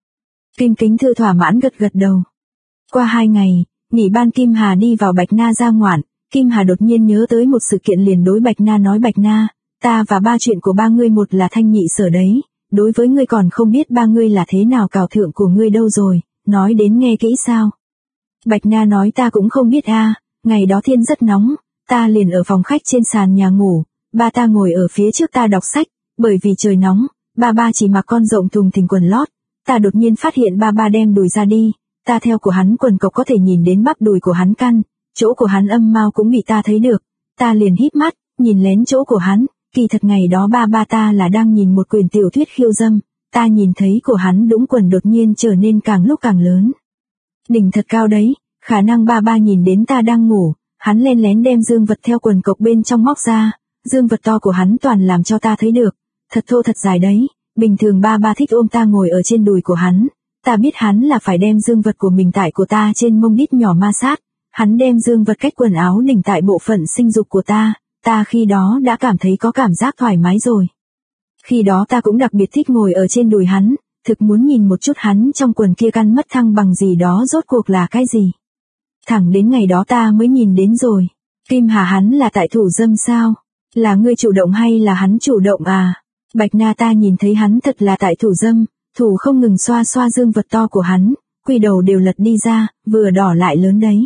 Kim Kính Thư thỏa mãn gật gật đầu. Qua 2 ngày, nghỉ ban Kim Hà đi vào Bạch Na ra ngoạn, Kim Hà đột nhiên nhớ tới một sự kiện liền đối Bạch Na nói Bạch Na, ta và ba chuyện của ba ngươi một là thanh nhị sở đấy, đối với ngươi còn không biết ba ngươi là thế nào cào thượng của ngươi đâu rồi, nói đến nghe kỹ sao. Bạch Na nói ta cũng không biết ngày đó thiên rất nóng, ta liền ở phòng khách trên sàn nhà ngủ, ba ta ngồi ở phía trước ta đọc sách, bởi vì trời nóng, ba chỉ mặc con rộng thùng thình quần lót, ta đột nhiên phát hiện ba đem đùi ra đi, ta theo của hắn quần cộc có thể nhìn đến bắp đùi của hắn căn, chỗ của hắn âm mao cũng bị ta thấy được, ta liền híp mắt, nhìn lén chỗ của hắn, kỳ thật ngày đó ba ta là đang nhìn một quyển tiểu thuyết khiêu dâm, ta nhìn thấy của hắn đũng quần đột nhiên trở nên càng lúc càng lớn. Đỉnh thật cao đấy, khả năng ba nhìn đến ta đang ngủ, hắn len lén đem dương vật theo quần cộc bên trong móc ra, dương vật to của hắn toàn làm cho ta thấy được, thật thô thật dài đấy, bình thường ba thích ôm ta ngồi ở trên đùi của hắn, ta biết hắn là phải đem dương vật của mình tại của ta trên mông đít nhỏ ma sát, hắn đem dương vật cách quần áo đỉnh tại bộ phận sinh dục của ta khi đó đã cảm thấy có cảm giác thoải mái rồi. Khi đó ta cũng đặc biệt thích ngồi ở trên đùi hắn, thực muốn nhìn một chút hắn trong quần kia căn mất thăng bằng gì đó rốt cuộc là cái gì. Thẳng đến ngày đó ta mới nhìn đến rồi. Kim Hà hắn là tại thủ dâm sao? Là ngươi chủ động hay là hắn chủ động à? Bạch Na ta nhìn thấy hắn thật là tại thủ dâm, thủ không ngừng xoa dương vật to của hắn, quy đầu đều lật đi ra, vừa đỏ lại lớn đấy.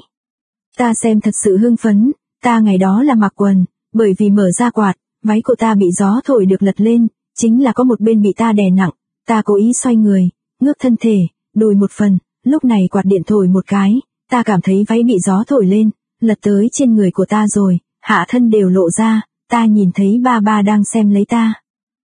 Ta xem thật sự hưng phấn, ta ngày đó là mặc quần, bởi vì mở ra quạt, váy của ta bị gió thổi được lật lên, chính là có một bên bị ta đè nặng, ta cố ý xoay người, ngước thân thể, đùi một phần, lúc này quạt điện thổi một cái, ta cảm thấy váy bị gió thổi lên, lật tới trên người của ta rồi, hạ thân đều lộ ra, ta nhìn thấy ba đang xem lấy ta.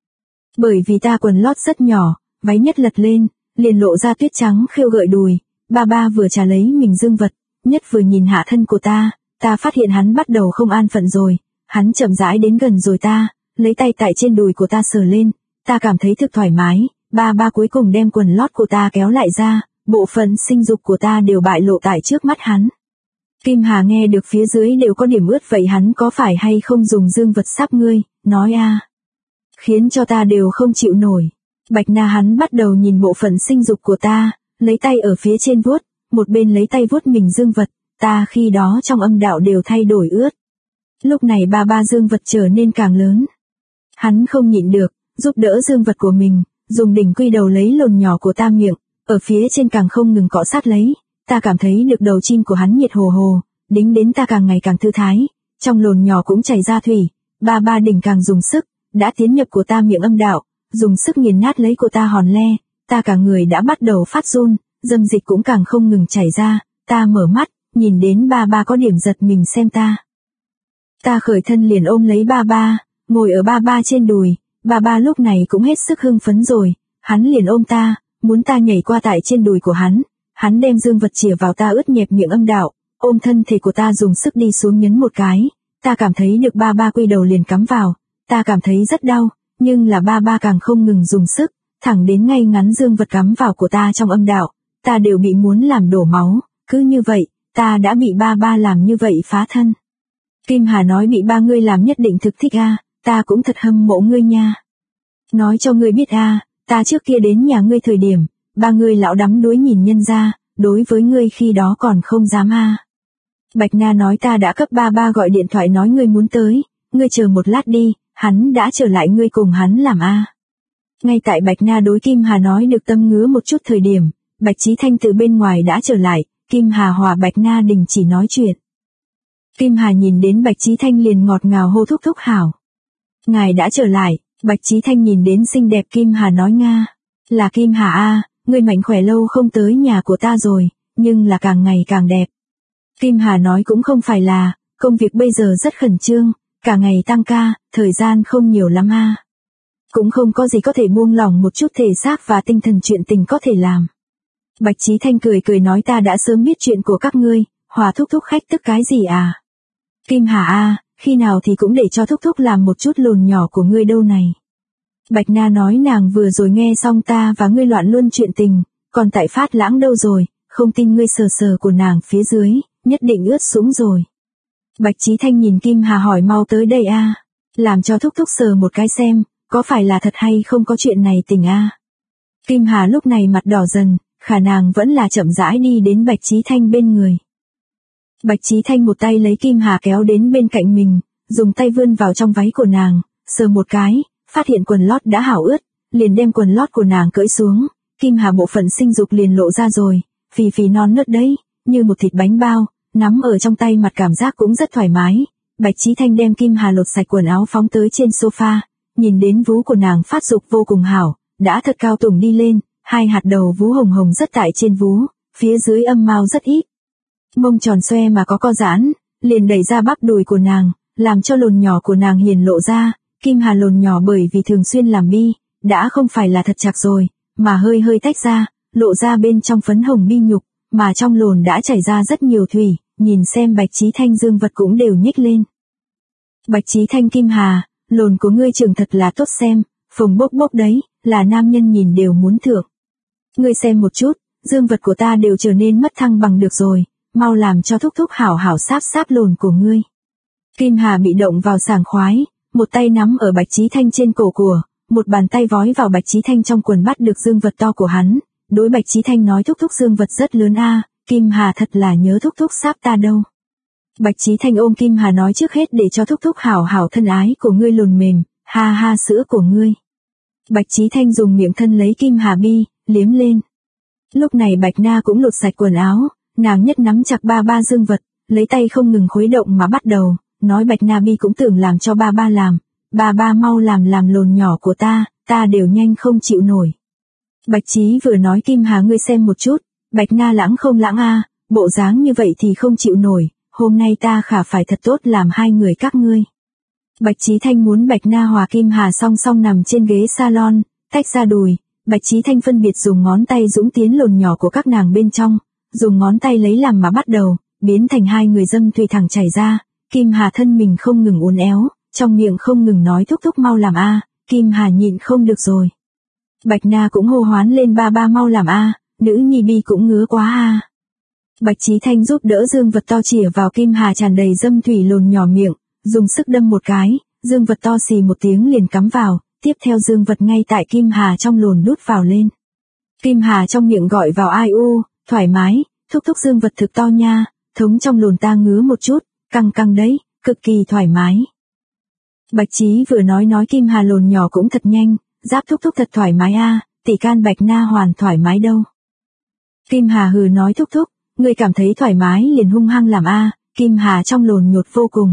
Bởi vì ta quần lót rất nhỏ, váy nhất lật lên, liền lộ ra tuyết trắng khêu gợi đùi, ba vừa trà lấy mình dương vật, nhất vừa nhìn hạ thân của ta phát hiện hắn bắt đầu không an phận rồi, hắn chậm rãi đến gần rồi ta, lấy tay tại trên đùi của ta sờ lên, ta cảm thấy thực thoải mái, ba cuối cùng đem quần lót của ta kéo lại ra, bộ phận sinh dục của ta đều bại lộ tại trước mắt hắn. Kim Hà nghe được phía dưới đều có điểm ướt vậy hắn có phải hay không dùng dương vật sắp ngươi, nói khiến cho ta đều không chịu nổi. Bạch Na hắn bắt đầu nhìn bộ phận sinh dục của ta, lấy tay ở phía trên vuốt, một bên lấy tay vuốt mình dương vật, ta khi đó trong âm đạo đều thay đổi ướt. Lúc này ba dương vật trở nên càng lớn. Hắn không nhịn được, giúp đỡ dương vật của mình, dùng đỉnh quy đầu lấy lồn nhỏ của ta miệng, ở phía trên càng không ngừng cọ sát lấy, ta cảm thấy được đầu chim của hắn nhiệt hồ hồ, đính đến ta càng ngày càng thư thái, trong lồn nhỏ cũng chảy ra thủy, ba đỉnh càng dùng sức, đã tiến nhập của ta miệng âm đạo, dùng sức nghiền nát lấy của ta hòn le, ta cả người đã bắt đầu phát run, dâm dịch cũng càng không ngừng chảy ra, ta mở mắt, nhìn đến ba có điểm giật mình xem ta. Ta khởi thân liền ôm lấy ba, ngồi ở ba trên đùi, ba lúc này cũng hết sức hưng phấn rồi, hắn liền ôm ta, muốn ta nhảy qua tại trên đùi của hắn đem dương vật chìa vào ta ướt nhẹp miệng âm đạo, ôm thân thể của ta dùng sức đi xuống nhấn một cái, ta cảm thấy được ba quy đầu liền cắm vào, ta cảm thấy rất đau, nhưng là ba càng không ngừng dùng sức, thẳng đến ngay ngắn dương vật cắm vào của ta trong âm đạo, ta đều bị muốn làm đổ máu, cứ như vậy, ta đã bị ba làm như vậy phá thân. Kim Hà nói bị ba ngươi làm nhất định thực thích ta cũng thật hâm mộ ngươi nha. Nói cho ngươi biết ta trước kia đến nhà ngươi thời điểm, ba ngươi lão đắm đuối nhìn nhân ra, đối với ngươi khi đó còn không dám Bạch Na nói ta đã cấp ba gọi điện thoại nói ngươi muốn tới, ngươi chờ một lát đi, hắn đã trở lại ngươi cùng hắn làm Ngay tại Bạch Na đối Kim Hà nói được tâm ngứa một chút thời điểm, Bạch Chí Thanh từ bên ngoài đã trở lại, Kim Hà hòa Bạch Na đình chỉ nói chuyện. Kim Hà nhìn đến Bạch Chí Thanh liền ngọt ngào hô thúc hảo. Ngài đã trở lại, Bạch Chí Thanh nhìn đến xinh đẹp Kim Hà nói là Kim Hà ngươi mạnh khỏe lâu không tới nhà của ta rồi, nhưng là càng ngày càng đẹp. Kim Hà nói cũng không phải là, công việc bây giờ rất khẩn trương, cả ngày tăng ca, thời gian không nhiều lắm Cũng không có gì có thể buông lỏng một chút thể xác và tinh thần chuyện tình có thể làm. Bạch Chí Thanh cười nói ta đã sớm biết chuyện của các ngươi, hòa thúc khách tức cái gì Kim Hà khi nào thì cũng để cho thúc làm một chút lồn nhỏ của ngươi đâu này. Bạch Na nói nàng vừa rồi nghe xong ta và ngươi loạn luôn chuyện tình, còn tại Phát Lãng đâu rồi, không tin ngươi sờ của nàng phía dưới, nhất định ướt sũng rồi. Bạch Chí Thanh nhìn Kim Hà hỏi mau tới đây làm cho thúc thúc sờ một cái xem, có phải là thật hay không có chuyện này tình a. Kim Hà lúc này mặt đỏ dần, khả nàng vẫn là chậm rãi đi đến Bạch Chí Thanh bên người. Bạch Chí Thanh một tay lấy Kim Hà kéo đến bên cạnh mình, dùng tay vươn vào trong váy của nàng, sờ một cái, phát hiện quần lót đã hảo ướt, liền đem quần lót của nàng cởi xuống, Kim Hà bộ phận sinh dục liền lộ ra rồi, phì phì non nớt đấy, như một thịt bánh bao, nắm ở trong tay mặt cảm giác cũng rất thoải mái. Bạch Chí Thanh đem Kim Hà lột sạch quần áo phóng tới trên sofa, nhìn đến vú của nàng phát dục vô cùng hảo, đã thật cao tùng đi lên, hai hạt đầu vú hồng hồng rất tại trên vú, phía dưới âm mao rất ít. Mông tròn xoe mà có co giãn, liền đẩy ra bắp đùi của nàng, làm cho lồn nhỏ của nàng hiển lộ ra. Kim Hà lồn nhỏ bởi vì thường xuyên làm bi, đã không phải là thật chặt rồi, mà hơi hơi tách ra, lộ ra bên trong phấn hồng bi nhục, mà trong lồn đã chảy ra rất nhiều thủy, nhìn xem Bạch Chí Thanh dương vật cũng đều nhích lên. Bạch Chí Thanh Kim Hà, lồn của ngươi trưởng thật là tốt xem, phồng bốc bốc đấy, là nam nhân nhìn đều muốn thưởng. Ngươi xem một chút, dương vật của ta đều trở nên mất thăng bằng được rồi, mau làm cho thúc thúc hảo hảo sáp sáp lồn của ngươi. Kim Hà bị động vào sảng khoái, một tay nắm ở Bạch Chí Thanh trên cổ của, một bàn tay vói vào Bạch Chí Thanh trong quần bắt được dương vật to của hắn, đối Bạch Chí Thanh nói thúc thúc dương vật rất lớn a, Kim Hà thật là nhớ thúc thúc sáp ta đâu. Bạch Chí Thanh ôm Kim Hà nói trước hết để cho thúc thúc hảo hảo thân ái của ngươi lồn mềm, ha ha sữa của ngươi. Bạch Chí Thanh dùng miệng thân lấy Kim Hà bi, liếm lên. Lúc này Bạch Na cũng lột sạch quần áo, nàng nhất nắm chặt ba ba dương vật, lấy tay không ngừng khuấy động mà bắt đầu, nói Bạch Na bi cũng tưởng làm cho ba ba làm, ba ba mau làm lồn nhỏ của ta đều nhanh không chịu nổi. Bạch Chí vừa nói Kim Hà ngươi xem một chút, Bạch Na lãng không lãng a, bộ dáng như vậy thì không chịu nổi, hôm nay ta khả phải thật tốt làm hai người các ngươi. Bạch Chí Thanh muốn Bạch Na hòa Kim Hà song song nằm trên ghế salon, tách ra đùi, Bạch Chí Thanh phân biệt dùng ngón tay dũng tiến lồn nhỏ của các nàng bên trong, dùng ngón tay lấy làm mà bắt đầu, biến thành hai người dâm thủy thẳng chảy ra, Kim Hà thân mình không ngừng uốn éo, trong miệng không ngừng nói thúc thúc mau làm a, Kim Hà nhịn không được rồi. Bạch Na cũng hô hoán lên ba ba mau làm a, nữ nhi bi cũng ngứa quá a. Bạch Chí Thanh giúp đỡ dương vật to chìa vào Kim Hà tràn đầy dâm thủy lồn nhỏ miệng, dùng sức đâm một cái, dương vật to xì một tiếng liền cắm vào, tiếp theo dương vật ngay tại Kim Hà trong lồn đút vào lên. Kim Hà trong miệng gọi vào ai u, thoải mái, thúc thúc dương vật thực to nha, thống trong lồn ta ngứa một chút, căng căng đấy, cực kỳ thoải mái. Bạch Chí vừa nói Kim Hà lồn nhỏ cũng thật nhanh, giáp thúc thúc thật thoải mái a, tỷ can Bạch Na hoàn thoải mái đâu. Kim Hà hừ nói thúc thúc, ngươi cảm thấy thoải mái liền hung hăng làm a, Kim Hà trong lồn nhột vô cùng.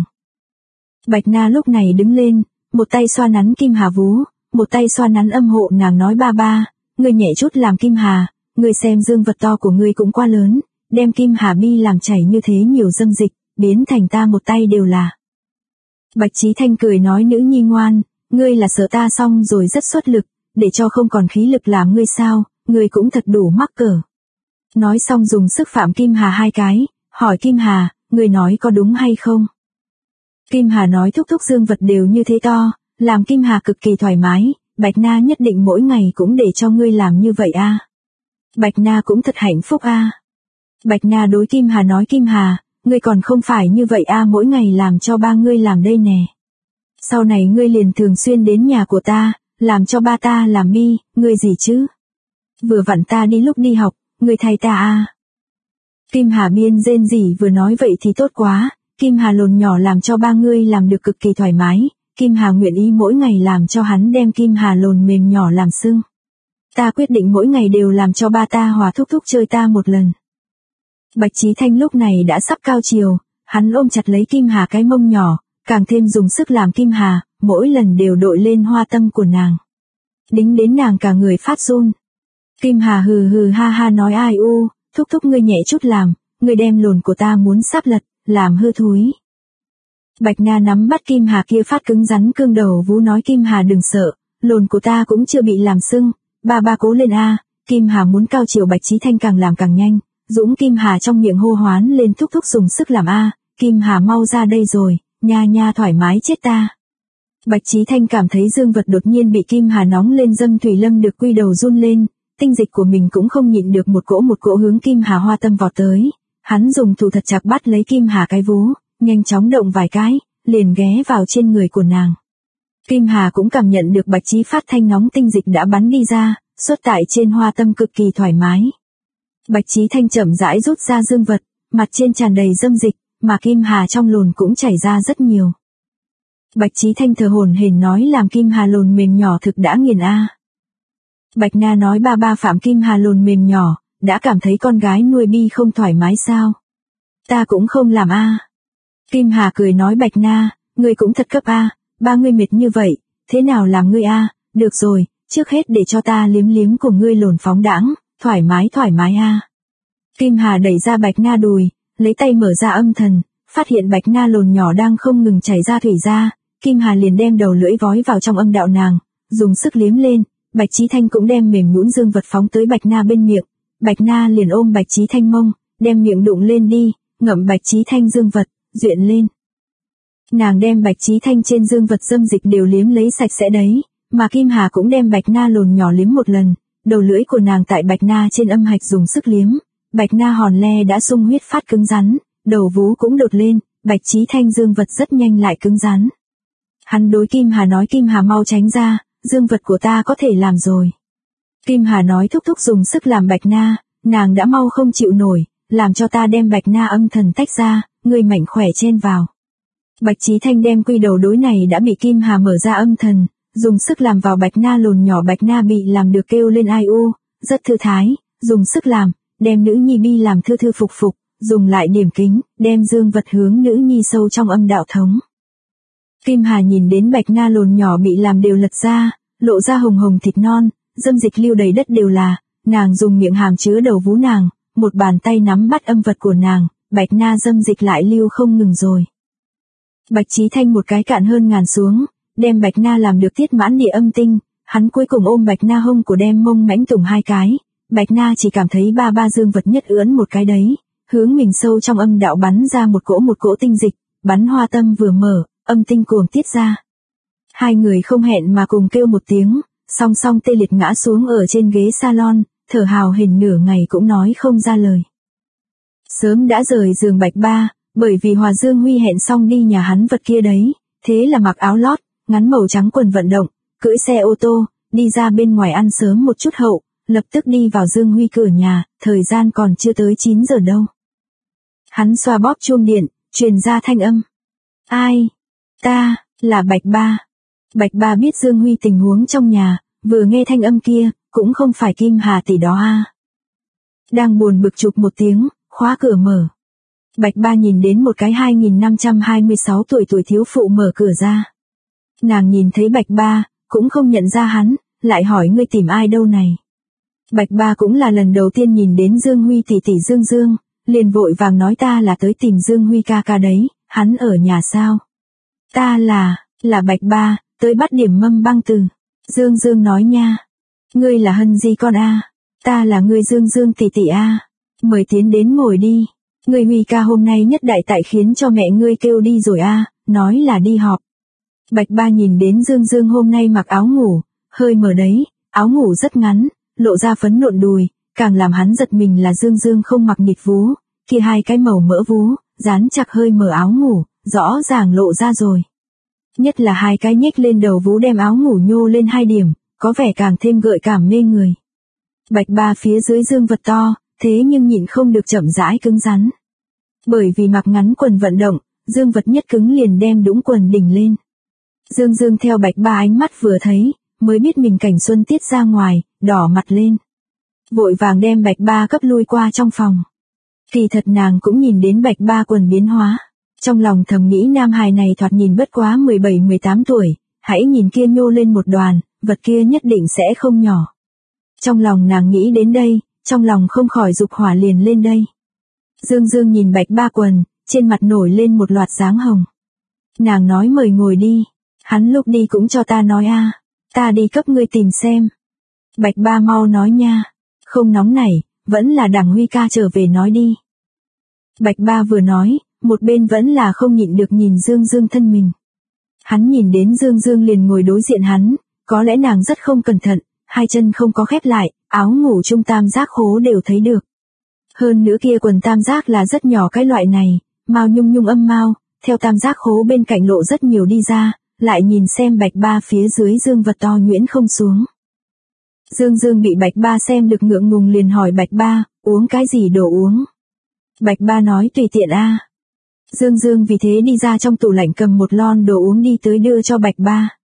Bạch Na lúc này đứng lên, một tay xoa nắn Kim Hà vú, một tay xoa nắn âm hộ nàng nói ba ba, ngươi nhẹ chút làm Kim Hà, ngươi xem dương vật to của ngươi cũng quá lớn, đem Kim Hà bi làm chảy như thế nhiều dâm dịch, biến thành ta một tay đều là. Bạch Chí Thanh cười nói nữ nhi ngoan, ngươi là sợ ta xong rồi rất xuất lực, để cho không còn khí lực làm ngươi sao, ngươi cũng thật đủ mắc cỡ. Nói xong dùng sức phạm Kim Hà hai cái, hỏi Kim Hà, ngươi nói có đúng hay không? Kim Hà nói thúc thúc dương vật đều như thế to, làm Kim Hà cực kỳ thoải mái, Bạch Na nhất định mỗi ngày cũng để cho ngươi làm như vậy a. Bạch Na cũng thật hạnh phúc a. Bạch Na đối Kim Hà nói Kim Hà, ngươi còn không phải như vậy a, mỗi ngày làm cho ba ngươi làm đây nè. Sau này ngươi liền thường xuyên đến nhà của ta, làm cho ba ta làm bi, ngươi gì chứ? Vừa vặn ta đi lúc đi học, ngươi thay ta a. Kim Hà biên rên rỉ vừa nói vậy thì tốt quá, Kim Hà lồn nhỏ làm cho ba ngươi làm được cực kỳ thoải mái, Kim Hà nguyện ý mỗi ngày làm cho hắn đem Kim Hà lồn mềm nhỏ làm sưng. Ta quyết định mỗi ngày đều làm cho ba ta hòa thúc thúc chơi ta một lần. Bạch Chí Thanh lúc này đã sắp cao chiều, hắn ôm chặt lấy Kim Hà cái mông nhỏ, càng thêm dùng sức làm Kim Hà, mỗi lần đều đội lên hoa tâm của nàng. Đính đến nàng cả người phát run. Kim Hà hừ hừ ha ha nói ai u, thúc thúc ngươi nhẹ chút làm, ngươi đem lồn của ta muốn sáp lật, làm hư thúi. Bạch Na nắm bắt Kim Hà kia phát cứng rắn cương đầu vú nói Kim Hà đừng sợ, lồn của ta cũng chưa bị làm sưng, ba ba cố lên a. Kim Hà muốn cao chiều Bạch Chí Thanh càng làm càng nhanh, dũng Kim Hà trong miệng hô hoán lên thúc thúc dùng sức làm a, Kim Hà mau ra đây rồi, nha nha thoải mái chết ta. Bạch Chí Thanh cảm thấy dương vật đột nhiên bị Kim Hà nóng lên dâm thủy lâm được quy đầu run lên, tinh dịch của mình cũng không nhịn được một cỗ hướng Kim Hà hoa tâm vọt tới, hắn dùng thủ thật chặt bắt lấy Kim Hà cái vú, nhanh chóng động vài cái, liền ghé vào trên người của nàng. Kim Hà cũng cảm nhận được Bạch Chí Phát thanh nóng tinh dịch đã bắn đi ra, xuất tại trên hoa tâm cực kỳ thoải mái. Bạch Chí Thanh chậm rãi rút ra dương vật, mặt trên tràn đầy dâm dịch, mà Kim Hà trong lồn cũng chảy ra rất nhiều. Bạch Chí Thanh thở hổn hển nói làm Kim Hà lồn mềm nhỏ thực đã nghiền a. Bạch Na nói ba phạm Kim Hà lồn mềm nhỏ, đã cảm thấy con gái nuôi bi không thoải mái sao? Ta cũng không làm a. Kim Hà cười nói Bạch Na, ngươi cũng thật cấp a, ba ngươi mệt như vậy, thế nào làm ngươi a? Được rồi, trước hết để cho ta liếm liếm của ngươi lồn phóng đãng, thoải mái a. Kim Hà đẩy ra Bạch Na đùi, lấy tay mở ra âm thần, phát hiện Bạch Na lồn nhỏ đang không ngừng chảy ra thủy ra, Kim Hà liền đem đầu lưỡi vói vào trong âm đạo nàng, dùng sức liếm lên, Bạch Chí Thanh cũng đem mềm nhũn dương vật phóng tới Bạch Na bên miệng, Bạch Na liền ôm Bạch Chí Thanh mông, đem miệng đụng lên đi, ngậm Bạch Chí Thanh dương vật, duyện lên. Nàng đem Bạch Chí Thanh trên dương vật dâm dịch đều liếm lấy sạch sẽ đấy, mà Kim Hà cũng đem Bạch Na lồn nhỏ liếm một lần, đầu lưỡi của nàng tại Bạch Na trên âm hạch dùng sức liếm, Bạch Na hòn le đã sung huyết phát cứng rắn, đầu vú cũng đột lên, Bạch Chí Thanh dương vật rất nhanh lại cứng rắn. Hắn đối Kim Hà nói Kim Hà mau tránh ra, dương vật của ta có thể làm rồi. Kim Hà nói thúc thúc dùng sức làm Bạch Na, nàng đã mau không chịu nổi, làm cho ta đem Bạch Na âm thần tách ra, người mạnh khỏe chen vào. Bạch Chí Thanh đem quy đầu đối này đã bị Kim Hà mở ra âm thần, dùng sức làm vào Bạch Na lồn nhỏ, Bạch Na bị làm được kêu lên ai u, rất thư thái, dùng sức làm, đem nữ nhi bi làm thư thư phục phục, dùng lại điểm kính, đem dương vật hướng nữ nhi sâu trong âm đạo thống. Kim Hà nhìn đến Bạch Na lồn nhỏ bị làm đều lật ra, lộ ra hồng hồng thịt non, dâm dịch lưu đầy đất đều là, nàng dùng miệng hàm chứa đầu vú nàng, một bàn tay nắm bắt âm vật của nàng, Bạch Na dâm dịch lại lưu không ngừng rồi. Bạch Chí Thanh một cái cạn hơn ngàn xuống, đem Bạch Na làm được tiết mãn địa âm tinh, hắn cuối cùng ôm Bạch Na hông của đem mông mãnh tùng hai cái, Bạch Na chỉ cảm thấy ba dương vật nhất ưỡn một cái đấy, hướng mình sâu trong âm đạo bắn ra một cỗ tinh dịch, bắn hoa tâm vừa mở, âm tinh cuồng tiết ra. Hai người không hẹn mà cùng kêu một tiếng, song song tê liệt ngã xuống ở trên ghế salon, thở hào hển nửa ngày cũng nói không ra lời. Sớm đã rời giường Bạch Ba, bởi vì Hòa Dương Huy hẹn xong đi nhà hắn vật kia đấy, thế là mặc áo lót, ngắn màu trắng quần vận động, cưỡi xe ô tô, đi ra bên ngoài ăn sớm một chút hậu, lập tức đi vào Dương Huy cửa nhà, thời gian còn chưa tới 9 giờ đâu. Hắn xoa bóp chuông điện, truyền ra thanh âm. Ai? Ta, là Bạch Ba. Bạch Ba biết Dương Huy tình huống trong nhà, vừa nghe thanh âm kia, cũng không phải Kim Hà tỷ đó a. Đang buồn bực chụp một tiếng, khóa cửa mở. Bạch Ba nhìn đến một cái 2526 tuổi thiếu phụ mở cửa ra. Nàng nhìn thấy Bạch Ba, cũng không nhận ra hắn, lại hỏi ngươi tìm ai đâu này. Bạch Ba cũng là lần đầu tiên nhìn đến Dương Huy tỷ tỷ Dương, liền vội vàng nói ta là tới tìm Dương Huy ca ca đấy, hắn ở nhà sao? Ta là Bạch Ba, tới bắt điểm mâm băng từ. Dương nói nha. Ngươi là Hân Di con a, ta là ngươi Dương tỷ tỷ a, mời tiến đến ngồi đi. Ngươi Huy ca hôm nay nhất đại tại khiến cho mẹ ngươi kêu đi rồi a, nói là đi họp. Bạch Ba nhìn đến Dương hôm nay mặc áo ngủ, hơi mở đấy, áo ngủ rất ngắn, lộ ra phấn nộn đùi, càng làm hắn giật mình là Dương không mặc nịt vú, kia hai cái màu mỡ vú, dán chặt hơi mở áo ngủ, rõ ràng lộ ra rồi. Nhất là hai cái nhếch lên đầu vú đem áo ngủ nhô lên hai điểm, có vẻ càng thêm gợi cảm mê người. Bạch Ba phía dưới dương vật to, thế nhưng nhịn không được chậm rãi cứng rắn. Bởi vì mặc ngắn quần vận động, dương vật nhất cứng liền đem đũng quần đỉnh lên. Dương theo Bạch Ba ánh mắt vừa thấy, mới biết mình cảnh xuân tiết ra ngoài, đỏ mặt lên. Vội vàng đem Bạch Ba cấp lui qua trong phòng. Kỳ thật nàng cũng nhìn đến Bạch Ba quần biến hóa. Trong lòng thầm nghĩ nam hài này thoạt nhìn bất quá 17-18 tuổi, hãy nhìn kia nhô lên một đoàn, vật kia nhất định sẽ không nhỏ. Trong lòng nàng nghĩ đến đây, trong lòng không khỏi dục hỏa liền lên đây. Dương nhìn Bạch Ba quần, trên mặt nổi lên một loạt dáng hồng. Nàng nói mời ngồi đi, hắn lúc đi cũng cho ta nói a, ta đi cấp ngươi tìm xem. Bạch Ba mau nói nha, không nóng nảy, vẫn là đằng Huy ca trở về nói đi. Bạch Ba vừa nói, một bên vẫn là không nhịn được nhìn Dương thân mình. Hắn nhìn đến Dương liền ngồi đối diện hắn, có lẽ nàng rất không cẩn thận, hai chân không có khép lại, áo ngủ trung tam giác khố đều thấy được. Hơn nữa kia quần tam giác là rất nhỏ cái loại này, mao nhung âm mao, theo tam giác khố bên cạnh lộ rất nhiều đi ra, lại nhìn xem Bạch Ba phía dưới Dương Vật to nhuyễn không xuống. Dương bị Bạch Ba xem được ngượng ngùng liền hỏi Bạch Ba, uống cái gì đồ uống? Bạch Ba nói tùy tiện a. Dương vì thế đi ra trong tủ lạnh cầm một lon đồ uống đi tới đưa cho Bạch Ba.